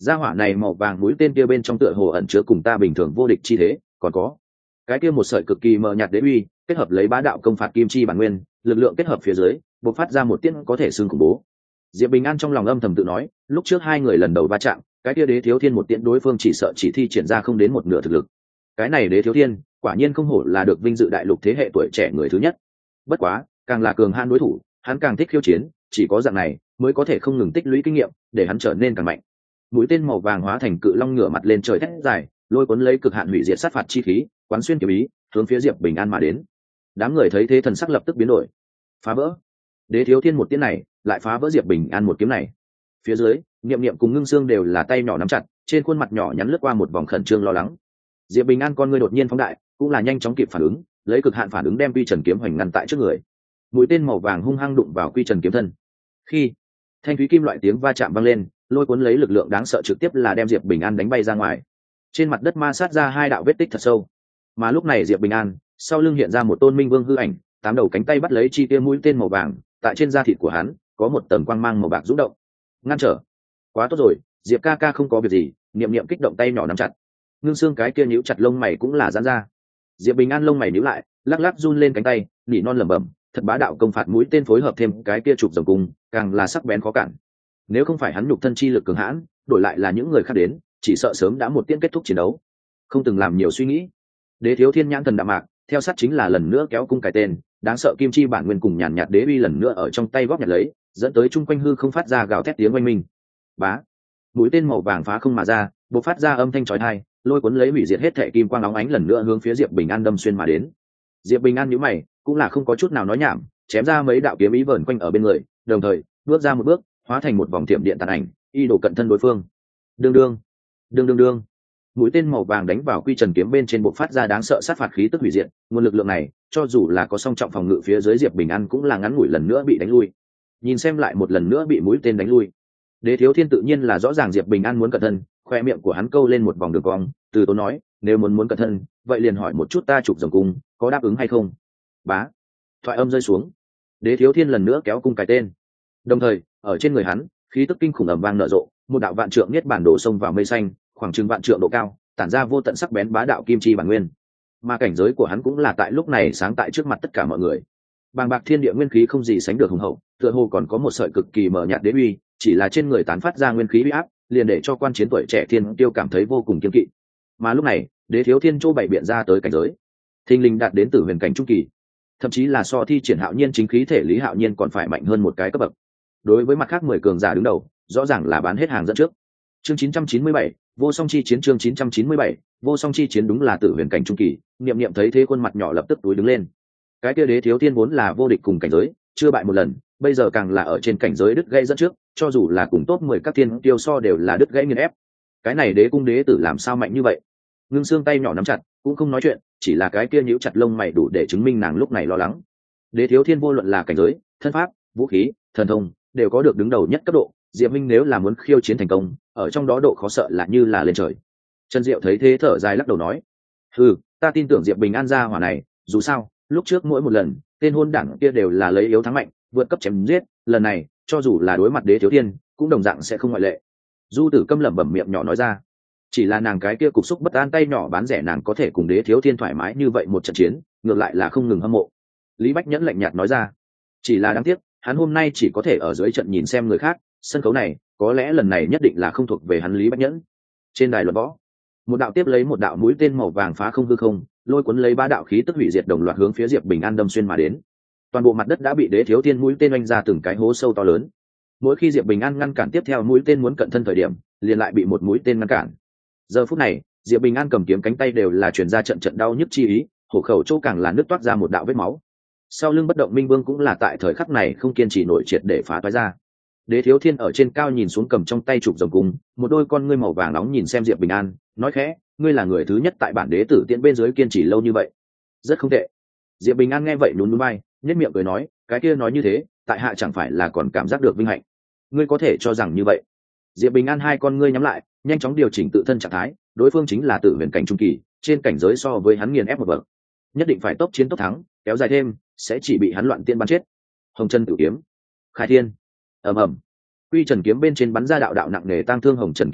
gia hỏa này màu vàng mũi tên kia bên trong tựa hồ ẩn chứa cùng ta bình thường vô địch chi thế, còn có cái kia một sợi cực kỳ mờ nhạt đế uy, kết hợp lấy bá đạo công phạt kim chi bản nguyên, lực lượng kết hợp phía dưới, bộc phát ra một tiễn có thể xương khủng bố. Diệp Bình An trong lòng âm thầm tự nói, lúc trước hai người lần đầu va chạm, cái kia đế thiếu thiên một tiễn đối phương chỉ sợ chỉ thi triển ra không đến một nửa thực lực. Cái này đế thiếu thiên, quả nhiên không hổ là được vinh dự đại lục thế hệ tuổi trẻ người thứ nhất. Bất quá, càng là cường hãn đối thủ, hắn càng thích khiêu chiến, chỉ có dạng này mới có thể không ngừng tích lũy kinh nghiệm, để hắn trở nên càng mạnh. Mũi tên màu vàng hóa thành cự long ngửa mặt lên trời thét dài, lôi cuốn lấy cực hạn hủy diệt sát phạt chi khí, quán xuyên kiếm ý, hướng phía Diệp Bình An mà đến. Đám người thấy thế thần sắc lập tức biến đổi. Phá vỡ! Đế thiếu thiên một tiếng này, lại phá vỡ Diệp Bình An một kiếm này. Phía dưới, Niệm Niệm cùng Ngưng Xương đều là tay nhỏ nắm chặt, trên khuôn mặt nhỏ nhắn lướt qua một vòng khẩn trương lo lắng. Diệp Bình An con ngươi đột nhiên phóng đại, cũng là nhanh chóng kịp phản ứng, lấy cực hạn phản ứng đem Quy Trần kiếm hoành ngăn tại trước người. Mũi tên màu vàng hung hăng đụng vào Quy Trần kiếm thân. Khi thanh thúy kim loại tiếng va chạm vang lên, lôi cuốn lấy lực lượng đáng sợ trực tiếp là đem Diệp Bình An đánh bay ra ngoài. Trên mặt đất ma sát ra hai đạo vết tích thật sâu. Mà lúc này Diệp Bình An, sau lưng hiện ra một tôn minh vương hư ảnh, tám đầu cánh tay bắt lấy chi tiêu mũi tên màu vàng, tại trên da thịt của hắn có một tầng quang mang màu bạc rung động. Ngăn trở. Quá tốt rồi, Diệp ca ca không có việc gì. Niệm Niệm kích động tay nhỏ nắm chặt. Ngưng Xương cái kia nhíu chặt lông mày cũng là giãn ra. Diệp Bình An lông mày nhíu lại, lắc lắc run lên cánh tay, nỉ non lẩm bẩm, thật bá đạo công phạt mũi tên phối hợp thêm cái kia chụp rồng cung, càng là sắc bén khó cản. Nếu không phải hắn nhục thân chi lực cường hãn, đổi lại là những người khác đến, chỉ sợ sớm đã một tiễn kết thúc chiến đấu. Không từng làm nhiều suy nghĩ, Đế Thiếu Thiên nhãn thần đạm mạc, theo sát chính là lần nữa kéo cung cái tên, đáng sợ kim chi bản nguyên cùng nhàn nhạt đế uy lần nữa ở trong tay góp nhặt lấy, dẫn tới chung quanh hư không phát ra gào thét tiếng oanh minh. Bá, mũi tên màu vàng phá không mà ra, bộc phát ra âm thanh chói tai, lôi cuốn lấy hủy diệt hết thảy kim quang óng ánh lần nữa hướng phía Diệp Bình An đâm xuyên mà đến. Diệp Bình An nhíu mày, cũng là không có chút nào nói nhảm, chém ra mấy đạo kiếm ý vờn quanh ở bên người, đồng thời bước ra một bước, hóa thành một vòng tiệm điện tàn ảnh, y đổ cận thân đối phương. Đương đương, đương đương đương, mũi tên màu vàng đánh vào Quy Trần kiếm bên trên bộc phát ra đáng sợ sát phạt khí tức hủy diệt, nguồn lực lượng này, cho dù là có song trọng phòng ngự phía dưới Diệp Bình An cũng là ngắn ngủi lần nữa bị đánh lui. Nhìn xem lại một lần nữa bị mũi tên đánh lui. Đế Thiếu Thiên tự nhiên là rõ ràng Diệp Bình An muốn cẩn thân, khoe miệng của hắn câu lên một vòng đường cong, từ tốn nói, nếu muốn muốn cẩn thân, vậy liền hỏi một chút ta chụp rồng cung, có đáp ứng hay không? Bá. Thoại âm rơi xuống. Đế Thiếu Thiên lần nữa kéo cung cái tên. Đồng thời, ở trên người hắn, khí tức kinh khủng ầm vang nở rộ, một đạo vạn trượng niết bản đổ sông vào mây xanh, khoảng chừng vạn trượng độ cao, tản ra vô tận sắc bén bá đạo kim chi bản nguyên. Mà cảnh giới của hắn cũng là tại lúc này sáng tại trước mặt tất cả mọi người. Bàng bạc thiên địa nguyên khí không gì sánh được hùng hậu, tựa hồ còn có một sợi cực kỳ mờ nhạt đế uy, chỉ là trên người tán phát ra nguyên khí uy áp, liền để cho quan chiến tuổi trẻ thiên tiêu cảm thấy vô cùng kiên kỵ. Mà lúc này, Đế Thiếu Thiên châu bảy biện ra tới cảnh giới, thình lình đạt đến tử huyền cảnh trung kỳ, thậm chí là so thi triển Hạo Nhiên chính khí thể Lý Hạo Nhiên còn phải mạnh hơn một cái cấp bậc. Đối với mặt khác mười cường giả đứng đầu, rõ ràng là bán hết hàng dẫn trước. Chương chín trăm chín mươi bảy, vô song chi chiến chương chín trăm chín mươi bảy, vô song chi chiến đúng là tử huyền cảnh trung kỳ. Niệm Niệm thấy thế khuôn mặt nhỏ lập tức túi đứng lên. Cái kia Đế Thiếu Thiên vốn là vô địch cùng cảnh giới, chưa bại một lần, bây giờ càng là ở trên cảnh giới đứt gãy dẫn trước, cho dù là cùng top mười các thiên tiêu so đều là đứt gãy nghiền ép. Cái này Đế cung đế tử làm sao mạnh như vậy? Ngưng Xương tay nhỏ nắm chặt, cũng không nói chuyện, chỉ là cái kia nhíu chặt lông mày đủ để chứng minh nàng lúc này lo lắng. Đế Thiếu Thiên vô luận là cảnh giới, thân pháp, vũ khí, thần thông, đều có được đứng đầu nhất cấp độ, Diệp Minh nếu là muốn khiêu chiến thành công, ở trong đó độ khó sợ là như là lên trời. Trần Diệu thấy thế thở dài lắc đầu nói: "Hừ, ta tin tưởng Diệp Bình An gia hỏa này, dù sao, lúc trước mỗi một lần, tên hôn đảng kia đều là lấy yếu thắng mạnh, vượt cấp chém giết, lần này, cho dù là đối mặt Đế Thiếu Thiên, cũng đồng dạng sẽ không ngoại lệ." Du Tử Câm lẩm bẩm miệng nhỏ nói ra. Chỉ là nàng cái kia cục xúc bất an tay nhỏ bán rẻ nàng có thể cùng Đế Thiếu Thiên thoải mái như vậy một trận chiến, ngược lại là không ngừng hâm mộ. Lý Bách Nhẫn lạnh nhạt nói ra: "Chỉ là đáng tiếc, hắn hôm nay chỉ có thể ở dưới trận nhìn xem người khác, sân khấu này, có lẽ lần này nhất định là không thuộc về hắn." Lý Bách Nhẫn. Trên đài luận võ, một đạo tiếp lấy một đạo mũi tên màu vàng phá không hư không, lôi cuốn lấy ba đạo khí tức hủy diệt đồng loạt hướng phía Diệp Bình An đâm xuyên mà đến. Toàn bộ mặt đất đã bị Đế Thiếu Thiên mũi tên oanh ra từng cái hố sâu to lớn. Mỗi khi Diệp Bình An ngăn cản tiếp theo mũi tên muốn cận thân thời điểm, liền lại bị một mũi tên ngăn cản. Giờ phút này, Diệp Bình An cầm kiếm cánh tay đều là truyền ra trận trận đau nhức chi ý, hổ khẩu chỗ càng là nứt toát ra một đạo vết máu. Sau lưng bất động Minh Vương cũng là tại thời khắc này không kiên trì nổi, triệt để phá toái ra. Đế Thiếu Thiên ở trên cao nhìn xuống cầm trong tay chụp rồng cung, một đôi con ngươi màu vàng nóng nhìn xem Diệp Bình An, nói khẽ: "Ngươi là người thứ nhất tại bản đế tử tiễn bên dưới kiên trì lâu như vậy, rất không tệ." Diệp Bình An nghe vậy nhún nhún vai, nhếch miệng cười nói: "Cái kia nói như thế, tại hạ chẳng phải là còn cảm giác được vinh hạnh. Ngươi có thể cho rằng như vậy." Diệp Bình An hai con ngươi nhắm lại, nhanh chóng điều chỉnh tự thân trạng thái, đối phương chính là tử huyền cảnh trung kỳ, trên cảnh giới so với hắn nghiền ép một bậc, nhất định phải tốc chiến tốc thắng, kéo dài thêm sẽ chỉ bị hắn loạn tiên bắn chết. Hồng Chân Tử Kiếm, khai thiên, ầm ầm, Quy Trần kiếm bên trên bắn ra đạo đạo nặng nề tang thương hồng trần kiếm ý,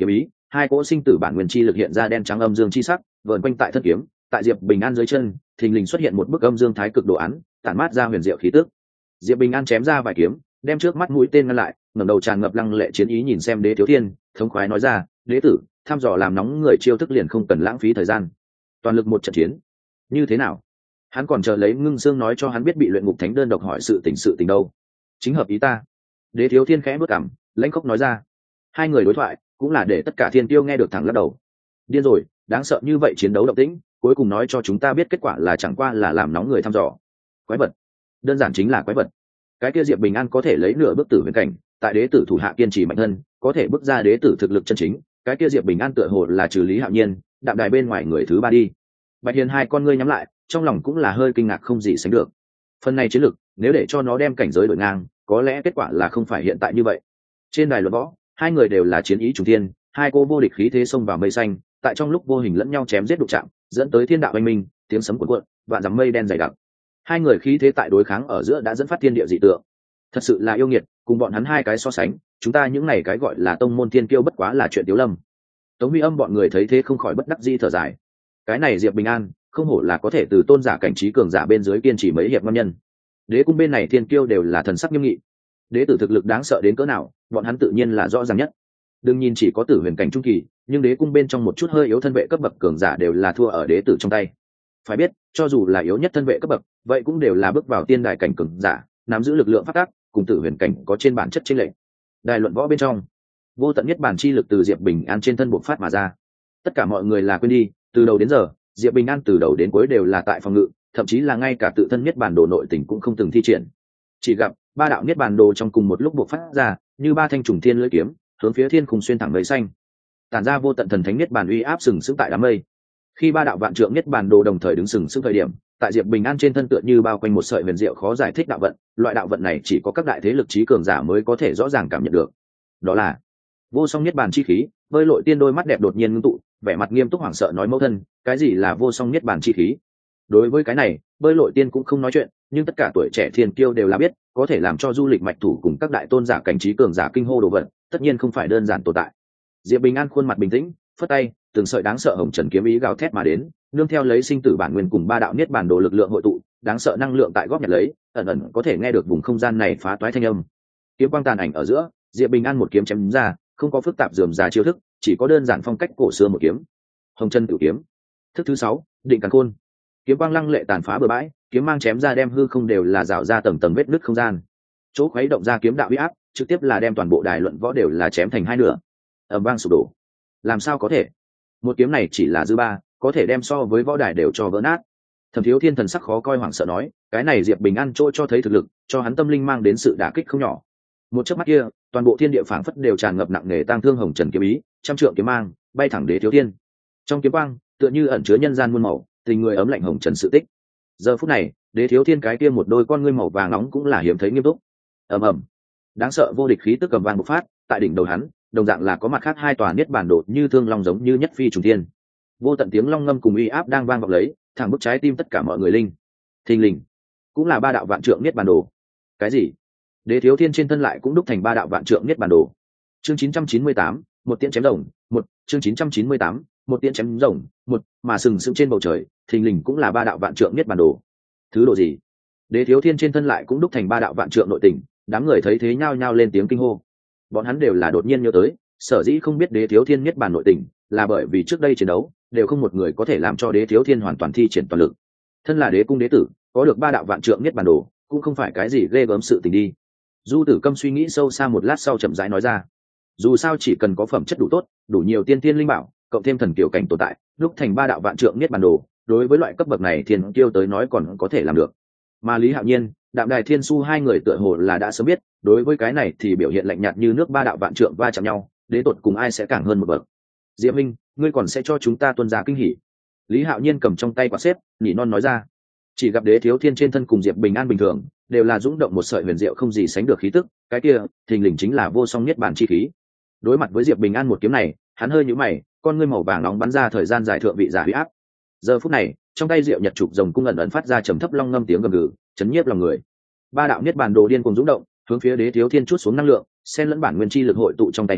hai cỗ sinh tử bản nguyên chi lực hiện ra đen trắng âm dương chi sắc vờn quanh tại thân kiếm. Tại Diệp Bình An dưới chân thình lình xuất hiện một bức âm dương thái cực đồ án, tản mát ra huyền diệu khí tức. Diệp Bình An chém ra vài kiếm, đem trước mắt mũi tên ngăn lại, ngẩng đầu tràn ngập lăng lệ chiến ý nhìn xem Đế Thiếu Thiên, thống khoái nói ra: "Đế tử, thăm dò làm nóng người chiêu thức liền không cần lãng phí thời gian, toàn lực một trận chiến." Như thế nào? Hắn còn chờ lấy Ngưng Xương nói cho hắn biết bị luyện ngục thánh đơn độc hỏi sự tình sự tình đâu. Chính hợp ý ta. Đế Thiếu Thiên khẽ bước cằm, lãnh khốc nói ra. Hai người đối thoại cũng là để tất cả thiên tiêu nghe được thẳng lắc đầu. Điên rồi, đáng sợ như vậy chiến đấu động tĩnh, cuối cùng nói cho chúng ta biết kết quả là chẳng qua là làm nóng người thăm dò. Quái vật, đơn giản chính là quái vật. Cái kia Diệp Bình An có thể lấy nửa bước tử huyền cảnh, tại đế tử thủ hạ kiên trì mạnh hơn, có thể bước ra đế tử thực lực chân chính. Cái kia Diệp Bình An tựa hồ là trừ Lý Hạo Nhiên, đạm đài bên ngoài người thứ ba đi. Bạch Hiền hai con ngươi nhắm lại, trong lòng cũng là hơi kinh ngạc không gì sánh được. Phần này chiến lực, nếu để cho nó đem cảnh giới đổi ngang, có lẽ kết quả là không phải hiện tại như vậy. Trên đài luận võ, hai người đều là chiến ý trùng thiên, hai cô vô địch khí thế xông vào mây xanh, tại trong lúc vô hình lẫn nhau chém giết đụng chạm, dẫn tới thiên đạo oanh minh, tiếng sấm cuộn cuộn, vạn dặm mây đen dày đặc. Hai người khí thế tại đối kháng ở giữa đã dẫn phát thiên địa dị tượng. Thật sự là yêu nghiệt, cùng bọn hắn hai cái so sánh, chúng ta những này cái gọi là tông môn thiên kiêu bất quá là chuyện tiểu lâm. Tống Huy Âm bọn người thấy thế không khỏi bất đắc dĩ thở dài. Cái này Diệp Bình An, không hổ là có thể từ tôn giả cảnh trí cường giả bên dưới kiên trì mấy hiệp ngon nhân. Đế cung bên này thiên kiêu đều là thần sắc nghiêm nghị. Đế tử thực lực đáng sợ đến cỡ nào, bọn hắn tự nhiên là rõ ràng nhất. Đừng nhìn chỉ có tử huyền cảnh trung kỳ, nhưng đế cung bên trong một chút hơi yếu thân vệ cấp bậc cường giả đều là thua ở đế tử trong tay. Phải biết, cho dù là yếu nhất thân vệ cấp bậc, vậy cũng đều là bước vào tiên đài cảnh cường giả, nắm giữ lực lượng phát tác, cùng tử huyền cảnh có trên bản chất chênh lệch. Đài luận võ bên trong, vô tận nhất bản chi lực từ Diệp Bình An trên thân bộc phát mà ra. Tất cả mọi người là quên đi, từ đầu đến giờ, Diệp Bình An từ đầu đến cuối đều là tại phòng ngự, thậm chí là ngay cả tự thân nhất bản đồ nội tình cũng không từng thi triển. Chỉ gặp ba đạo niết bàn đồ trong cùng một lúc bộc phát ra, như ba thanh trùng thiên lưỡi kiếm, hướng phía thiên khung xuyên thẳng mây xanh, tản ra vô tận thần thánh niết bàn uy áp sừng sững tại đám mây. Khi ba đạo vạn trượng niết bàn đồ đồng thời đứng sừng sững thời điểm, tại Diệp Bình An trên thân tựa như bao quanh một sợi huyền diệu khó giải thích đạo vận, loại đạo vận này chỉ có các đại thế lực trí cường giả mới có thể rõ ràng cảm nhận được. Đó là vô song niết bàn chi khí. Bơi Lội Tiên đôi mắt đẹp đột nhiên ngưng tụ, vẻ mặt nghiêm túc hoảng sợ nói: "Mẫu thân, cái gì là vô song niết bàn chi khí?" Đối với cái này, Bơi Lội Tiên cũng không nói chuyện, nhưng tất cả tuổi trẻ thiên kiêu đều là biết, có thể làm cho du lịch mạch thủ cùng các đại tôn giả cảnh trí cường giả kinh hô đồ vật, tất nhiên không phải đơn giản tồn tại. Diệp Bình An khuôn mặt bình tĩnh, phất tay, từng sợi đáng sợ hồng trần kiếm ý gào thét mà đến, nương theo lấy sinh tử bản nguyên cùng ba đạo niết bàn đồ lực lượng hội tụ, đáng sợ năng lượng tại góp nhặt lấy, ẩn ẩn có thể nghe được vùng không gian này phá toái thanh âm. Kiếm quang tàn ảnh ở giữa, Diệp Bình An một kiếm chém ra, không có phức tạp rườm rà chiêu thức, chỉ có đơn giản phong cách cổ xưa một kiếm. Hồng chân tử kiếm. Thức thứ sáu, định càn khôn. Kiếm quang lăng lệ tàn phá bừa bãi, kiếm mang chém ra đem hư không đều là rào ra tầng tầng vết nứt không gian. Chỗ khuấy động ra kiếm đạo uy áp, trực tiếp là đem toàn bộ đài luận võ đều là chém thành hai nửa. Ầm vang sụp đổ. Làm sao có thể? Một kiếm này chỉ là dư ba, có thể đem so với võ đài đều cho vỡ nát. Thẩm Thiếu Thiên thần sắc khó coi hoảng sợ nói, cái này Diệp Bình An chỗ cho thấy thực lực, cho hắn tâm linh mang đến sự đả kích không nhỏ. Một chớp mắt kia, toàn bộ thiên địa phảng phất đều tràn ngập nặng nề tang thương hồng trần kiếm ý, trăm trượng kiếm mang, bay thẳng Đế Thiếu Thiên. Trong kiếm quang, tựa như ẩn chứa nhân gian muôn màu, tình người ấm lạnh hồng trần sự tích. Giờ phút này, Đế Thiếu Thiên cái kia một đôi con ngươi màu vàng nóng cũng là hiếm thấy nghiêm túc. Ầm ầm, đáng sợ vô địch khí tức cầm vang bộc phát, tại đỉnh đầu hắn, đồng dạng là có mặt khác hai tòa niết bàn đột như thương long giống như nhất phi trùng thiên. Vô tận tiếng long ngâm cùng uy áp đang vang vọng lấy, thẳng bức trái tim tất cả mọi người linh. Thình lình, cũng là ba đạo vạn trượng niết bàn đồ. Cái gì? Đế Thiếu Thiên trên thân lại cũng đúc thành ba đạo vạn trượng niết bàn đồ. Chương chín trăm chín mươi tám, một tiễn chém rồng, một, chương chín trăm chín mươi tám, một tiễn chém rồng, một, mà sừng sững trên bầu trời, thình lình cũng là ba đạo vạn trượng niết bàn đồ. Thứ độ gì? Đế Thiếu Thiên trên thân lại cũng đúc thành ba đạo vạn trượng nội tình, đám người thấy thế nhao nhao lên tiếng kinh hô. Bọn hắn đều là đột nhiên nhớ tới, sở dĩ không biết Đế Thiếu Thiên niết bàn nội tình, là bởi vì trước đây chiến đấu, đều không một người có thể làm cho Đế Thiếu Thiên hoàn toàn thi triển toàn lực. Thân là đế cung đế tử, có được ba đạo vạn trượng niết bàn đồ, cũng không phải cái gì ghê gớm sự tình đi. Du Tử Câm suy nghĩ sâu xa một lát sau chậm rãi nói ra, dù sao chỉ cần có phẩm chất đủ tốt, đủ nhiều tiên tiên linh bảo, cộng thêm thần kiều cảnh tồn tại, lúc thành ba đạo vạn trượng niết bàn đồ, đối với loại cấp bậc này thiên kiêu tới nói còn có thể làm được. Mà Lý Hạo Nhiên, Đạm Đài Thiên Su hai người tựa hồ là đã sớm biết, đối với cái này thì biểu hiện lạnh nhạt như nước ba đạo vạn trượng va chạm nhau, đến tột cùng ai sẽ càng hơn một bậc. Diệp Minh, ngươi còn sẽ cho chúng ta tuân ra kinh hỉ. Lý Hạo Nhiên cầm trong tay quả xếp, nhỉ non nói ra. Chỉ gặp Đế Thiếu Thiên trên thân cùng Diệp Bình An bình thường, đều là dũng động một sợi huyền diệu không gì sánh được khí tức, cái kia, thình lình chính là vô song niết bàn chi khí. Đối mặt với Diệp Bình An một kiếm này, hắn hơi nhíu mày, con ngươi màu vàng nóng bắn ra thời gian dài thượng vị giả uy áp. Giờ phút này, trong tay Diệu Nhật trục rồng cung ẩn ẩn phát ra trầm thấp long ngâm tiếng gầm gừ, chấn nhiếp lòng người. Ba đạo niết bàn đồ điên cuồng dũng động, hướng phía Đế Thiếu Thiên chút xuống năng lượng, xen lẫn bản nguyên chi lực hội tụ trong tay hắn,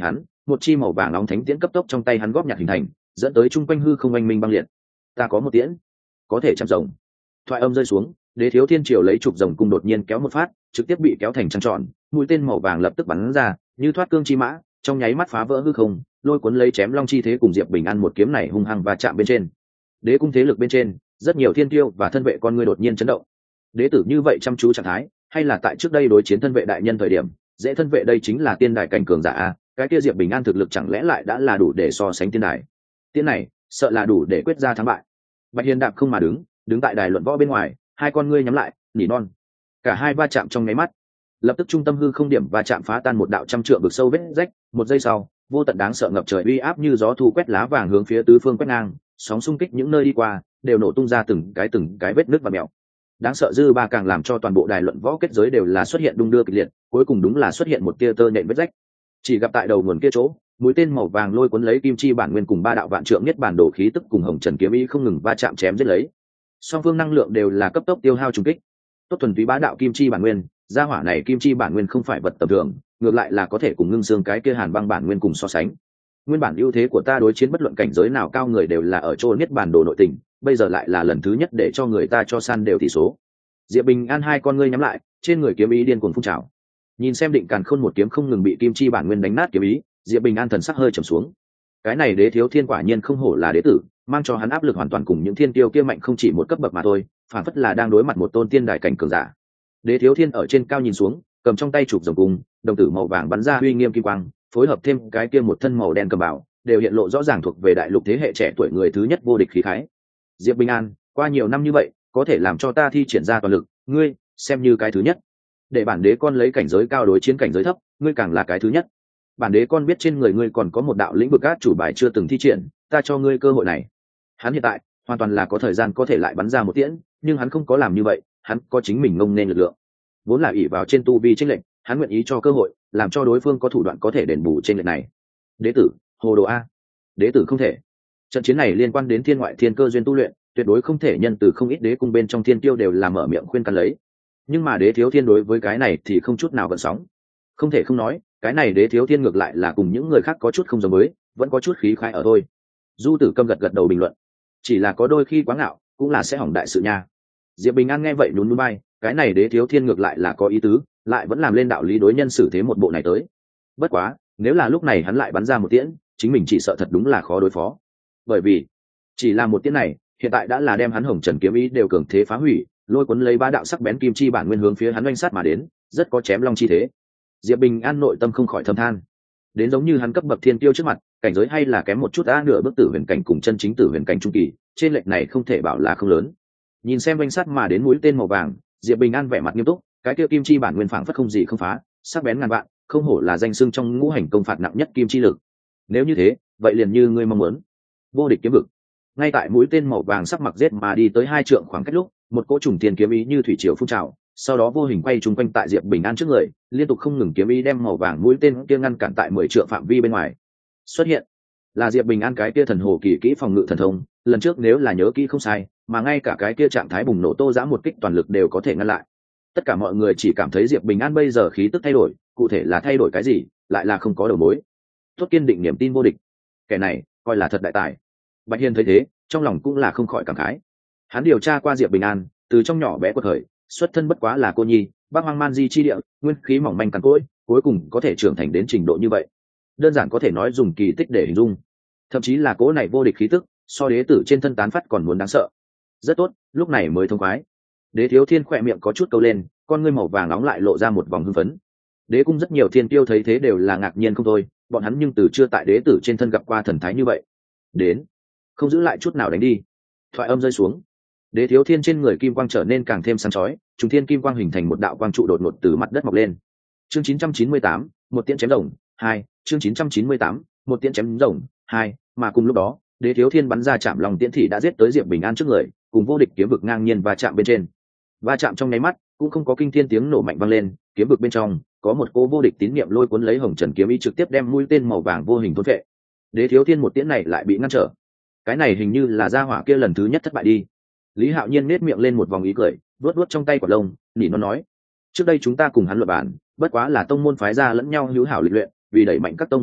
một chi màu vàng nóng thánh tiễn cấp tốc trong tay hắn góp nhặt hình thành, dẫn tới chung quanh hư không oanh minh băng liệt. Ta có một tiễn, có thể chạm rồng. Thoại âm rơi xuống, Đế Thiếu Thiên triều lấy trục rồng cung đột nhiên kéo một phát, trực tiếp bị kéo thành trăng tròn, mũi tên màu vàng lập tức bắn ra, như thoát cương chi mã, trong nháy mắt phá vỡ hư không, lôi cuốn lấy chém long chi thế cùng Diệp Bình An một kiếm này hung hăng và chạm bên trên. Đế cung thế lực bên trên, rất nhiều thiên tiêu và thân vệ con người đột nhiên chấn động. Đế tử như vậy chăm chú trạng thái, hay là tại trước đây đối chiến thân vệ đại nhân thời điểm, dễ thân vệ đây chính là tiên đài cảnh cường giả a, cái kia Diệp Bình An thực lực chẳng lẽ lại đã là đủ để so sánh tiên đài. Tiên này, sợ là đủ để quyết ra thắng bại. Bạch Hiền đạp không mà đứng, đứng tại đài luận võ bên ngoài, hai con ngươi nhắm lại, nỉ non. Cả hai va chạm trong nháy mắt, lập tức trung tâm hư không điểm va chạm phá tan một đạo trăm trượng vực sâu vết rách, một giây sau, vô tận đáng sợ ngập trời uy áp như gió thu quét lá vàng hướng phía tứ phương quét ngang, sóng xung kích những nơi đi qua, đều nổ tung ra từng cái từng cái vết nứt và mèo. Đáng sợ dư ba càng làm cho toàn bộ đài luận võ kết giới đều là xuất hiện đung đưa kịch liệt, cuối cùng đúng là xuất hiện một tia tơ nện vết rách. Chỉ gặp tại đầu nguồn kia chỗ, mũi tên màu vàng lôi cuốn lấy kim chi bản nguyên cùng ba đạo vạn trượng nhất bản đồ khí tức cùng hồng trần kiếm ý không ngừng va chạm chém giết lấy. Song phương năng lượng đều là cấp tốc tiêu hao trùng kích. Tốt thuần túy bá đạo kim chi bản nguyên, gia hỏa này kim chi bản nguyên không phải vật tầm thường, ngược lại là có thể cùng ngưng xương cái kia hàn băng bản nguyên cùng so sánh. Nguyên bản ưu thế của ta đối chiến bất luận cảnh giới nào cao người đều là ở chỗ niết bản đồ nội tình, bây giờ lại là lần thứ nhất để cho người ta cho san đều tỷ số. Diệp Bình An hai con ngươi nhắm lại, trên người kiếm ý điên cuồng phun trào. Nhìn xem Định Càn Khôn một kiếm không ngừng bị kim chi bản nguyên đánh nát kiếm ý, Diệp Bình An thần sắc hơi trầm xuống. Cái này Đế Thiếu Thiên quả nhiên không hổ là đế tử, mang cho hắn áp lực hoàn toàn cùng những thiên tiêu kia mạnh không chỉ một cấp bậc mà thôi, phản phất là đang đối mặt một tôn tiên đài cảnh cường giả. Đế Thiếu Thiên ở trên cao nhìn xuống, cầm trong tay chụp rồng cung, đồng tử màu vàng bắn ra uy nghiêm kim quang, phối hợp thêm cái kia một thân màu đen cầm bảo, đều hiện lộ rõ ràng thuộc về đại lục thế hệ trẻ tuổi người thứ nhất vô địch khí khái. Diệp Bình An, qua nhiều năm như vậy, có thể làm cho ta thi triển ra toàn lực, ngươi xem như cái thứ nhất. Để bản đế con lấy cảnh giới cao đối chiến cảnh giới thấp, ngươi càng là cái thứ nhất. Bản đế con biết trên người ngươi còn có một đạo lĩnh vực át chủ bài chưa từng thi triển, ta cho ngươi cơ hội này. Hắn hiện tại hoàn toàn là có thời gian có thể lại bắn ra một tiễn, nhưng hắn không có làm như vậy, hắn có chính mình ngông nên lực lượng. Vốn là ỷ vào trên tu vi chênh lệch, hắn nguyện ý cho cơ hội, làm cho đối phương có thủ đoạn có thể đền bù trên lệch này. Đế tử, hồ đồ a. Đế tử không thể. Trận chiến này liên quan đến thiên ngoại thiên cơ duyên tu luyện, tuyệt đối không thể nhân từ không ít đế cung bên trong thiên tiêu đều làm mở miệng khuyên can lấy. Nhưng mà Đế Thiếu Thiên đối với cái này thì không chút nào gợn sóng. Không thể không nói, cái này Đế Thiếu Thiên ngược lại là cùng những người khác có chút không giống mới, vẫn có chút khí khái ở thôi. Du Tử Câm gật gật đầu bình luận, chỉ là có đôi khi quá ngạo, cũng là sẽ hỏng đại sự nha. Diệp Bình An nghe vậy nhún nhún vai, cái này Đế Thiếu Thiên ngược lại là có ý tứ, lại vẫn làm lên đạo lý đối nhân xử thế một bộ này tới. Bất quá, nếu là lúc này hắn lại bắn ra một tiễn, chính mình chỉ sợ thật đúng là khó đối phó. Bởi vì, chỉ là một tiễn này, hiện tại đã là đem hắn hồng trần kiếm ý đều cường thế phá hủy, lôi cuốn lấy ba đạo sắc bén kim chi bản nguyên hướng phía hắn oanh sát mà đến, rất có chém long chi thế. Diệp Bình An nội tâm không khỏi thầm than, đến giống như hắn cấp bậc thiên tiêu trước mặt, cảnh giới hay là kém một chút đã nửa bước tử huyền cảnh cùng chân chính tử huyền cảnh trung kỳ, trên lệch này không thể bảo là không lớn. Nhìn xem oanh sát mà đến mũi tên màu vàng, Diệp Bình An vẻ mặt nghiêm túc, cái kia kim chi bản nguyên phảng phất không gì không phá, sắc bén ngàn vạn, không hổ là danh xưng trong ngũ hành công phạt nặng nhất kim chi lực. Nếu như thế, vậy liền như ngươi mong muốn, vô địch kiếm vực. Ngay tại mũi tên màu vàng sắp mặc giết mà đi tới hai trượng khoảng cách lúc, một cỗ trùng tiền kiếm ý như thủy triều phun trào, sau đó vô hình quay trung quanh tại Diệp Bình An trước người, liên tục không ngừng kiếm ý đem màu vàng mũi tên kia ngăn cản tại mười trượng phạm vi bên ngoài. Xuất hiện là Diệp Bình An cái kia thần hồ kỳ kỹ phòng ngự thần thông, lần trước nếu là nhớ kỹ không sai, mà ngay cả cái kia trạng thái bùng nổ tô giã một kích toàn lực đều có thể ngăn lại. Tất cả mọi người chỉ cảm thấy Diệp Bình An bây giờ khí tức thay đổi, cụ thể là thay đổi cái gì, lại là không có đầu mối. Tốt kiên định niềm tin vô địch, kẻ này coi là thật đại tài. Bạch Hiên thấy thế, trong lòng cũng là không khỏi cảm khái. Hắn điều tra qua Diệp Bình An, từ trong nhỏ bé quật khởi, xuất thân bất quá là cô nhi, bác hoang man di chi địa, nguyên khí mỏng manh cằn cỗi, cuối cùng có thể trưởng thành đến trình độ như vậy, đơn giản có thể nói dùng kỳ tích để hình dung. Thậm chí là cỗ này vô địch khí tức, so đế tử trên thân tán phát còn muốn đáng sợ. Rất tốt, lúc này mới thông khoái. Đế Thiếu Thiên khỏe miệng có chút câu lên, con ngươi màu vàng nóng lại lộ ra một vòng hưng phấn. Đế cung rất nhiều thiên tiêu thấy thế đều là ngạc nhiên không thôi, bọn hắn nhưng từ chưa tại đế tử trên thân gặp qua thần thái như vậy. Đến, không giữ lại chút nào đánh đi. Thoại âm rơi xuống, Đế Thiếu Thiên trên người kim quang trở nên càng thêm sáng chói, trùng thiên kim quang hình thành một đạo quang trụ đột ngột từ mặt đất mọc lên. Chương chín trăm chín mươi tám, một tiễn chém rồng, hai, chương chín trăm chín mươi tám, một tiễn chém rồng, hai, mà cùng lúc đó, Đế Thiếu Thiên bắn ra chạm lòng tiễn thị đã giết tới Diệp Bình An trước người, cùng vô địch kiếm vực ngang nhiên va chạm bên trên. Va chạm trong nháy mắt, cũng không có kinh thiên tiếng nổ mạnh vang lên, kiếm vực bên trong có một cô vô địch tín niệm lôi cuốn lấy hồng trần kiếm ý trực tiếp đem mũi tên màu vàng vô hình thôn phệ. Đế Thiếu Thiên một tiễn này lại bị ngăn trở. Cái này hình như là gia hỏa kia lần thứ nhất thất bại đi. Lý Hạo Nhiên nét miệng lên một vòng ý cười, vuốt vuốt trong tay quả lông, nỉ non nói: trước đây chúng ta cùng hắn luận bàn, bất quá là tông môn phái ra lẫn nhau hữu hảo lịch luyện, vì đẩy mạnh các tông hữu nghị,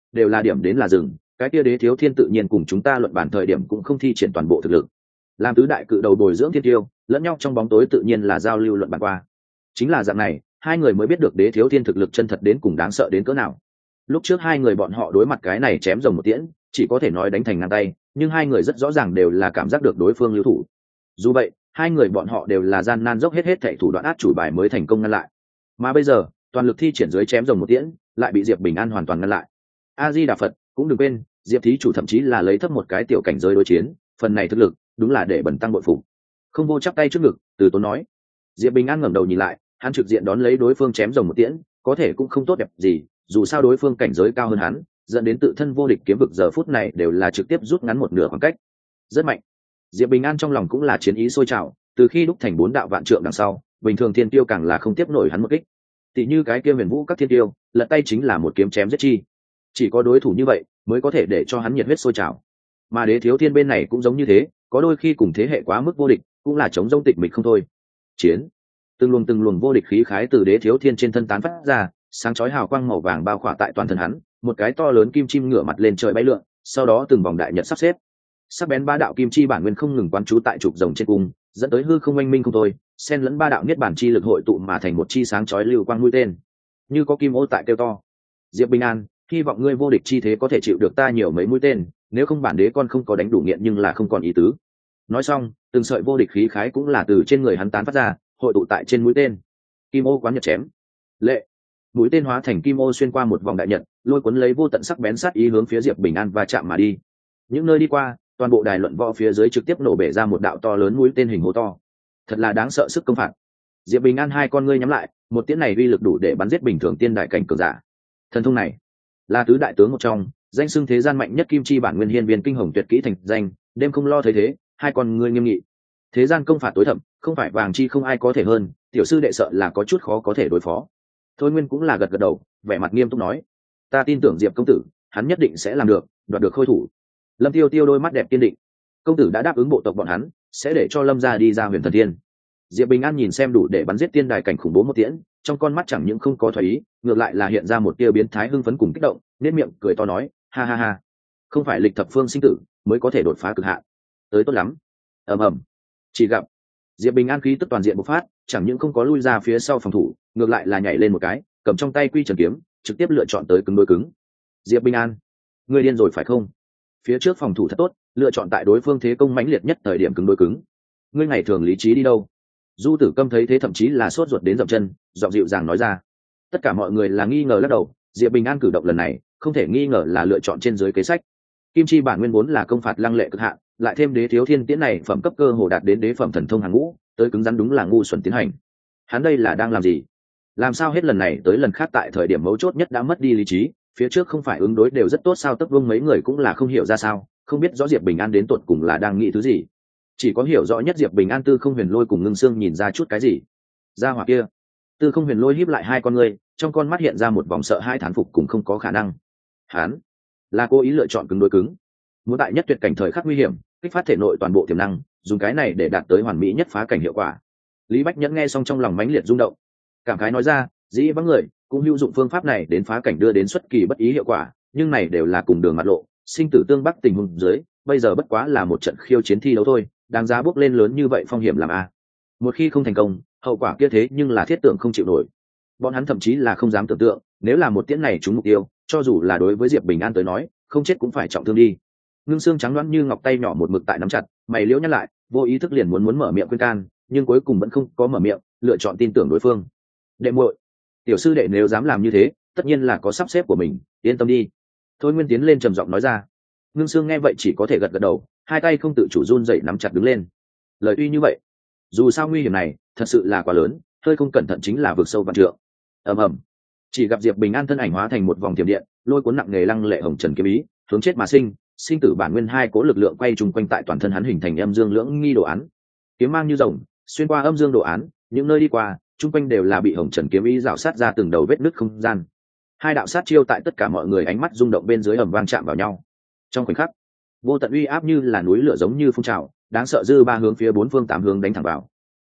đều là điểm đến là dừng, cái kia đế thiếu thiên tự nhiên cùng chúng ta luận bản thời điểm cũng không thi triển toàn bộ thực lực. Làm tứ đại cự đầu bồi dưỡng thiên tiêu, lẫn nhau trong bóng tối tự nhiên là giao lưu luận bản qua. Chính là dạng này, hai người mới biết được đế thiếu thiên thực lực chân thật đến cùng đáng sợ đến cỡ nào. Lúc trước hai người bọn họ đối mặt cái này chém rồng một tiễn, chỉ có thể nói đánh thành ngang tay, nhưng hai người rất rõ ràng đều là cảm giác được đối phương lưu thủ. Dù vậy, hai người bọn họ đều là gian nan dốc hết hết thảy thủ đoạn át chủ bài mới thành công ngăn lại. Mà bây giờ, toàn lực thi triển dưới chém rồng một tiễn, lại bị Diệp Bình An hoàn toàn ngăn lại. A Di Đà Phật, cũng đừng quên, Diệp thí chủ thậm chí là lấy thấp một cái tiểu cảnh giới đối chiến, phần này thực lực, đúng là để bẩn tăng bội phục. Không vô chắp tay trước ngực, từ tốn nói. Diệp Bình An ngẩng đầu nhìn lại, hắn trực diện đón lấy đối phương chém rồng một tiễn, có thể cũng không tốt đẹp gì, dù sao đối phương cảnh giới cao hơn hắn, dẫn đến tự thân vô địch kiếm vực giờ phút này đều là trực tiếp rút ngắn một nửa khoảng cách. Rất mạnh. Diệp Bình An trong lòng cũng là chiến ý sôi trào, từ khi đúc thành bốn đạo vạn trượng đằng sau, bình thường thiên tiêu càng là không tiếp nổi hắn một kích. Tỷ như cái kia Huyền Vũ các thiên tiêu, lật tay chính là một kiếm chém giết chi. Chỉ có đối thủ như vậy mới có thể để cho hắn nhiệt huyết sôi trào. Mà Đế Thiếu Thiên bên này cũng giống như thế, có đôi khi cùng thế hệ quá mức vô địch, cũng là chống rông tịch mịch không thôi. Chiến. Từng luồng từng luồng vô địch khí khái từ Đế Thiếu Thiên trên thân tán phát ra, sáng chói hào quang màu vàng bao khỏa tại toàn thân hắn, một cái to lớn kim chim ngửa mặt lên trời bay lượn, sau đó từng vòng đại nhật sắp xếp. Sắc bén ba đạo kim chi bản nguyên không ngừng quán trú tại trục rồng trên cung, dẫn tới hư không oanh minh không thôi, xen lẫn ba đạo niết bản chi lực hội tụ mà thành một chi sáng chói lưu quang mũi tên. Như có kim ô tại kêu to. Diệp Bình An, hy vọng ngươi vô địch chi thế có thể chịu được ta nhiều mấy mũi tên, nếu không bản đế con không có đánh đủ nghiện nhưng là không còn ý tứ. Nói xong, từng sợi vô địch khí khái cũng là từ trên người hắn tán phát ra, hội tụ tại trên mũi tên. Kim ô quán nhật chém. Lệ. Mũi tên hóa thành kim ô xuyên qua một vòng đại nhật, lôi cuốn lấy vô tận sắc bén sát ý hướng phía Diệp Bình An và chạm mà đi. Những nơi đi qua, toàn bộ đài luận võ phía dưới trực tiếp nổ bể ra một đạo to lớn mũi tên hình hố to. Thật là đáng sợ sức công phạt. Diệp Bình An hai con ngươi nhắm lại, một tiễn này uy lực đủ để bắn giết bình thường tiên đại cảnh cường giả. Thần thông này là tứ đại tướng một trong, danh xưng thế gian mạnh nhất kim chi bản nguyên hiên viên kinh hồng tuyệt kỹ thành danh, đêm không lo thấy thế, hai con ngươi nghiêm nghị. Thế gian công phạt tối thẩm, không phải vàng chi không ai có thể hơn, tiểu sư đệ sợ là có chút khó có thể đối phó. Thôi Nguyên cũng là gật gật đầu, vẻ mặt nghiêm túc nói, ta tin tưởng Diệp công tử, hắn nhất định sẽ làm được, đoạt được khôi thủ. Lâm Tiêu Tiêu đôi mắt đẹp kiên định, công tử đã đáp ứng bộ tộc bọn hắn, sẽ để cho Lâm gia đi ra Huyền Thần Thiên. Diệp Bình An nhìn xem đủ để bắn giết tiên đài cảnh khủng bố một tiễn, trong con mắt chẳng những không có thoái ý, ngược lại là hiện ra một tia biến thái hưng phấn cùng kích động, nét miệng cười to nói, ha ha ha, không phải lịch thập phương sinh tử mới có thể đột phá cực hạn, tới tốt lắm. Ầm ầm. Chỉ gặp Diệp Bình An khí tức toàn diện bộc phát, chẳng những không có lui ra phía sau phòng thủ, ngược lại là nhảy lên một cái, cầm trong tay quy trần kiếm, trực tiếp lựa chọn tới cứng đối cứng. Diệp Bình An, ngươi điên rồi phải không? Phía trước phòng thủ thật tốt, lựa chọn tại đối phương thế công mãnh liệt nhất thời điểm cứng đối cứng. Ngươi ngày thường lý trí đi đâu? Du Tử Câm thấy thế thậm chí là sốt ruột đến dậm chân, giọng dịu dàng nói ra. Tất cả mọi người là nghi ngờ lắc đầu, Diệp Bình An cử động lần này, không thể nghi ngờ là lựa chọn trên dưới kế sách. Kim chi bản nguyên vốn là công phạt lăng lệ cực hạn, lại thêm Đế Thiếu Thiên tiễn này phẩm cấp cơ hồ đạt đến đế phẩm thần thông hàng ngũ, tới cứng rắn đúng là ngu xuẩn tiến hành. Hắn đây là đang làm gì? Làm sao hết lần này tới lần khác tại thời điểm mấu chốt nhất đã mất đi lý trí, phía trước không phải ứng đối đều rất tốt sao? Tấp Vương mấy người cũng là không hiểu ra sao, không biết rõ Diệp Bình An đến tột cùng là đang nghĩ thứ gì. Chỉ có hiểu rõ nhất Diệp Bình An Tư Không Huyền Lôi cùng Ngưng Xương nhìn ra chút cái gì. Ra hỏa kia. Tư Không Huyền Lôi híp lại hai con ngươi, trong con mắt hiện ra một vòng sợ hai thán phục cùng không có khả năng. Hắn là cố ý lựa chọn cứng đối cứng, muốn đại nhất tuyệt cảnh thời khắc nguy hiểm, kích phát thể nội toàn bộ tiềm năng, dùng cái này để đạt tới hoàn mỹ nhất phá cảnh hiệu quả. Lý Bách Nhẫn nghe xong trong lòng mãnh liệt rung động, cảm khái nói ra, dĩ vắng người cũng hữu dụng phương pháp này đến phá cảnh đưa đến xuất kỳ bất ý hiệu quả, nhưng này đều là cùng đường mặt lộ, sinh tử tương bắc tình huống dưới, bây giờ bất quá là một trận khiêu chiến thi đấu thôi, đáng giá bước lên lớn như vậy phong hiểm làm a. Một khi không thành công, hậu quả kia thế nhưng là thiết tưởng không chịu nổi. Bọn hắn thậm chí là không dám tưởng tượng, nếu là một tiễn này trúng mục tiêu, cho dù là đối với Diệp Bình An tới nói, không chết cũng phải trọng thương đi. Ngưng Xương trắng đoán như ngọc tay nhỏ một mực tại nắm chặt, mày liễu nhăn lại, vô ý thức liền muốn muốn mở miệng khuyên can, nhưng cuối cùng vẫn không có mở miệng, lựa chọn tin tưởng đối phương. Đệ muội, tiểu sư đệ nếu dám làm như thế, tất nhiên là có sắp xếp của mình, yên tâm đi. Thôi Nguyên tiến lên trầm giọng nói ra. Ngưng Xương nghe vậy chỉ có thể gật gật đầu, hai tay không tự chủ run dậy nắm chặt đứng lên. Lời uy như vậy, dù sao nguy hiểm này thật sự là quá lớn, hơi không cẩn thận chính là vượt sâu vạn trượng. Ầm ầm. Chỉ gặp Diệp Bình An thân ảnh hóa thành một vòng thiểm điện, lôi cuốn nặng nề lăng lệ hồng trần kiếm ý, hướng chết mà sinh, sinh tử bản nguyên hai cố lực lượng quay trùng quanh tại toàn thân hắn hình thành âm dương lưỡng nghi đồ án. Kiếm mang như rồng, xuyên qua âm dương đồ án, những nơi đi qua, chung quanh đều là bị hồng trần kiếm ý rào sát ra từng đầu vết nứt không gian. Hai đạo sát chiêu tại tất cả mọi người ánh mắt rung động bên dưới ầm vang chạm vào nhau. Trong khoảnh khắc, vô tận uy áp như là núi lửa giống như phun trào, đáng sợ dư ba hướng phía bốn phương tám hướng đánh thẳng vào.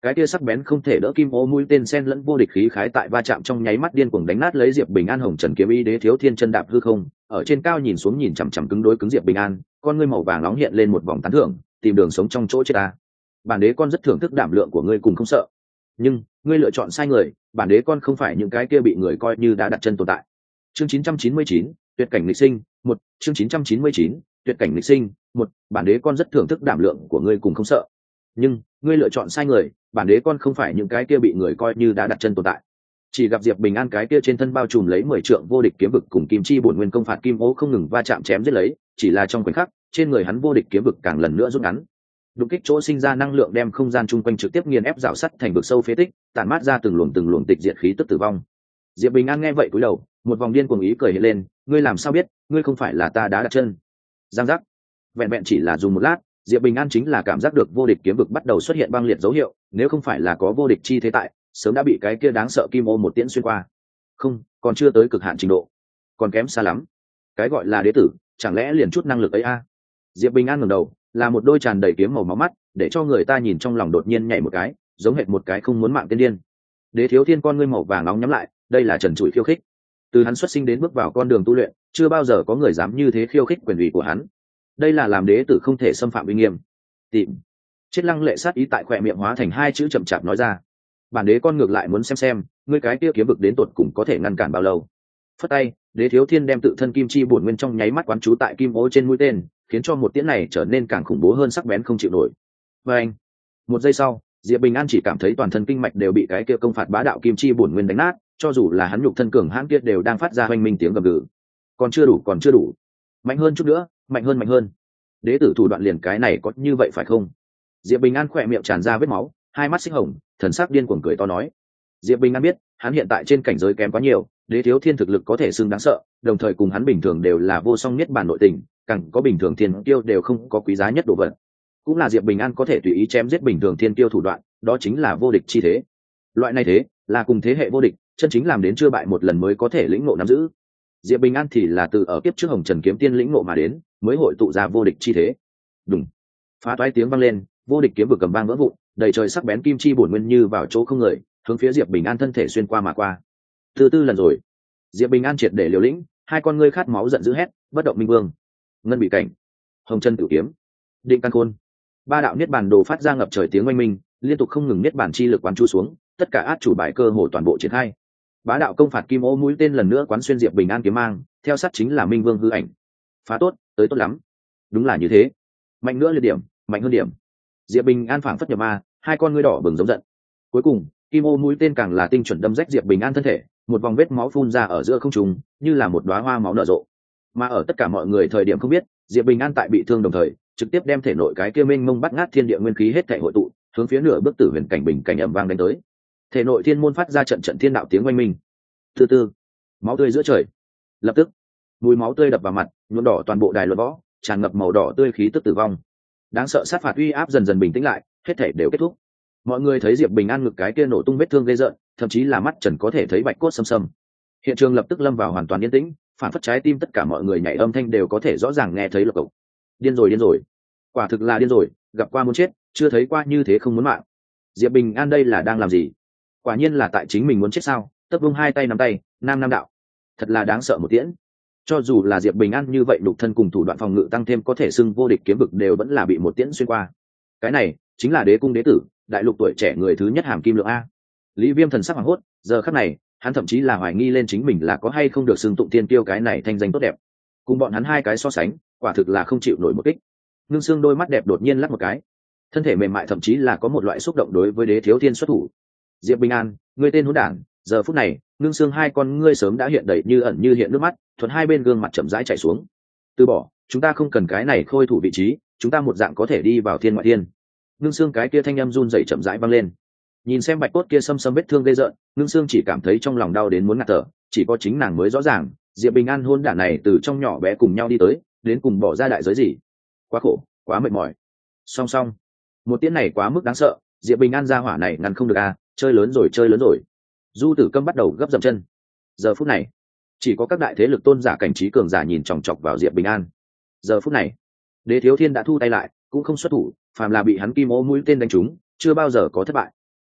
cái kia sắc bén không thể đỡ kim ô mũi tên sen lẫn vô địch khí khái tại va chạm trong nháy mắt điên cuồng đánh nát lấy Diệp Bình An hồng trần kiếm ý. Đế Thiếu Thiên chân đạp hư không, ở trên cao nhìn xuống nhìn chằm chằm cứng đối cứng Diệp Bình An, con ngươi màu vàng nóng hiện lên một vòng tán thưởng, tìm đường sống trong chỗ chết ta. Bản đế con rất thưởng thức đảm lượng của ngươi cùng không sợ, nhưng ngươi lựa chọn sai người, bản đế con không phải những cái kia bị người coi như đã đặt chân tồn tại. Chương chín trăm chín mươi chín, tuyệt cảnh lịch sinh, một, chương chín trăm chín mươi chín, tuyệt cảnh lịch sinh, một, bản đế con rất thưởng thức đảm lượng của ngươi cùng không sợ, nhưng ngươi lựa chọn sai người, bản đế con không phải những cái kia bị người coi như đã đặt chân tồn tại. Chỉ gặp Diệp Bình An cái kia trên thân bao trùm lấy mười trượng vô địch kiếm vực cùng kim chi bổn nguyên công phạt kim ô không ngừng va chạm chém giết lấy, chỉ là trong khoảnh khắc, trên người hắn vô địch kiếm vực càng lần nữa rút ngắn. Đụng kích chỗ sinh ra năng lượng đem không gian chung quanh trực tiếp nghiền ép rào sắt thành vực sâu phế tích, tản mát ra từng luồng từng luồng tịch diệt khí tức tử vong. Diệp Bình An nghe vậy cúi đầu, một vòng điên cuồng ý cười hiện lên, ngươi làm sao biết, ngươi không phải là ta đã đặt chân. Giang giác. Vẹn vẹn chỉ là dùng một lát, Diệp Bình An chính là cảm giác được vô địch kiếm vực bắt đầu xuất hiện băng liệt dấu hiệu, nếu không phải là có vô địch chi thế tại, sớm đã bị cái kia đáng sợ kim ô một tiễn xuyên qua. Không, còn chưa tới cực hạn trình độ, còn kém xa lắm. Cái gọi là đế tử, chẳng lẽ liền chút năng lực ấy a? À? Diệp Bình An ngẩng đầu, là một đôi tràn đầy kiếm màu máu mắt, để cho người ta nhìn trong lòng đột nhiên nhảy một cái, giống hệt một cái không muốn mạng tiên điên. Đế Thiếu Thiên con ngươi màu vàng nóng nhắm lại, đây là trần trụi khiêu khích. Từ hắn xuất sinh đến bước vào con đường tu luyện, chưa bao giờ có người dám như thế khiêu khích quyền uy của hắn. Đây là làm đế tử không thể xâm phạm uy nghiêm. Tìm. Chết lăng lệ sát ý tại khỏe miệng hóa thành hai chữ chậm chạp nói ra. Bản đế con ngược lại muốn xem xem, ngươi cái kia kiếm vực đến tột cùng có thể ngăn cản bao lâu. Phất tay, Đế Thiếu Thiên đem tự thân kim chi bổn nguyên trong nháy mắt quán trú tại kim ô trên mũi tên, khiến cho một tiễn này trở nên càng khủng bố hơn, sắc bén không chịu nổi. Và anh, một giây sau, Diệp Bình An chỉ cảm thấy toàn thân kinh mạch đều bị cái kia công phạt bá đạo kim chi bổn nguyên đánh nát, cho dù là hắn nhục thân cường hãn kia đều đang phát ra oanh minh tiếng gầm gừ. Còn chưa đủ, còn chưa đủ, mạnh hơn chút nữa, mạnh hơn mạnh hơn. Đế tử thủ đoạn liền cái này có như vậy phải không? Diệp Bình An khỏe miệng tràn ra vết máu, hai mắt xích hồng, thần sắc điên cuồng cười to nói. Diệp Bình An biết, hắn hiện tại trên cảnh giới kém quá nhiều, Đế Thiếu Thiên thực lực có thể xưng đáng sợ, đồng thời cùng hắn bình thường đều là vô song niết bàn nội tình, càng có bình thường thiên tiêu đều không có quý giá nhất đồ vật. Cũng là Diệp Bình An có thể tùy ý chém giết bình thường thiên tiêu thủ đoạn, đó chính là vô địch chi thế. Loại này thế, là cùng thế hệ vô địch, chân chính làm đến chưa bại một lần mới có thể lĩnh ngộ nắm giữ. Diệp Bình An thì là từ ở kiếp trước Hồng Trần kiếm tiên lĩnh ngộ mà đến, mới hội tụ ra vô địch chi thế. Đùng. Phá toái tiếng vang lên, vô địch kiếm vực cầm vang vỡ vụn, đầy trời sắc bén kim chi bổn nguyên như vào chỗ không người, hướng phía Diệp Bình An thân thể xuyên qua mà qua. Từ tư lần rồi, Diệp Bình An triệt để liều lĩnh, hai con ngươi khát máu giận dữ hét, bất động minh vương, ngân bị cảnh, hồng chân tử kiếm, định căn khôn, ba đạo niết bàn đồ phát ra ngập trời tiếng oanh minh, liên tục không ngừng niết bàn chi lực quán chu xuống, tất cả át chủ bài cơ hồ toàn bộ triển khai. Bá đạo công phạt kim ô mũi tên lần nữa quán xuyên Diệp Bình An kiếm mang, theo sát chính là minh vương hư ảnh. Phá tốt, tới tốt lắm, đúng là như thế, mạnh nữa liệt điểm, mạnh hơn điểm. Diệp Bình An phảng phất nhập ma, hai con ngươi đỏ bừng giống giận. Cuối cùng, kim ô mũi tên càng là tinh chuẩn đâm rách Diệp Bình An thân thể, một vòng vết máu phun ra ở giữa không trung, như là một đóa hoa máu nở rộ. Mà ở tất cả mọi người thời điểm không biết, Diệp Bình An tại bị thương đồng thời, trực tiếp đem thể nội cái kia mênh mông bắt ngát thiên địa nguyên khí hết thảy hội tụ, hướng phía nửa bước tử huyền cảnh bình cảnh ầm vang đánh tới. Thể nội thiên môn phát ra trận trận thiên đạo tiếng oanh minh. Từ từ, máu tươi giữa trời. Lập tức, mùi máu tươi đập vào mặt, nhuộm đỏ toàn bộ đài luận võ, tràn ngập màu đỏ tươi khí tức tử vong. Đáng sợ sát phạt uy áp dần dần bình tĩnh lại, hết thảy đều kết thúc. Mọi người thấy Diệp Bình An ngực cái kia nổ tung vết thương gây rợn, thậm chí là mắt trần có thể thấy bạch cốt xâm xâm. Hiện trường lập tức lâm vào hoàn toàn yên tĩnh, phản phất trái tim tất cả mọi người nhảy âm thanh đều có thể rõ ràng nghe thấy lộc cộc. Điên rồi điên rồi, quả thực là điên rồi, gặp qua muốn chết, chưa thấy qua như thế không muốn mạng. Diệp Bình An đây là đang làm gì? Quả nhiên là tại chính mình muốn chết sao? Tấp vung hai tay nắm tay, nam nam đạo, thật là đáng sợ một tiễn. Cho dù là Diệp Bình An như vậy đục thân cùng thủ đoạn phòng ngự tăng thêm có thể xưng vô địch kiếm vực đều vẫn là bị một tiễn xuyên qua. Cái này chính là đế cung đế tử, đại lục tuổi trẻ người thứ nhất hàm kim lượng a. Lý Viêm thần sắc hoảng hốt, giờ khắc này hắn thậm chí là hoài nghi lên chính mình là có hay không được xưng tụng tiên tiêu cái này thanh danh tốt đẹp. Cùng bọn hắn hai cái so sánh, quả thực là không chịu nổi một kích. Ngưng Xương đôi mắt đẹp đột nhiên lắc một cái, thân thể mềm mại thậm chí là có một loại xúc động đối với Đế Thiếu Thiên xuất thủ. Diệp Bình An, ngươi tên hỗn đản, giờ phút này Ngưng Xương hai con ngươi sớm đã hiện đầy như ẩn như hiện nước mắt, thuận hai bên gương mặt chậm rãi chảy xuống. Từ bỏ, chúng ta không cần cái này khôi thủ vị trí, chúng ta một dạng có thể đi vào thiên ngoại thiên. Ngưng Xương cái kia thanh âm run rẩy chậm rãi vang lên. Nhìn xem bạch cốt kia xâm xâm vết thương gây rợn, Ngưng Xương chỉ cảm thấy trong lòng đau đến muốn ngạt thở, chỉ có chính nàng mới rõ ràng, Diệp Bình An hôn đản này từ trong nhỏ bé cùng nhau đi tới, đến cùng bỏ ra đại giới gì. Quá khổ, quá mệt mỏi. Song song, một tiếng này quá mức đáng sợ, Diệp Bình An ra hỏa này ngăn không được a, chơi lớn rồi chơi lớn rồi. Du Tử Câm bắt đầu gấp dậm chân. Giờ phút này, chỉ có các đại thế lực tôn giả cảnh trí cường giả nhìn chòng chọc vào Diệp Bình An. Giờ phút này, Đế Thiếu Thiên đã thu tay lại, cũng không xuất thủ, phàm là bị hắn kim ô mũi tên đánh trúng, chưa bao giờ có thất bại.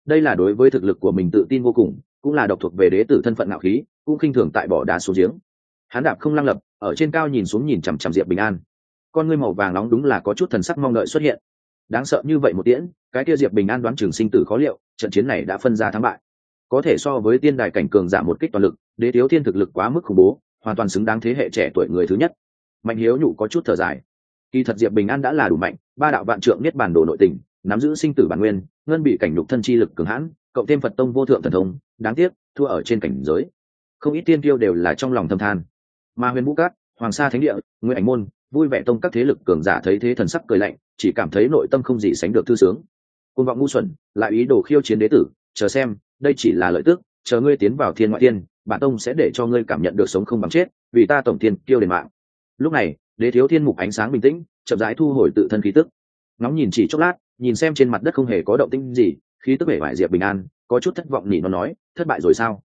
đây là đối với thực lực của mình tự tin vô cùng, cũng là độc thuộc về đế tử thân phận ngạo khí, cũng khinh thường tại bỏ đá xuống giếng. Hắn đạp không lăng lập, ở trên cao nhìn xuống nhìn chằm chằm Diệp Bình An, con ngươi màu vàng nóng đúng là có chút thần sắc mong đợi xuất hiện. Đáng sợ như vậy một tiễn, cái kia Diệp Bình An đoán chừng sinh tử khó liệu, trận chiến này đã phân ra thắng bại. Có thể so với tiên đài cảnh cường giả một kích toàn lực, đế thiếu thiên thực lực quá mức khủng bố, hoàn toàn xứng đáng thế hệ trẻ tuổi người thứ nhất. Mạnh Hiếu nhụ có chút thở dài. Kỳ thật Diệp Bình An đã là đủ mạnh, ba đạo vạn trượng niết bàn đồ nội tình, nắm giữ sinh tử bản nguyên, ngân bị cảnh nhục thân chi lực cường hãn, cộng thêm Phật tông vô thượng thần thông, đáng tiếc thua ở trên cảnh giới. Không ít tiên tiêu đều là trong lòng thầm than. Mà Huyền Vũ Các, Hoàng Sa Thánh Địa, Nguyên Ảnh Môn, Vui Vẻ Tông các thế lực cường giả thấy thế thần sắc cười lạnh, chỉ cảm thấy nội tâm không gì sánh được thư sướng. Cuồng vọng ngu xuẩn, lại ý đồ khiêu chiến đế tử, chờ xem, đây chỉ là lợi tức, chờ ngươi tiến vào thiên ngoại thiên, bản tông sẽ để cho ngươi cảm nhận được sống không bằng chết, vì ta tổng thiên kiêu đền mạng. Lúc này, đế thiếu thiên mục ánh sáng bình tĩnh, chậm rãi thu hồi tự thân khí tức. Ngóng nhìn chỉ chốc lát, nhìn xem trên mặt đất không hề có động tĩnh gì, khí tức bể bại Diệp Bình An, có chút thất vọng nhỉ nó nói, thất bại rồi sao?